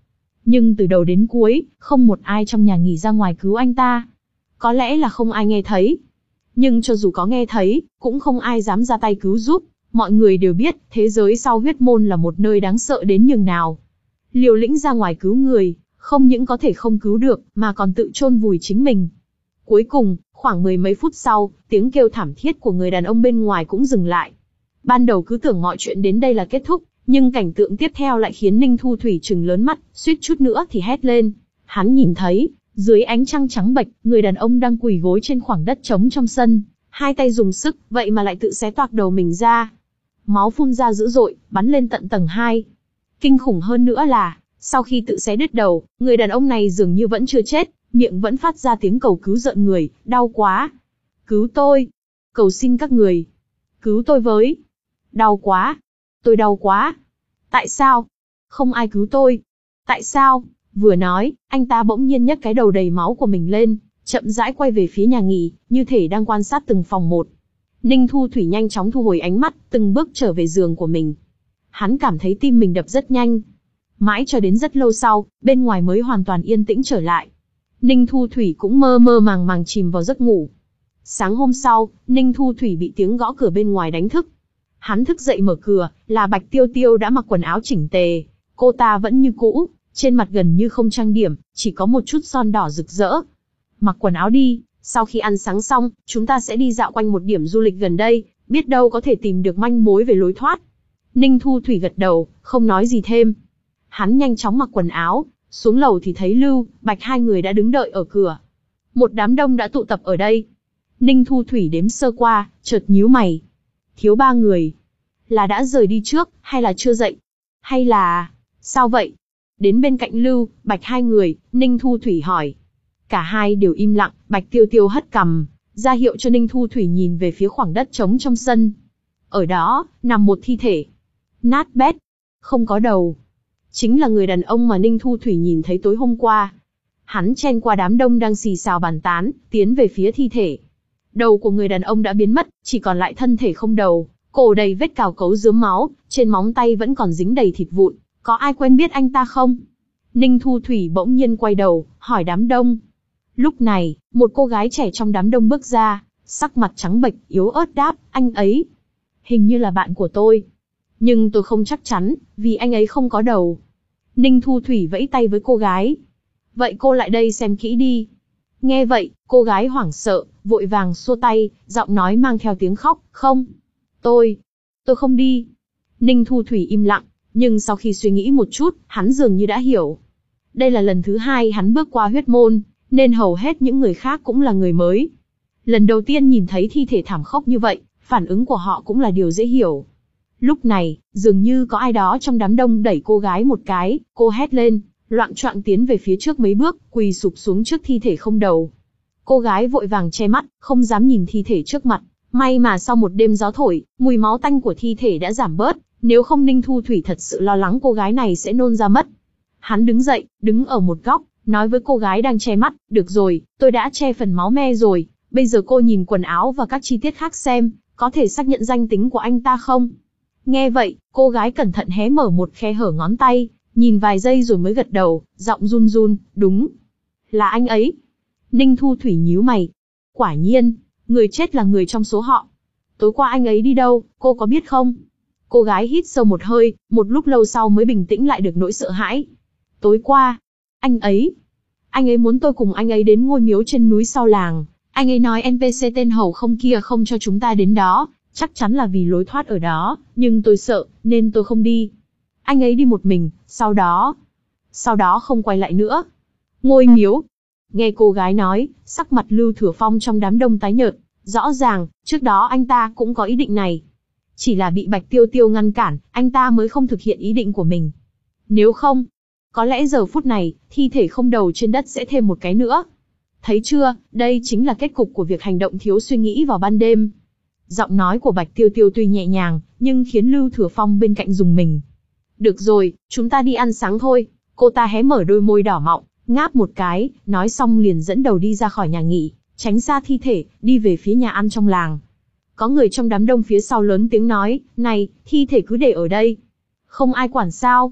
Nhưng từ đầu đến cuối, không một ai trong nhà nghỉ ra ngoài cứu anh ta. Có lẽ là không ai nghe thấy. Nhưng cho dù có nghe thấy, cũng không ai dám ra tay cứu giúp. Mọi người đều biết, thế giới sau huyết môn là một nơi đáng sợ đến nhường nào. Liều lĩnh ra ngoài cứu người, không những có thể không cứu được, mà còn tự chôn vùi chính mình. Cuối cùng, khoảng mười mấy phút sau, tiếng kêu thảm thiết của người đàn ông bên ngoài cũng dừng lại. Ban đầu cứ tưởng mọi chuyện đến đây là kết thúc, nhưng cảnh tượng tiếp theo lại khiến Ninh Thu Thủy trừng lớn mắt, suýt chút nữa thì hét lên. Hắn nhìn thấy, dưới ánh trăng trắng bệch, người đàn ông đang quỳ gối trên khoảng đất trống trong sân, hai tay dùng sức, vậy mà lại tự xé toạc đầu mình ra. Máu phun ra dữ dội, bắn lên tận tầng hai. Kinh khủng hơn nữa là, sau khi tự xé đứt đầu, người đàn ông này dường như vẫn chưa chết, miệng vẫn phát ra tiếng cầu cứu rợn người, đau quá. Cứu tôi. Cầu xin các người. Cứu tôi với. Đau quá. Tôi đau quá. Tại sao? Không ai cứu tôi. Tại sao? Vừa nói, anh ta bỗng nhiên nhấc cái đầu đầy máu của mình lên, chậm rãi quay về phía nhà nghỉ, như thể đang quan sát từng phòng một. Ninh Thu Thủy nhanh chóng thu hồi ánh mắt, từng bước trở về giường của mình. Hắn cảm thấy tim mình đập rất nhanh. Mãi cho đến rất lâu sau, bên ngoài mới hoàn toàn yên tĩnh trở lại. Ninh Thu Thủy cũng mơ mơ màng màng chìm vào giấc ngủ. Sáng hôm sau, Ninh Thu Thủy bị tiếng gõ cửa bên ngoài đánh thức. Hắn thức dậy mở cửa, là Bạch Tiêu Tiêu đã mặc quần áo chỉnh tề. Cô ta vẫn như cũ, trên mặt gần như không trang điểm, chỉ có một chút son đỏ rực rỡ. Mặc quần áo đi, sau khi ăn sáng xong, chúng ta sẽ đi dạo quanh một điểm du lịch gần đây, biết đâu có thể tìm được manh mối về lối thoát. Ninh Thu Thủy gật đầu, không nói gì thêm. Hắn nhanh chóng mặc quần áo, xuống lầu thì thấy Lưu, Bạch hai người đã đứng đợi ở cửa. Một đám đông đã tụ tập ở đây. Ninh Thu Thủy đếm sơ qua, chợt nhíu mày. Thiếu ba người. Là đã rời đi trước, hay là chưa dậy? Hay là... Sao vậy? Đến bên cạnh Lưu, Bạch hai người, Ninh Thu Thủy hỏi. Cả hai đều im lặng, Bạch Tiêu Tiêu hất cằm, ra hiệu cho Ninh Thu Thủy nhìn về phía khoảng đất trống trong sân. Ở đó, nằm một thi thể. Nát bét, không có đầu. Chính là người đàn ông mà Ninh Thu Thủy nhìn thấy tối hôm qua. Hắn chen qua đám đông đang xì xào bàn tán, tiến về phía thi thể. Đầu của người đàn ông đã biến mất, chỉ còn lại thân thể không đầu, cổ đầy vết cào cấu rớm máu, trên móng tay vẫn còn dính đầy thịt vụn. Có ai quen biết anh ta không? Ninh Thu Thủy bỗng nhiên quay đầu, hỏi đám đông. Lúc này, một cô gái trẻ trong đám đông bước ra, sắc mặt trắng bệch, yếu ớt đáp, anh ấy. Hình như là bạn của tôi. Nhưng tôi không chắc chắn, vì anh ấy không có đầu. Ninh Thu Thủy vẫy tay với cô gái. Vậy cô lại đây xem kỹ đi. Nghe vậy, cô gái hoảng sợ, vội vàng xua tay, giọng nói mang theo tiếng khóc, không. Tôi, tôi không đi. Ninh Thu Thủy im lặng, nhưng sau khi suy nghĩ một chút, hắn dường như đã hiểu. Đây là lần thứ hai hắn bước qua huyết môn, nên hầu hết những người khác cũng là người mới. Lần đầu tiên nhìn thấy thi thể thảm khốc như vậy, phản ứng của họ cũng là điều dễ hiểu. Lúc này, dường như có ai đó trong đám đông đẩy cô gái một cái, cô hét lên, loạng choạng tiến về phía trước mấy bước, quỳ sụp xuống trước thi thể không đầu. Cô gái vội vàng che mắt, không dám nhìn thi thể trước mặt. May mà sau một đêm gió thổi, mùi máu tanh của thi thể đã giảm bớt, nếu không Ninh Thu Thủy thật sự lo lắng cô gái này sẽ nôn ra mất. Hắn đứng dậy, đứng ở một góc, nói với cô gái đang che mắt, được rồi, tôi đã che phần máu me rồi, bây giờ cô nhìn quần áo và các chi tiết khác xem, có thể xác nhận danh tính của anh ta không? Nghe vậy, cô gái cẩn thận hé mở một khe hở ngón tay, nhìn vài giây rồi mới gật đầu, giọng run run, đúng. Là anh ấy. Ninh Thu Thủy nhíu mày. Quả nhiên, người chết là người trong số họ. Tối qua anh ấy đi đâu, cô có biết không? Cô gái hít sâu một hơi, một lúc lâu sau mới bình tĩnh lại được nỗi sợ hãi. Tối qua, anh ấy, anh ấy muốn tôi cùng anh ấy đến ngôi miếu trên núi sau làng. Anh ấy nói en pê xê tên Hầu Không kia không cho chúng ta đến đó, chắc chắn là vì lối thoát ở đó, nhưng tôi sợ, nên tôi không đi. Anh ấy đi một mình, sau đó, sau đó không quay lại nữa. Ngôi miếu. Nghe cô gái nói, sắc mặt Lưu Thừa Phong trong đám đông tái nhợt, rõ ràng, trước đó anh ta cũng có ý định này. Chỉ là bị Bạch Tiêu Tiêu ngăn cản, anh ta mới không thực hiện ý định của mình. Nếu không, có lẽ giờ phút này, thi thể không đầu trên đất sẽ thêm một cái nữa. Thấy chưa, đây chính là kết cục của việc hành động thiếu suy nghĩ vào ban đêm. Giọng nói của Bạch Tiêu Tiêu tuy nhẹ nhàng, nhưng khiến Lưu Thừa Phong bên cạnh rùng mình. Được rồi, chúng ta đi ăn sáng thôi. Cô ta hé mở đôi môi đỏ mọng, ngáp một cái, nói xong liền dẫn đầu đi ra khỏi nhà nghỉ, tránh xa thi thể, đi về phía nhà ăn trong làng. Có người trong đám đông phía sau lớn tiếng nói, này, thi thể cứ để ở đây. Không ai quản sao?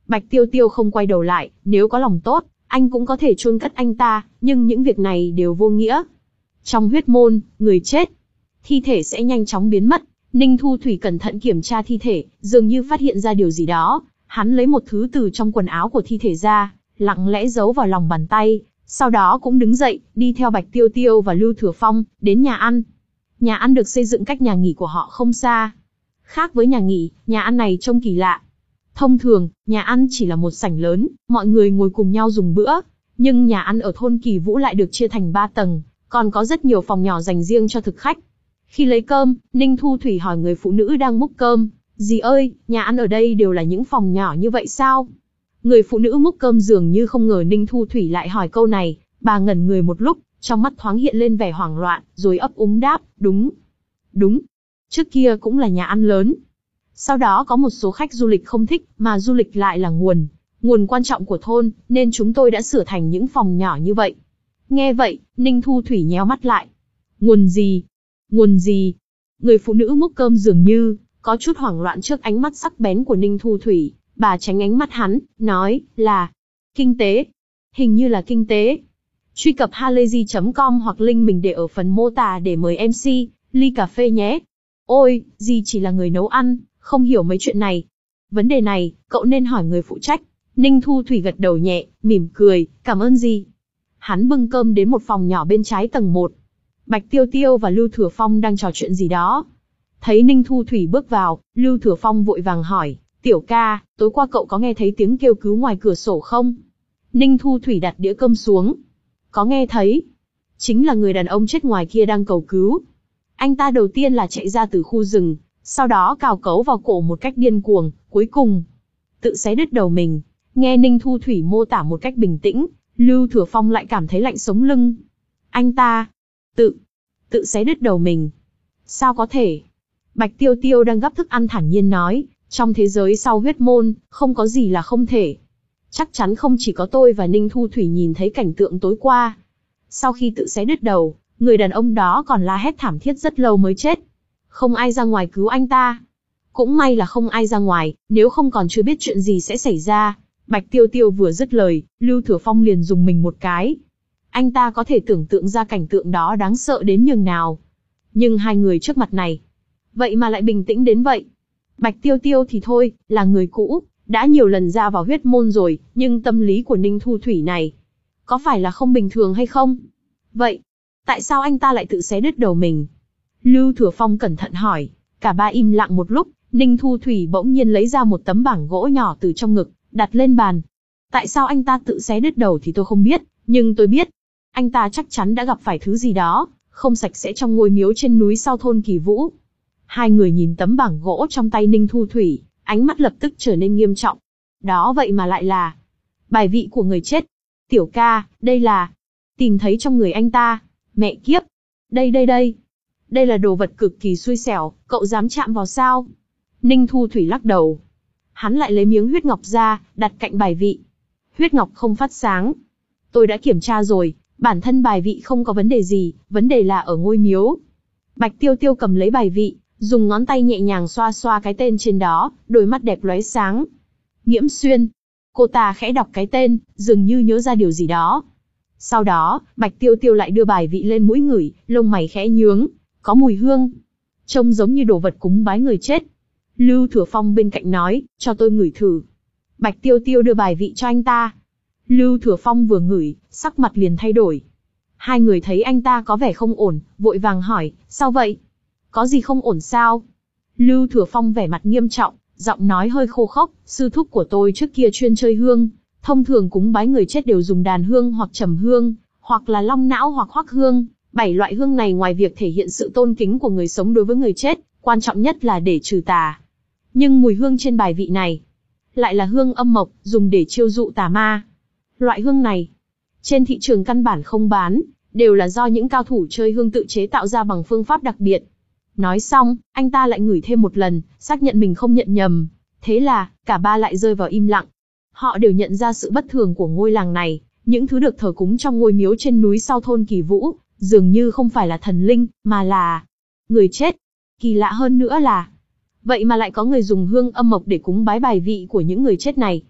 Bạch Tiêu Tiêu không quay đầu lại, nếu có lòng tốt, anh cũng có thể chôn cất anh ta, nhưng những việc này đều vô nghĩa. Trong huyết môn, người chết, thi thể sẽ nhanh chóng biến mất. Ninh Thu Thủy cẩn thận kiểm tra thi thể, dường như phát hiện ra điều gì đó. Hắn lấy một thứ từ trong quần áo của thi thể ra, lặng lẽ giấu vào lòng bàn tay, sau đó cũng đứng dậy, đi theo Bạch Tiêu Tiêu và Lưu Thừa Phong, đến nhà ăn. Nhà ăn được xây dựng cách nhà nghỉ của họ không xa. Khác với nhà nghỉ, nhà ăn này trông kỳ lạ. Thông thường, nhà ăn chỉ là một sảnh lớn, mọi người ngồi cùng nhau dùng bữa. Nhưng nhà ăn ở thôn Kỳ Vũ lại được chia thành ba tầng, còn có rất nhiều phòng nhỏ dành riêng cho thực khách. Khi lấy cơm, Ninh Thu Thủy hỏi người phụ nữ đang múc cơm, dì ơi, nhà ăn ở đây đều là những phòng nhỏ như vậy sao? Người phụ nữ múc cơm dường như không ngờ Ninh Thu Thủy lại hỏi câu này, bà ngẩn người một lúc, trong mắt thoáng hiện lên vẻ hoảng loạn, rồi ấp úng đáp, đúng. Đúng. Trước kia cũng là nhà ăn lớn. Sau đó có một số khách du lịch không thích, mà du lịch lại là nguồn, nguồn quan trọng của thôn, nên chúng tôi đã sửa thành những phòng nhỏ như vậy. Nghe vậy, Ninh Thu Thủy nhéo mắt lại. Nguồn gì? Nguồn gì? Người phụ nữ múc cơm dường như có chút hoảng loạn trước ánh mắt sắc bén của Ninh Thu Thủy, bà tránh ánh mắt hắn, nói là kinh tế. Hình như là kinh tế. Truy cập halayzi chấm com hoặc link mình để ở phần mô tả để mời em xê, ly cà phê nhé. Ôi, dì chỉ là người nấu ăn, không hiểu mấy chuyện này. Vấn đề này, cậu nên hỏi người phụ trách. Ninh Thu Thủy gật đầu nhẹ, mỉm cười, cảm ơn dì. Hắn bưng cơm đến một phòng nhỏ bên trái tầng một. Bạch Tiêu Tiêu và Lưu Thừa Phong đang trò chuyện gì đó. Thấy Ninh Thu Thủy bước vào, Lưu Thừa Phong vội vàng hỏi, tiểu ca, tối qua cậu có nghe thấy tiếng kêu cứu ngoài cửa sổ không? Ninh Thu Thủy đặt đĩa cơm xuống. Có nghe thấy. Chính là người đàn ông chết ngoài kia đang cầu cứu. Anh ta đầu tiên là chạy ra từ khu rừng, sau đó cào cấu vào cổ một cách điên cuồng, cuối cùng tự xé đứt đầu mình. Nghe Ninh Thu Thủy mô tả một cách bình tĩnh, Lưu Thừa Phong lại cảm thấy lạnh sống lưng. Anh ta tự tự xé đứt đầu mình. Sao có thể? Bạch Tiêu Tiêu đang gắp thức ăn thản nhiên nói, trong thế giới sau huyết môn, không có gì là không thể. Chắc chắn không chỉ có tôi và Ninh Thu Thủy nhìn thấy cảnh tượng tối qua. Sau khi tự xé đứt đầu, người đàn ông đó còn la hét thảm thiết rất lâu mới chết. Không ai ra ngoài cứu anh ta. Cũng may là không ai ra ngoài, nếu không còn chưa biết chuyện gì sẽ xảy ra. Bạch Tiêu Tiêu vừa dứt lời, Lưu Thừa Phong liền dùng mình một cái. Anh ta có thể tưởng tượng ra cảnh tượng đó đáng sợ đến nhường nào. Nhưng hai người trước mặt này, vậy mà lại bình tĩnh đến vậy. Bạch Tiêu Tiêu thì thôi, là người cũ, đã nhiều lần ra vào huyết môn rồi, nhưng tâm lý của Ninh Thu Thủy này, có phải là không bình thường hay không? Vậy, tại sao anh ta lại tự xé đứt đầu mình? Lưu Thừa Phong cẩn thận hỏi. Cả ba im lặng một lúc, Ninh Thu Thủy bỗng nhiên lấy ra một tấm bảng gỗ nhỏ từ trong ngực, đặt lên bàn. Tại sao anh ta tự xé đứt đầu thì tôi không biết, nhưng tôi biết, anh ta chắc chắn đã gặp phải thứ gì đó không sạch sẽ trong ngôi miếu trên núi sau thôn Kỳ Vũ. Hai người nhìn tấm bảng gỗ trong tay Ninh Thu Thủy, ánh mắt lập tức trở nên nghiêm trọng. Đó vậy mà lại là bài vị của người chết. Tiểu ca, đây là tìm thấy trong người anh ta. Mẹ kiếp, đây đây đây, đây là đồ vật cực kỳ xui xẻo, cậu dám chạm vào sao? Ninh Thu Thủy lắc đầu. Hắn lại lấy miếng huyết ngọc ra, đặt cạnh bài vị. Huyết ngọc không phát sáng. Tôi đã kiểm tra rồi, bản thân bài vị không có vấn đề gì, vấn đề là ở ngôi miếu. Bạch Tiêu Tiêu cầm lấy bài vị, dùng ngón tay nhẹ nhàng xoa xoa cái tên trên đó, đôi mắt đẹp lóe sáng. Nghiễm Xuyên. Cô ta khẽ đọc cái tên, dường như nhớ ra điều gì đó. Sau đó, Bạch Tiêu Tiêu lại đưa bài vị lên mũi ngửi, lông mày khẽ nhướng, có mùi hương. Trông giống như đồ vật cúng bái người chết. Lưu Thừa Phong bên cạnh nói, cho tôi ngửi thử. Bạch Tiêu Tiêu đưa bài vị cho anh ta. Lưu Thừa Phong vừa ngửi, sắc mặt liền thay đổi. Hai người thấy anh ta có vẻ không ổn, vội vàng hỏi, sao vậy? Có gì không ổn sao? Lưu Thừa Phong vẻ mặt nghiêm trọng, giọng nói hơi khô khốc, sư thúc của tôi trước kia chuyên chơi hương, thông thường cúng bái người chết đều dùng đàn hương hoặc trầm hương, hoặc là long não hoặc hoắc hương. Bảy loại hương này ngoài việc thể hiện sự tôn kính của người sống đối với người chết, quan trọng nhất là để trừ tà. Nhưng mùi hương trên bài vị này lại là hương âm mộc, dùng để chiêu dụ tà ma. Loại hương này, trên thị trường căn bản không bán, đều là do những cao thủ chơi hương tự chế tạo ra bằng phương pháp đặc biệt. Nói xong, anh ta lại ngửi thêm một lần, xác nhận mình không nhận nhầm. Thế là, cả ba lại rơi vào im lặng. Họ đều nhận ra sự bất thường của ngôi làng này, những thứ được thờ cúng trong ngôi miếu trên núi sau thôn Kỳ Vũ, dường như không phải là thần linh, mà là người chết. Kỳ lạ hơn nữa là, vậy mà lại có người dùng hương âm mộc để cúng bái bài vị của những người chết này.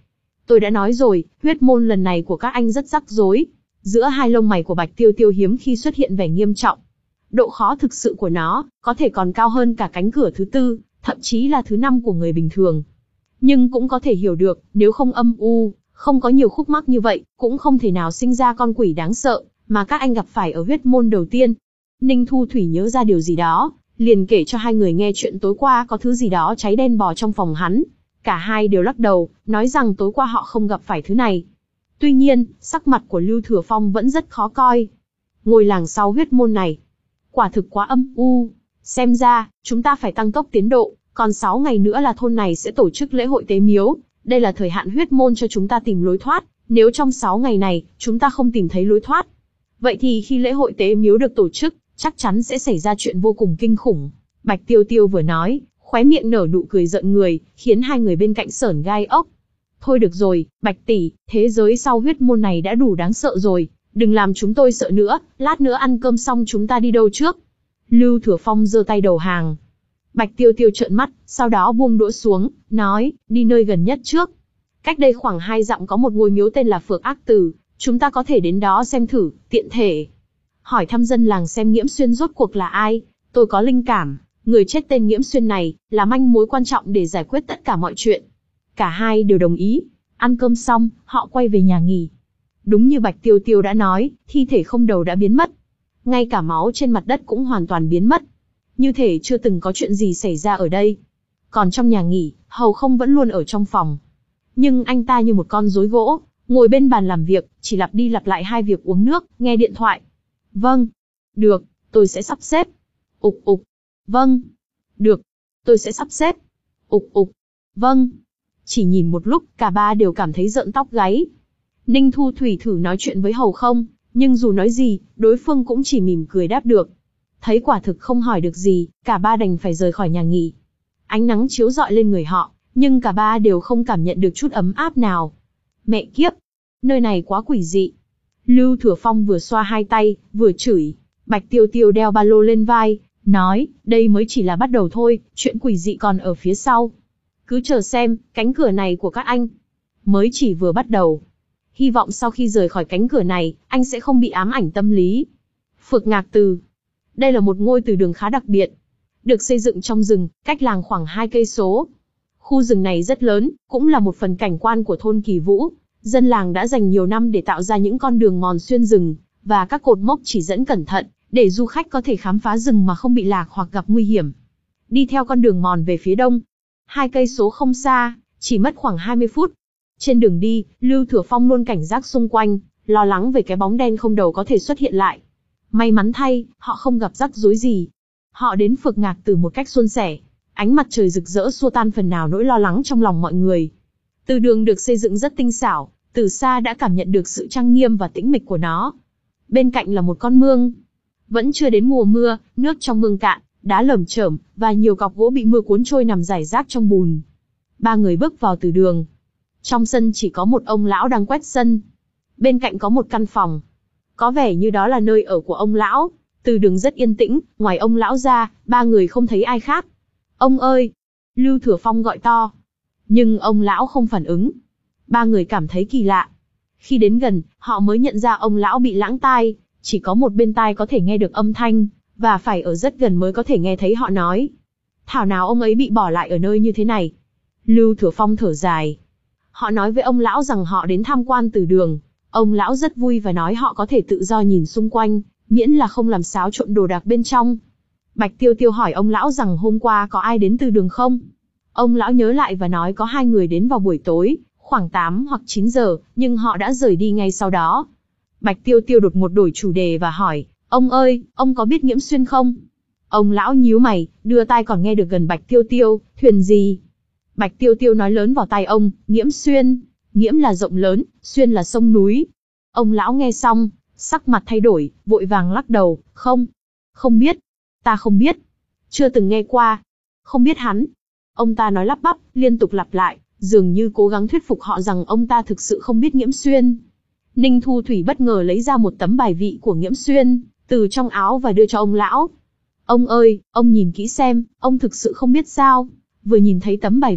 Tôi đã nói rồi, huyết môn lần này của các anh rất rắc rối. Giữa hai lông mày của Bạch Tiêu Tiêu hiếm khi xuất hiện vẻ nghiêm trọng. Độ khó thực sự của nó, có thể còn cao hơn cả cánh cửa thứ tư, thậm chí là thứ năm của người bình thường. Nhưng cũng có thể hiểu được, nếu không âm u, không có nhiều khúc mắc như vậy, cũng không thể nào sinh ra con quỷ đáng sợ, mà các anh gặp phải ở huyết môn đầu tiên. Ninh Thu Thủy nhớ ra điều gì đó, liền kể cho hai người nghe chuyện tối qua có thứ gì đó cháy đen bò trong phòng hắn. Cả hai đều lắc đầu, nói rằng tối qua họ không gặp phải thứ này. Tuy nhiên, sắc mặt của Lưu Thừa Phong vẫn rất khó coi. Ngôi làng sau huyết môn này, quả thực quá âm u. Xem ra, chúng ta phải tăng tốc tiến độ, còn sáu ngày nữa là thôn này sẽ tổ chức lễ hội tế miếu. Đây là thời hạn huyết môn cho chúng ta tìm lối thoát, nếu trong sáu ngày này, chúng ta không tìm thấy lối thoát. Vậy thì khi lễ hội tế miếu được tổ chức, chắc chắn sẽ xảy ra chuyện vô cùng kinh khủng. Bạch Tiêu Tiêu vừa nói, khóe miệng nở nụ cười giận người, khiến hai người bên cạnh sởn gai ốc. Thôi được rồi, Bạch tỷ, thế giới sau huyết môn này đã đủ đáng sợ rồi, đừng làm chúng tôi sợ nữa, lát nữa ăn cơm xong chúng ta đi đâu trước? Lưu Thừa Phong giơ tay đầu hàng. Bạch Tiêu Tiêu trợn mắt, sau đó buông đũa xuống, nói, đi nơi gần nhất trước. Cách đây khoảng hai dặm có một ngôi miếu tên là Phượng Ác Tử, chúng ta có thể đến đó xem thử, tiện thể hỏi thăm dân làng xem Nghiễm Xuyên rốt cuộc là ai. Tôi có linh cảm, người chết tên Nghiễm Xuyên này, là manh mối quan trọng để giải quyết tất cả mọi chuyện. Cả hai đều đồng ý. Ăn cơm xong, họ quay về nhà nghỉ. Đúng như Bạch Tiêu Tiêu đã nói, thi thể không đầu đã biến mất. Ngay cả máu trên mặt đất cũng hoàn toàn biến mất. Như thể chưa từng có chuyện gì xảy ra ở đây. Còn trong nhà nghỉ, Hầu Không vẫn luôn ở trong phòng. Nhưng anh ta như một con rối gỗ, ngồi bên bàn làm việc, chỉ lặp đi lặp lại hai việc uống nước, nghe điện thoại. Vâng. Được, tôi sẽ sắp xếp. Ục ục. Vâng. Được, tôi sẽ sắp xếp. Ục ục. Vâng. Chỉ nhìn một lúc, cả ba đều cảm thấy rợn tóc gáy. Ninh Thu Thủy thử nói chuyện với Hầu Không, nhưng dù nói gì, đối phương cũng chỉ mỉm cười đáp được. Thấy quả thực không hỏi được gì, cả ba đành phải rời khỏi nhà nghỉ. Ánh nắng chiếu rọi lên người họ, nhưng cả ba đều không cảm nhận được chút ấm áp nào. Mẹ kiếp, nơi này quá quỷ dị. Lưu Thừa Phong vừa xoa hai tay, vừa chửi. Bạch Tiêu Tiêu đeo ba lô lên vai, nói, đây mới chỉ là bắt đầu thôi, chuyện quỷ dị còn ở phía sau. Cứ chờ xem, cánh cửa này của các anh mới chỉ vừa bắt đầu. Hy vọng sau khi rời khỏi cánh cửa này, anh sẽ không bị ám ảnh tâm lý. Phượng Ngạc Từ. Đây là một ngôi từ đường khá đặc biệt, được xây dựng trong rừng, cách làng khoảng hai cây số. Khu rừng này rất lớn, cũng là một phần cảnh quan của thôn Kỳ Vũ. Dân làng đã dành nhiều năm để tạo ra những con đường mòn xuyên rừng, và các cột mốc chỉ dẫn cẩn thận, để du khách có thể khám phá rừng mà không bị lạc hoặc gặp nguy hiểm. Đi theo con đường mòn về phía đông, hai cây số không xa, chỉ mất khoảng hai mươi phút. Trên đường đi, Lưu Thừa Phong luôn cảnh giác xung quanh, lo lắng về cái bóng đen không đầu có thể xuất hiện lại. May mắn thay, họ không gặp rắc rối gì. Họ đến Phượng Ngạc Từ một cách suôn sẻ. Ánh mặt trời rực rỡ xua tan phần nào nỗi lo lắng trong lòng mọi người. Từ đường được xây dựng rất tinh xảo, từ xa đã cảm nhận được sự trang nghiêm và tĩnh mịch của nó. Bên cạnh là một con mương. Vẫn chưa đến mùa mưa, nước trong mương cạn, đá lởm chởm, và nhiều cọc gỗ bị mưa cuốn trôi nằm rải rác trong bùn. Ba người bước vào từ đường. Trong sân chỉ có một ông lão đang quét sân. Bên cạnh có một căn phòng. Có vẻ như đó là nơi ở của ông lão. Từ đường rất yên tĩnh, ngoài ông lão ra, ba người không thấy ai khác. Ông ơi! Lưu Thừa Phong gọi to. Nhưng ông lão không phản ứng. Ba người cảm thấy kỳ lạ. Khi đến gần, họ mới nhận ra ông lão bị lãng tai, chỉ có một bên tai có thể nghe được âm thanh, và phải ở rất gần mới có thể nghe thấy họ nói. Thảo nào ông ấy bị bỏ lại ở nơi như thế này. Lưu Thừa Phong thở dài. Họ nói với ông lão rằng họ đến tham quan từ đường. Ông lão rất vui và nói họ có thể tự do nhìn xung quanh, miễn là không làm xáo trộn đồ đạc bên trong. Bạch Tiêu Tiêu hỏi ông lão rằng hôm qua có ai đến từ đường không? Ông lão nhớ lại và nói có hai người đến vào buổi tối, khoảng tám hoặc chín giờ, nhưng họ đã rời đi ngay sau đó. Bạch Tiêu Tiêu đột ngột đổi chủ đề và hỏi, ông ơi, ông có biết Nghiễm Xuyên không? Ông lão nhíu mày, đưa tai còn nghe được gần Bạch Tiêu Tiêu, thuyền gì? Bạch Tiêu Tiêu nói lớn vào tai ông, Nghiễm Xuyên. Nghiễm là rộng lớn, Xuyên là sông núi. Ông lão nghe xong, sắc mặt thay đổi, vội vàng lắc đầu, không, không biết, ta không biết, chưa từng nghe qua, không biết hắn. Ông ta nói lắp bắp, liên tục lặp lại, dường như cố gắng thuyết phục họ rằng ông ta thực sự không biết Nghiễm Xuyên. Ninh Thu Thủy bất ngờ lấy ra một tấm bài vị của Nghiễm Xuyên, từ trong áo và đưa cho ông lão. Ông ơi, ông nhìn kỹ xem, ông thực sự không biết sao? Vừa nhìn thấy tấm bài vị,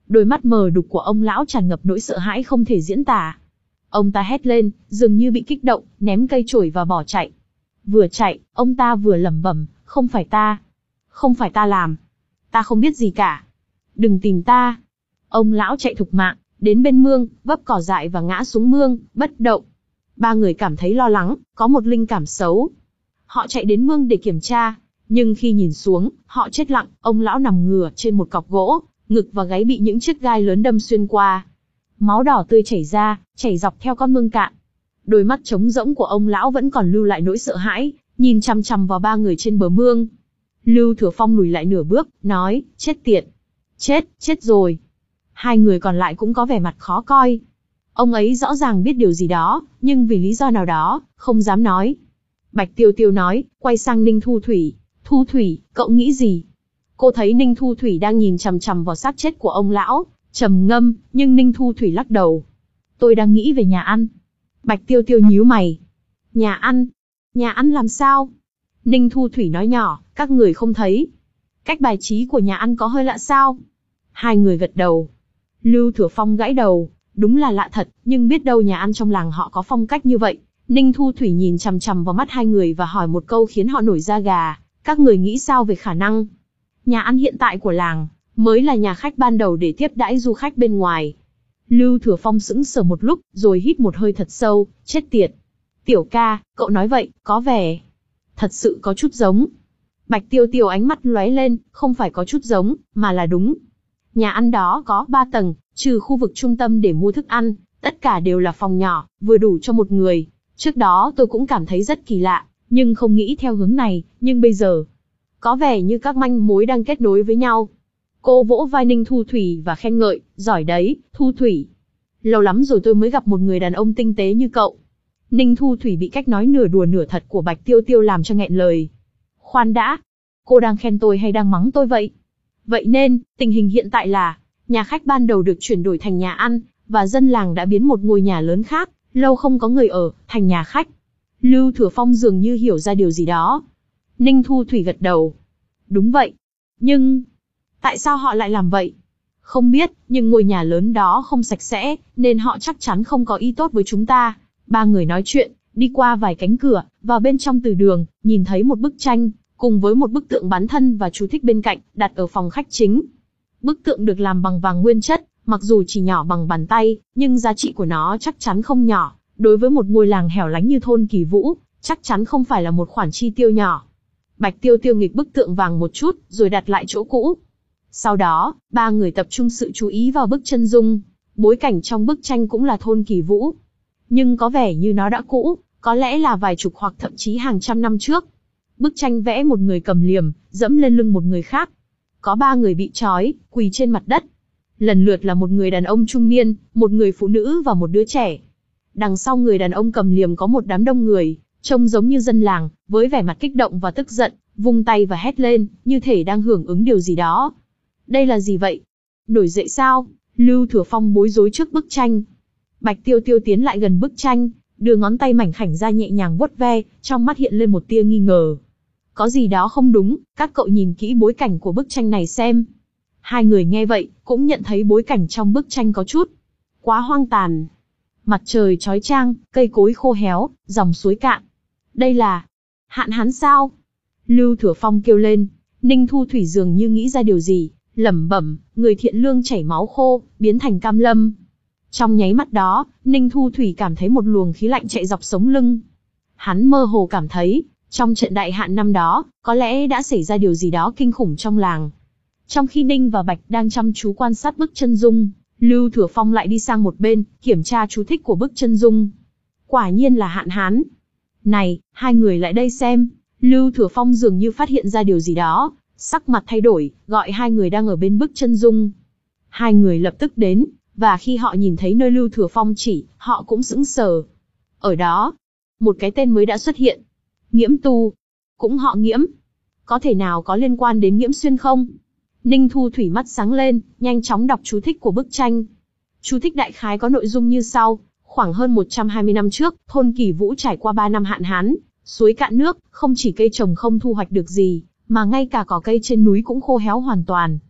Đôi mắt mờ đục của ông lão tràn ngập nỗi sợ hãi không thể diễn tả. Ông ta hét lên, dường như bị kích động, ném cây chổi và bỏ chạy. Vừa chạy, ông ta vừa lẩm bẩm, không phải ta. Không phải ta làm. Ta không biết gì cả. Đừng tìm ta. Ông lão chạy thục mạng, đến bên mương, vấp cỏ dại và ngã xuống mương, bất động. Ba người cảm thấy lo lắng, có một linh cảm xấu. Họ chạy đến mương để kiểm tra, nhưng khi nhìn xuống, họ chết lặng, ông lão nằm ngửa trên một cọc gỗ, ngực và gáy bị những chiếc gai lớn đâm xuyên qua. Máu đỏ tươi chảy ra, chảy dọc theo con mương cạn. Đôi mắt trống rỗng của ông lão vẫn còn lưu lại nỗi sợ hãi, nhìn chằm chằm vào ba người trên bờ mương. Lưu Thừa Phong lùi lại nửa bước, nói, chết tiệt. Chết, chết rồi. Hai người còn lại cũng có vẻ mặt khó coi. Ông ấy rõ ràng biết điều gì đó, nhưng vì lý do nào đó, không dám nói. Bạch Tiêu Tiêu nói, quay sang Ninh Thu Thủy. Thu Thủy, cậu nghĩ gì? Cô thấy Ninh Thu Thủy đang nhìn chằm chằm vào xác chết của ông lão, trầm ngâm, nhưng Ninh Thu Thủy lắc đầu. Tôi đang nghĩ về nhà ăn. Bạch Tiêu Tiêu nhíu mày. Nhà ăn? Nhà ăn làm sao? Ninh Thu Thủy nói nhỏ, các người không thấy. Cách bài trí của nhà ăn có hơi lạ sao? Hai người gật đầu. Lưu Thừa Phong gãi đầu, đúng là lạ thật, nhưng biết đâu nhà ăn trong làng họ có phong cách như vậy. Ninh Thu Thủy nhìn chằm chằm vào mắt hai người và hỏi một câu khiến họ nổi da gà. Các người nghĩ sao về khả năng nhà ăn hiện tại của làng mới là nhà khách ban đầu để tiếp đãi du khách bên ngoài? Lưu Thừa Phong sững sờ một lúc, rồi hít một hơi thật sâu, chết tiệt. Tiểu ca, cậu nói vậy, có vẻ thật sự có chút giống. Bạch Tiêu Tiêu ánh mắt lóe lên, không phải có chút giống, mà là đúng. Nhà ăn đó có ba tầng, trừ khu vực trung tâm để mua thức ăn, tất cả đều là phòng nhỏ, vừa đủ cho một người. Trước đó tôi cũng cảm thấy rất kỳ lạ, nhưng không nghĩ theo hướng này, nhưng bây giờ, có vẻ như các manh mối đang kết nối với nhau. Cô vỗ vai Ninh Thu Thủy và khen ngợi, giỏi đấy, Thu Thủy. Lâu lắm rồi tôi mới gặp một người đàn ông tinh tế như cậu. Ninh Thu Thủy bị cách nói nửa đùa nửa thật của Bạch Tiêu Tiêu làm cho nghẹn lời. Khoan đã, cô đang khen tôi hay đang mắng tôi vậy? Vậy nên, tình hình hiện tại là, nhà khách ban đầu được chuyển đổi thành nhà ăn, và dân làng đã biến một ngôi nhà lớn khác, lâu không có người ở, thành nhà khách. Lưu Thừa Phong dường như hiểu ra điều gì đó. Ninh Thu Thủy gật đầu. Đúng vậy. Nhưng, tại sao họ lại làm vậy? Không biết, nhưng ngôi nhà lớn đó không sạch sẽ, nên họ chắc chắn không có ý tốt với chúng ta. Ba người nói chuyện, đi qua vài cánh cửa, vào bên trong từ đường, nhìn thấy một bức tranh, cùng với một bức tượng bán thân và chú thích bên cạnh, đặt ở phòng khách chính. Bức tượng được làm bằng vàng nguyên chất, mặc dù chỉ nhỏ bằng bàn tay, nhưng giá trị của nó chắc chắn không nhỏ. Đối với một ngôi làng hẻo lánh như thôn Kỳ Vũ, chắc chắn không phải là một khoản chi tiêu nhỏ. Bạch Tiêu Tiêu nghịch bức tượng vàng một chút, rồi đặt lại chỗ cũ. Sau đó, ba người tập trung sự chú ý vào bức chân dung. Bối cảnh trong bức tranh cũng là thôn Kỳ Vũ. Nhưng có vẻ như nó đã cũ, có lẽ là vài chục hoặc thậm chí hàng trăm năm trước. Bức tranh vẽ một người cầm liềm, dẫm lên lưng một người khác. Có ba người bị trói, quỳ trên mặt đất. Lần lượt là một người đàn ông trung niên, một người phụ nữ và một đứa trẻ. Đằng sau người đàn ông cầm liềm có một đám đông người, trông giống như dân làng, với vẻ mặt kích động và tức giận, vung tay và hét lên, như thể đang hưởng ứng điều gì đó. Đây là gì vậy? Nổi dậy sao? Lưu Thừa Phong bối rối trước bức tranh. Bạch Tiêu Tiêu tiến lại gần bức tranh, đưa ngón tay mảnh khảnh ra nhẹ nhàng vuốt ve, trong mắt hiện lên một tia nghi ngờ. Có gì đó không đúng, các cậu nhìn kỹ bối cảnh của bức tranh này xem. Hai người nghe vậy, cũng nhận thấy bối cảnh trong bức tranh có chút quá hoang tàn. Mặt trời chói chang, cây cối khô héo, dòng suối cạn. Đây là hạn hán sao? Lưu Thừa Phong kêu lên. Ninh Thu Thủy dường như nghĩ ra điều gì, lẩm bẩm, người thiện lương chảy máu khô, biến thành cam lâm. Trong nháy mắt đó, Ninh Thu Thủy cảm thấy một luồng khí lạnh chạy dọc sống lưng. Hắn mơ hồ cảm thấy, trong trận đại hạn năm đó, có lẽ đã xảy ra điều gì đó kinh khủng trong làng. Trong khi Ninh và Bạch đang chăm chú quan sát bức chân dung, Lưu Thừa Phong lại đi sang một bên, kiểm tra chú thích của bức chân dung. Quả nhiên là hạn hán. Này, hai người lại đây xem. Lưu Thừa Phong dường như phát hiện ra điều gì đó, sắc mặt thay đổi, gọi hai người đang ở bên bức chân dung. Hai người lập tức đến, và khi họ nhìn thấy nơi Lưu Thừa Phong chỉ, họ cũng sững sờ. Ở đó, một cái tên mới đã xuất hiện. Nghiễm Tu. Cũng họ Nghiễm. Có thể nào có liên quan đến Nghiễm Xuyên không? Ninh Thu Thủy mắt sáng lên, nhanh chóng đọc chú thích của bức tranh. Chú thích đại khái có nội dung như sau. Khoảng hơn một trăm hai mươi năm trước, thôn Kỳ Vũ trải qua ba năm hạn hán, suối cạn nước, không chỉ cây trồng không thu hoạch được gì, mà ngay cả cỏ cây trên núi cũng khô héo hoàn toàn.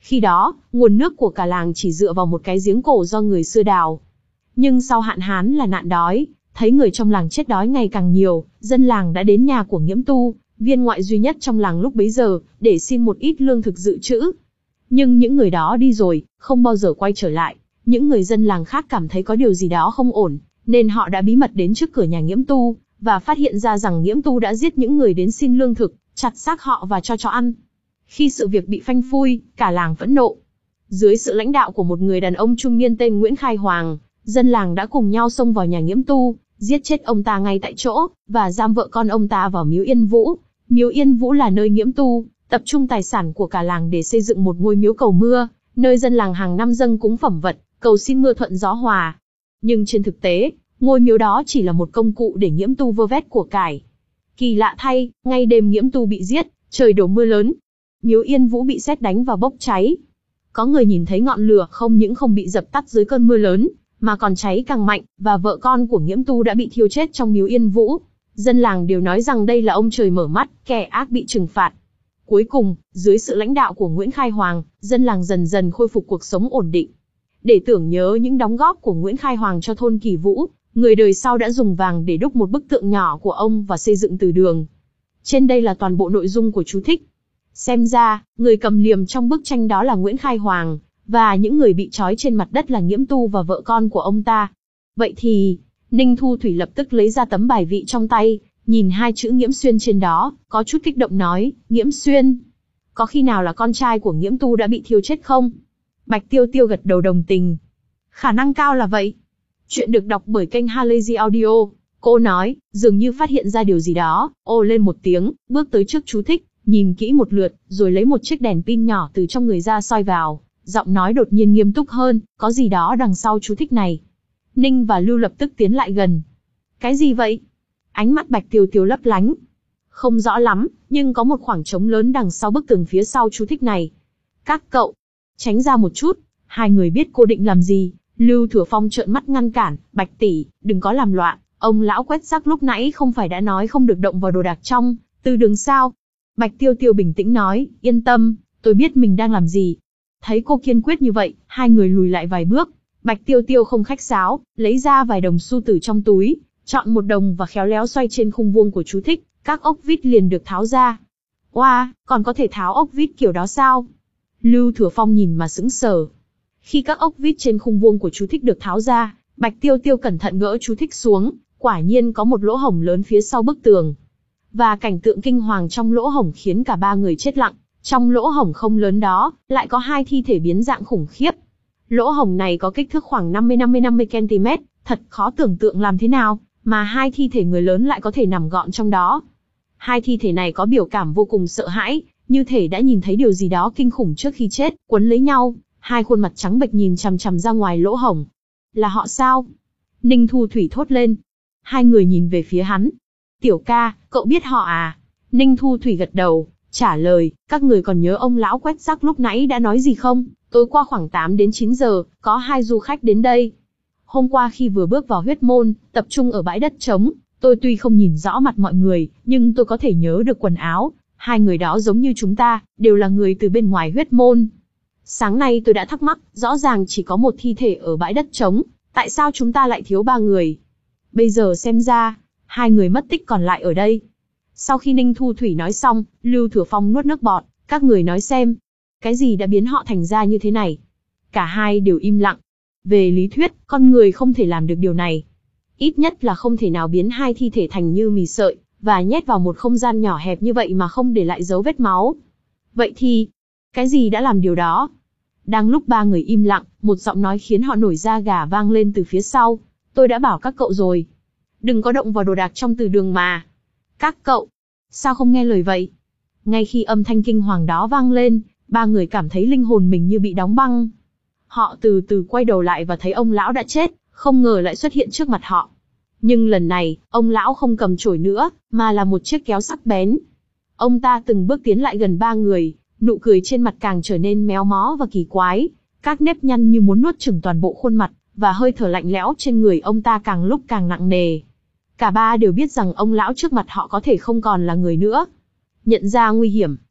Khi đó, nguồn nước của cả làng chỉ dựa vào một cái giếng cổ do người xưa đào. Nhưng sau hạn hán là nạn đói, thấy người trong làng chết đói ngày càng nhiều, dân làng đã đến nhà của Nghiễm Tu, viên ngoại duy nhất trong làng lúc bấy giờ, để xin một ít lương thực dự trữ. Nhưng những người đó đi rồi, không bao giờ quay trở lại. Những người dân làng khác cảm thấy có điều gì đó không ổn, nên họ đã bí mật đến trước cửa nhà Nghiễm Tu, và phát hiện ra rằng Nghiễm Tu đã giết những người đến xin lương thực, chặt xác họ và cho chó ăn. Khi sự việc bị phanh phui, cả làng phẫn nộ. Dưới sự lãnh đạo của một người đàn ông trung niên tên Nguyễn Khai Hoàng, dân làng đã cùng nhau xông vào nhà Nghiễm Tu, giết chết ông ta ngay tại chỗ, và giam vợ con ông ta vào miếu Yên Vũ. Miếu Yên Vũ là nơi Nghiễm Tu tập trung tài sản của cả làng để xây dựng một ngôi miếu cầu mưa, nơi dân làng hàng năm dâng cúng phẩm vật, cầu xin mưa thuận gió hòa. Nhưng trên thực tế, ngôi miếu đó chỉ là một công cụ để Nghiễm Tu vơ vét của cải. Kỳ lạ thay, ngay đêm Nghiễm Tu bị giết, trời đổ mưa lớn. Miếu Yên Vũ bị sét đánh và bốc cháy. Có người nhìn thấy ngọn lửa không những không bị dập tắt dưới cơn mưa lớn, mà còn cháy càng mạnh, và vợ con của Nghiễm Tu đã bị thiêu chết trong miếu Yên Vũ. Dân làng đều nói rằng đây là ông trời mở mắt, kẻ ác bị trừng phạt. Cuối cùng, dưới sự lãnh đạo của Nguyễn Khai Hoàng, dân làng dần dần khôi phục cuộc sống ổn định. Để tưởng nhớ những đóng góp của Nguyễn Khai Hoàng cho thôn Kỳ Vũ, người đời sau đã dùng vàng để đúc một bức tượng nhỏ của ông và xây dựng từ đường. Trên đây là toàn bộ nội dung của chú thích. Xem ra, người cầm liềm trong bức tranh đó là Nguyễn Khai Hoàng, và những người bị trói trên mặt đất là Nghiễm Tu và vợ con của ông ta. Vậy thì, Ninh Thu Thủy lập tức lấy ra tấm bài vị trong tay, nhìn hai chữ Nghiễm Xuyên trên đó, có chút kích động nói, Nghiễm Xuyên. Có khi nào là con trai của Nghiễm Tu đã bị thiêu chết không? Bạch Tiêu Tiêu gật đầu đồng tình. Khả năng cao là vậy. Chuyện được đọc bởi kênh Halazy Audio. Cô nói, dường như phát hiện ra điều gì đó, ồ lên một tiếng, bước tới trước chú thích, nhìn kỹ một lượt, rồi lấy một chiếc đèn pin nhỏ từ trong người ra soi vào. Giọng nói đột nhiên nghiêm túc hơn, có gì đó đằng sau chú thích này. Ninh và Lưu lập tức tiến lại gần. Cái gì vậy? Ánh mắt Bạch Tiêu Tiêu lấp lánh. Không rõ lắm, nhưng có một khoảng trống lớn đằng sau bức tường phía sau chú thích này. Các cậu, tránh ra một chút, hai người biết cô định làm gì. Lưu Thừa Phong trợn mắt ngăn cản, Bạch tỷ, đừng có làm loạn, ông lão quét rác lúc nãy không phải đã nói không được động vào đồ đạc trong từ đường sao? Bạch Tiêu Tiêu bình tĩnh nói, yên tâm, tôi biết mình đang làm gì. Thấy cô kiên quyết như vậy, hai người lùi lại vài bước. Bạch Tiêu Tiêu không khách sáo, lấy ra vài đồng xu từ trong túi, chọn một đồng và khéo léo xoay trên khung vuông của chú thích, các ốc vít liền được tháo ra. Oa, wow, còn có thể tháo ốc vít kiểu đó sao? Lưu Thừa Phong nhìn mà sững sờ. Khi các ốc vít trên khung vuông của chú thích được tháo ra, Bạch Tiêu Tiêu cẩn thận gỡ chú thích xuống, quả nhiên có một lỗ hổng lớn phía sau bức tường. Và cảnh tượng kinh hoàng trong lỗ hổng khiến cả ba người chết lặng. Trong lỗ hổng không lớn đó, lại có hai thi thể biến dạng khủng khiếp. Lỗ hổng này có kích thước khoảng năm mươi năm mươi năm mươi ki-lô-mét, thật khó tưởng tượng làm thế nào, mà hai thi thể người lớn lại có thể nằm gọn trong đó. Hai thi thể này có biểu cảm vô cùng sợ hãi, như thể đã nhìn thấy điều gì đó kinh khủng trước khi chết, quấn lấy nhau, hai khuôn mặt trắng bệch nhìn chằm chằm ra ngoài lỗ hổng. Là họ sao? Ninh Thu Thủy thốt lên. Hai người nhìn về phía hắn. Tiểu ca, cậu biết họ à? Ninh Thu Thủy gật đầu, trả lời, các người còn nhớ ông lão quét rác lúc nãy đã nói gì không? Tối qua khoảng tám đến chín giờ, có hai du khách đến đây. Hôm qua khi vừa bước vào huyết môn, tập trung ở bãi đất trống, tôi tuy không nhìn rõ mặt mọi người, nhưng tôi có thể nhớ được quần áo. Hai người đó giống như chúng ta, đều là người từ bên ngoài huyết môn. Sáng nay tôi đã thắc mắc, rõ ràng chỉ có một thi thể ở bãi đất trống, tại sao chúng ta lại thiếu ba người? Bây giờ xem ra, hai người mất tích còn lại ở đây. Sau khi Ninh Thu Thủy nói xong, Lưu Thừa Phong nuốt nước bọt, các người nói xem, cái gì đã biến họ thành ra như thế này? Cả hai đều im lặng. Về lý thuyết, con người không thể làm được điều này. Ít nhất là không thể nào biến hai thi thể thành như mì sợi, và nhét vào một không gian nhỏ hẹp như vậy mà không để lại dấu vết máu. Vậy thì, cái gì đã làm điều đó? Đang lúc ba người im lặng, một giọng nói khiến họ nổi da gà vang lên từ phía sau. Tôi đã bảo các cậu rồi. Đừng có động vào đồ đạc trong từ đường mà. Các cậu, sao không nghe lời vậy? Ngay khi âm thanh kinh hoàng đó vang lên, ba người cảm thấy linh hồn mình như bị đóng băng. Họ từ từ quay đầu lại và thấy ông lão đã chết, không ngờ lại xuất hiện trước mặt họ. Nhưng lần này, ông lão không cầm chổi nữa, mà là một chiếc kéo sắc bén. Ông ta từng bước tiến lại gần ba người, nụ cười trên mặt càng trở nên méo mó và kỳ quái. Các nếp nhăn như muốn nuốt chửng toàn bộ khuôn mặt, và hơi thở lạnh lẽo trên người ông ta càng lúc càng nặng nề. Cả ba đều biết rằng ông lão trước mặt họ có thể không còn là người nữa. Nhận ra nguy hiểm,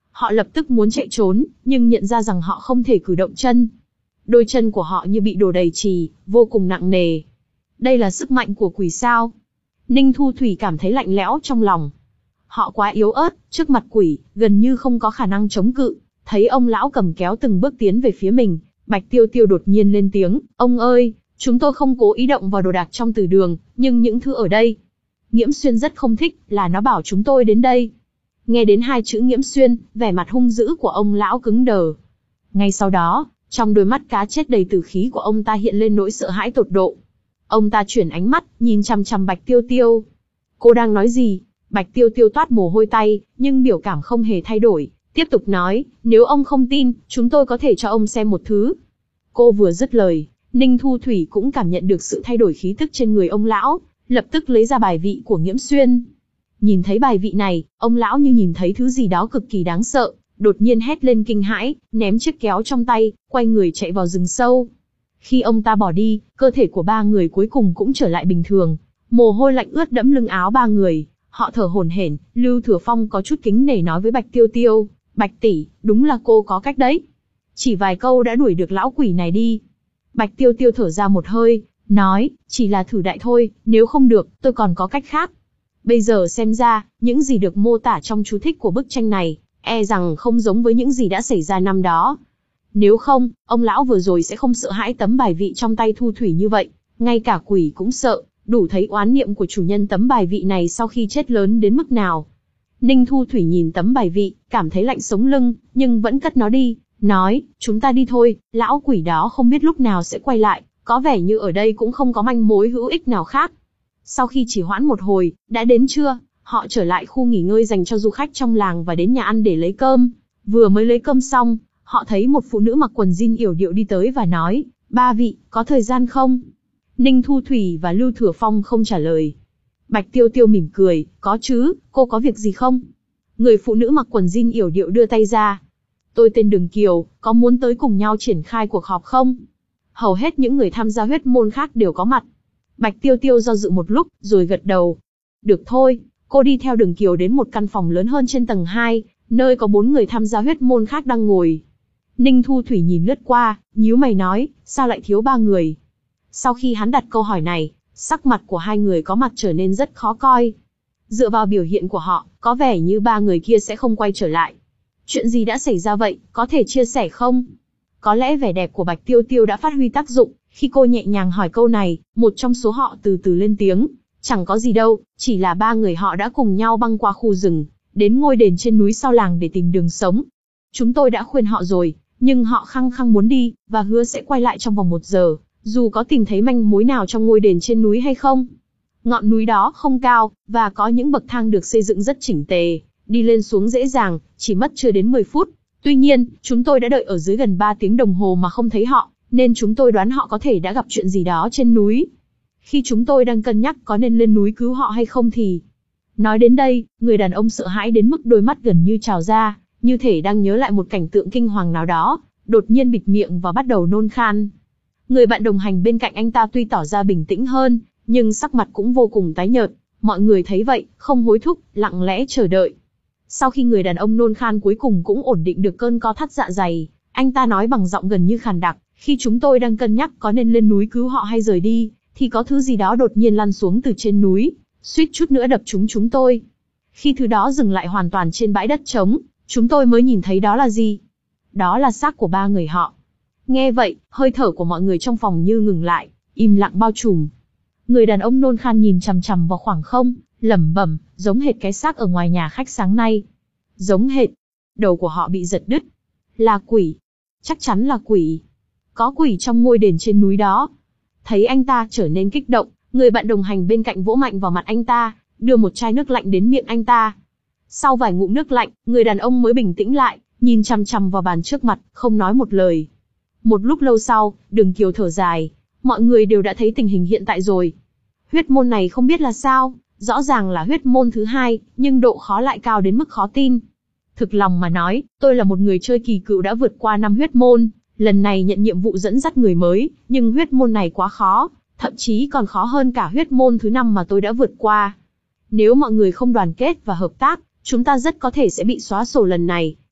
Họ lập tức muốn chạy trốn, nhưng nhận ra rằng họ không thể cử động chân. Đôi chân của họ như bị đổ đầy trì, vô cùng nặng nề. Đây là sức mạnh của quỷ sao? Ninh Thu Thủy cảm thấy lạnh lẽo trong lòng. Họ quá yếu ớt, trước mặt quỷ, gần như không có khả năng chống cự. Thấy ông lão cầm kéo từng bước tiến về phía mình, Bạch Tiêu Tiêu đột nhiên lên tiếng, ông ơi, chúng tôi không cố ý động vào đồ đạc trong từ đường, nhưng những thứ ở đây. Nghiễm Xuyên rất không thích, là nó bảo chúng tôi đến đây. Nghe đến hai chữ Nghiễm Xuyên, vẻ mặt hung dữ của ông lão cứng đờ. Ngay sau đó, trong đôi mắt cá chết đầy tử khí của ông ta hiện lên nỗi sợ hãi tột độ. Ông ta chuyển ánh mắt, nhìn chằm chằm Bạch Tiêu Tiêu. Cô đang nói gì? Bạch Tiêu Tiêu toát mồ hôi tay, nhưng biểu cảm không hề thay đổi. Tiếp tục nói, nếu ông không tin, chúng tôi có thể cho ông xem một thứ. Cô vừa dứt lời, Ninh Thu Thủy cũng cảm nhận được sự thay đổi khí tức trên người ông lão, lập tức lấy ra bài vị của Nghiễm Xuyên. Nhìn thấy bài vị này, ông lão như nhìn thấy thứ gì đó cực kỳ đáng sợ, đột nhiên hét lên kinh hãi, ném chiếc kéo trong tay, quay người chạy vào rừng sâu. Khi ông ta bỏ đi, cơ thể của ba người cuối cùng cũng trở lại bình thường, mồ hôi lạnh ướt đẫm lưng áo ba người, họ thở hổn hển. Lưu Thừa Phong có chút kính nể nói với Bạch Tiêu Tiêu, Bạch tỷ, đúng là cô có cách đấy. Chỉ vài câu đã đuổi được lão quỷ này đi. Bạch Tiêu Tiêu thở ra một hơi, nói, chỉ là thử đại thôi, nếu không được, tôi còn có cách khác. Bây giờ xem ra, những gì được mô tả trong chú thích của bức tranh này, e rằng không giống với những gì đã xảy ra năm đó. Nếu không, ông lão vừa rồi sẽ không sợ hãi tấm bài vị trong tay Thu Thủy như vậy, ngay cả quỷ cũng sợ, đủ thấy oán niệm của chủ nhân tấm bài vị này sau khi chết lớn đến mức nào. Ninh Thu Thủy nhìn tấm bài vị, cảm thấy lạnh sống lưng, nhưng vẫn cất nó đi, nói, chúng ta đi thôi, lão quỷ đó không biết lúc nào sẽ quay lại, có vẻ như ở đây cũng không có manh mối hữu ích nào khác. Sau khi chỉ hoãn một hồi, đã đến trưa, họ trở lại khu nghỉ ngơi dành cho du khách trong làng và đến nhà ăn để lấy cơm. Vừa mới lấy cơm xong, họ thấy một phụ nữ mặc quần jean yểu điệu đi tới và nói, ba vị, có thời gian không? Ninh Thu Thủy và Lưu Thừa Phong không trả lời. Bạch Tiêu Tiêu mỉm cười, có chứ, cô có việc gì không? Người phụ nữ mặc quần jean yểu điệu đưa tay ra. Tôi tên Đường Kiều, có muốn tới cùng nhau triển khai cuộc họp không? Hầu hết những người tham gia huyết môn khác đều có mặt. Bạch Tiêu Tiêu do dự một lúc, rồi gật đầu. Được thôi, cô đi theo Đường Kiều đến một căn phòng lớn hơn trên tầng hai, nơi có bốn người tham gia huyết môn khác đang ngồi. Ninh Thu Thủy nhìn lướt qua, nhíu mày nói, sao lại thiếu ba người? Sau khi hắn đặt câu hỏi này, sắc mặt của hai người có mặt trở nên rất khó coi. Dựa vào biểu hiện của họ, có vẻ như ba người kia sẽ không quay trở lại. Chuyện gì đã xảy ra vậy, có thể chia sẻ không? Có lẽ vẻ đẹp của Bạch Tiêu Tiêu đã phát huy tác dụng, khi cô nhẹ nhàng hỏi câu này, một trong số họ từ từ lên tiếng, chẳng có gì đâu, chỉ là ba người họ đã cùng nhau băng qua khu rừng, đến ngôi đền trên núi sau làng để tìm đường sống. Chúng tôi đã khuyên họ rồi, nhưng họ khăng khăng muốn đi, và hứa sẽ quay lại trong vòng một giờ, dù có tìm thấy manh mối nào trong ngôi đền trên núi hay không. Ngọn núi đó không cao, và có những bậc thang được xây dựng rất chỉnh tề, đi lên xuống dễ dàng, chỉ mất chưa đến mười phút. Tuy nhiên, chúng tôi đã đợi ở dưới gần ba tiếng đồng hồ mà không thấy họ, nên chúng tôi đoán họ có thể đã gặp chuyện gì đó trên núi. Khi chúng tôi đang cân nhắc có nên lên núi cứu họ hay không thì... Nói đến đây, người đàn ông sợ hãi đến mức đôi mắt gần như trào ra, như thể đang nhớ lại một cảnh tượng kinh hoàng nào đó, đột nhiên bịt miệng và bắt đầu nôn khan. Người bạn đồng hành bên cạnh anh ta tuy tỏ ra bình tĩnh hơn, nhưng sắc mặt cũng vô cùng tái nhợt. Mọi người thấy vậy, không hối thúc, lặng lẽ chờ đợi. Sau khi người đàn ông nôn khan cuối cùng cũng ổn định được cơn co thắt dạ dày, anh ta nói bằng giọng gần như khàn đặc, khi chúng tôi đang cân nhắc có nên lên núi cứu họ hay rời đi, thì có thứ gì đó đột nhiên lăn xuống từ trên núi, suýt chút nữa đập trúng chúng tôi. Khi thứ đó dừng lại hoàn toàn trên bãi đất trống, chúng tôi mới nhìn thấy đó là gì? Đó là xác của ba người họ. Nghe vậy, hơi thở của mọi người trong phòng như ngừng lại, im lặng bao trùm. Người đàn ông nôn khan nhìn chằm chằm vào khoảng không, lẩm bẩm, giống hệt cái xác ở ngoài nhà khách sáng nay. Giống hệt. Đầu của họ bị giật đứt. Là quỷ. Chắc chắn là quỷ. Có quỷ trong ngôi đền trên núi đó. Thấy anh ta trở nên kích động, người bạn đồng hành bên cạnh vỗ mạnh vào mặt anh ta, đưa một chai nước lạnh đến miệng anh ta. Sau vài ngụm nước lạnh, người đàn ông mới bình tĩnh lại, nhìn chằm chằm vào bàn trước mặt, không nói một lời. Một lúc lâu sau, Đường Kiều thở dài, mọi người đều đã thấy tình hình hiện tại rồi. Huyết môn này không biết là sao, rõ ràng là huyết môn thứ hai, nhưng độ khó lại cao đến mức khó tin. Thực lòng mà nói, tôi là một người chơi kỳ cựu đã vượt qua năm huyết môn, lần này nhận nhiệm vụ dẫn dắt người mới, nhưng huyết môn này quá khó, thậm chí còn khó hơn cả huyết môn thứ năm mà tôi đã vượt qua. Nếu mọi người không đoàn kết và hợp tác, chúng ta rất có thể sẽ bị xóa sổ lần này.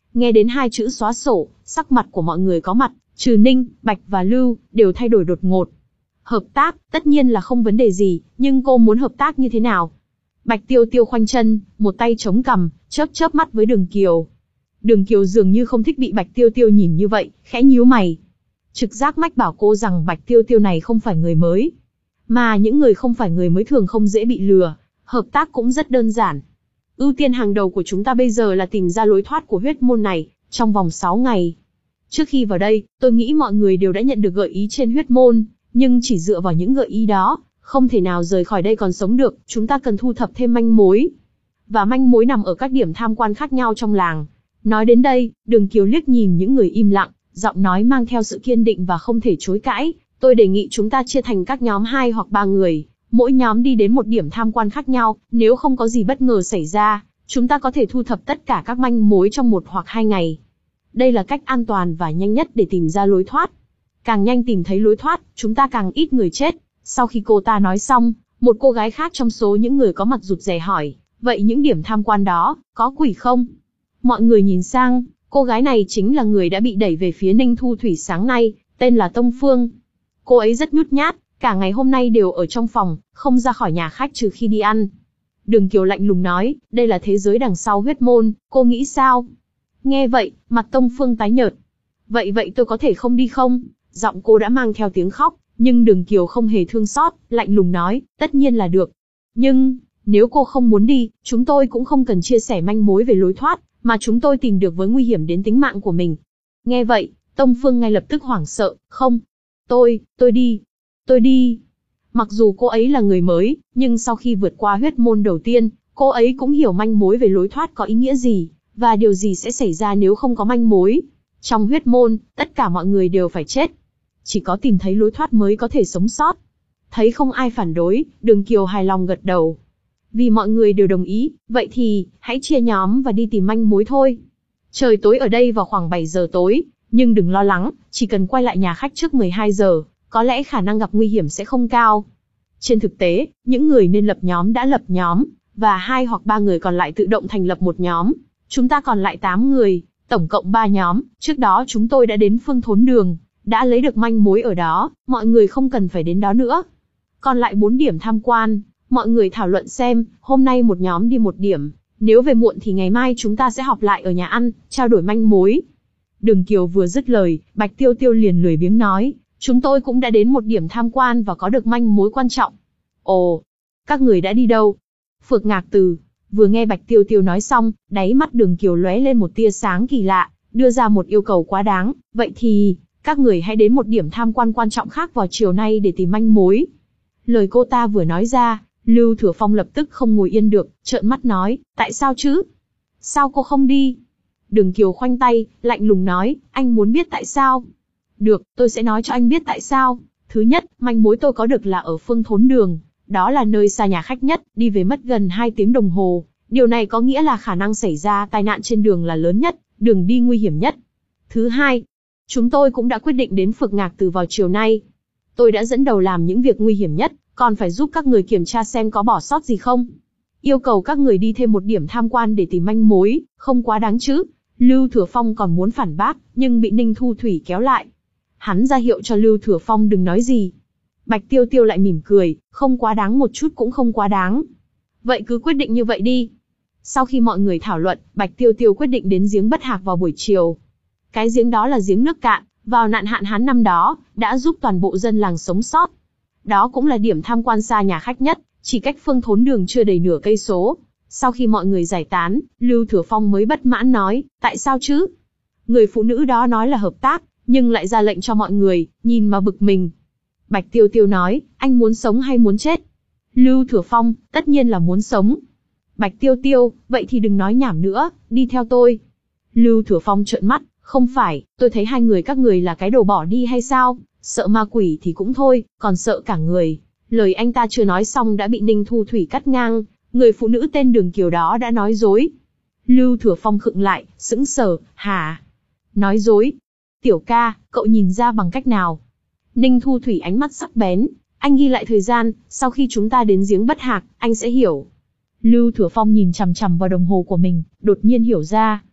Nghe đến hai chữ xóa sổ, sắc mặt của mọi người có mặt, trừ Ninh, Bạch và Lưu, đều thay đổi đột ngột. Hợp tác, tất nhiên là không vấn đề gì, nhưng cô muốn hợp tác như thế nào? Bạch Tiêu Tiêu khoanh chân, một tay chống cằm, chớp chớp mắt với Đường Kiều. Đường Kiều dường như không thích bị Bạch Tiêu Tiêu nhìn như vậy, khẽ nhíu mày. Trực giác mách bảo cô rằng Bạch Tiêu Tiêu này không phải người mới. Mà những người không phải người mới thường không dễ bị lừa, hợp tác cũng rất đơn giản. Ưu tiên hàng đầu của chúng ta bây giờ là tìm ra lối thoát của huyết môn này, trong vòng sáu ngày. Trước khi vào đây, tôi nghĩ mọi người đều đã nhận được gợi ý trên huyết môn, nhưng chỉ dựa vào những gợi ý đó, không thể nào rời khỏi đây còn sống được, chúng ta cần thu thập thêm manh mối. Và manh mối nằm ở các điểm tham quan khác nhau trong làng. Nói đến đây, Đường Kiều liếc nhìn những người im lặng, giọng nói mang theo sự kiên định và không thể chối cãi. Tôi đề nghị chúng ta chia thành các nhóm hai hoặc ba người, mỗi nhóm đi đến một điểm tham quan khác nhau, nếu không có gì bất ngờ xảy ra, chúng ta có thể thu thập tất cả các manh mối trong một hoặc hai ngày. Đây là cách an toàn và nhanh nhất để tìm ra lối thoát. Càng nhanh tìm thấy lối thoát, chúng ta càng ít người chết. Sau khi cô ta nói xong, một cô gái khác trong số những người có mặt rụt rè hỏi, vậy những điểm tham quan đó, có quỷ không? Mọi người nhìn sang, cô gái này chính là người đã bị đẩy về phía Ninh Thu Thủy sáng nay, tên là Tông Phương. Cô ấy rất nhút nhát, cả ngày hôm nay đều ở trong phòng, không ra khỏi nhà khách trừ khi đi ăn. Đường Kiều lạnh lùng nói, đây là thế giới đằng sau huyết môn, cô nghĩ sao? Nghe vậy, mặt Tông Phương tái nhợt. Vậy vậy tôi có thể không đi không? Giọng cô đã mang theo tiếng khóc, nhưng Đường Kiều không hề thương xót, lạnh lùng nói, tất nhiên là được. Nhưng, nếu cô không muốn đi, chúng tôi cũng không cần chia sẻ manh mối về lối thoát, mà chúng tôi tìm được với nguy hiểm đến tính mạng của mình. Nghe vậy, Tông Phương ngay lập tức hoảng sợ, không. Tôi, tôi đi. Tôi đi. Mặc dù cô ấy là người mới, nhưng sau khi vượt qua huyết môn đầu tiên, cô ấy cũng hiểu manh mối về lối thoát có ý nghĩa gì, và điều gì sẽ xảy ra nếu không có manh mối. Trong huyết môn, tất cả mọi người đều phải chết. Chỉ có tìm thấy lối thoát mới có thể sống sót. Thấy không ai phản đối, Đường Kiều hài lòng gật đầu. Vì mọi người đều đồng ý, vậy thì, hãy chia nhóm và đi tìm manh mối thôi. Trời tối ở đây vào khoảng bảy giờ tối, nhưng đừng lo lắng, chỉ cần quay lại nhà khách trước mười hai giờ, có lẽ khả năng gặp nguy hiểm sẽ không cao. Trên thực tế, những người nên lập nhóm đã lập nhóm, và hai hoặc ba người còn lại tự động thành lập một nhóm. Chúng ta còn lại tám người, tổng cộng ba nhóm, trước đó chúng tôi đã đến Phương Thốn Đường, đã lấy được manh mối ở đó, mọi người không cần phải đến đó nữa. Còn lại bốn điểm tham quan, mọi người thảo luận xem, hôm nay một nhóm đi một điểm, nếu về muộn thì ngày mai chúng ta sẽ họp lại ở nhà ăn, trao đổi manh mối. Đường Kiều vừa dứt lời, Bạch Tiêu Tiêu liền lười biếng nói, chúng tôi cũng đã đến một điểm tham quan và có được manh mối quan trọng. Ồ, các người đã đi đâu? Phược Ngạc Từ. Vừa nghe Bạch Tiêu Tiêu nói xong, đáy mắt Đường Kiều lóe lên một tia sáng kỳ lạ, đưa ra một yêu cầu quá đáng, vậy thì, các người hãy đến một điểm tham quan quan trọng khác vào chiều nay để tìm manh mối. Lời cô ta vừa nói ra, Lưu Thừa Phong lập tức không ngồi yên được, trợn mắt nói, tại sao chứ? Sao cô không đi? Đường Kiều khoanh tay, lạnh lùng nói, anh muốn biết tại sao? Được, tôi sẽ nói cho anh biết tại sao. Thứ nhất, manh mối tôi có được là ở Phương Thốn Đường. Đó là nơi xa nhà khách nhất, đi về mất gần hai tiếng đồng hồ. Điều này có nghĩa là khả năng xảy ra tai nạn trên đường là lớn nhất, đường đi nguy hiểm nhất. Thứ hai, chúng tôi cũng đã quyết định đến Phược Ngạc Từ vào chiều nay. Tôi đã dẫn đầu làm những việc nguy hiểm nhất, còn phải giúp các người kiểm tra xem có bỏ sót gì không. Yêu cầu các người đi thêm một điểm tham quan để tìm manh mối, không quá đáng chứ. Lưu Thừa Phong còn muốn phản bác, nhưng bị Ninh Thu Thủy kéo lại. Hắn ra hiệu cho Lưu Thừa Phong đừng nói gì. Bạch Tiêu Tiêu lại mỉm cười, không quá đáng một chút cũng không quá đáng. Vậy cứ quyết định như vậy đi. Sau khi mọi người thảo luận, Bạch Tiêu Tiêu quyết định đến giếng Bất Hạc vào buổi chiều. Cái giếng đó là giếng nước cạn, vào nạn hạn hán năm đó, đã giúp toàn bộ dân làng sống sót. Đó cũng là điểm tham quan xa nhà khách nhất, chỉ cách Phương Thốn Đường chưa đầy nửa cây số. Sau khi mọi người giải tán, Lưu Thừa Phong mới bất mãn nói, tại sao chứ? Người phụ nữ đó nói là hợp tác, nhưng lại ra lệnh cho mọi người, nhìn mà bực mình. Bạch Tiêu Tiêu nói, anh muốn sống hay muốn chết? Lưu Thừa Phong, tất nhiên là muốn sống. Bạch Tiêu Tiêu, vậy thì đừng nói nhảm nữa, đi theo tôi. Lưu Thừa Phong trợn mắt, không phải, tôi thấy hai người các người là cái đồ bỏ đi hay sao? Sợ ma quỷ thì cũng thôi, còn sợ cả người. Lời anh ta chưa nói xong đã bị Ninh Thu Thủy cắt ngang, người phụ nữ tên Đường Kiều đó đã nói dối. Lưu Thừa Phong khựng lại, sững sờ, hả? Nói dối? Tiểu ca, cậu nhìn ra bằng cách nào? Ninh Thu Thủy ánh mắt sắc bén, anh ghi lại thời gian, sau khi chúng ta đến giếng Bất Hạc, anh sẽ hiểu. Lưu Thừa Phong nhìn chằm chằm vào đồng hồ của mình, đột nhiên hiểu ra.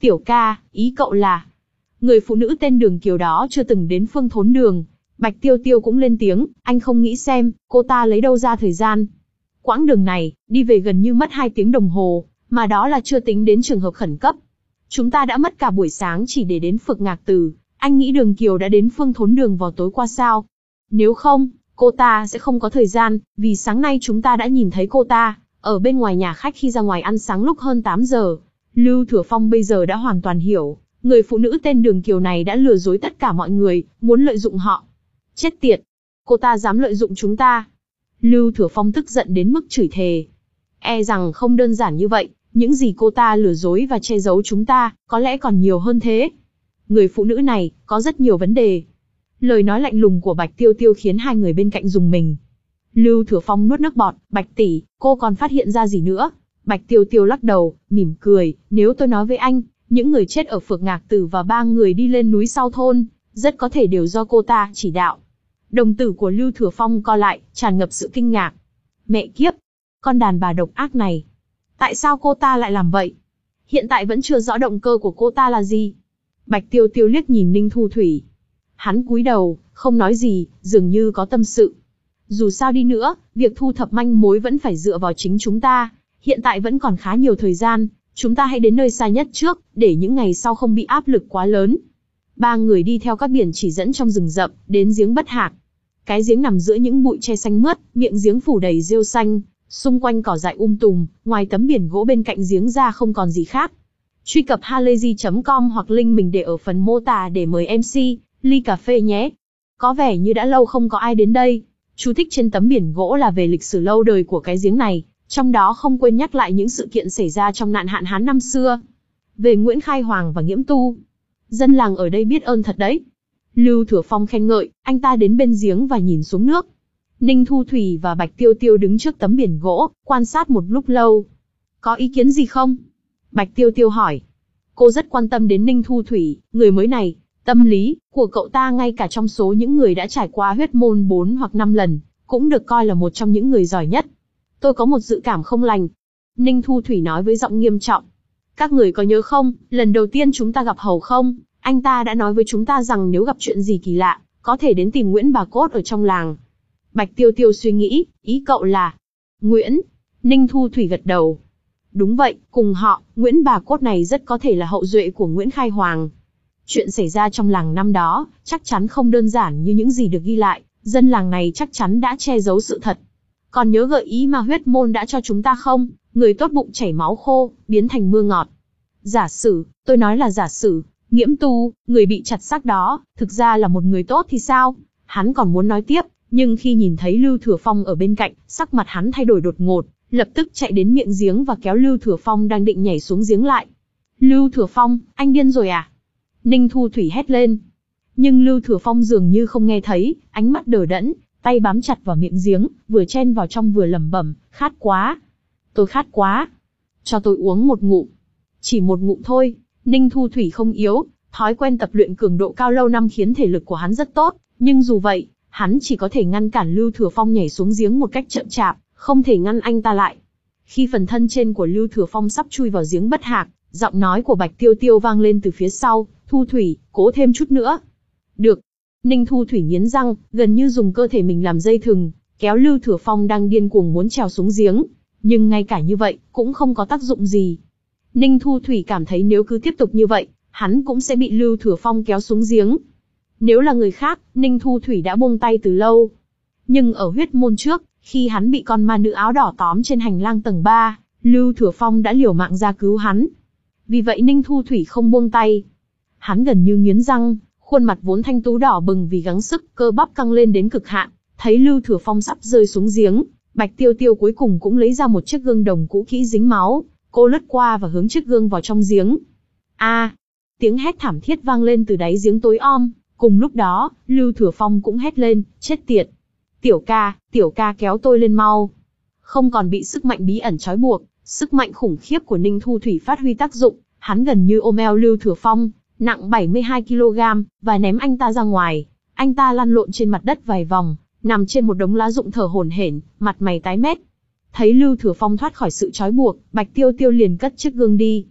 Tiểu ca, ý cậu là... Người phụ nữ tên Đường Kiều đó chưa từng đến Phương Thốn Đường. Bạch Tiêu Tiêu cũng lên tiếng, anh không nghĩ xem, cô ta lấy đâu ra thời gian. Quãng đường này, đi về gần như mất hai tiếng đồng hồ, mà đó là chưa tính đến trường hợp khẩn cấp. Chúng ta đã mất cả buổi sáng chỉ để đến Phược Ngạc Từ, anh nghĩ Đường Kiều đã đến Phương Thốn Đường vào tối qua sao? Nếu không, cô ta sẽ không có thời gian, vì sáng nay chúng ta đã nhìn thấy cô ta, ở bên ngoài nhà khách khi ra ngoài ăn sáng lúc hơn tám giờ. Lưu Thừa Phong bây giờ đã hoàn toàn hiểu, người phụ nữ tên Đường Kiều này đã lừa dối tất cả mọi người, muốn lợi dụng họ. Chết tiệt! Cô ta dám lợi dụng chúng ta. Lưu Thừa Phong tức giận đến mức chửi thề. E rằng không đơn giản như vậy, những gì cô ta lừa dối và che giấu chúng ta, có lẽ còn nhiều hơn thế. Người phụ nữ này, có rất nhiều vấn đề. Lời nói lạnh lùng của Bạch Tiêu Tiêu khiến hai người bên cạnh rùng mình. Lưu Thừa Phong nuốt nước bọt, Bạch tỷ, cô còn phát hiện ra gì nữa? Bạch Tiêu Tiêu lắc đầu, mỉm cười, nếu tôi nói với anh, những người chết ở Phược Ngạc Tử và ba người đi lên núi sau thôn, rất có thể đều do cô ta chỉ đạo. Đồng tử của Lưu Thừa Phong co lại, tràn ngập sự kinh ngạc. Mẹ kiếp! Con đàn bà độc ác này! Tại sao cô ta lại làm vậy? Hiện tại vẫn chưa rõ động cơ của cô ta là gì. Bạch Tiêu Tiêu liếc nhìn Ninh Thu Thủy. Hắn cúi đầu, không nói gì, dường như có tâm sự. Dù sao đi nữa, việc thu thập manh mối vẫn phải dựa vào chính chúng ta. Hiện tại vẫn còn khá nhiều thời gian, chúng ta hãy đến nơi xa nhất trước, để những ngày sau không bị áp lực quá lớn. Ba người đi theo các biển chỉ dẫn trong rừng rậm, đến giếng Bất Hạc. Cái giếng nằm giữa những bụi tre xanh mướt, miệng giếng phủ đầy rêu xanh, xung quanh cỏ dại um tùm, ngoài tấm biển gỗ bên cạnh giếng ra không còn gì khác. Truy cập halayzi chấm com hoặc link mình để ở phần mô tả để mời em xê, ly cà phê nhé. Có vẻ như đã lâu không có ai đến đây. Chú thích trên tấm biển gỗ là về lịch sử lâu đời của cái giếng này, trong đó không quên nhắc lại những sự kiện xảy ra trong nạn hạn hán năm xưa. Về Nguyễn Khai Hoàng và Nghiễm Tu. Dân làng ở đây biết ơn thật đấy. Lưu Thừa Phong khen ngợi, anh ta đến bên giếng và nhìn xuống nước. Ninh Thu Thủy và Bạch Tiêu Tiêu đứng trước tấm biển gỗ, quan sát một lúc lâu. Có ý kiến gì không? Bạch Tiêu Tiêu hỏi. Cô rất quan tâm đến Ninh Thu Thủy, người mới này. Tâm lý của cậu ta ngay cả trong số những người đã trải qua huyết môn bốn hoặc năm lần, cũng được coi là một trong những người giỏi nhất. Tôi có một dự cảm không lành. Ninh Thu Thủy nói với giọng nghiêm trọng. Các người có nhớ không, lần đầu tiên chúng ta gặp Hầu không? Anh ta đã nói với chúng ta rằng nếu gặp chuyện gì kỳ lạ, có thể đến tìm Nguyễn Bà Cốt ở trong làng. Bạch Tiêu Tiêu suy nghĩ, ý cậu là... Nguyễn? Ninh Thu Thủy gật đầu. Đúng vậy, cùng họ, Nguyễn Bà Cốt này rất có thể là hậu duệ của Nguyễn Khai Hoàng. Chuyện xảy ra trong làng năm đó, chắc chắn không đơn giản như những gì được ghi lại, dân làng này chắc chắn đã che giấu sự thật. Còn nhớ gợi ý mà huyết môn đã cho chúng ta không? Người tốt bụng chảy máu khô, biến thành mưa ngọt. Giả sử, tôi nói là giả sử, Nghiễm Tu, người bị chặt xác đó, thực ra là một người tốt thì sao? Hắn còn muốn nói tiếp, nhưng khi nhìn thấy Lưu Thừa Phong ở bên cạnh, sắc mặt hắn thay đổi đột ngột, lập tức chạy đến miệng giếng và kéo Lưu Thừa Phong đang định nhảy xuống giếng lại. Lưu Thừa Phong, anh điên rồi à? Ninh Thu Thủy hét lên. Nhưng Lưu Thừa Phong dường như không nghe thấy, ánh mắt đờ đẫn, tay bám chặt vào miệng giếng, vừa chen vào trong vừa lẩm bẩm, khát quá. Tôi khát quá. Cho tôi uống một ngụm. Chỉ một ngụm thôi. Ninh Thu Thủy không yếu, thói quen tập luyện cường độ cao lâu năm khiến thể lực của hắn rất tốt, nhưng dù vậy, hắn chỉ có thể ngăn cản Lưu Thừa Phong nhảy xuống giếng một cách chậm chạp, không thể ngăn anh ta lại. Khi phần thân trên của Lưu Thừa Phong sắp chui vào giếng Bất Hạc, giọng nói của Bạch Tiêu Tiêu vang lên từ phía sau, Thu Thủy, cố thêm chút nữa. Được. Ninh Thu Thủy nghiến răng, gần như dùng cơ thể mình làm dây thừng, kéo Lưu Thừa Phong đang điên cuồng muốn trèo xuống giếng. Nhưng ngay cả như vậy, cũng không có tác dụng gì. Ninh Thu Thủy cảm thấy nếu cứ tiếp tục như vậy, hắn cũng sẽ bị Lưu Thừa Phong kéo xuống giếng. Nếu là người khác, Ninh Thu Thủy đã buông tay từ lâu. Nhưng ở huyết môn trước, khi hắn bị con ma nữ áo đỏ tóm trên hành lang tầng ba, Lưu Thừa Phong đã liều mạng ra cứu hắn. Vì vậy Ninh Thu Thủy không buông tay. Hắn gần như nghiến răng, khuôn mặt vốn thanh tú đỏ bừng vì gắng sức, cơ bắp căng lên đến cực hạn. Thấy Lưu Thừa Phong sắp rơi xuống giếng, Bạch Tiêu Tiêu cuối cùng cũng lấy ra một chiếc gương đồng cũ kỹ dính máu. Cô lướt qua và hướng chiếc gương vào trong giếng. A! Tiếng hét thảm thiết vang lên từ đáy giếng tối om. Cùng lúc đó, Lưu Thừa Phong cũng hét lên, chết tiệt. Tiểu ca, tiểu ca kéo tôi lên mau. Không còn bị sức mạnh bí ẩn trói buộc, sức mạnh khủng khiếp của Ninh Thu Thủy phát huy tác dụng. Hắn gần như ôm eo Lưu Thừa Phong, nặng bảy mươi hai ki lô gam, và ném anh ta ra ngoài. Anh ta lăn lộn trên mặt đất vài vòng, nằm trên một đống lá rụng thở hổn hển, mặt mày tái mét. Thấy Lưu Thừa Phong thoát khỏi sự trói buộc, Bạch Tiêu Tiêu liền cất chiếc gương đi.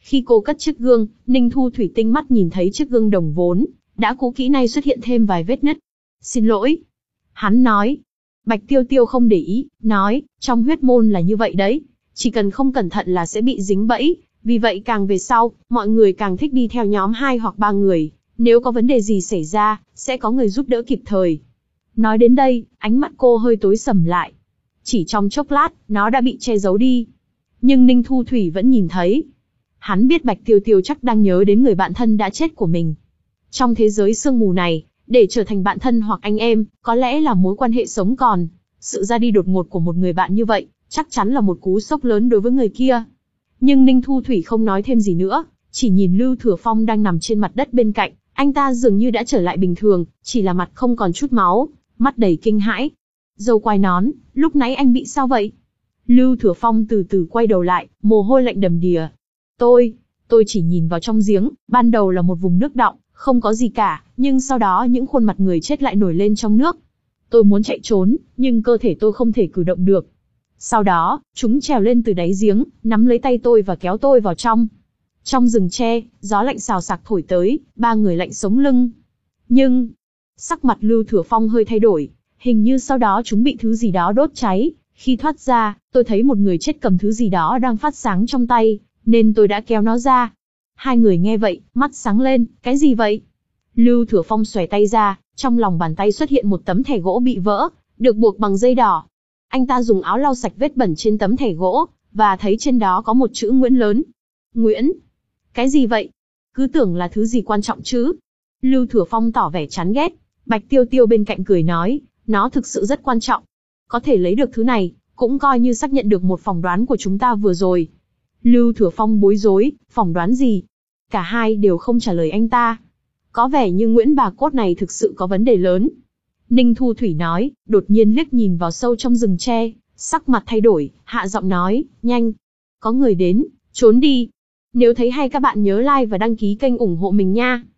Khi cô cất chiếc gương, Ninh Thu Thủy tinh mắt nhìn thấy chiếc gương đồng vốn đã cũ kỹ nay xuất hiện thêm vài vết nứt. Xin lỗi. Hắn nói. Bạch Tiêu Tiêu không để ý, nói, trong huyết môn là như vậy đấy. Chỉ cần không cẩn thận là sẽ bị dính bẫy, vì vậy càng về sau, mọi người càng thích đi theo nhóm hai hoặc ba người. Nếu có vấn đề gì xảy ra, sẽ có người giúp đỡ kịp thời. Nói đến đây, ánh mắt cô hơi tối sầm lại. Chỉ trong chốc lát, nó đã bị che giấu đi. Nhưng Ninh Thu Thủy vẫn nhìn thấy. Hắn biết Bạch Tiêu Tiêu chắc đang nhớ đến người bạn thân đã chết của mình. Trong thế giới sương mù này, để trở thành bạn thân hoặc anh em, có lẽ là mối quan hệ sống còn. Sự ra đi đột ngột của một người bạn như vậy, chắc chắn là một cú sốc lớn đối với người kia. Nhưng Ninh Thu Thủy không nói thêm gì nữa, chỉ nhìn Lưu Thừa Phong đang nằm trên mặt đất bên cạnh. Anh ta dường như đã trở lại bình thường, chỉ là mặt không còn chút máu, mắt đầy kinh hãi. Dâu quai nón, lúc nãy anh bị sao vậy? Lưu Thừa Phong từ từ quay đầu lại, mồ hôi lạnh đầm đìa. Tôi, tôi chỉ nhìn vào trong giếng, ban đầu là một vùng nước đọng, không có gì cả, nhưng sau đó những khuôn mặt người chết lại nổi lên trong nước. Tôi muốn chạy trốn, nhưng cơ thể tôi không thể cử động được. Sau đó, chúng trèo lên từ đáy giếng, nắm lấy tay tôi và kéo tôi vào trong. Trong rừng tre, gió lạnh xào xạc thổi tới, ba người lạnh sống lưng. Nhưng, sắc mặt Lưu Thừa Phong hơi thay đổi, hình như sau đó chúng bị thứ gì đó đốt cháy. Khi thoát ra, tôi thấy một người chết cầm thứ gì đó đang phát sáng trong tay, nên tôi đã kéo nó ra. Hai người nghe vậy, mắt sáng lên, cái gì vậy? Lưu Thừa Phong xòe tay ra, trong lòng bàn tay xuất hiện một tấm thẻ gỗ bị vỡ, được buộc bằng dây đỏ. Anh ta dùng áo lau sạch vết bẩn trên tấm thẻ gỗ, và thấy trên đó có một chữ Nguyễn lớn. Nguyễn? Cái gì vậy? Cứ tưởng là thứ gì quan trọng chứ. Lưu Thừa Phong tỏ vẻ chán ghét. Bạch Tiêu Tiêu bên cạnh cười nói, nó thực sự rất quan trọng. Có thể lấy được thứ này, cũng coi như xác nhận được một phỏng đoán của chúng ta vừa rồi. Lưu Thừa Phong bối rối, phỏng đoán gì? Cả hai đều không trả lời anh ta. Có vẻ như Nguyễn bà cốt này thực sự có vấn đề lớn. Ninh Thu Thủy nói, đột nhiên liếc nhìn vào sâu trong rừng tre, sắc mặt thay đổi, hạ giọng nói, nhanh. Có người đến, trốn đi. Nếu thấy hay các bạn nhớ like và đăng ký kênh ủng hộ mình nha.